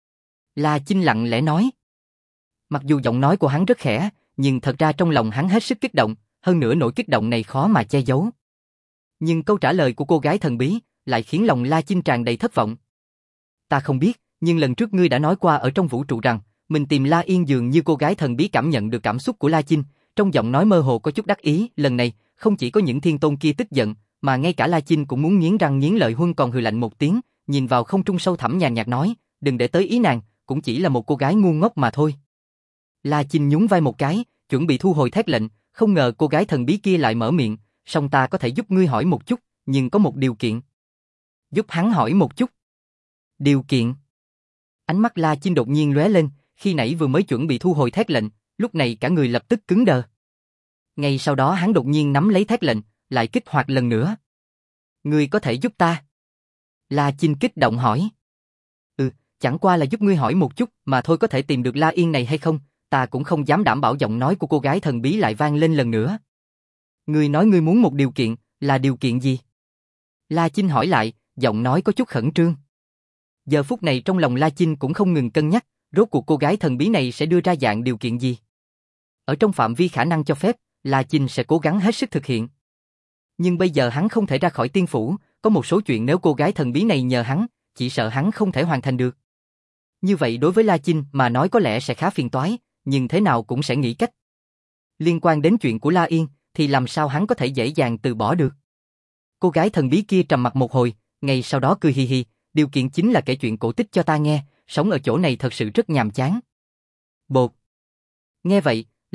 La Chinh lặng lẽ nói. Mặc dù giọng nói của hắn rất khẽ, nhưng thật ra trong lòng hắn hết sức kích động, hơn nữa nỗi kích động này khó mà che giấu. Nhưng câu trả lời của cô gái thần bí lại khiến lòng La Chinh tràn đầy thất vọng. Ta không biết, nhưng lần trước ngươi đã nói qua ở trong vũ trụ rằng, mình tìm La Yên. Dường như cô gái thần bí cảm nhận được cảm xúc của La Chinh, trong giọng nói mơ hồ có chút đắc ý. Lần này, không chỉ có những thiên tôn kia tức giận, mà ngay cả La Chinh cũng muốn nghiến răng nghiến lợi. Huân còn hừ lạnh một tiếng, nhìn vào không trung sâu thẳm nhàn nhạt nói, đừng để tới ý nàng, cũng chỉ là một cô gái ngu ngốc mà thôi. La Chinh nhún vai một cái, chuẩn bị thu hồi thét lệnh, không ngờ cô gái thần bí kia lại mở miệng, song ta có thể giúp ngươi hỏi một chút, nhưng có một điều kiện. Giúp hắn hỏi một chút. Điều kiện? Ánh mắt La Chinh đột nhiên lóe lên, khi nãy vừa mới chuẩn bị thu hồi thét lệnh, lúc này cả người lập tức cứng đờ. Ngay sau đó hắn đột nhiên nắm lấy thét lệnh, lại kích hoạt lần nữa. Ngươi có thể giúp ta? La Chinh kích động hỏi. Ừ, chẳng qua là giúp ngươi hỏi một chút mà thôi. Có thể tìm được La Yên này hay không, ta cũng không dám đảm bảo. Giọng nói của cô gái thần bí lại vang lên lần nữa. Ngươi nói ngươi muốn một điều kiện, là điều kiện gì? La Chinh hỏi lại, giọng nói có chút khẩn trương. Giờ phút này trong lòng La Chinh cũng không ngừng cân nhắc, rốt cuộc cô gái thần bí này sẽ đưa ra dạng điều kiện gì. Ở trong phạm vi khả năng cho phép, La Chinh sẽ cố gắng hết sức thực hiện. Nhưng bây giờ hắn không thể ra khỏi tiên phủ, có một số chuyện nếu cô gái thần bí này nhờ hắn, chỉ sợ hắn không thể hoàn thành được. Như vậy đối với La Chinh mà nói có lẽ sẽ khá phiền toái, nhưng thế nào cũng sẽ nghĩ cách. Liên quan đến chuyện của La Yên, thì làm sao hắn có thể dễ dàng từ bỏ được. Cô gái thần bí kia trầm mặt một hồi, ngay sau đó cười hì hì, điều kiện chính là kể chuyện cổ tích cho ta nghe, sống ở chỗ này thật sự rất nhàm chán. Bột. Nghe vậy,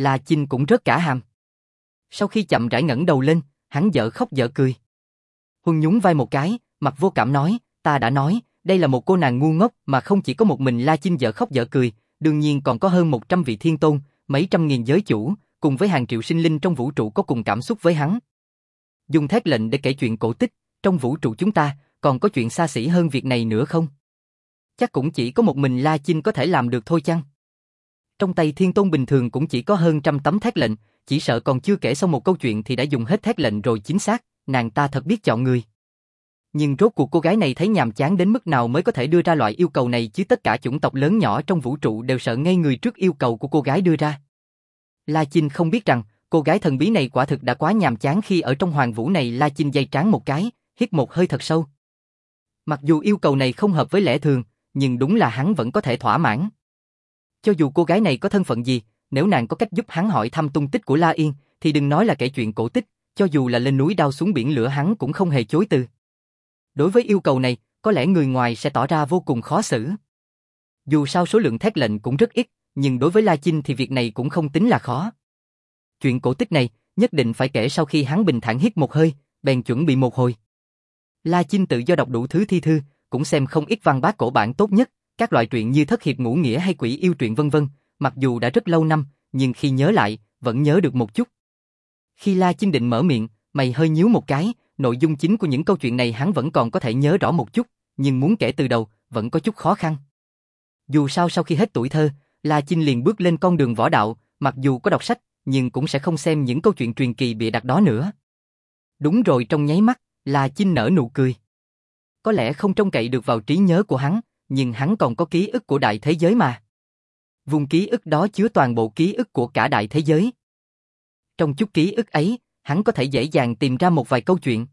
La Chinh cũng rớt cả hàm. Sau khi chậm rãi ngẩng đầu lên, hắn dở khóc dở cười. Huân nhún vai một cái, mặt vô cảm nói, ta đã nói, đây là một cô nàng ngu ngốc mà không chỉ có một mình La Chinh dở khóc dở cười, đương nhiên còn có hơn một trăm vị thiên tôn, mấy trăm nghìn giới chủ, cùng với hàng triệu sinh linh trong vũ trụ có cùng cảm xúc với hắn. Dùng thét lệnh để kể chuyện cổ tích, trong vũ trụ chúng ta, còn có chuyện xa xỉ hơn việc này nữa không? Chắc cũng chỉ có một mình La Chinh có thể làm được thôi chăng? Trong tay thiên tôn bình thường cũng chỉ có hơn trăm tấm thét lệnh, chỉ sợ còn chưa kể xong một câu chuyện thì đã dùng hết thét lệnh rồi. Chính xác, nàng ta thật biết chọn người. Nhưng rốt cuộc cô gái này thấy nhàm chán đến mức nào mới có thể đưa ra loại yêu cầu này chứ? Tất cả chủng tộc lớn nhỏ trong vũ trụ đều sợ ngây người trước yêu cầu của cô gái đưa ra. La Chinh không biết rằng, cô gái thần bí này quả thực đã quá nhàm chán khi ở trong hoàng vũ này. La Chinh day trán một cái, hít một hơi thật sâu. Mặc dù yêu cầu này không hợp với lẽ thường, nhưng đúng là hắn vẫn có thể thỏa mãn. Cho dù cô gái này có thân phận gì, nếu nàng có cách giúp hắn hỏi thăm tung tích của La Yên, thì đừng nói là kể chuyện cổ tích, cho dù là lên núi đao xuống biển lửa hắn cũng không hề chối từ. Đối với yêu cầu này, có lẽ người ngoài sẽ tỏ ra vô cùng khó xử. Dù sao số lượng thét lệnh cũng rất ít, nhưng đối với La Chinh thì việc này cũng không tính là khó. Chuyện cổ tích này, nhất định phải kể sau khi hắn bình thản hít một hơi, bèn chuẩn bị một hồi. La Chinh tự do đọc đủ thứ thi thư, cũng xem không ít văn bát cổ bản tốt nhất, các loại truyện như Thất Hiệp Ngũ Nghĩa hay Quỷ Yêu truyện vân vân, mặc dù đã rất lâu năm, nhưng khi nhớ lại, vẫn nhớ được một chút. Khi La Chinh định mở miệng, mày hơi nhíu một cái, nội dung chính của những câu chuyện này hắn vẫn còn có thể nhớ rõ một chút, nhưng muốn kể từ đầu, vẫn có chút khó khăn. Dù sao sau khi hết tuổi thơ, La Chinh liền bước lên con đường võ đạo, mặc dù có đọc sách, nhưng cũng sẽ không xem những câu chuyện truyền kỳ bịa đặt đó nữa. Đúng rồi, trong nháy mắt, La Chinh nở nụ cười. Có lẽ không trông cậy được vào trí nhớ của hắn, nhưng hắn còn có ký ức của đại thế giới mà. Vùng ký ức đó chứa toàn bộ ký ức của cả đại thế giới. Trong chút ký ức ấy, hắn có thể dễ dàng tìm ra một vài câu chuyện.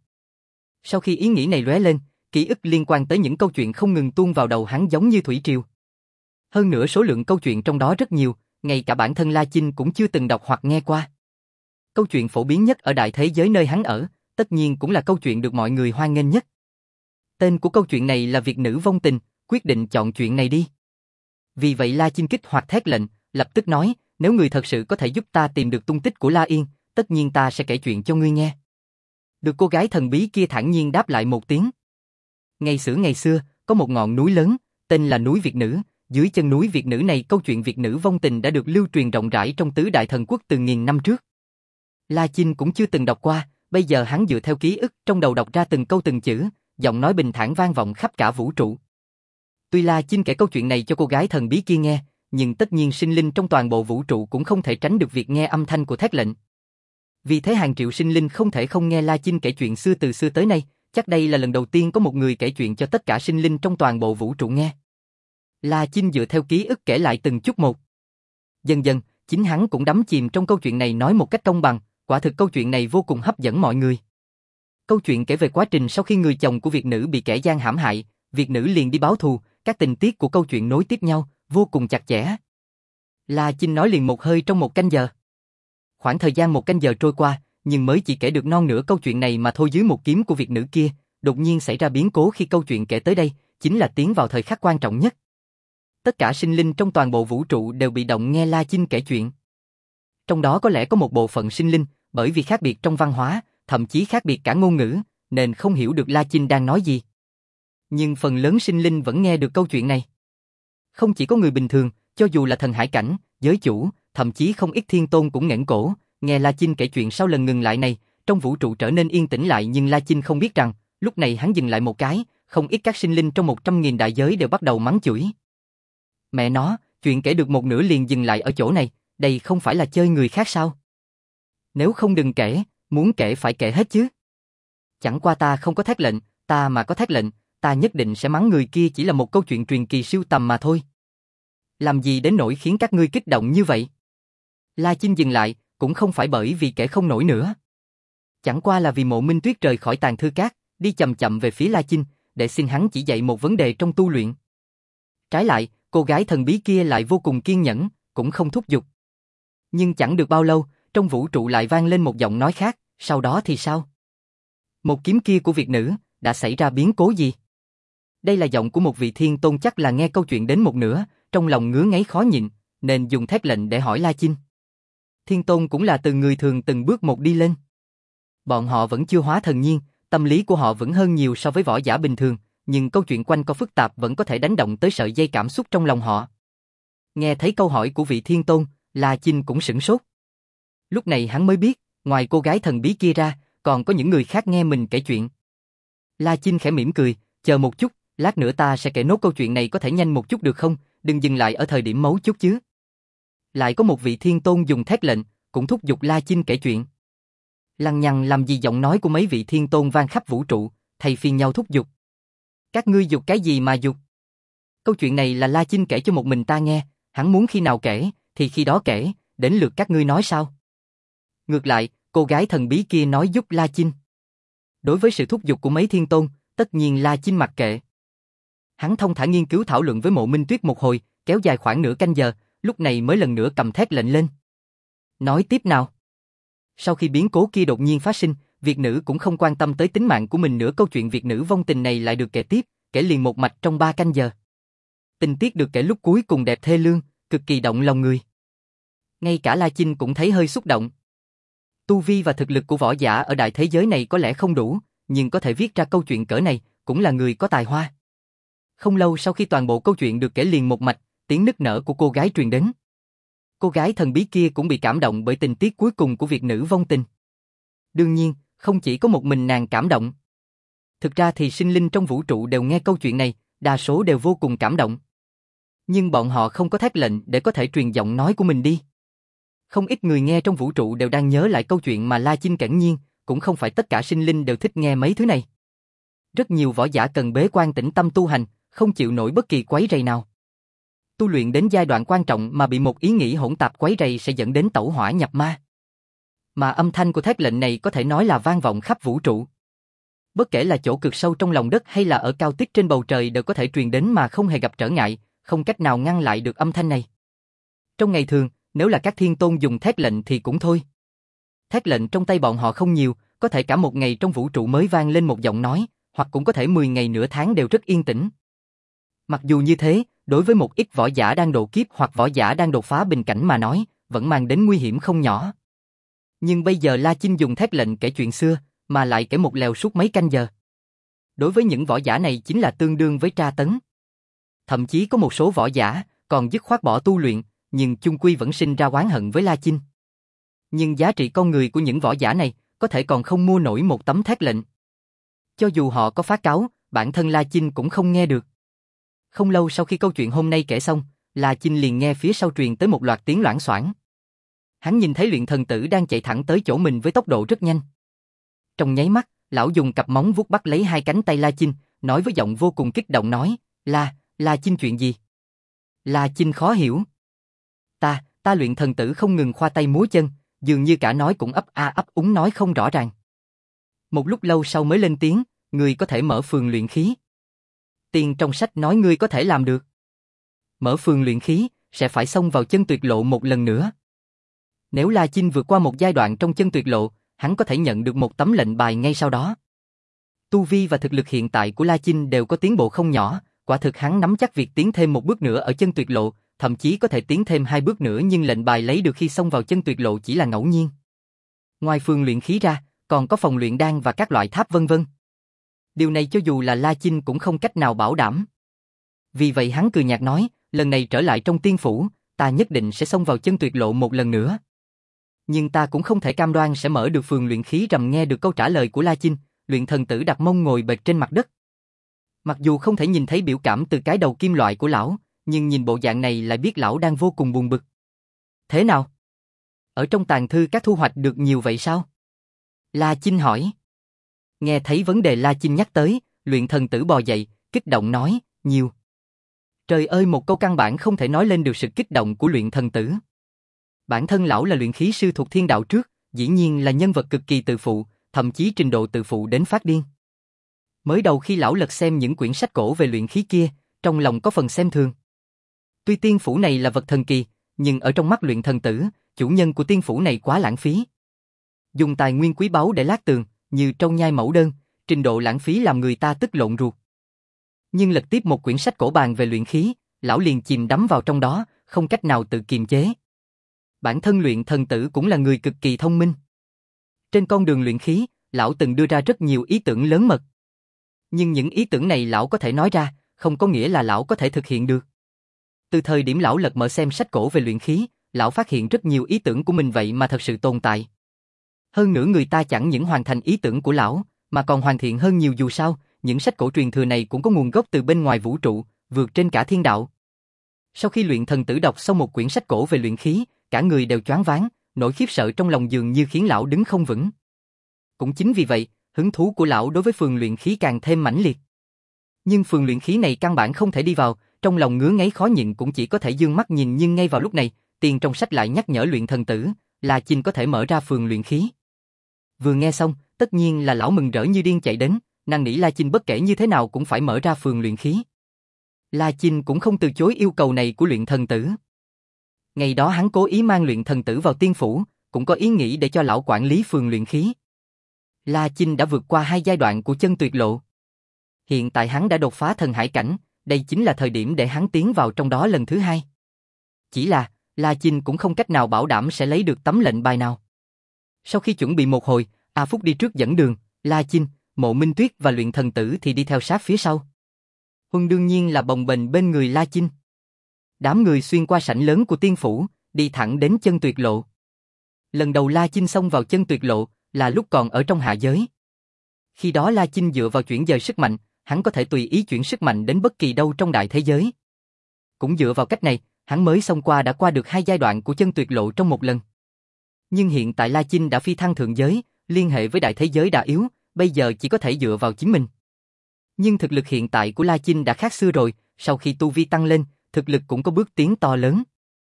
Sau khi ý nghĩ này lóe lên, ký ức liên quan tới những câu chuyện không ngừng tuôn vào đầu hắn giống như thủy triều. Hơn nữa số lượng câu chuyện trong đó rất nhiều, ngay cả bản thân La Chinh cũng chưa từng đọc hoặc nghe qua. Câu chuyện phổ biến nhất ở đại thế giới nơi hắn ở, tất nhiên cũng là câu chuyện được mọi người hoan nghênh nhất. Tên của câu chuyện này là Việt Nữ Vong Tình, quyết định chọn chuyện này đi. Vì vậy La Chinh kích hoạt thét lệnh, lập tức nói, nếu người thật sự có thể giúp ta tìm được tung tích của La Yên, tất nhiên ta sẽ kể chuyện cho ngươi nghe. Được cô gái thần bí kia thản nhiên đáp lại một tiếng. Ngày xưa ngày xưa, có một ngọn núi lớn, tên là núi Việt Nữ, dưới chân núi Việt Nữ này câu chuyện Việt Nữ Vong Tình đã được lưu truyền rộng rãi trong tứ đại thần quốc từ nghìn năm trước. La Chinh cũng chưa từng đọc qua, bây giờ hắn dựa theo ký ức trong đầu đọc ra từng câu từng chữ, giọng nói bình thản vang vọng khắp cả vũ trụ. Tuy La Chinh kể câu chuyện này cho cô gái thần bí kia nghe, nhưng tất nhiên sinh linh trong toàn bộ vũ trụ cũng không thể tránh được việc nghe âm thanh của thét lệnh. Vì thế hàng triệu sinh linh không thể không nghe La Chinh kể chuyện xưa từ xưa tới nay, chắc đây là lần đầu tiên có một người kể chuyện cho tất cả sinh linh trong toàn bộ vũ trụ nghe. La Chinh dựa theo ký ức kể lại từng chút một. Dần dần, chính hắn cũng đắm chìm trong câu chuyện này nói một cách công bằng, quả thực câu chuyện này vô cùng hấp dẫn mọi người. Câu chuyện kể về quá trình sau khi người chồng của Việt Nữ bị kẻ gian hãm hại, Việt Nữ liền đi báo thù, các tình tiết của câu chuyện nối tiếp nhau, vô cùng chặt chẽ. La Chinh nói liền một hơi trong một canh giờ. Khoảng thời gian một canh giờ trôi qua, nhưng mới chỉ kể được non nửa câu chuyện này mà thôi. Dưới một kiếm của Việt Nữ kia, đột nhiên xảy ra biến cố khi câu chuyện kể tới đây, chính là tiến vào thời khắc quan trọng nhất. Tất cả sinh linh trong toàn bộ vũ trụ đều bị động nghe La Chinh kể chuyện. Trong đó có lẽ có một bộ phận sinh linh, bởi vì khác biệt trong văn hóa, thậm chí khác biệt cả ngôn ngữ, nên không hiểu được La Chinh đang nói gì. Nhưng phần lớn sinh linh vẫn nghe được câu chuyện này. Không chỉ có người bình thường, cho dù là thần hải cảnh, giới chủ, thậm chí không ít thiên tôn cũng nghển cổ, nghe La Chinh kể chuyện. Sau lần ngừng lại này, trong vũ trụ trở nên yên tĩnh lại, nhưng La Chinh không biết rằng, lúc này hắn dừng lại một cái, không ít các sinh linh trong một trăm nghìn đại giới đều bắt đầu mắng chửi. Mẹ nó, chuyện kể được một nửa liền dừng lại ở chỗ này, đây không phải là chơi người khác sao? Nếu không đừng kể, muốn kể phải kể hết chứ. Chẳng qua ta không có thét lệnh, ta mà có thét lệnh, ta nhất định sẽ mắng người kia chỉ là một câu chuyện truyền kỳ siêu tầm mà thôi. Làm gì đến nỗi khiến các ngươi kích động như vậy? La Chinh dừng lại, cũng không phải bởi vì kể không nổi nữa. Chẳng qua là vì Mộ Minh Tuyết rời khỏi Tàng Thư Các, đi chậm chậm về phía La Chinh, để xin hắn chỉ dạy một vấn đề trong tu luyện. Trái lại, cô gái thần bí kia lại vô cùng kiên nhẫn, cũng không thúc giục. Nhưng chẳng được bao lâu, trong vũ trụ lại vang lên một giọng nói khác, sau đó thì sao? Một kiếm kia của Việt Nữ, đã xảy ra biến cố gì? Đây là giọng của một vị thiên tôn, chắc là nghe câu chuyện đến một nửa, trong lòng ngứa ngáy khó nhịn, nên dùng thét lệnh để hỏi La Chinh. Thiên Tôn cũng là từ người thường từng bước một đi lên. Bọn họ vẫn chưa hóa thần nhiên, tâm lý của họ vẫn hơn nhiều so với võ giả bình thường, nhưng câu chuyện quanh co phức tạp vẫn có thể đánh động tới sợi dây cảm xúc trong lòng họ. Nghe thấy câu hỏi của vị Thiên Tôn, La Chinh cũng sửng sốt. Lúc này hắn mới biết, ngoài cô gái thần bí kia ra, còn có những người khác nghe mình kể chuyện. La Chinh khẽ mỉm cười, chờ một chút, lát nữa ta sẽ kể nốt câu chuyện này, có thể nhanh một chút được không, đừng dừng lại ở thời điểm mấu chốt chứ. Lại có một vị Thiên Tôn dùng thét lệnh, cũng thúc giục La Chinh kể chuyện. Lăng nhăng làm gì giọng nói của mấy vị Thiên Tôn vang khắp vũ trụ, thay phiên nhau thúc giục. Các ngươi giục cái gì mà giục? Câu chuyện này là La Chinh kể cho một mình ta nghe, hắn muốn khi nào kể, thì khi đó kể, đến lượt các ngươi nói sao? Ngược lại, cô gái thần bí kia nói giúp La Chinh. Đối với sự thúc giục của mấy Thiên Tôn, tất nhiên La Chinh mặc kệ. Hắn thông thả nghiên cứu thảo luận với Mộ Minh Tuyết một hồi, kéo dài khoảng nửa canh giờ, lúc này mới lần nữa cầm thét lệnh lên. Nói tiếp nào. Sau khi biến cố kia đột nhiên phát sinh, Việt nữ cũng không quan tâm tới tính mạng của mình nữa, câu chuyện Việt nữ vong tình này lại được kể tiếp, kể liền một mạch trong ba canh giờ. Tình tiết được kể lúc cuối cùng đẹp thê lương, cực kỳ động lòng người. Ngay cả La Chinh cũng thấy hơi xúc động. Tu vi và thực lực của võ giả ở đại thế giới này có lẽ không đủ, nhưng có thể viết ra câu chuyện cỡ này, cũng là người có tài hoa. Không lâu sau khi toàn bộ câu chuyện được kể liền một mạch, tiếng nức nở của cô gái truyền đến. Cô gái thần bí kia cũng bị cảm động bởi tình tiết cuối cùng của Việt nữ vong tình. Đương nhiên, không chỉ có một mình nàng cảm động. Thực ra thì sinh linh trong vũ trụ đều nghe câu chuyện này, đa số đều vô cùng cảm động. Nhưng bọn họ không có thét lệnh để có thể truyền giọng nói của mình đi. Không ít người nghe trong vũ trụ đều đang nhớ lại câu chuyện mà La Chinh kể, nhiên, cũng không phải tất cả sinh linh đều thích nghe mấy thứ này. Rất nhiều võ giả cần bế quan tĩnh tâm tu hành, không chịu nổi bất kỳ quấy rầy nào. Tu luyện đến giai đoạn quan trọng mà bị một ý nghĩ hỗn tạp quấy rầy sẽ dẫn đến tẩu hỏa nhập ma. Mà âm thanh của thét lệnh này có thể nói là vang vọng khắp vũ trụ. Bất kể là chỗ cực sâu trong lòng đất hay là ở cao tích trên bầu trời đều có thể truyền đến mà không hề gặp trở ngại, không cách nào ngăn lại được âm thanh này. Trong ngày thường, nếu là các Thiên Tôn dùng thét lệnh thì cũng thôi. Thét lệnh trong tay bọn họ không nhiều, có thể cả một ngày trong vũ trụ mới vang lên một giọng nói, hoặc cũng có thể mười ngày nửa tháng đều rất yên tĩnh. Mặc dù như thế, đối với một ít võ giả đang độ kiếp hoặc võ giả đang đột phá bình cảnh mà nói, vẫn mang đến nguy hiểm không nhỏ. Nhưng bây giờ La Chinh dùng thét lệnh kể chuyện xưa, mà lại kể một lèo suốt mấy canh giờ. Đối với những võ giả này chính là tương đương với tra tấn. Thậm chí có một số võ giả còn dứt khoát bỏ tu luyện, nhưng chung quy vẫn sinh ra oán hận với La Chinh. Nhưng giá trị con người của những võ giả này có thể còn không mua nổi một tấm thét lệnh. Cho dù họ có phát cáo, bản thân La Chinh cũng không nghe được. Không lâu sau khi câu chuyện hôm nay kể xong, La Chinh liền nghe phía sau truyền tới một loạt tiếng loảng xoảng. Hắn nhìn thấy luyện thần tử đang chạy thẳng tới chỗ mình với tốc độ rất nhanh. Trong nháy mắt, lão dùng cặp móng vuốt bắt lấy hai cánh tay La Chinh, nói với giọng vô cùng kích động nói, La, La Chinh chuyện gì? La Chinh khó hiểu. Ta, ta luyện thần tử không ngừng khoa tay múa chân, dường như cả nói cũng ấp a ấp úng nói không rõ ràng. Một lúc lâu sau mới lên tiếng, ngươi có thể mở phường luyện khí. Tiền trong sách nói ngươi có thể làm được. Mở phường luyện khí, sẽ phải xông vào chân tuyệt lộ một lần nữa. Nếu La Chinh vượt qua một giai đoạn trong chân tuyệt lộ, hắn có thể nhận được một tấm lệnh bài ngay sau đó. Tu vi và thực lực hiện tại của La Chinh đều có tiến bộ không nhỏ, quả thực hắn nắm chắc việc tiến thêm một bước nữa ở chân tuyệt lộ, thậm chí có thể tiến thêm hai bước nữa, nhưng lệnh bài lấy được khi xông vào chân tuyệt lộ chỉ là ngẫu nhiên. Ngoài phường luyện khí ra, còn có phòng luyện đan và các loại tháp vân vân. Điều này cho dù là La Chinh cũng không cách nào bảo đảm. Vì vậy hắn cười nhạt nói, lần này trở lại trong tiên phủ, ta nhất định sẽ xông vào chân tuyệt lộ một lần nữa. Nhưng ta cũng không thể cam đoan sẽ mở được phường luyện khí. Rầm nghe được câu trả lời của La Chinh, luyện thần tử đặt mông ngồi bệt trên mặt đất. Mặc dù không thể nhìn thấy biểu cảm từ cái đầu kim loại của lão, nhưng nhìn bộ dạng này lại biết lão đang vô cùng buồn bực. Thế nào? Ở trong tàng thư các thu hoạch được nhiều vậy sao? La Chinh hỏi. Nghe thấy vấn đề La Chinh nhắc tới, luyện thần tử bò dậy, kích động nói, nhiều. Trời ơi, một câu căn bản không thể nói lên được sự kích động của luyện thần tử. Bản thân lão là luyện khí sư thuộc thiên đạo trước, dĩ nhiên là nhân vật cực kỳ tự phụ, thậm chí trình độ tự phụ đến phát điên. Mới đầu khi lão lật xem những quyển sách cổ về luyện khí kia, trong lòng có phần xem thường. Tuy tiên phủ này là vật thần kỳ, nhưng ở trong mắt luyện thần tử, chủ nhân của tiên phủ này quá lãng phí. Dùng tài nguyên quý báu để lát tường, như trong nhai mẫu đơn, trình độ lãng phí làm người ta tức lộn ruột. Nhưng lật tiếp một quyển sách cổ bàn về luyện khí, lão liền chìm đắm vào trong đó, không cách nào tự kiềm chế. Bản thân luyện thần tử cũng là người cực kỳ thông minh. Trên con đường luyện khí, lão từng đưa ra rất nhiều ý tưởng lớn mật. Nhưng những ý tưởng này lão có thể nói ra, không có nghĩa là lão có thể thực hiện được. Từ thời điểm lão lật mở xem sách cổ về luyện khí, lão phát hiện rất nhiều ý tưởng của mình vậy mà thật sự tồn tại. Hơn nữa người ta chẳng những hoàn thành ý tưởng của lão, mà còn hoàn thiện hơn nhiều, dù sao, những sách cổ truyền thừa này cũng có nguồn gốc từ bên ngoài vũ trụ, vượt trên cả thiên đạo. Sau khi luyện thần tử đọc xong một quyển sách cổ về luyện khí, cả người đều choáng váng, nỗi khiếp sợ trong lòng dường như khiến lão đứng không vững. Cũng chính vì vậy, hứng thú của lão đối với phường luyện khí càng thêm mãnh liệt. Nhưng phường luyện khí này căn bản không thể đi vào, trong lòng ngứa ngáy khó nhịn cũng chỉ có thể dương mắt nhìn, nhưng ngay vào lúc này, tiền trong sách lại nhắc nhở luyện thần tử, La Chinh có thể mở ra phường luyện khí. Vừa nghe xong, tất nhiên là lão mừng rỡ như điên chạy đến, năn nỉ La Chinh bất kể như thế nào cũng phải mở ra phường luyện khí. La Chinh cũng không từ chối yêu cầu này của luyện thần tử. Ngày đó hắn cố ý mang luyện thần tử vào tiên phủ, cũng có ý nghĩ để cho lão quản lý phường luyện khí. La Chinh đã vượt qua hai giai đoạn của chân tuyệt lộ. Hiện tại hắn đã đột phá thần hải cảnh, đây chính là thời điểm để hắn tiến vào trong đó lần thứ hai. Chỉ là, La Chinh cũng không cách nào bảo đảm sẽ lấy được tấm lệnh bài nào. Sau khi chuẩn bị một hồi, A Phúc đi trước dẫn đường, La Chinh, Mộ Minh Tuyết và luyện thần tử thì đi theo sát phía sau. Huân đương nhiên là bồng bềnh bên người La Chinh. Đám người xuyên qua sảnh lớn của tiên phủ, đi thẳng đến chân tuyệt lộ. Lần đầu La Chinh xông vào chân tuyệt lộ là lúc còn ở trong hạ giới. Khi đó La Chinh dựa vào chuyển dời sức mạnh, hắn có thể tùy ý chuyển sức mạnh đến bất kỳ đâu trong đại thế giới. Cũng dựa vào cách này, hắn mới xông qua đã qua được hai giai đoạn của chân tuyệt lộ trong một lần. Nhưng hiện tại La Chinh đã phi thăng thượng giới, liên hệ với đại thế giới đã yếu, bây giờ chỉ có thể dựa vào chính mình. Nhưng thực lực hiện tại của La Chinh đã khác xưa rồi, sau khi tu vi tăng lên, thực lực cũng có bước tiến to lớn.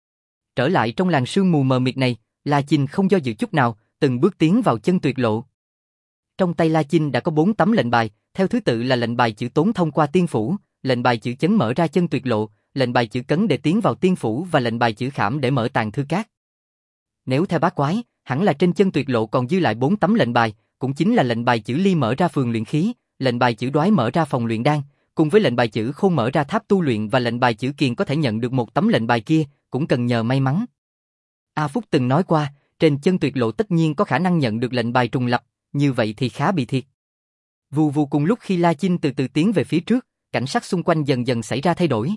Trở lại trong làn sương mù mờ mịt này, La Chinh không do dự chút nào, từng bước tiến vào chân tuyệt lộ. Trong tay La Chinh đã có bốn tấm lệnh bài, theo thứ tự là lệnh bài chữ tốn thông qua tiên phủ, lệnh bài chữ chấn mở ra chân tuyệt lộ, lệnh bài chữ cấn để tiến vào tiên phủ và lệnh bài chữ khảm để mở tàng thư cát. Nếu theo bát quái, hẳn là trên chân tuyệt lộ còn dư lại bốn tấm lệnh bài, cũng chính là lệnh bài chữ ly mở ra phường luyện khí, lệnh bài chữ đoái mở ra phòng luyện đan, cùng với lệnh bài chữ khôn mở ra tháp tu luyện và lệnh bài chữ kiền có thể nhận được một tấm lệnh bài kia, cũng cần nhờ may mắn. A Phúc từng nói qua, trên chân tuyệt lộ tất nhiên có khả năng nhận được lệnh bài trùng lập, như vậy thì khá bị thiệt. Vù vù, cùng lúc khi La Chinh từ từ tiến về phía trước, cảnh sắc xung quanh dần dần xảy ra thay đổi.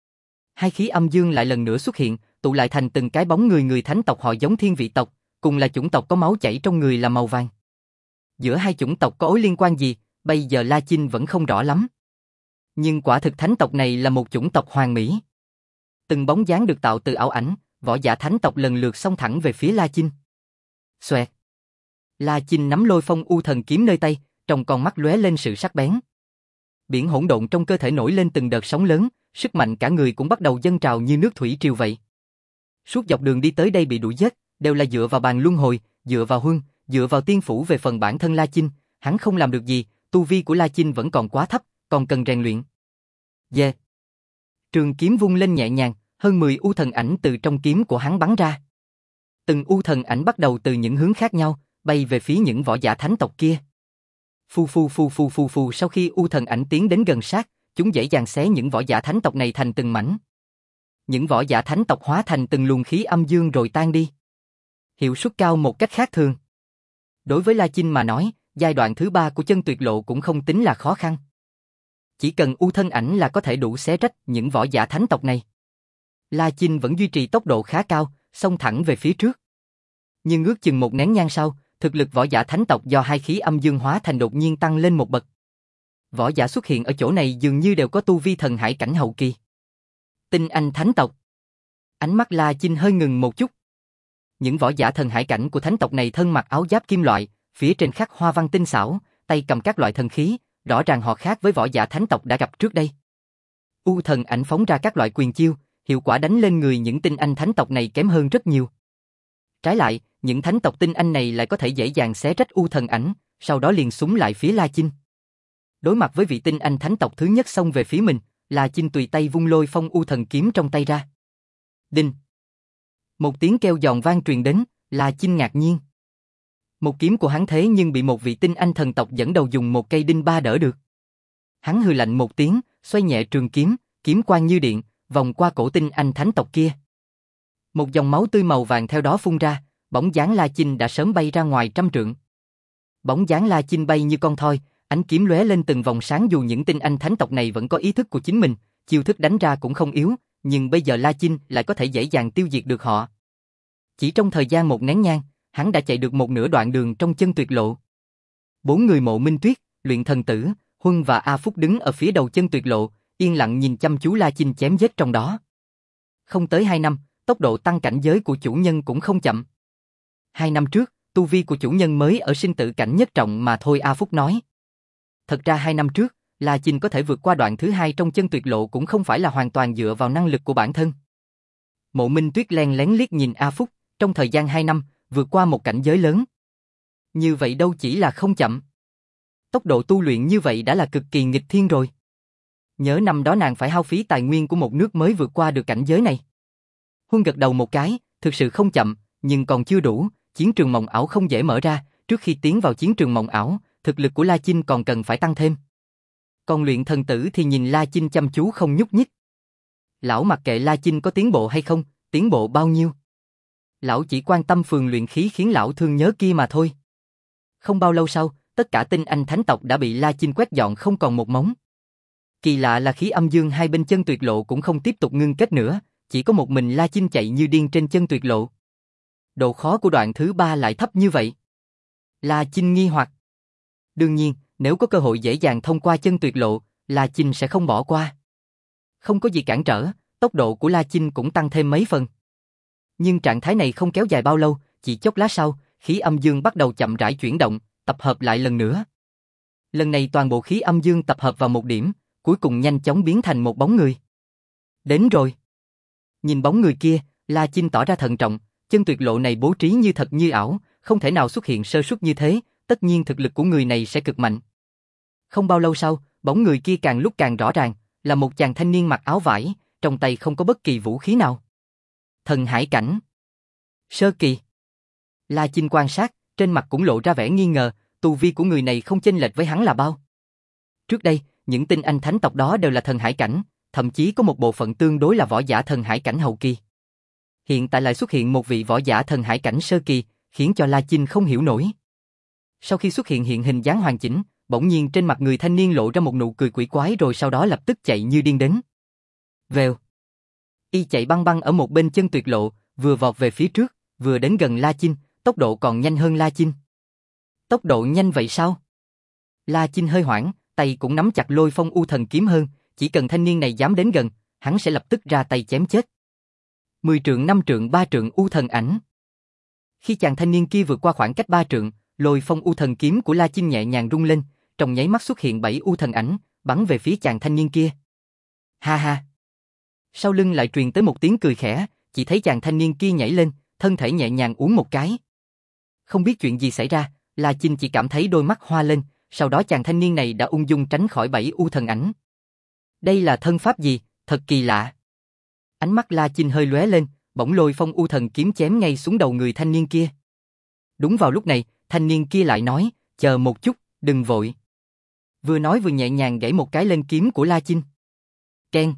Hai khí âm dương lại lần nữa xuất hiện, tụ lại thành từng cái bóng người người thánh tộc họ giống thiên vị tộc, cùng là chủng tộc có máu chảy trong người là màu vàng. Giữa hai chủng tộc có mối liên quan gì, bây giờ La Chinh vẫn không rõ lắm. Nhưng quả thực thánh tộc này là một chủng tộc hoàn mỹ. Từng bóng dáng được tạo từ ảo ảnh, võ giả thánh tộc lần lượt xông thẳng về phía La Chinh. Xoẹt. La Chinh nắm lôi phong u thần kiếm nơi tay, trong con mắt lóe lên sự sắc bén. Biển hỗn độn trong cơ thể nổi lên từng đợt sóng lớn, sức mạnh cả người cũng bắt đầu dâng trào như nước thủy triều vậy. Suốt dọc đường đi tới đây bị đuổi giết, đều là dựa vào bàn luân hồi, dựa vào huân, dựa vào tiên phủ. Về phần bản thân La Chinh, hắn không làm được gì, tu vi của La Chinh vẫn còn quá thấp, còn cần rèn luyện. Yeah. Trường kiếm vung lên nhẹ nhàng, hơn mười u thần ảnh từ trong kiếm của hắn bắn ra. Từng u thần ảnh bắt đầu từ những hướng khác nhau, bay về phía những võ giả thánh tộc kia. Phù phù phù phù phù phù, sau khi u thần ảnh tiến đến gần sát, chúng dễ dàng xé những võ giả thánh tộc này thành từng mảnh. Những võ giả thánh tộc hóa thành từng luồng khí âm dương rồi tan đi. Hiệu suất cao một cách khác thường. Đối với La Chinh mà nói, giai đoạn thứ ba của chân tuyệt lộ cũng không tính là khó khăn. Chỉ cần u thân ảnh là có thể đủ xé rách những võ giả thánh tộc này. La Chinh vẫn duy trì tốc độ khá cao, xông thẳng về phía trước. Nhưng ước chừng một nén nhang sau, thực lực võ giả thánh tộc do hai khí âm dương hóa thành đột nhiên tăng lên một bậc. Võ giả xuất hiện ở chỗ này dường như đều có tu vi thần hải cảnh hậu kỳ. Tinh anh thánh tộc. Ánh mắt La Chinh hơi ngừng một chút. Những võ giả thần hải cảnh của thánh tộc này thân mặc áo giáp kim loại, phía trên khắc hoa văn tinh xảo, tay cầm các loại thần khí, rõ ràng họ khác với võ giả thánh tộc đã gặp trước đây. U thần ảnh phóng ra các loại quyền chiêu, hiệu quả đánh lên người những tinh anh thánh tộc này kém hơn rất nhiều. Trái lại, những thánh tộc tinh anh này lại có thể dễ dàng xé rách u thần ảnh, sau đó liền súng lại phía La Chinh. Đối mặt với vị tinh anh thánh tộc thứ nhất xông về phía mình, La Chinh tùy tay vung lôi phong u thần kiếm trong tay ra. Đinh! Một tiếng kêu giòn vang truyền đến, La Chinh ngạc nhiên. Một kiếm của hắn thế nhưng bị một vị tinh anh thần tộc dẫn đầu dùng một cây đinh ba đỡ được. Hắn hừ lạnh một tiếng, xoay nhẹ trường kiếm, kiếm quang như điện, vòng qua cổ tinh anh thánh tộc kia. Một dòng máu tươi màu vàng theo đó phun ra, bóng dáng La Chinh đã sớm bay ra ngoài trăm trượng. Bóng dáng La Chinh bay như con thoi, ánh kiếm lóe lên từng vòng sáng dù những tinh anh thánh tộc này vẫn có ý thức của chính mình, chiêu thức đánh ra cũng không yếu, nhưng bây giờ La Chinh lại có thể dễ dàng tiêu diệt được họ. Chỉ trong thời gian một nén nhang, hắn đã chạy được một nửa đoạn đường trong chân tuyệt lộ. Bốn người Mộ Minh Tuyết, Luyện Thần Tử, Huân và A Phúc đứng ở phía đầu chân tuyệt lộ, yên lặng nhìn chăm chú La Chinh chém giết trong đó. Không tới hai năm, tốc độ tăng cảnh giới của chủ nhân cũng không chậm. Hai năm trước, tu vi của chủ nhân mới ở sinh tử cảnh nhất trọng mà thôi, A Phúc nói. Thật ra hai năm trước, La Chinh có thể vượt qua đoạn thứ hai trong chân tuyệt lộ cũng không phải là hoàn toàn dựa vào năng lực của bản thân. Mộ Minh Tuyết len lén liếc nhìn A Phúc, trong thời gian hai năm, vượt qua một cảnh giới lớn. Như vậy đâu chỉ là không chậm. Tốc độ tu luyện như vậy đã là cực kỳ nghịch thiên rồi. Nhớ năm đó nàng phải hao phí tài nguyên của một nước mới vượt qua được cảnh giới này. Huân gật đầu một cái, thực sự không chậm, nhưng còn chưa đủ, chiến trường mộng ảo không dễ mở ra, trước khi tiến vào chiến trường mộng ảo, thực lực của La Chinh còn cần phải tăng thêm. Còn Luyện Thần Tử thì nhìn La Chinh chăm chú không nhúc nhích. Lão mặc kệ La Chinh có tiến bộ hay không, tiến bộ bao nhiêu. Lão chỉ quan tâm phường luyện khí khiến lão thương nhớ kia mà thôi. Không bao lâu sau, tất cả tinh anh thánh tộc đã bị La Chinh quét dọn không còn một mống. Kỳ lạ là khí âm dương hai bên chân tuyệt lộ cũng không tiếp tục ngưng kết nữa, chỉ có một mình La Chinh chạy như điên trên chân tuyệt lộ. Độ khó của đoạn thứ ba lại thấp như vậy. La Chinh nghi hoặc. Đương nhiên, nếu có cơ hội dễ dàng thông qua chân tuyệt lộ, La Chinh sẽ không bỏ qua. Không có gì cản trở, tốc độ của La Chinh cũng tăng thêm mấy phần. Nhưng trạng thái này không kéo dài bao lâu, chỉ chốc lát sau, khí âm dương bắt đầu chậm rãi chuyển động, tập hợp lại lần nữa. Lần này toàn bộ khí âm dương tập hợp vào một điểm, cuối cùng nhanh chóng biến thành một bóng người. Đến rồi. Nhìn bóng người kia, La Chinh tỏ ra thận trọng, chân tuyệt lộ này bố trí như thật như ảo, không thể nào xuất hiện sơ suất như thế, tất nhiên thực lực của người này sẽ cực mạnh. Không bao lâu sau, bóng người kia càng lúc càng rõ ràng, là một chàng thanh niên mặc áo vải, trong tay không có bất kỳ vũ khí nào. Thần hải cảnh. Sơ kỳ. La Chinh quan sát, trên mặt cũng lộ ra vẻ nghi ngờ, tu vi của người này không chênh lệch với hắn là bao. Trước đây, những tinh anh thánh tộc đó đều là thần hải cảnh, thậm chí có một bộ phận tương đối là võ giả thần hải cảnh hậu kỳ. Hiện tại lại xuất hiện một vị võ giả thần hải cảnh sơ kỳ, khiến cho La Chinh không hiểu nổi. Sau khi xuất hiện hiện hình dáng hoàn chỉnh, bỗng nhiên trên mặt người thanh niên lộ ra một nụ cười quỷ quái rồi sau đó lập tức chạy như điên đến. Vèo. Y chạy băng băng ở một bên chân tuyệt lộ, vừa vọt về phía trước, vừa đến gần La Chinh, tốc độ còn nhanh hơn La Chinh. Tốc độ nhanh vậy sao? La Chinh hơi hoảng, tay cũng nắm chặt Lôi Phong U Thần kiếm hơn, chỉ cần thanh niên này dám đến gần, hắn sẽ lập tức ra tay chém chết. Mười trượng, năm trượng, ba trượng U Thần ảnh. Khi chàng thanh niên kia vượt qua khoảng cách ba trượng, Lôi Phong U Thần kiếm của La Chinh nhẹ nhàng rung lên, trong nháy mắt xuất hiện bảy U Thần ảnh, bắn về phía chàng thanh niên kia. Ha ha. Sau lưng lại truyền tới một tiếng cười khẽ, chỉ thấy chàng thanh niên kia nhảy lên, thân thể nhẹ nhàng uốn một cái. Không biết chuyện gì xảy ra, La Chinh chỉ cảm thấy đôi mắt hoa lên, sau đó chàng thanh niên này đã ung dung tránh khỏi bảy U Thần ảnh. Đây là thân pháp gì, thật kỳ lạ. Ánh mắt La Chinh hơi lóe lên, bỗng Lôi Phong U Thần kiếm chém ngay xuống đầu người thanh niên kia. Đúng vào lúc này, thanh niên kia lại nói, chờ một chút, đừng vội. Vừa nói vừa nhẹ nhàng gãy một cái lên kiếm của La Chinh. Keng.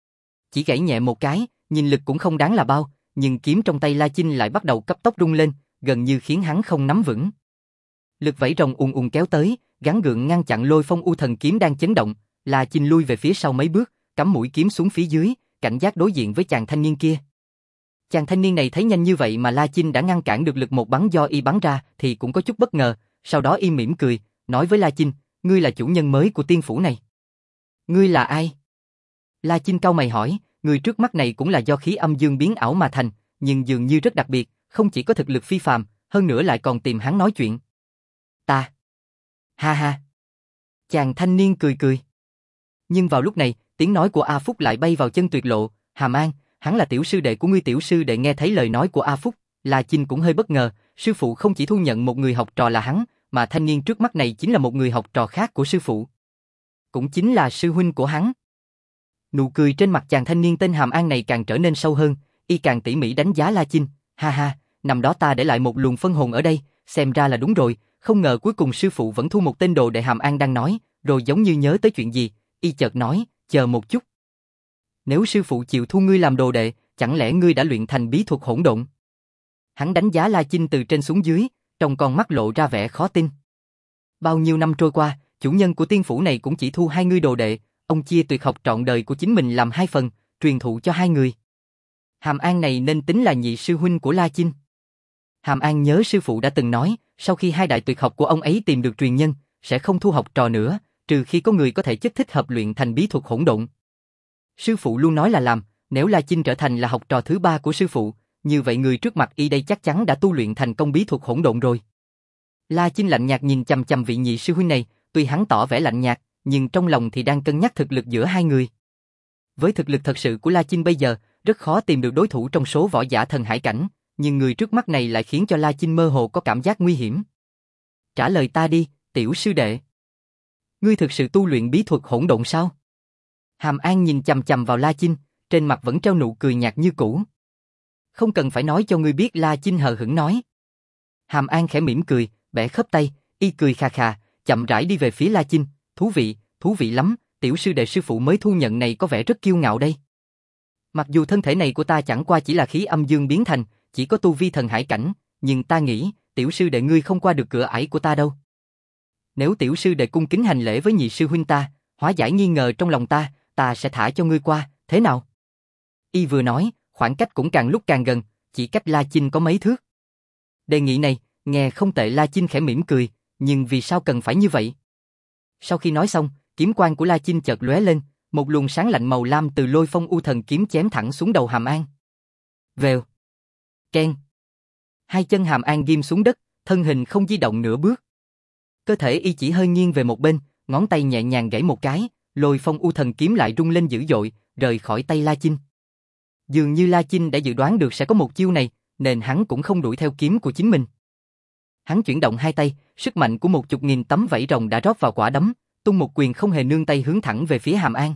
Chỉ gãy nhẹ một cái, nhìn lực cũng không đáng là bao, nhưng kiếm trong tay La Chinh lại bắt đầu cấp tốc rung lên, gần như khiến hắn không nắm vững. Lực vẫy rồng ùn ùn kéo tới, gắng gượng ngăn chặn Lôi Phong U Thần kiếm đang chấn động, La Chinh lui về phía sau mấy bước, cắm mũi kiếm xuống phía dưới, cảnh giác đối diện với chàng thanh niên kia. Chàng thanh niên này thấy nhanh như vậy mà La Chinh đã ngăn cản được lực một bắn do y bắn ra thì cũng có chút bất ngờ, sau đó y mỉm cười, nói với La Chinh, ngươi là chủ nhân mới của tiên phủ này. Ngươi là ai? La Chinh cau mày hỏi, người trước mắt này cũng là do khí âm dương biến ảo mà thành, nhưng dường như rất đặc biệt, không chỉ có thực lực phi phàm, hơn nữa lại còn tìm hắn nói chuyện. Ta. Ha ha. Chàng thanh niên cười cười. Nhưng vào lúc này, tiếng nói của A Phúc lại bay vào chân tuyệt lộ, Hàm An, hắn là tiểu sư đệ của ngươi. Tiểu sư đệ nghe thấy lời nói của A Phúc, La Chinh cũng hơi bất ngờ, sư phụ không chỉ thu nhận một người học trò là hắn, mà thanh niên trước mắt này chính là một người học trò khác của sư phụ. Cũng chính là sư huynh của hắn. Nụ cười trên mặt chàng thanh niên tên Hàm An này càng trở nên sâu hơn, y càng tỉ mỉ đánh giá La Chinh, ha ha, năm đó ta để lại một luồng phân hồn ở đây, xem ra là đúng rồi, không ngờ cuối cùng sư phụ vẫn thu một tên đồ đệ. Hàm An đang nói, rồi giống như nhớ tới chuyện gì, y chợt nói, chờ một chút. Nếu sư phụ chịu thu ngươi làm đồ đệ, chẳng lẽ ngươi đã luyện thành bí thuật hỗn độn? Hắn đánh giá La Chinh từ trên xuống dưới, trong con mắt lộ ra vẻ khó tin. Bao nhiêu năm trôi qua, chủ nhân của tiên phủ này cũng chỉ thu hai ngươi đồ đệ, ông chia tuyệt học trọn đời của chính mình làm hai phần, truyền thụ cho hai người. Hàm An này nên tính là nhị sư huynh của La Chinh. Hàm An nhớ sư phụ đã từng nói, sau khi hai đại tuyệt học của ông ấy tìm được truyền nhân, sẽ không thu học trò nữa, trừ khi có người có thể chất thích hợp luyện thành bí thuật hỗn độn. Sư phụ luôn nói là làm, nếu La Chinh trở thành là học trò thứ ba của sư phụ, như vậy người trước mặt y đây chắc chắn đã tu luyện thành công bí thuật hỗn độn rồi. La Chinh lạnh nhạt nhìn chằm chằm vị nhị sư huynh này, tuy hắn tỏ vẻ lạnh nhạt, nhưng trong lòng thì đang cân nhắc thực lực giữa hai người. Với thực lực thật sự của La Chinh bây giờ, rất khó tìm được đối thủ trong số võ giả thần hải cảnh, nhưng người trước mắt này lại khiến cho La Chinh mơ hồ có cảm giác nguy hiểm. Trả lời ta đi, tiểu sư đệ. Ngươi thực sự tu luyện bí thuật hỗn độn sao? Hàm An nhìn chằm chằm vào La Chinh, trên mặt vẫn treo nụ cười nhạt như cũ. Không cần phải nói cho ngươi biết, La Chinh hờ hững nói. Hàm An khẽ mỉm cười, bẻ khớp tay, y cười khà khà, chậm rãi đi về phía La Chinh. Thú vị, thú vị lắm, tiểu sư đệ sư phụ mới thu nhận này có vẻ rất kiêu ngạo đây. Mặc dù thân thể này của ta chẳng qua chỉ là khí âm dương biến thành, chỉ có tu vi thần hải cảnh, nhưng ta nghĩ, tiểu sư đệ ngươi không qua được cửa ải của ta đâu. Nếu tiểu sư đệ cung kính hành lễ với nhị sư huynh ta, hóa giải nghi ngờ trong lòng ta, ta sẽ thả cho ngươi qua, thế nào? Y vừa nói, khoảng cách cũng càng lúc càng gần, chỉ cách La Chinh có mấy thước. Đề nghị này, nghe không tệ. La Chinh khẽ mỉm cười, nhưng vì sao cần phải như vậy? Sau khi nói xong, kiếm quang của La Chinh chợt lóe lên, một luồng sáng lạnh màu lam từ Lôi Phong U Thần kiếm chém thẳng xuống đầu Hàm An. Vèo, keng. Hai chân Hàm An ghim xuống đất, thân hình không di động nửa bước. Cơ thể y chỉ hơi nghiêng về một bên, ngón tay nhẹ nhàng gãy một cái, Lôi Phong U Thần kiếm lại rung lên dữ dội, rời khỏi tay La Chinh. Dường như La Chinh đã dự đoán được sẽ có một chiêu này, nên hắn cũng không đuổi theo kiếm của chính mình. Hắn chuyển động hai tay, sức mạnh của một chục nghìn tấm vảy rồng đã rót vào quả đấm, tung một quyền không hề nương tay hướng thẳng về phía Hàm An.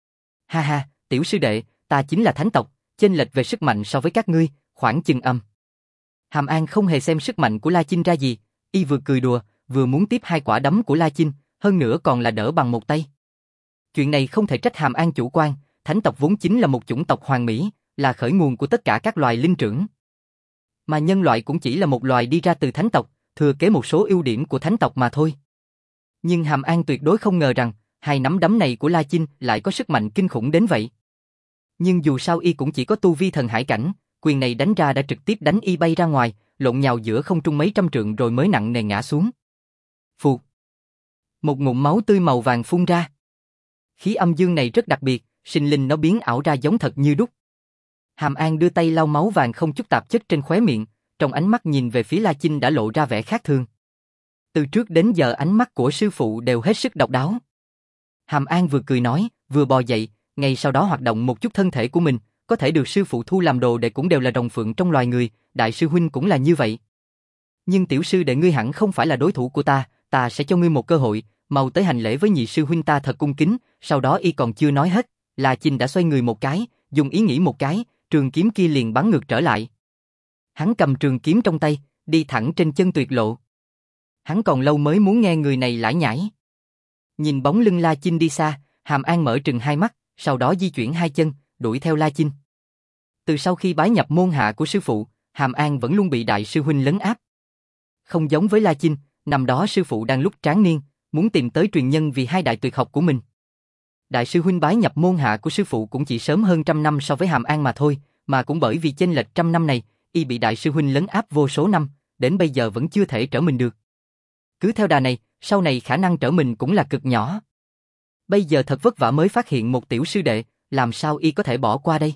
Ha ha, tiểu sư đệ, ta chính là thánh tộc, chênh lệch về sức mạnh so với các ngươi, khoảng chừng âm. Hàm An không hề xem sức mạnh của La Chinh ra gì, y vừa cười đùa, vừa muốn tiếp hai quả đấm của La Chinh, hơn nữa còn là đỡ bằng một tay. Chuyện này không thể trách Hàm An chủ quan, thánh tộc vốn chính là một chủng tộc hoàn mỹ, là khởi nguồn của tất cả các loài linh trưởng. Mà nhân loại cũng chỉ là một loài đi ra từ thánh tộc, thừa kế một số ưu điểm của thánh tộc mà thôi. Nhưng Hàm An tuyệt đối không ngờ rằng, hai nắm đấm này của La Chinh lại có sức mạnh kinh khủng đến vậy. Nhưng dù sao y cũng chỉ có tu vi thần hải cảnh, quyền này đánh ra đã trực tiếp đánh y bay ra ngoài, lộn nhào giữa không trung mấy trăm trượng rồi mới nặng nề ngã xuống. Phụt. Một ngụm máu tươi màu vàng phun ra. Khí âm dương này rất đặc biệt, sinh linh nó biến ảo ra giống thật như đúc. Hàm An đưa tay lau máu vàng không chút tạp chất trên khóe miệng, trong ánh mắt nhìn về phía La Chinh đã lộ ra vẻ khác thường. Từ trước đến giờ ánh mắt của sư phụ đều hết sức độc đáo. Hàm An vừa cười nói, vừa bò dậy, ngay sau đó hoạt động một chút thân thể của mình, có thể được sư phụ thu làm đồ đệ cũng đều là rồng phượng trong loài người, đại sư huynh cũng là như vậy. Nhưng tiểu sư đệ ngươi hẳn không phải là đối thủ của ta, ta sẽ cho ngươi một cơ hội, mau tới hành lễ với nhị sư huynh ta thật cung kính. Sau đó y còn chưa nói hết, La Chinh đã xoay người một cái, dùng ý nghĩ một cái, trường kiếm kia liền bắn ngược trở lại. Hắn cầm trường kiếm trong tay, đi thẳng trên chân tuyệt lộ. Hắn còn lâu mới muốn nghe người này lải nhải. Nhìn bóng lưng La Chinh đi xa, Hàm An mở trừng hai mắt, sau đó di chuyển hai chân, đuổi theo La Chinh. Từ sau khi bái nhập môn hạ của sư phụ, Hàm An vẫn luôn bị đại sư huynh lấn áp. Không giống với La Chinh, năm đó sư phụ đang lúc tráng niên, muốn tìm tới truyền nhân vì hai đại tuyệt học của mình. Đại sư huynh bái nhập môn hạ của sư phụ cũng chỉ sớm hơn trăm năm so với Hàm An mà thôi, mà cũng bởi vì chênh lệch trăm năm này, y bị đại sư huynh lấn áp vô số năm, đến bây giờ vẫn chưa thể trở mình được. Cứ theo đà này, sau này khả năng trở mình cũng là cực nhỏ. Bây giờ thật vất vả mới phát hiện một tiểu sư đệ, làm sao y có thể bỏ qua đây?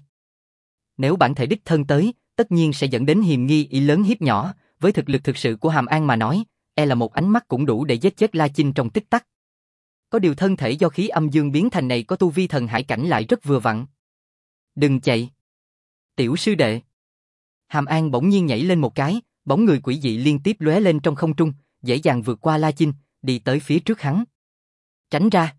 Nếu bản thể đích thân tới, tất nhiên sẽ dẫn đến hiềm nghi y lớn hiếp nhỏ, với thực lực thực sự của Hàm An mà nói, e là một ánh mắt cũng đủ để giết chết La Chinh trong tích tắc. Có điều thân thể do khí âm dương biến thành này có tu vi thần hải cảnh lại rất vừa vặn. Đừng chạy. Tiểu sư đệ. Hàm An bỗng nhiên nhảy lên một cái, bóng người quỷ dị liên tiếp lóe lên trong không trung, dễ dàng vượt qua La Chinh, đi tới phía trước hắn. Tránh ra.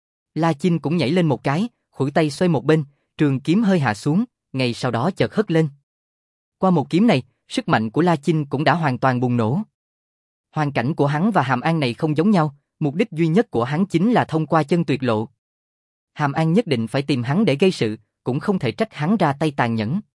La Chinh cũng nhảy lên một cái, khuỷu tay xoay một bên, trường kiếm hơi hạ xuống, ngay sau đó chợt hất lên. Qua một kiếm này, sức mạnh của La Chinh cũng đã hoàn toàn bùng nổ. Hoàn cảnh của hắn và Hàm An này không giống nhau, mục đích duy nhất của hắn chính là thông qua chân tuyệt lộ. Hàm An nhất định phải tìm hắn để gây sự, cũng không thể trách hắn ra tay tàn nhẫn.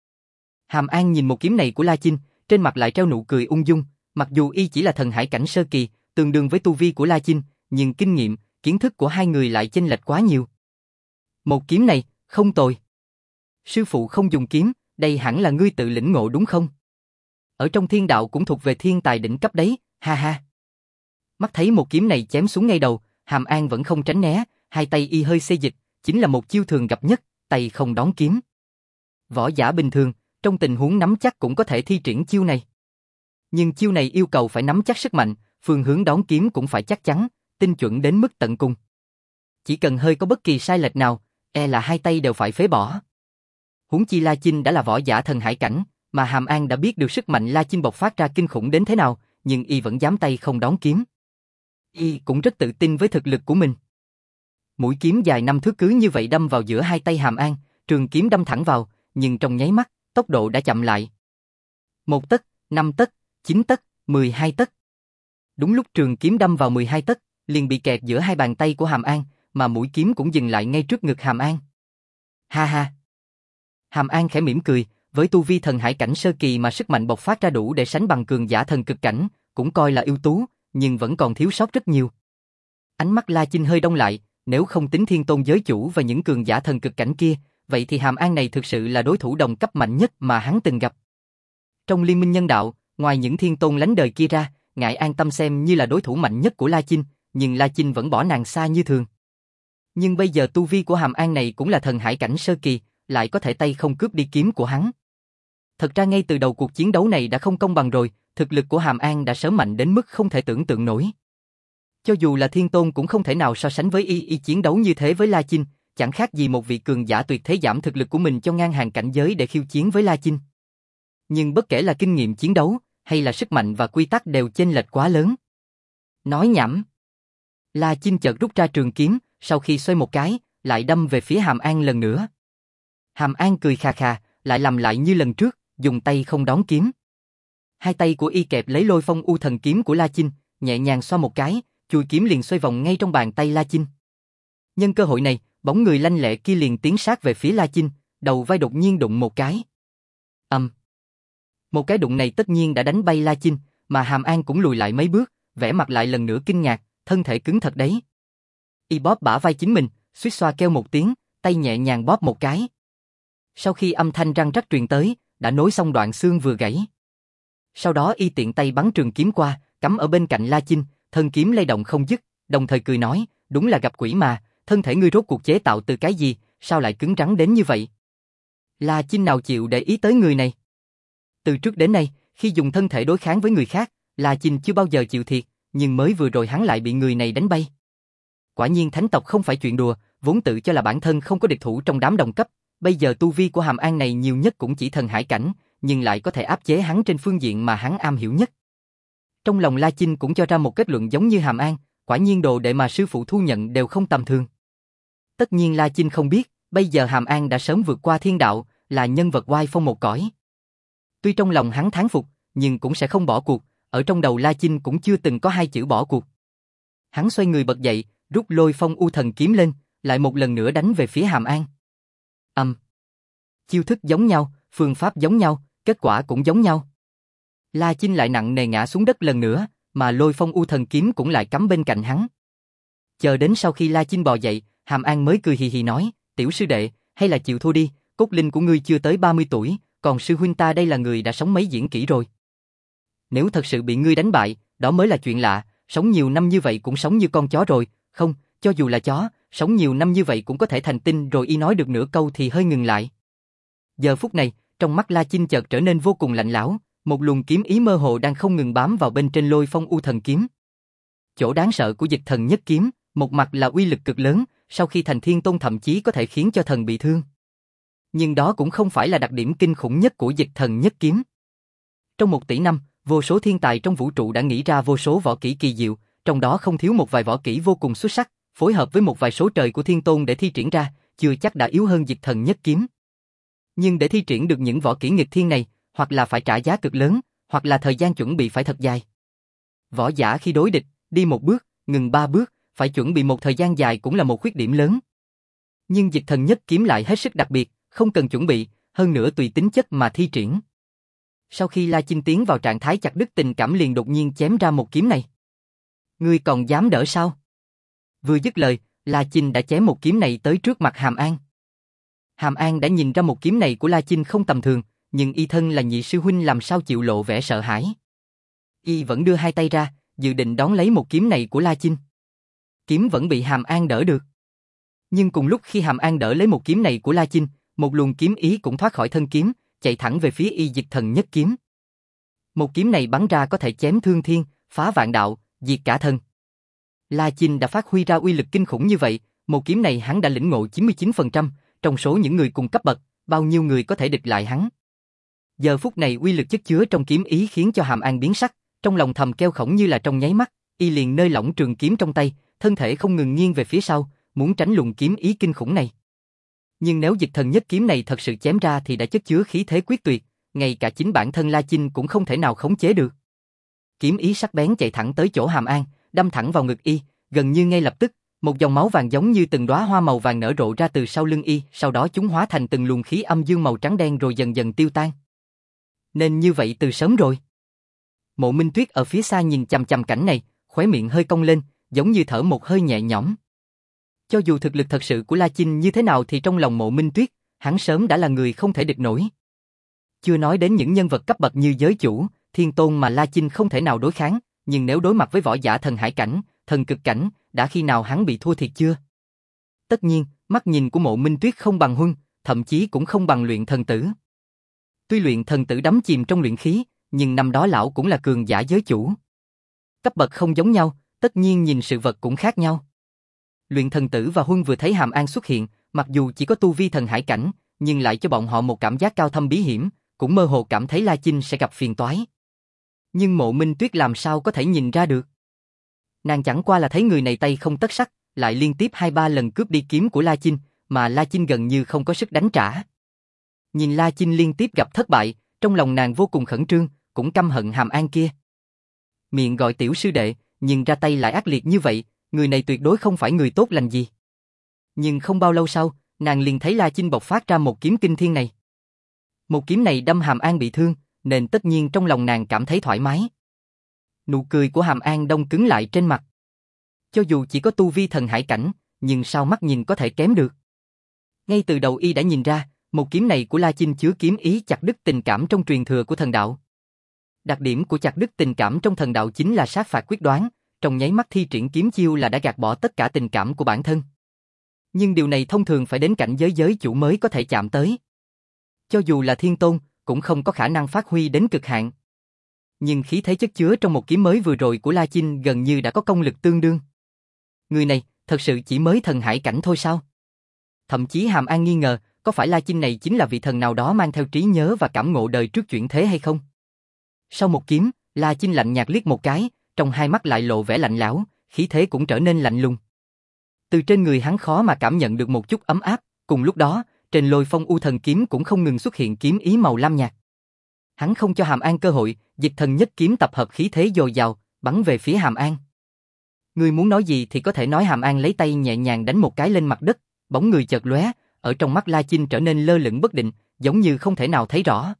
Hàm An nhìn một kiếm này của La Chinh, trên mặt lại treo nụ cười ung dung, mặc dù y chỉ là thần hải cảnh sơ kỳ, tương đương với tu vi của La Chinh, nhưng kinh nghiệm, kiến thức của hai người lại chênh lệch quá nhiều. Một kiếm này, không tồi. Sư phụ không dùng kiếm, đây hẳn là ngươi tự lĩnh ngộ đúng không? Ở trong thiên đạo cũng thuộc về thiên tài đỉnh cấp đấy, ha ha. Mắt thấy một kiếm này chém xuống ngay đầu, Hàm An vẫn không tránh né, hai tay y hơi xê dịch, chính là một chiêu thường gặp nhất, tay không đón kiếm. Võ giả bình thường, trong tình huống nắm chắc cũng có thể thi triển chiêu này. Nhưng chiêu này yêu cầu phải nắm chắc sức mạnh, phương hướng đón kiếm cũng phải chắc chắn, tinh chuẩn đến mức tận cùng. Chỉ cần hơi có bất kỳ sai lệch nào, e là hai tay đều phải phế bỏ. Huống chi La Chinh đã là võ giả thần hải cảnh, mà Hàm An đã biết được sức mạnh La Chinh bộc phát ra kinh khủng đến thế nào, nhưng y vẫn dám tay không đón kiếm. Y cũng rất tự tin với thực lực của mình. Mũi kiếm dài năm thước cứ như vậy đâm vào giữa hai tay Hàm An, trường kiếm đâm thẳng vào, nhưng trong nháy mắt, tốc độ đã chậm lại. Một tấc, năm tấc, chín tấc, mười hai tấc. Đúng lúc trường kiếm đâm vào mười hai tấc, liền bị kẹt giữa hai bàn tay của Hàm An, mà mũi kiếm cũng dừng lại ngay trước ngực Hàm An. Ha ha. Hàm An khẽ mỉm cười, với tu vi thần hải cảnh sơ kỳ mà sức mạnh bộc phát ra đủ để sánh bằng cường giả thần cực cảnh, cũng coi là ưu tú, nhưng vẫn còn thiếu sót rất nhiều. Ánh mắt La Chinh hơi đông lại, nếu không tính Thiên Tôn giới chủ và những cường giả thần cực cảnh kia, vậy thì Hàm An này thực sự là đối thủ đồng cấp mạnh nhất mà hắn từng gặp. Trong liên minh nhân đạo, ngoài những Thiên Tôn lánh đời kia ra, Ngải An Tâm xem như là đối thủ mạnh nhất của La Chinh, nhưng La Chinh vẫn bỏ nàng xa như thường. Nhưng bây giờ tu vi của Hàm An này cũng là thần hải cảnh sơ kỳ, lại có thể tay không cướp đi kiếm của hắn. Thật ra ngay từ đầu cuộc chiến đấu này đã không công bằng rồi, thực lực của Hàm An đã sớm mạnh đến mức không thể tưởng tượng nổi. Cho dù là Thiên Tôn cũng không thể nào so sánh với y y chiến đấu như thế với La Chinh, chẳng khác gì một vị cường giả tuyệt thế giảm thực lực của mình cho ngang hàng cảnh giới để khiêu chiến với La Chinh. Nhưng bất kể là kinh nghiệm chiến đấu, hay là sức mạnh và quy tắc đều chênh lệch quá lớn. Nói nhảm. La Chinh chợt rút ra trường kiếm, sau khi xoay một cái, lại đâm về phía Hàm An lần nữa. Hàm An cười khà khà, lại làm lại như lần trước, dùng tay không đón kiếm. Hai tay của y kẹp lấy Lôi Phong U Thần kiếm của La Chinh, nhẹ nhàng xoa một cái, chuôi kiếm liền xoay vòng ngay trong bàn tay La Chinh. Nhân cơ hội này, bóng người lanh lẹ kia liền tiến sát về phía La Chinh, đầu vai đột nhiên đụng một cái. Ầm. Um. Một cái đụng này tất nhiên đã đánh bay La Chinh, mà Hàm An cũng lùi lại mấy bước, vẻ mặt lại lần nữa kinh ngạc, thân thể cứng thật đấy. Y bóp bả vai chính mình, suýt xoa kêu một tiếng, tay nhẹ nhàng bóp một cái. Sau khi âm thanh răng rắc truyền tới, đã nối xong đoạn xương vừa gãy. Sau đó y tiện tay bắn trường kiếm qua, cắm ở bên cạnh La Chinh, thân kiếm lay động không dứt, đồng thời cười nói, đúng là gặp quỷ mà, thân thể ngươi rốt cuộc chế tạo từ cái gì, sao lại cứng rắn đến như vậy? La Chinh nào chịu để ý tới người này. Từ trước đến nay, khi dùng thân thể đối kháng với người khác, La Chinh chưa bao giờ chịu thiệt, nhưng mới vừa rồi hắn lại bị người này đánh bay. Quả nhiên thánh tộc không phải chuyện đùa, vốn tự cho là bản thân không có địch thủ trong đám đồng cấp, bây giờ tu vi của Hàm An này nhiều nhất cũng chỉ thần hải cảnh, nhưng lại có thể áp chế hắn trên phương diện mà hắn am hiểu nhất. Trong lòng La Chinh cũng cho ra một kết luận giống như Hàm An, quả nhiên đồ đệ mà sư phụ thu nhận đều không tầm thường. Tất nhiên La Chinh không biết, bây giờ Hàm An đã sớm vượt qua thiên đạo, là nhân vật oai phong một cõi. Tuy trong lòng hắn thán phục, nhưng cũng sẽ không bỏ cuộc, ở trong đầu La Chinh cũng chưa từng có hai chữ bỏ cuộc. Hắn xoay người bật dậy, rút Lôi Phong U Thần kiếm lên, lại một lần nữa đánh về phía Hàm An. Âm. Um. Chiêu thức giống nhau, phương pháp giống nhau, kết quả cũng giống nhau. La Chinh lại nặng nề ngã xuống đất lần nữa, mà Lôi Phong U Thần kiếm cũng lại cắm bên cạnh hắn. Chờ đến sau khi La Chinh bò dậy, Hàm An mới cười hì hì nói, tiểu sư đệ, hay là chịu thua đi, cốt linh của ngươi chưa tới ba mươi tuổi, còn sư huynh ta đây là người đã sống mấy diễn kỹ rồi. Nếu thật sự bị ngươi đánh bại, đó mới là chuyện lạ, sống nhiều năm như vậy cũng sống như con chó rồi, không, cho dù là chó, sống nhiều năm như vậy cũng có thể thành tinh rồi. Y nói được nửa câu thì hơi ngừng lại. Giờ phút này, trong mắt La Chinh chợt trở nên vô cùng lạnh lẽo, một luồng kiếm ý mơ hồ đang không ngừng bám vào bên trên Lôi Phong U Thần kiếm. Chỗ đáng sợ của Dịch Thần Nhất kiếm, một mặt là uy lực cực lớn, sau khi thành Thiên Tôn thậm chí có thể khiến cho thần bị thương. Nhưng đó cũng không phải là đặc điểm kinh khủng nhất của Dịch Thần Nhất kiếm. Trong một tỷ năm, vô số thiên tài trong vũ trụ đã nghĩ ra vô số võ kỹ kỳ diệu, trong đó không thiếu một vài võ kỹ vô cùng xuất sắc, phối hợp với một vài số trời của Thiên Tôn để thi triển ra, chưa chắc đã yếu hơn Dịch Thần Nhất kiếm. Nhưng để thi triển được những võ kỹ nghịch thiên này, hoặc là phải trả giá cực lớn, hoặc là thời gian chuẩn bị phải thật dài. Võ giả khi đối địch, đi một bước, ngừng ba bước, phải chuẩn bị một thời gian dài cũng là một khuyết điểm lớn. Nhưng Dịch Thần Nhất kiếm lại hết sức đặc biệt, không cần chuẩn bị, hơn nữa tùy tính chất mà thi triển. Sau khi La Chinh tiến vào trạng thái chặt đứt tình cảm liền đột nhiên chém ra một kiếm này. Ngươi còn dám đỡ sao? Vừa dứt lời, La Chinh đã chém một kiếm này tới trước mặt Hàm An. Hàm An đã nhìn ra một kiếm này của La Chinh không tầm thường, nhưng y thân là nhị sư huynh làm sao chịu lộ vẻ sợ hãi. Y vẫn đưa hai tay ra, dự định đón lấy một kiếm này của La Chinh. Kiếm vẫn bị Hàm An đỡ được. Nhưng cùng lúc khi Hàm An đỡ lấy một kiếm này của La Chinh, một luồng kiếm ý cũng thoát khỏi thân kiếm, chạy thẳng về phía y Diệt Thần Nhất Kiếm. Một kiếm này bắn ra có thể chém thương thiên, phá vạn đạo, diệt cả thân. La Chinh đã phát huy ra uy lực kinh khủng như vậy, một kiếm này hắn đã lĩnh ngộ chín mươi chín phần trăm, trong số những người cùng cấp bậc, bao nhiêu người có thể địch lại hắn. Giờ phút này uy lực chất chứa trong kiếm ý khiến cho Hàm An biến sắc, trong lòng thầm kêu khổng như là trong nháy mắt, y liền nơi lỏng trường kiếm trong tay, thân thể không ngừng nghiêng về phía sau, muốn tránh luồng kiếm ý kinh khủng này. Nhưng nếu Diệt Thần Nhất Kiếm này thật sự chém ra thì đã chất chứa khí thế quyết tuyệt, ngay cả chính bản thân La Chinh cũng không thể nào khống chế được. Kiếm ý sắc bén chạy thẳng tới chỗ Hàm An, đâm thẳng vào ngực y, gần như ngay lập tức, một dòng máu vàng giống như từng đóa hoa màu vàng nở rộ ra từ sau lưng y, sau đó chúng hóa thành từng luồng khí âm dương màu trắng đen rồi dần dần tiêu tan. Nên như vậy từ sớm rồi. Mộ Minh Tuyết ở phía xa nhìn chằm chằm cảnh này, khóe miệng hơi cong lên, giống như thở một hơi nhẹ nhõm. Cho dù thực lực thật sự của La Chinh như thế nào thì trong lòng Mộ Minh Tuyết, hắn sớm đã là người không thể địch nổi. Chưa nói đến những nhân vật cấp bậc như giới chủ, thiên tôn mà La Chinh không thể nào đối kháng, nhưng nếu đối mặt với võ giả thần hải cảnh, thần cực cảnh, đã khi nào hắn bị thua thiệt chưa? Tất nhiên, mắt nhìn của Mộ Minh Tuyết không bằng Huân, thậm chí cũng không bằng Luyện Thần Tử. Tuy Luyện Thần Tử đắm chìm trong luyện khí, nhưng năm đó lão cũng là cường giả giới chủ. Cấp bậc không giống nhau, tất nhiên nhìn sự vật cũng khác nhau. Luyện Thần Tử và Huân vừa thấy Hàm An xuất hiện, mặc dù chỉ có tu vi thần hải cảnh, nhưng lại cho bọn họ một cảm giác cao thâm bí hiểm, cũng mơ hồ cảm thấy La Chinh sẽ gặp phiền toái. Nhưng Mộ Minh Tuyết làm sao có thể nhìn ra được? Nàng chẳng qua là thấy người này tay không tất sắt, lại liên tiếp hai ba lần cướp đi kiếm của La Chinh, mà La Chinh gần như không có sức đánh trả. Nhìn La Chinh liên tiếp gặp thất bại, trong lòng nàng vô cùng khẩn trương, cũng căm hận Hàm An kia. Miệng gọi tiểu sư đệ, nhưng ra tay lại ác liệt như vậy, người này tuyệt đối không phải người tốt lành gì. Nhưng không bao lâu sau, nàng liền thấy La Chinh bộc phát ra một kiếm kinh thiên này. Một kiếm này đâm Hàm An bị thương, nên tất nhiên trong lòng nàng cảm thấy thoải mái. Nụ cười của Hàm An đông cứng lại trên mặt. Cho dù chỉ có tu vi thần hải cảnh, nhưng sao mắt nhìn có thể kém được. Ngay từ đầu y đã nhìn ra, một kiếm này của La Chinh chứa kiếm ý chặt đứt tình cảm trong truyền thừa của thần đạo. Đặc điểm của chặt đứt tình cảm trong thần đạo chính là sát phạt quyết đoán, trong nháy mắt thi triển kiếm chiêu là đã gạt bỏ tất cả tình cảm của bản thân. Nhưng điều này thông thường phải đến cảnh giới giới chủ mới có thể chạm tới. Cho dù là thiên tôn, cũng không có khả năng phát huy đến cực hạn. Nhưng khí thế chất chứa trong một kiếm mới vừa rồi của La Chinh gần như đã có công lực tương đương. Người này, thật sự chỉ mới thần hải cảnh thôi sao? Thậm chí Hàm An nghi ngờ, có phải La Chinh này chính là vị thần nào đó mang theo trí nhớ và cảm ngộ đời trước chuyển thế hay không? Sau một kiếm, La Chinh lạnh nhạt liếc một cái, trong hai mắt lại lộ vẻ lạnh lẽo, khí thế cũng trở nên lạnh lùng. Từ trên người hắn khó mà cảm nhận được một chút ấm áp, cùng lúc đó, trên Lôi Phong U Thần Kiếm cũng không ngừng xuất hiện kiếm ý màu lam nhạt. Hắn không cho Hàm An cơ hội, Diệt Thần Nhất Kiếm tập hợp khí thế dồi dào, bắn về phía Hàm An. Ngươi muốn nói gì thì có thể nói. Hàm An lấy tay nhẹ nhàng đánh một cái lên mặt đất, bóng người chợt lóe, ở trong mắt La Chinh trở nên lơ lửng bất định, giống như không thể nào thấy rõ.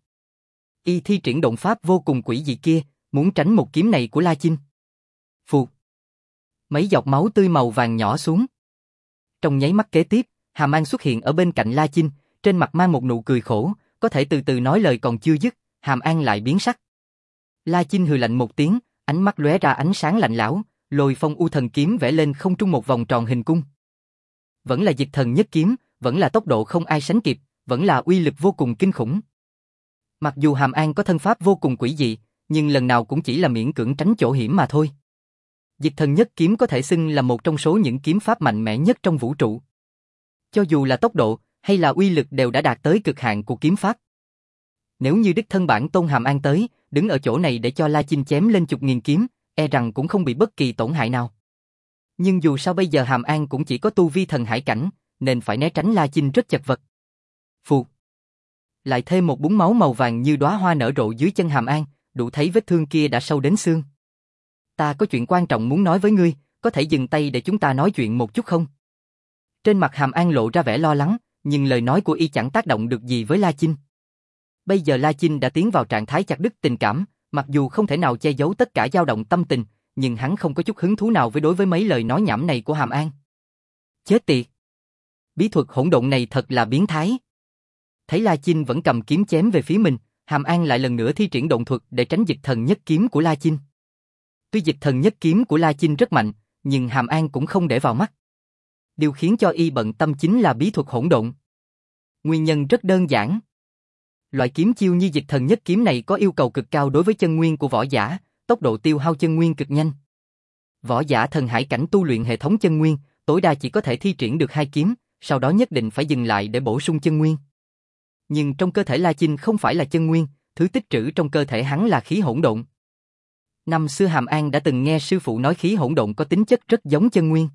Y thi triển động pháp vô cùng quỷ dị kia, muốn tránh một kiếm này của La Chinh. Phụt. Mấy giọt máu tươi màu vàng nhỏ xuống. Trong nháy mắt kế tiếp, Hàm An xuất hiện ở bên cạnh La Chinh, trên mặt mang một nụ cười khổ, có thể từ từ nói lời còn chưa dứt, Hàm An lại biến sắc. La Chinh hừ lạnh một tiếng, ánh mắt lóe ra ánh sáng lạnh lẽo, Lôi Phong U Thần Kiếm vẽ lên không trung một vòng tròn hình cung. Vẫn là Diệt Thần Nhất Kiếm, vẫn là tốc độ không ai sánh kịp, vẫn là uy lực vô cùng kinh khủng. Mặc dù Hàm An có thân pháp vô cùng quỷ dị, nhưng lần nào cũng chỉ là miễn cưỡng tránh chỗ hiểm mà thôi. Diệt Thần Nhất Kiếm có thể xưng là một trong số những kiếm pháp mạnh mẽ nhất trong vũ trụ. Cho dù là tốc độ hay là uy lực đều đã đạt tới cực hạn của kiếm pháp. Nếu như đích thân bản tôn Hàm An tới, đứng ở chỗ này để cho La Chinh chém lên chục nghìn kiếm, e rằng cũng không bị bất kỳ tổn hại nào. Nhưng dù sao bây giờ Hàm An cũng chỉ có tu vi thần hải cảnh, nên phải né tránh La Chinh rất chật vật. Phụt. Lại thêm một búng máu màu vàng như đóa hoa nở rộ dưới chân Hàm An, đủ thấy vết thương kia đã sâu đến xương. Ta có chuyện quan trọng muốn nói với ngươi, có thể dừng tay để chúng ta nói chuyện một chút không? Trên mặt Hàm An lộ ra vẻ lo lắng, nhưng lời nói của y chẳng tác động được gì với La Chinh. Bây giờ La Chinh đã tiến vào trạng thái chặt đứt tình cảm, mặc dù không thể nào che giấu tất cả dao động tâm tình, nhưng hắn không có chút hứng thú nào với đối với mấy lời nói nhảm này của Hàm An. Chết tiệt! Bí thuật hỗn độn này thật là biến thái. Thấy La Chinh vẫn cầm kiếm chém về phía mình, Hàm An lại lần nữa thi triển độn thuật để tránh dịch thần nhất kiếm của La Chinh. Tuy dịch thần nhất kiếm của La Chinh rất mạnh, nhưng Hàm An cũng không để vào mắt. Điều khiến cho y bận tâm chính là bí thuật hỗn độn. Nguyên nhân rất đơn giản. Loại kiếm chiêu như dịch thần nhất kiếm này có yêu cầu cực cao đối với chân nguyên của võ giả, tốc độ tiêu hao chân nguyên cực nhanh. Võ giả thần hải cảnh tu luyện hệ thống chân nguyên, tối đa chỉ có thể thi triển được hai kiếm, sau đó nhất định phải dừng lại để bổ sung chân nguyên. Nhưng trong cơ thể La Chinh không phải là chân nguyên, thứ tích trữ trong cơ thể hắn là khí hỗn độn. Năm xưa Hàm An đã từng nghe sư phụ nói khí hỗn độn có tính chất rất giống chân nguyên.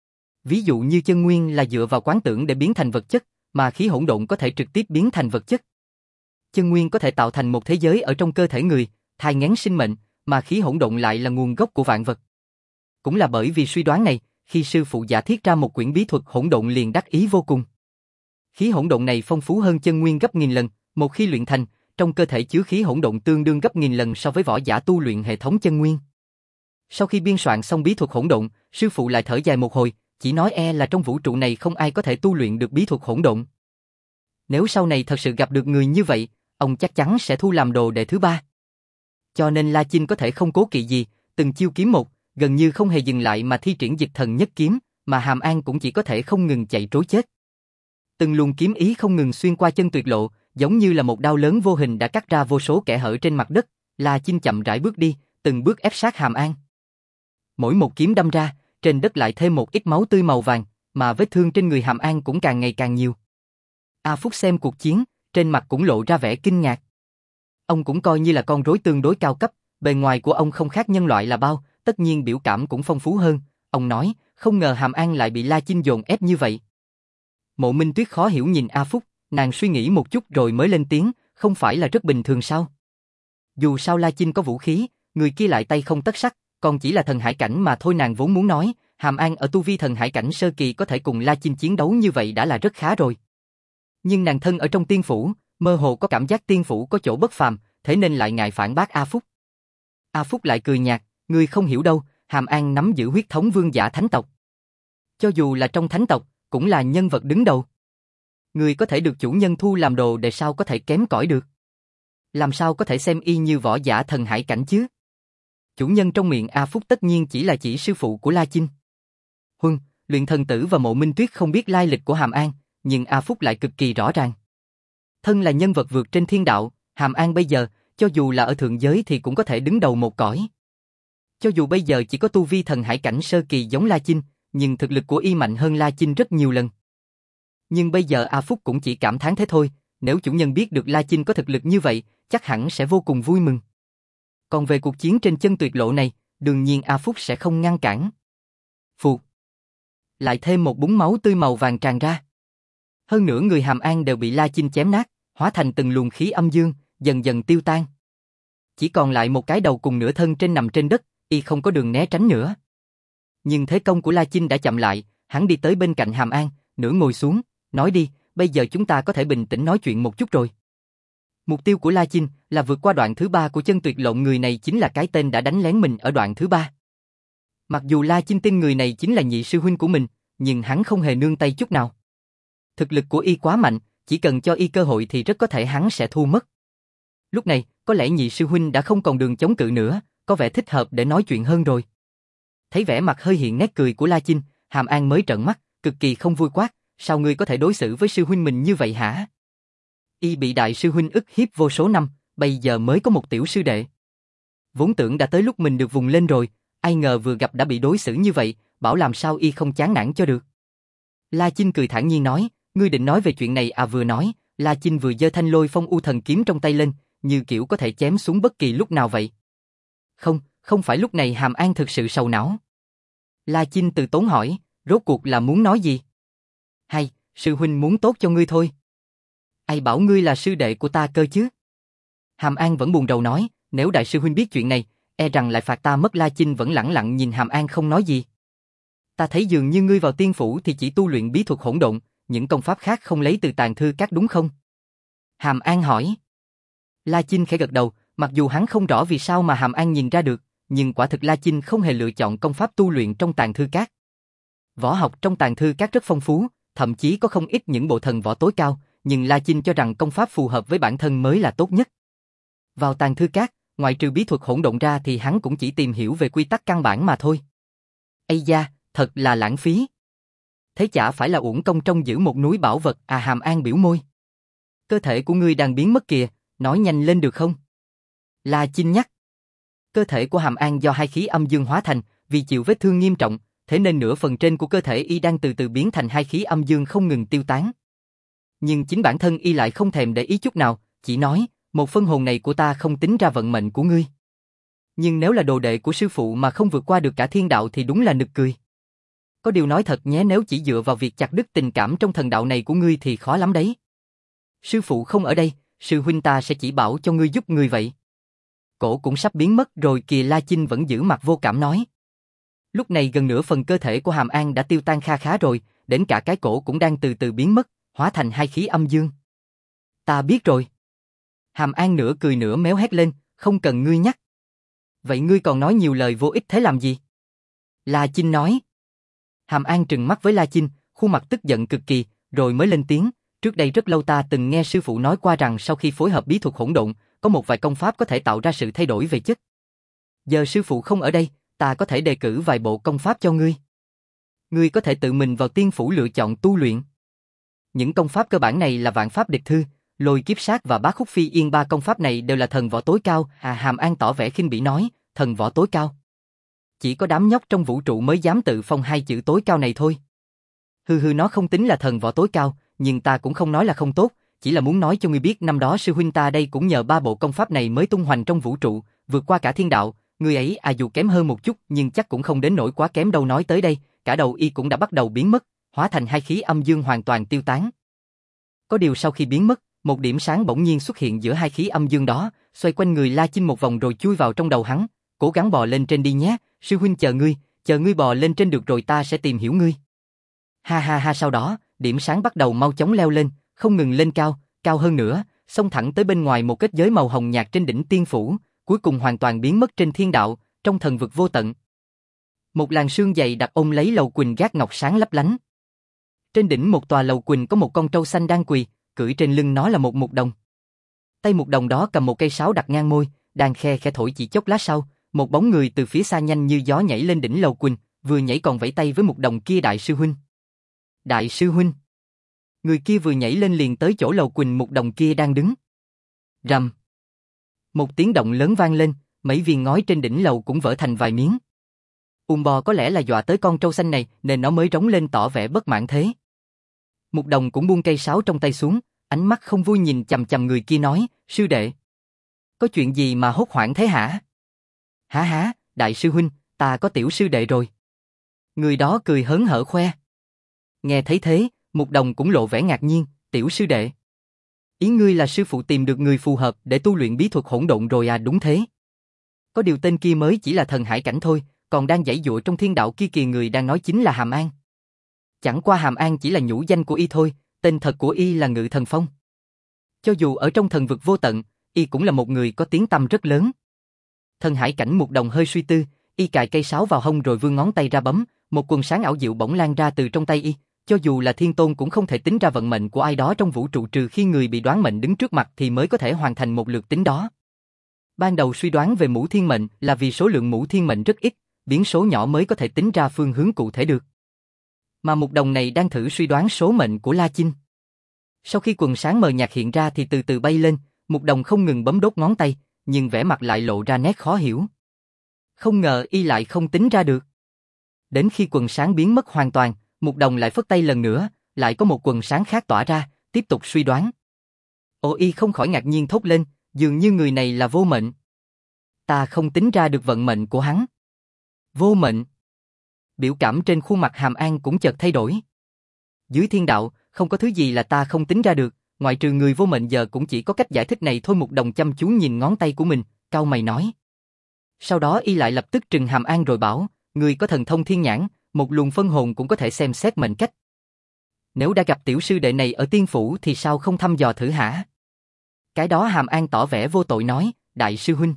Ví dụ như chân nguyên là dựa vào quán tưởng để biến thành vật chất, mà khí hỗn độn có thể trực tiếp biến thành vật chất. Chân nguyên có thể tạo thành một thế giới ở trong cơ thể người, thai nghén sinh mệnh, mà khí hỗn độn lại là nguồn gốc của vạn vật. Cũng là bởi vì suy đoán này, khi sư phụ giả thiết ra một quyển bí thuật hỗn độn liền đắc ý vô cùng. Khí hỗn độn này phong phú hơn chân nguyên gấp nghìn lần, một khi luyện thành, trong cơ thể chứa khí hỗn độn tương đương gấp nghìn lần so với võ giả tu luyện hệ thống chân nguyên. Sau khi biên soạn xong bí thuật hỗn độn, sư phụ lại thở dài một hồi, chỉ nói e là trong vũ trụ này không ai có thể tu luyện được bí thuật hỗn độn. Nếu sau này thật sự gặp được người như vậy, ông chắc chắn sẽ thu làm đồ đệ thứ ba. Cho nên La Chinh có thể không cố kỵ gì, từng chiêu kiếm một, gần như không hề dừng lại mà thi triển dịch thần nhất kiếm, mà Hàm An cũng chỉ có thể không ngừng chạy trối chết. Từng luồng kiếm ý không ngừng xuyên qua chân tuyệt lộ, giống như là một đao lớn vô hình đã cắt ra vô số kẽ hở trên mặt đất. La Chinh chậm rãi bước đi, từng bước ép sát Hàm An. Mỗi một kiếm đâm ra, trên đất lại thêm một ít máu tươi màu vàng, mà vết thương trên người Hàm An cũng càng ngày càng nhiều. A Phúc xem cuộc chiến, trên mặt cũng lộ ra vẻ kinh ngạc. Ông cũng coi như là con rối tương đối cao cấp, bề ngoài của ông không khác nhân loại là bao, tất nhiên biểu cảm cũng phong phú hơn. Ông nói, không ngờ Hàm An lại bị La Chinh dồn ép như vậy. Mộ Minh Tuyết khó hiểu nhìn A Phúc, nàng suy nghĩ một chút rồi mới lên tiếng, không phải là rất bình thường sao? Dù sao La Chinh có vũ khí, người kia lại tay không tất sắt, còn chỉ là thần hải cảnh mà thôi. Nàng vốn muốn nói, Hàm An ở tu vi thần hải cảnh sơ kỳ có thể cùng La Chinh chiến đấu như vậy đã là rất khá rồi. Nhưng nàng thân ở trong tiên phủ, mơ hồ có cảm giác tiên phủ có chỗ bất phàm, thế nên lại ngại phản bác A Phúc. A Phúc lại cười nhạt, ngươi không hiểu đâu, Hàm An nắm giữ huyết thống vương giả thánh tộc. Cho dù là trong thánh tộc, cũng là nhân vật đứng đầu. Người có thể được chủ nhân thu làm đồ để sao có thể kém cỏi được. Làm sao có thể xem y như võ giả thần hải cảnh chứ? Chủ nhân trong miệng A Phúc tất nhiên chỉ là chỉ sư phụ của La Chinh. Huân, Luyện Thần Tử và Mộ Minh Tuyết không biết lai lịch của Hàm An, nhưng A Phúc lại cực kỳ rõ ràng. Thân là nhân vật vượt trên thiên đạo, Hàm An bây giờ, cho dù là ở thượng giới thì cũng có thể đứng đầu một cõi. Cho dù bây giờ chỉ có tu vi thần hải cảnh sơ kỳ giống La Chinh, nhưng thực lực của y mạnh hơn La Chinh rất nhiều lần. Nhưng bây giờ A Phúc cũng chỉ cảm thán thế thôi, nếu chủ nhân biết được La Chinh có thực lực như vậy, chắc hẳn sẽ vô cùng vui mừng. Còn về cuộc chiến trên chân tuyệt lộ này, đương nhiên A Phúc sẽ không ngăn cản. Phụt. Lại thêm một búng máu tươi màu vàng tràn ra. Hơn nữa người Hàm An đều bị La Chinh chém nát, hóa thành từng luồng khí âm dương, dần dần tiêu tan. Chỉ còn lại một cái đầu cùng nửa thân trên nằm trên đất, y không có đường né tránh nữa. Nhưng thế công của La Chinh đã chậm lại, hắn đi tới bên cạnh Hàm An, nửa ngồi xuống, nói đi, bây giờ chúng ta có thể bình tĩnh nói chuyện một chút rồi. Mục tiêu của La Chinh là vượt qua đoạn thứ ba của chân tuyệt lộn, người này chính là cái tên đã đánh lén mình ở đoạn thứ ba. Mặc dù La Chinh tin người này chính là nhị sư huynh của mình, nhưng hắn không hề nương tay chút nào. Thực lực của y quá mạnh, chỉ cần cho y cơ hội thì rất có thể hắn sẽ thua mất. Lúc này, có lẽ nhị sư huynh đã không còn đường chống cự nữa, có vẻ thích hợp để nói chuyện hơn rồi. Thấy vẻ mặt hơi hiện nét cười của La Chinh, Hàm An mới trợn mắt, cực kỳ không vui quát, sao ngươi có thể đối xử với sư huynh mình như vậy hả? Y bị đại sư huynh ức hiếp vô số năm, bây giờ mới có một tiểu sư đệ. Vốn tưởng đã tới lúc mình được vùng lên rồi, ai ngờ vừa gặp đã bị đối xử như vậy, bảo làm sao y không chán nản cho được. La Chinh cười thản nhiên nói, ngươi định nói về chuyện này à? Vừa nói, La Chinh vừa giơ thanh lôi phong u thần kiếm trong tay lên, như kiểu có thể chém xuống bất kỳ lúc nào vậy. Không, không phải. Lúc này Hàm An thực sự sầu não. La Chinh từ tốn hỏi, rốt cuộc là muốn nói gì? Hay, sư huynh muốn tốt cho ngươi thôi. Ai bảo ngươi là sư đệ của ta cơ chứ? Hàm An vẫn buồn rầu nói, nếu đại sư huynh biết chuyện này, e rằng lại phạt ta mất. La Chinh vẫn lẳng lặng nhìn Hàm An không nói gì. Ta thấy dường như ngươi vào tiên phủ thì chỉ tu luyện bí thuật hỗn độn, những công pháp khác không lấy từ tàng thư các đúng không? Hàm An hỏi. La Chinh khẽ gật đầu, mặc dù hắn không rõ vì sao mà Hàm An nhìn ra được, nhưng quả thực La Chinh không hề lựa chọn công pháp tu luyện trong tàng thư các. Võ học trong tàng thư các rất phong phú, thậm chí có không ít những bộ thần võ tối cao, nhưng La Chinh cho rằng công pháp phù hợp với bản thân mới là tốt nhất. Vào tàng thư các, ngoại trừ bí thuật hỗn độn ra thì hắn cũng chỉ tìm hiểu về quy tắc căn bản mà thôi. Ây da, thật là lãng phí. Thế chả phải là uổng công trông giữ một núi bảo vật à? Hàm An biểu môi. Cơ thể của ngươi đang biến mất kìa, nói nhanh lên được không? La Chinh nhắc. Cơ thể của Hàm An do hai khí âm dương hóa thành, vì chịu vết thương nghiêm trọng, thế nên nửa phần trên của cơ thể y đang từ từ biến thành hai khí âm dương không ngừng tiêu tán. Nhưng chính bản thân y lại không thèm để ý chút nào, chỉ nói, một phân hồn này của ta không tính ra vận mệnh của ngươi. Nhưng nếu là đồ đệ của sư phụ mà không vượt qua được cả thiên đạo thì đúng là nực cười. Có điều nói thật nhé, nếu chỉ dựa vào việc chặt đứt tình cảm trong thần đạo này của ngươi thì khó lắm đấy. Sư phụ không ở đây, sư huynh ta sẽ chỉ bảo cho ngươi giúp ngươi vậy. Cổ cũng sắp biến mất rồi kìa. La Chinh vẫn giữ mặt vô cảm nói. Lúc này gần nửa phần cơ thể của Hàm An đã tiêu tan kha khá rồi, đến cả cái cổ cũng đang từ từ biến mất, hóa thành hai khí âm dương. Ta biết rồi. Hàm An nửa cười nửa méo hét lên, không cần ngươi nhắc. Vậy ngươi còn nói nhiều lời vô ích thế làm gì? La Chinh nói. Hàm An trừng mắt với La Chinh, khuôn mặt tức giận cực kỳ, rồi mới lên tiếng. Trước đây rất lâu ta từng nghe sư phụ nói qua rằng sau khi phối hợp bí thuật hỗn độn, có một vài công pháp có thể tạo ra sự thay đổi về chất. Giờ sư phụ không ở đây, ta có thể đề cử vài bộ công pháp cho ngươi. Ngươi có thể tự mình vào tiên phủ lựa chọn tu luyện. Những công pháp cơ bản này là vạn pháp địch thư, lôi kiếp sát và bá khúc phi yên, ba công pháp này đều là thần võ tối cao. À, Hàm An tỏ vẻ khinh bỉ nói, thần võ tối cao. Chỉ có đám nhóc trong vũ trụ mới dám tự phong hai chữ tối cao này thôi. Hừ hừ, nó không tính là thần võ tối cao, nhưng ta cũng không nói là không tốt, chỉ là muốn nói cho ngươi biết năm đó sư huynh ta đây cũng nhờ ba bộ công pháp này mới tung hoành trong vũ trụ, vượt qua cả thiên đạo. Người ấy à dù kém hơn một chút nhưng chắc cũng không đến nỗi quá kém đâu. Nói tới đây, cả đầu y cũng đã bắt đầu biến mất, hóa thành hai khí âm dương hoàn toàn tiêu tán. Có điều sau khi biến mất, một điểm sáng bỗng nhiên xuất hiện giữa hai khí âm dương đó, xoay quanh người La Chinh một vòng rồi chui vào trong đầu hắn. Cố gắng bò lên trên đi nhé, sư huynh chờ ngươi, chờ ngươi bò lên trên được rồi ta sẽ tìm hiểu ngươi. Ha ha ha. Sau đó, điểm sáng bắt đầu mau chóng leo lên, không ngừng lên cao, cao hơn nữa, xông thẳng tới bên ngoài một kết giới màu hồng nhạt trên đỉnh tiên phủ, cuối cùng hoàn toàn biến mất trên thiên đạo, trong thần vực vô tận. Một làn sương dày đặc ôm lấy lầu quỳnh gác ngọc sáng lấp lánh. Trên đỉnh một tòa lầu quỳnh có một con trâu xanh đang quỳ, cưỡi trên lưng nó là một mục đồng. Tay mục đồng đó cầm một cây sáo đặt ngang môi, đang khe khẽ thổi. Chỉ chốc lát sau, một bóng người từ phía xa nhanh như gió nhảy lên đỉnh lầu quỳnh, vừa nhảy còn vẫy tay với mục đồng kia. Đại sư huynh. Đại sư huynh. Người kia vừa nhảy lên liền tới chỗ lầu quỳnh mục đồng kia đang đứng. Rầm. Một tiếng động lớn vang lên, mấy viên ngói trên đỉnh lầu cũng vỡ thành vài miếng. Ùm bò có lẽ là dọa tới con trâu xanh này nên nó mới rống lên tỏ vẻ bất mãn thế. Mục đồng cũng buông cây sáo trong tay xuống, ánh mắt không vui nhìn chằm chằm người kia nói, sư đệ. Có chuyện gì mà hốt hoảng thế hả? Hả hả, đại sư huynh, ta có tiểu sư đệ rồi. Người đó cười hớn hở khoe. Nghe thấy thế, mục đồng cũng lộ vẻ ngạc nhiên, tiểu sư đệ. Ý ngươi là sư phụ tìm được người phù hợp để tu luyện bí thuật hỗn độn rồi à? Đúng thế. Có điều tên kia mới chỉ là thần hải cảnh thôi, còn đang giãy giụa trong thiên đạo kia kìa. Người đang nói chính là Hàm An. Chẳng qua Hàm An chỉ là nhũ danh của y thôi, tên thật của y là Ngự Thần Phong. Cho dù ở trong thần vực vô tận, y cũng là một người có tiếng tăm rất lớn. Thần hải cảnh mục đồng hơi suy tư, y cài cây sáo vào hông rồi vươn ngón tay ra bấm, một quần sáng ảo diệu bỗng lan ra từ trong tay y. Cho dù là thiên tôn cũng không thể tính ra vận mệnh của ai đó trong vũ trụ, trừ khi người bị đoán mệnh đứng trước mặt thì mới có thể hoàn thành một lượt tính đó. Ban đầu suy đoán về mũ thiên mệnh là vì số lượng mũ thiên mệnh rất ít, biến số nhỏ mới có thể tính ra phương hướng cụ thể được. Mà mục đồng này đang thử suy đoán số mệnh của La Chinh. Sau khi quần sáng mờ nhạt hiện ra thì từ từ bay lên, mục đồng không ngừng bấm đốt ngón tay, nhưng vẻ mặt lại lộ ra nét khó hiểu. Không ngờ y lại không tính ra được. Đến khi quần sáng biến mất hoàn toàn, mục đồng lại phất tay lần nữa, lại có một quần sáng khác tỏa ra, tiếp tục suy đoán. Ồ, y không khỏi ngạc nhiên thốt lên, dường như người này là vô mệnh. Ta không tính ra được vận mệnh của hắn. Vô mệnh. Biểu cảm trên khuôn mặt Hàm An cũng chợt thay đổi. Dưới thiên đạo, không có thứ gì là ta không tính ra được, ngoại trừ người vô mệnh giờ cũng chỉ có cách giải thích này thôi. Mục đồng chăm chú nhìn ngón tay của mình, cau mày nói. Sau đó y lại lập tức trừng Hàm An rồi bảo, người có thần thông thiên nhãn, một luồng phân hồn cũng có thể xem xét mệnh cách. Nếu đã gặp tiểu sư đệ này ở tiên phủ thì sao không thăm dò thử hả? Cái đó Hàm An tỏ vẻ vô tội nói, đại sư huynh.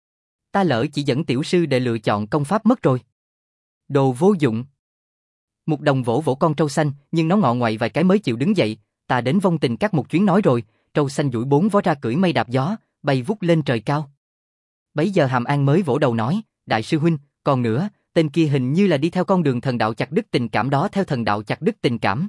Ta lỡ chỉ dẫn tiểu sư đệ lựa chọn công pháp mất rồi. Đồ vô dụng. Mục Đồng vỗ vỗ con trâu xanh, nhưng nó ngọ ngoại vài cái mới chịu đứng dậy, ta đến Vong Tình Các một chuyến nói rồi, trâu xanh duỗi bốn vó ra cưỡi mây đạp gió, bay vút lên trời cao. Bấy giờ Hàm An mới vỗ đầu nói, đại sư huynh, còn nữa, tên kia hình như là đi theo con đường thần đạo chặt đứt tình cảm đó theo thần đạo chặt đứt tình cảm.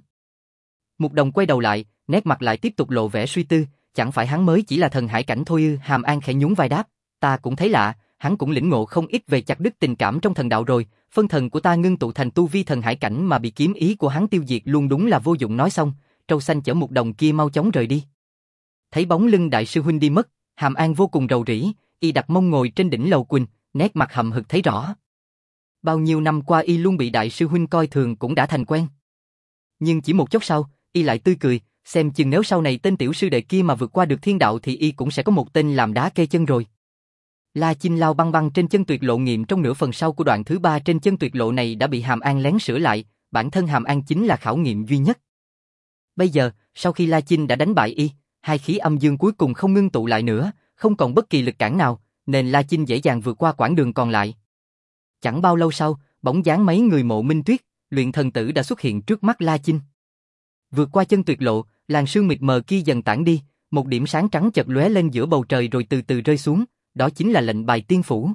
Mục Đồng quay đầu lại, nét mặt lại tiếp tục lộ vẻ suy tư, chẳng phải hắn mới chỉ là thần hải cảnh thôi ư? Hàm An khẽ nhún vai đáp, ta cũng thấy lạ, hắn cũng lĩnh ngộ không ít về chặt đứt tình cảm trong thần đạo rồi, phân thần của ta ngưng tụ thành tu vi thần hải cảnh mà bị kiếm ý của hắn tiêu diệt luôn đúng là vô dụng. Nói xong, trâu xanh chở Mục Đồng kia mau chóng rời đi. Thấy bóng lưng đại sư huynh đi mất, Hàm An vô cùng rầu rĩ, y đặt mông ngồi trên đỉnh lầu quỳnh, nét mặt hậm hực thấy rõ. Bao nhiêu năm qua y luôn bị đại sư huynh coi thường cũng đã thành quen. Nhưng chỉ một chốc sau, y lại tươi cười, xem chừng nếu sau này tên tiểu sư đệ kia mà vượt qua được thiên đạo thì y cũng sẽ có một tên làm đá kê chân rồi. La Chinh lao băng băng trên chân tuyệt lộ nghiệm trong nửa phần sau của đoạn thứ ba trên chân tuyệt lộ này đã bị Hàm An lén sửa lại, bản thân Hàm An chính là khảo nghiệm duy nhất. Bây giờ, sau khi La Chinh đã đánh bại y, hai khí âm dương cuối cùng không ngưng tụ lại nữa, không còn bất kỳ lực cản nào, nên La Chinh dễ dàng vượt qua quãng đường còn lại. Chẳng bao lâu sau, bóng dáng mấy người Mộ Minh Tuyết, Luyện Thần Tử đã xuất hiện trước mắt La Chinh. Vượt qua chân tuyệt lộ, làn sương mịt mờ kia dần tản đi, một điểm sáng trắng chợt lóe lên giữa bầu trời rồi từ từ rơi xuống, đó chính là lệnh bài tiên phủ.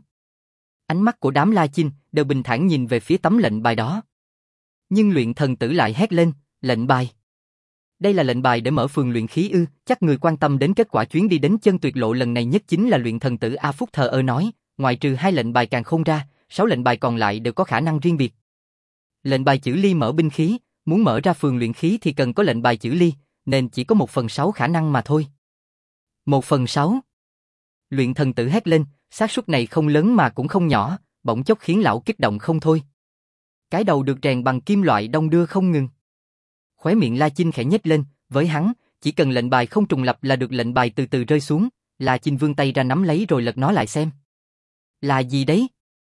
Ánh mắt của đám La Chinh đều bình thản nhìn về phía tấm lệnh bài đó. Nhưng Luyện Thần Tử lại hét lên, lệnh bài. Đây là lệnh bài để mở phường luyện khí ư? Chắc người quan tâm đến kết quả chuyến đi đến chân tuyệt lộ lần này nhất chính là Luyện Thần Tử. A Phúc thờ ơ nói, ngoại trừ hai lệnh bài càn khôn ra, sáu lệnh bài còn lại đều có khả năng riêng biệt. Lệnh bài chữ ly mở binh khí, muốn mở ra phường luyện khí thì cần có lệnh bài chữ ly, nên chỉ có một phần sáu khả năng mà thôi. Một phần sáu. Luyện Thần Tử hét lên, xác suất này không lớn mà cũng không nhỏ, bỗng chốc khiến lão kích động không thôi. Cái đầu được rèn bằng kim loại đong đưa không ngừng. Khóe miệng La Chinh khẽ nhếch lên, với hắn, chỉ cần lệnh bài không trùng lập là được. Lệnh bài từ từ rơi xuống, La Chinh vươn tay ra nắm lấy rồi lật nó lại xem. Là gì đấy?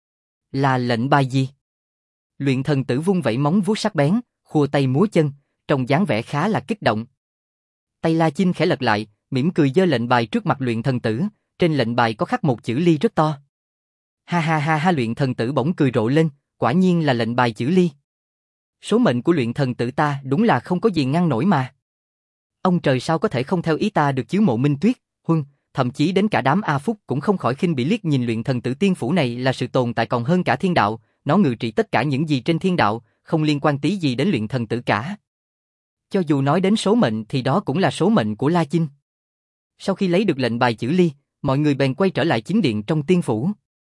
Là lệnh bài gì? Luyện Thần Tử vung vẩy móng vuốt sắc bén, khua tay múa chân, trông dáng vẻ khá là kích động. Tay La Chinh khẽ lật lại, mỉm cười giơ lệnh bài trước mặt Luyện Thần Tử, trên lệnh bài có khắc một chữ ly rất to. Ha ha ha ha, Luyện Thần Tử bỗng cười rộ lên, quả nhiên là lệnh bài chữ ly. Số mệnh của Luyện Thần Tử ta đúng là không có gì ngăn nổi mà. Ông trời sao có thể không theo ý ta được chứ? Mộ Minh Tuyết, Huân, thậm chí đến cả đám A Phúc cũng không khỏi khinh bỉ liếc nhìn Luyện Thần Tử tiên phủ này là sự tồn tại còn hơn cả thiên đạo, nó ngự trị tất cả những gì trên thiên đạo, không liên quan tí gì đến Luyện Thần Tử cả. Cho dù nói đến số mệnh thì đó cũng là số mệnh của La Chinh. Sau khi lấy được lệnh bài chữ ly, mọi người bèn quay trở lại chính điện trong tiên phủ.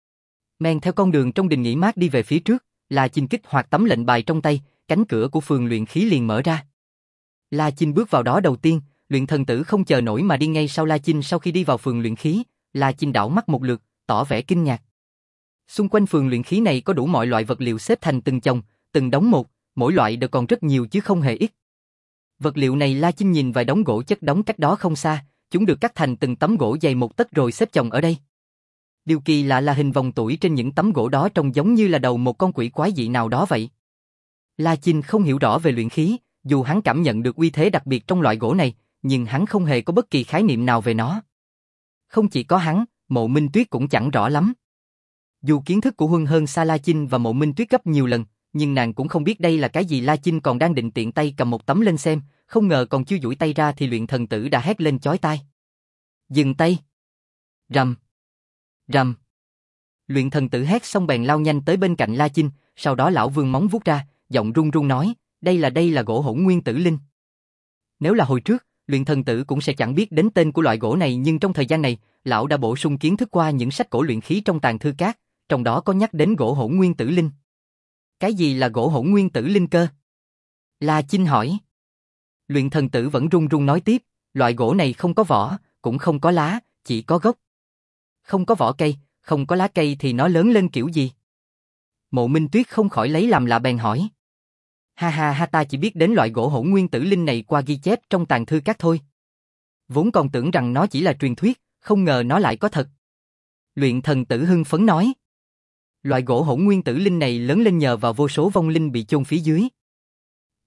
Men theo con đường trong đình nghỉ mát đi về phía trước, La Chinh kích hoạt tấm lệnh bài trong tay, cánh cửa của phường luyện khí liền mở ra. La Chinh bước vào đó đầu tiên, Luyện Thần Tử không chờ nổi mà đi ngay sau La Chinh. Sau khi đi vào phường luyện khí, La Chinh đảo mắt một lượt, tỏ vẻ kinh ngạc. Xung quanh phường luyện khí này có đủ mọi loại vật liệu xếp thành từng chồng, từng đống một, mỗi loại đều còn rất nhiều chứ không hề ít. Vật liệu này La Chinh nhìn vài đống gỗ chất đống cách đó không xa, chúng được cắt thành từng tấm gỗ dày một tấc rồi xếp chồng ở đây. Điều kỳ lạ là hình vòng tuổi trên những tấm gỗ đó trông giống như là đầu một con quỷ quái dị nào đó vậy. La Chinh không hiểu rõ về luyện khí, dù hắn cảm nhận được uy thế đặc biệt trong loại gỗ này, nhưng hắn không hề có bất kỳ khái niệm nào về nó. Không chỉ có hắn, Mộ Minh Tuyết cũng chẳng rõ lắm. Dù kiến thức của Huân hơn xa La Chinh và Mộ Minh Tuyết gấp nhiều lần, nhưng nàng cũng không biết đây là cái gì. La Chinh còn đang định tiện tay cầm một tấm lên xem, không ngờ còn chưa duỗi tay ra thì Luyện Thần Tử đã hét lên chói tai. Dừng tay! Rầm! Rầm! Luyện Thần Tử hét xong bèn lao nhanh tới bên cạnh La Chinh, sau đó lão vươn móng vuốt ra, giọng run run nói, đây là đây là gỗ Hỗn Nguyên Tử Linh. Nếu là hồi trước, Luyện Thần Tử cũng sẽ chẳng biết đến tên của loại gỗ này, nhưng trong thời gian này, lão đã bổ sung kiến thức qua những sách cổ luyện khí trong tàng thư các, trong đó có nhắc đến gỗ Hỗn Nguyên Tử Linh. Cái gì là gỗ Hỗn Nguyên Tử Linh cơ? La Chinh hỏi. Luyện Thần Tử vẫn run run nói tiếp, loại gỗ này không có vỏ, cũng không có lá, chỉ có gốc. Không có vỏ cây, không có lá cây thì nó lớn lên kiểu gì? Mộ Minh Tuyết không khỏi lấy làm lạ bèn hỏi. Ha ha ha, ta chỉ biết đến loại gỗ Hỗn Nguyên Tử Linh này qua ghi chép trong tàng thư các thôi. Vốn còn tưởng rằng nó chỉ là truyền thuyết, không ngờ nó lại có thật. Luyện Thần Tử hưng phấn nói. Loại gỗ Hỗn Nguyên Tử Linh này lớn lên nhờ vào vô số vong linh bị chôn phía dưới.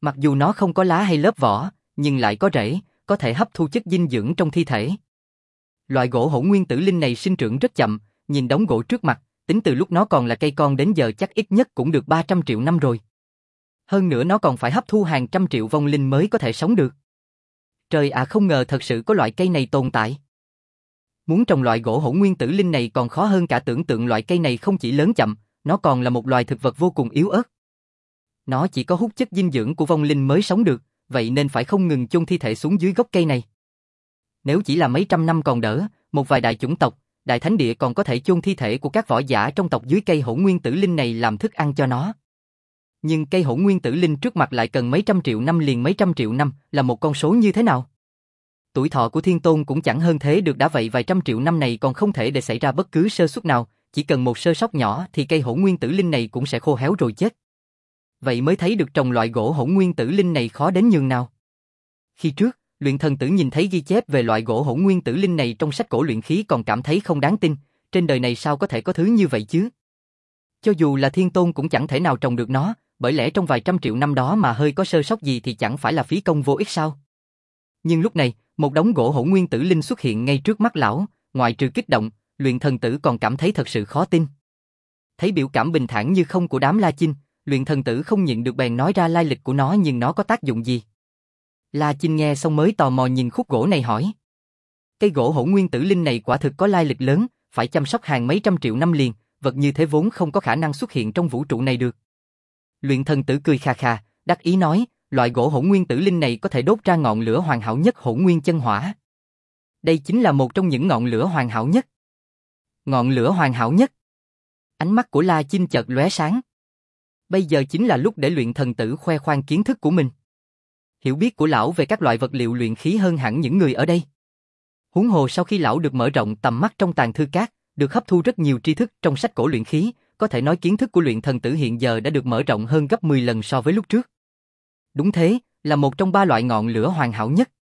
Mặc dù nó không có lá hay lớp vỏ, nhưng lại có rễ, có thể hấp thu chất dinh dưỡng trong thi thể. Loại gỗ hỗn nguyên tử linh này sinh trưởng rất chậm, nhìn đống gỗ trước mặt, tính từ lúc nó còn là cây con đến giờ chắc ít nhất cũng được ba trăm triệu năm rồi. Hơn nữa nó còn phải hấp thu hàng trăm triệu vong linh mới có thể sống được. Trời ạ, không ngờ thật sự có loại cây này tồn tại. Muốn trồng loại gỗ hỗn nguyên tử linh này còn khó hơn cả tưởng tượng. Loại cây này không chỉ lớn chậm, nó còn là một loài thực vật vô cùng yếu ớt. Nó chỉ có hút chất dinh dưỡng của vong linh mới sống được, vậy nên phải không ngừng chôn thi thể xuống dưới gốc cây này. Nếu chỉ là mấy trăm năm còn đỡ, một vài đại chủng tộc, đại thánh địa còn có thể chôn thi thể của các võ giả trong tộc dưới cây hỗn nguyên tử linh này làm thức ăn cho nó. Nhưng cây hỗn nguyên tử linh trước mặt lại cần mấy trăm triệu năm, liền mấy trăm triệu năm là một con số như thế nào? Tuổi thọ của Thiên Tôn cũng chẳng hơn thế được đã, vậy vài trăm triệu năm này còn không thể để xảy ra bất cứ sơ suất nào, chỉ cần một sơ sót nhỏ thì cây hỗn nguyên tử linh này cũng sẽ khô héo rồi chết. Vậy mới thấy được trồng loại gỗ hỗn nguyên tử linh này khó đến nhường nào. Khi trước, Luyện Thần Tử nhìn thấy ghi chép về loại gỗ hỗn nguyên tử linh này trong sách cổ luyện khí còn cảm thấy không đáng tin, trên đời này sao có thể có thứ như vậy chứ? Cho dù là Thiên Tôn cũng chẳng thể nào trồng được nó, bởi lẽ trong vài trăm triệu năm đó mà hơi có sơ sót gì thì chẳng phải là phí công vô ích sao? Nhưng lúc này, một đống gỗ hỗn nguyên tử linh xuất hiện ngay trước mắt lão, ngoại trừ kích động, Luyện Thần Tử còn cảm thấy thật sự khó tin. Thấy biểu cảm bình thản như không của đám La Chinh, Luyện Thần Tử không nhịn được bèn nói ra lai lịch của nó, nhưng nó có tác dụng gì? La Chinh nghe xong mới tò mò nhìn khúc gỗ này hỏi. Cây gỗ hỗn nguyên tử linh này quả thực có lai lịch lớn, phải chăm sóc hàng mấy trăm triệu năm liền, vật như thế vốn không có khả năng xuất hiện trong vũ trụ này được. Luyện Thần Tử cười khà khà, đắc ý nói, loại gỗ hỗn nguyên tử linh này có thể đốt ra ngọn lửa hoàn hảo nhất hỗn nguyên chân hỏa. Đây chính là một trong những ngọn lửa hoàn hảo nhất. Ngọn lửa hoàn hảo nhất. Ánh mắt của La Chinh chợt lóe sáng. Bây giờ chính là lúc để Luyện Thần Tử khoe khoang kiến thức của mình. Hiểu biết của lão về các loại vật liệu luyện khí hơn hẳn những người ở đây. Huống hồ sau khi lão được mở rộng tầm mắt trong tàng thư các, được hấp thu rất nhiều tri thức trong sách cổ luyện khí, có thể nói kiến thức của Luyện Thần Tử hiện giờ đã được mở rộng hơn gấp mười lần so với lúc trước. Đúng thế, là một trong ba loại ngọn lửa hoàn hảo nhất.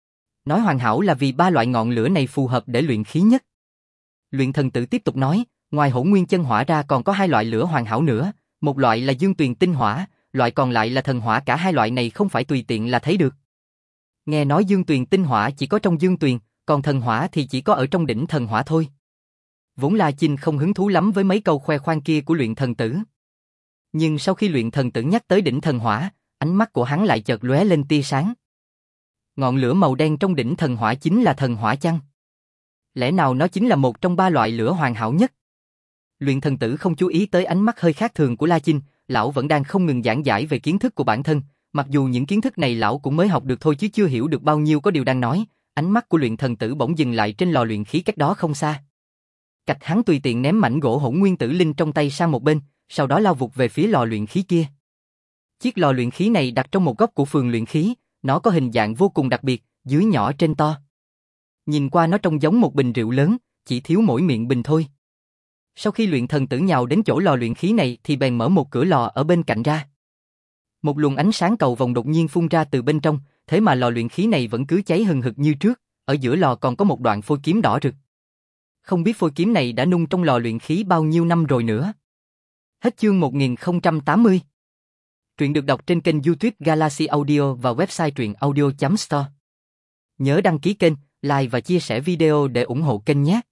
Nói hoàn hảo là vì ba loại ngọn lửa này phù hợp để luyện khí nhất. Luyện Thần Tử tiếp tục nói, ngoài hỗn nguyên chân hỏa ra còn có hai loại lửa hoàn hảo nữa, một loại là dương tuyền tinh hỏa, loại còn lại là thần hỏa, cả hai loại này không phải tùy tiện là thấy được. Nghe nói dương tuyền tinh hỏa chỉ có trong dương tuyền, còn thần hỏa thì chỉ có ở trong đỉnh thần hỏa thôi. Vốn La Chinh không hứng thú lắm với mấy câu khoe khoang kia của Luyện Thần Tử. Nhưng sau khi Luyện Thần Tử nhắc tới đỉnh thần hỏa, ánh mắt của hắn lại chợt lóe lên tia sáng. Ngọn lửa màu đen trong đỉnh thần hỏa chính là thần hỏa chăng? Lẽ nào nó chính là một trong ba loại lửa hoàn hảo nhất? Luyện Thần Tử không chú ý tới ánh mắt hơi khác thường của La Chinh, lão vẫn đang không ngừng giảng giải về kiến thức của bản thân, mặc dù những kiến thức này lão cũng mới học được thôi chứ chưa hiểu được bao nhiêu. Có điều đang nói, ánh mắt của Luyện Thần Tử bỗng dừng lại trên lò luyện khí cách đó không xa. Cạch hắn tùy tiện ném mảnh gỗ hỗn nguyên tử linh trong tay sang một bên, sau đó lao vụt về phía lò luyện khí kia. Chiếc lò luyện khí này đặt trong một góc của phường luyện khí, nó có hình dạng vô cùng đặc biệt, dưới nhỏ trên to. Nhìn qua nó trông giống một bình rượu lớn, chỉ thiếu mỗi miệng bình thôi. Sau khi Luyện Thần Tử nhào đến chỗ lò luyện khí này thì bèn mở một cửa lò ở bên cạnh ra. Một luồng ánh sáng cầu vồng đột nhiên phun ra từ bên trong, thế mà lò luyện khí này vẫn cứ cháy hừng hực như trước, ở giữa lò còn có một đoạn phôi kiếm đỏ rực. Không biết phôi kiếm này đã nung trong lò luyện khí bao nhiêu năm rồi nữa. Hết chương một nghìn không trăm tám mươi. Truyện được đọc trên kênh YouTube Galaxy Audio và website truyện audio chấm store. Nhớ đăng ký kênh, like và chia sẻ video để ủng hộ kênh nhé.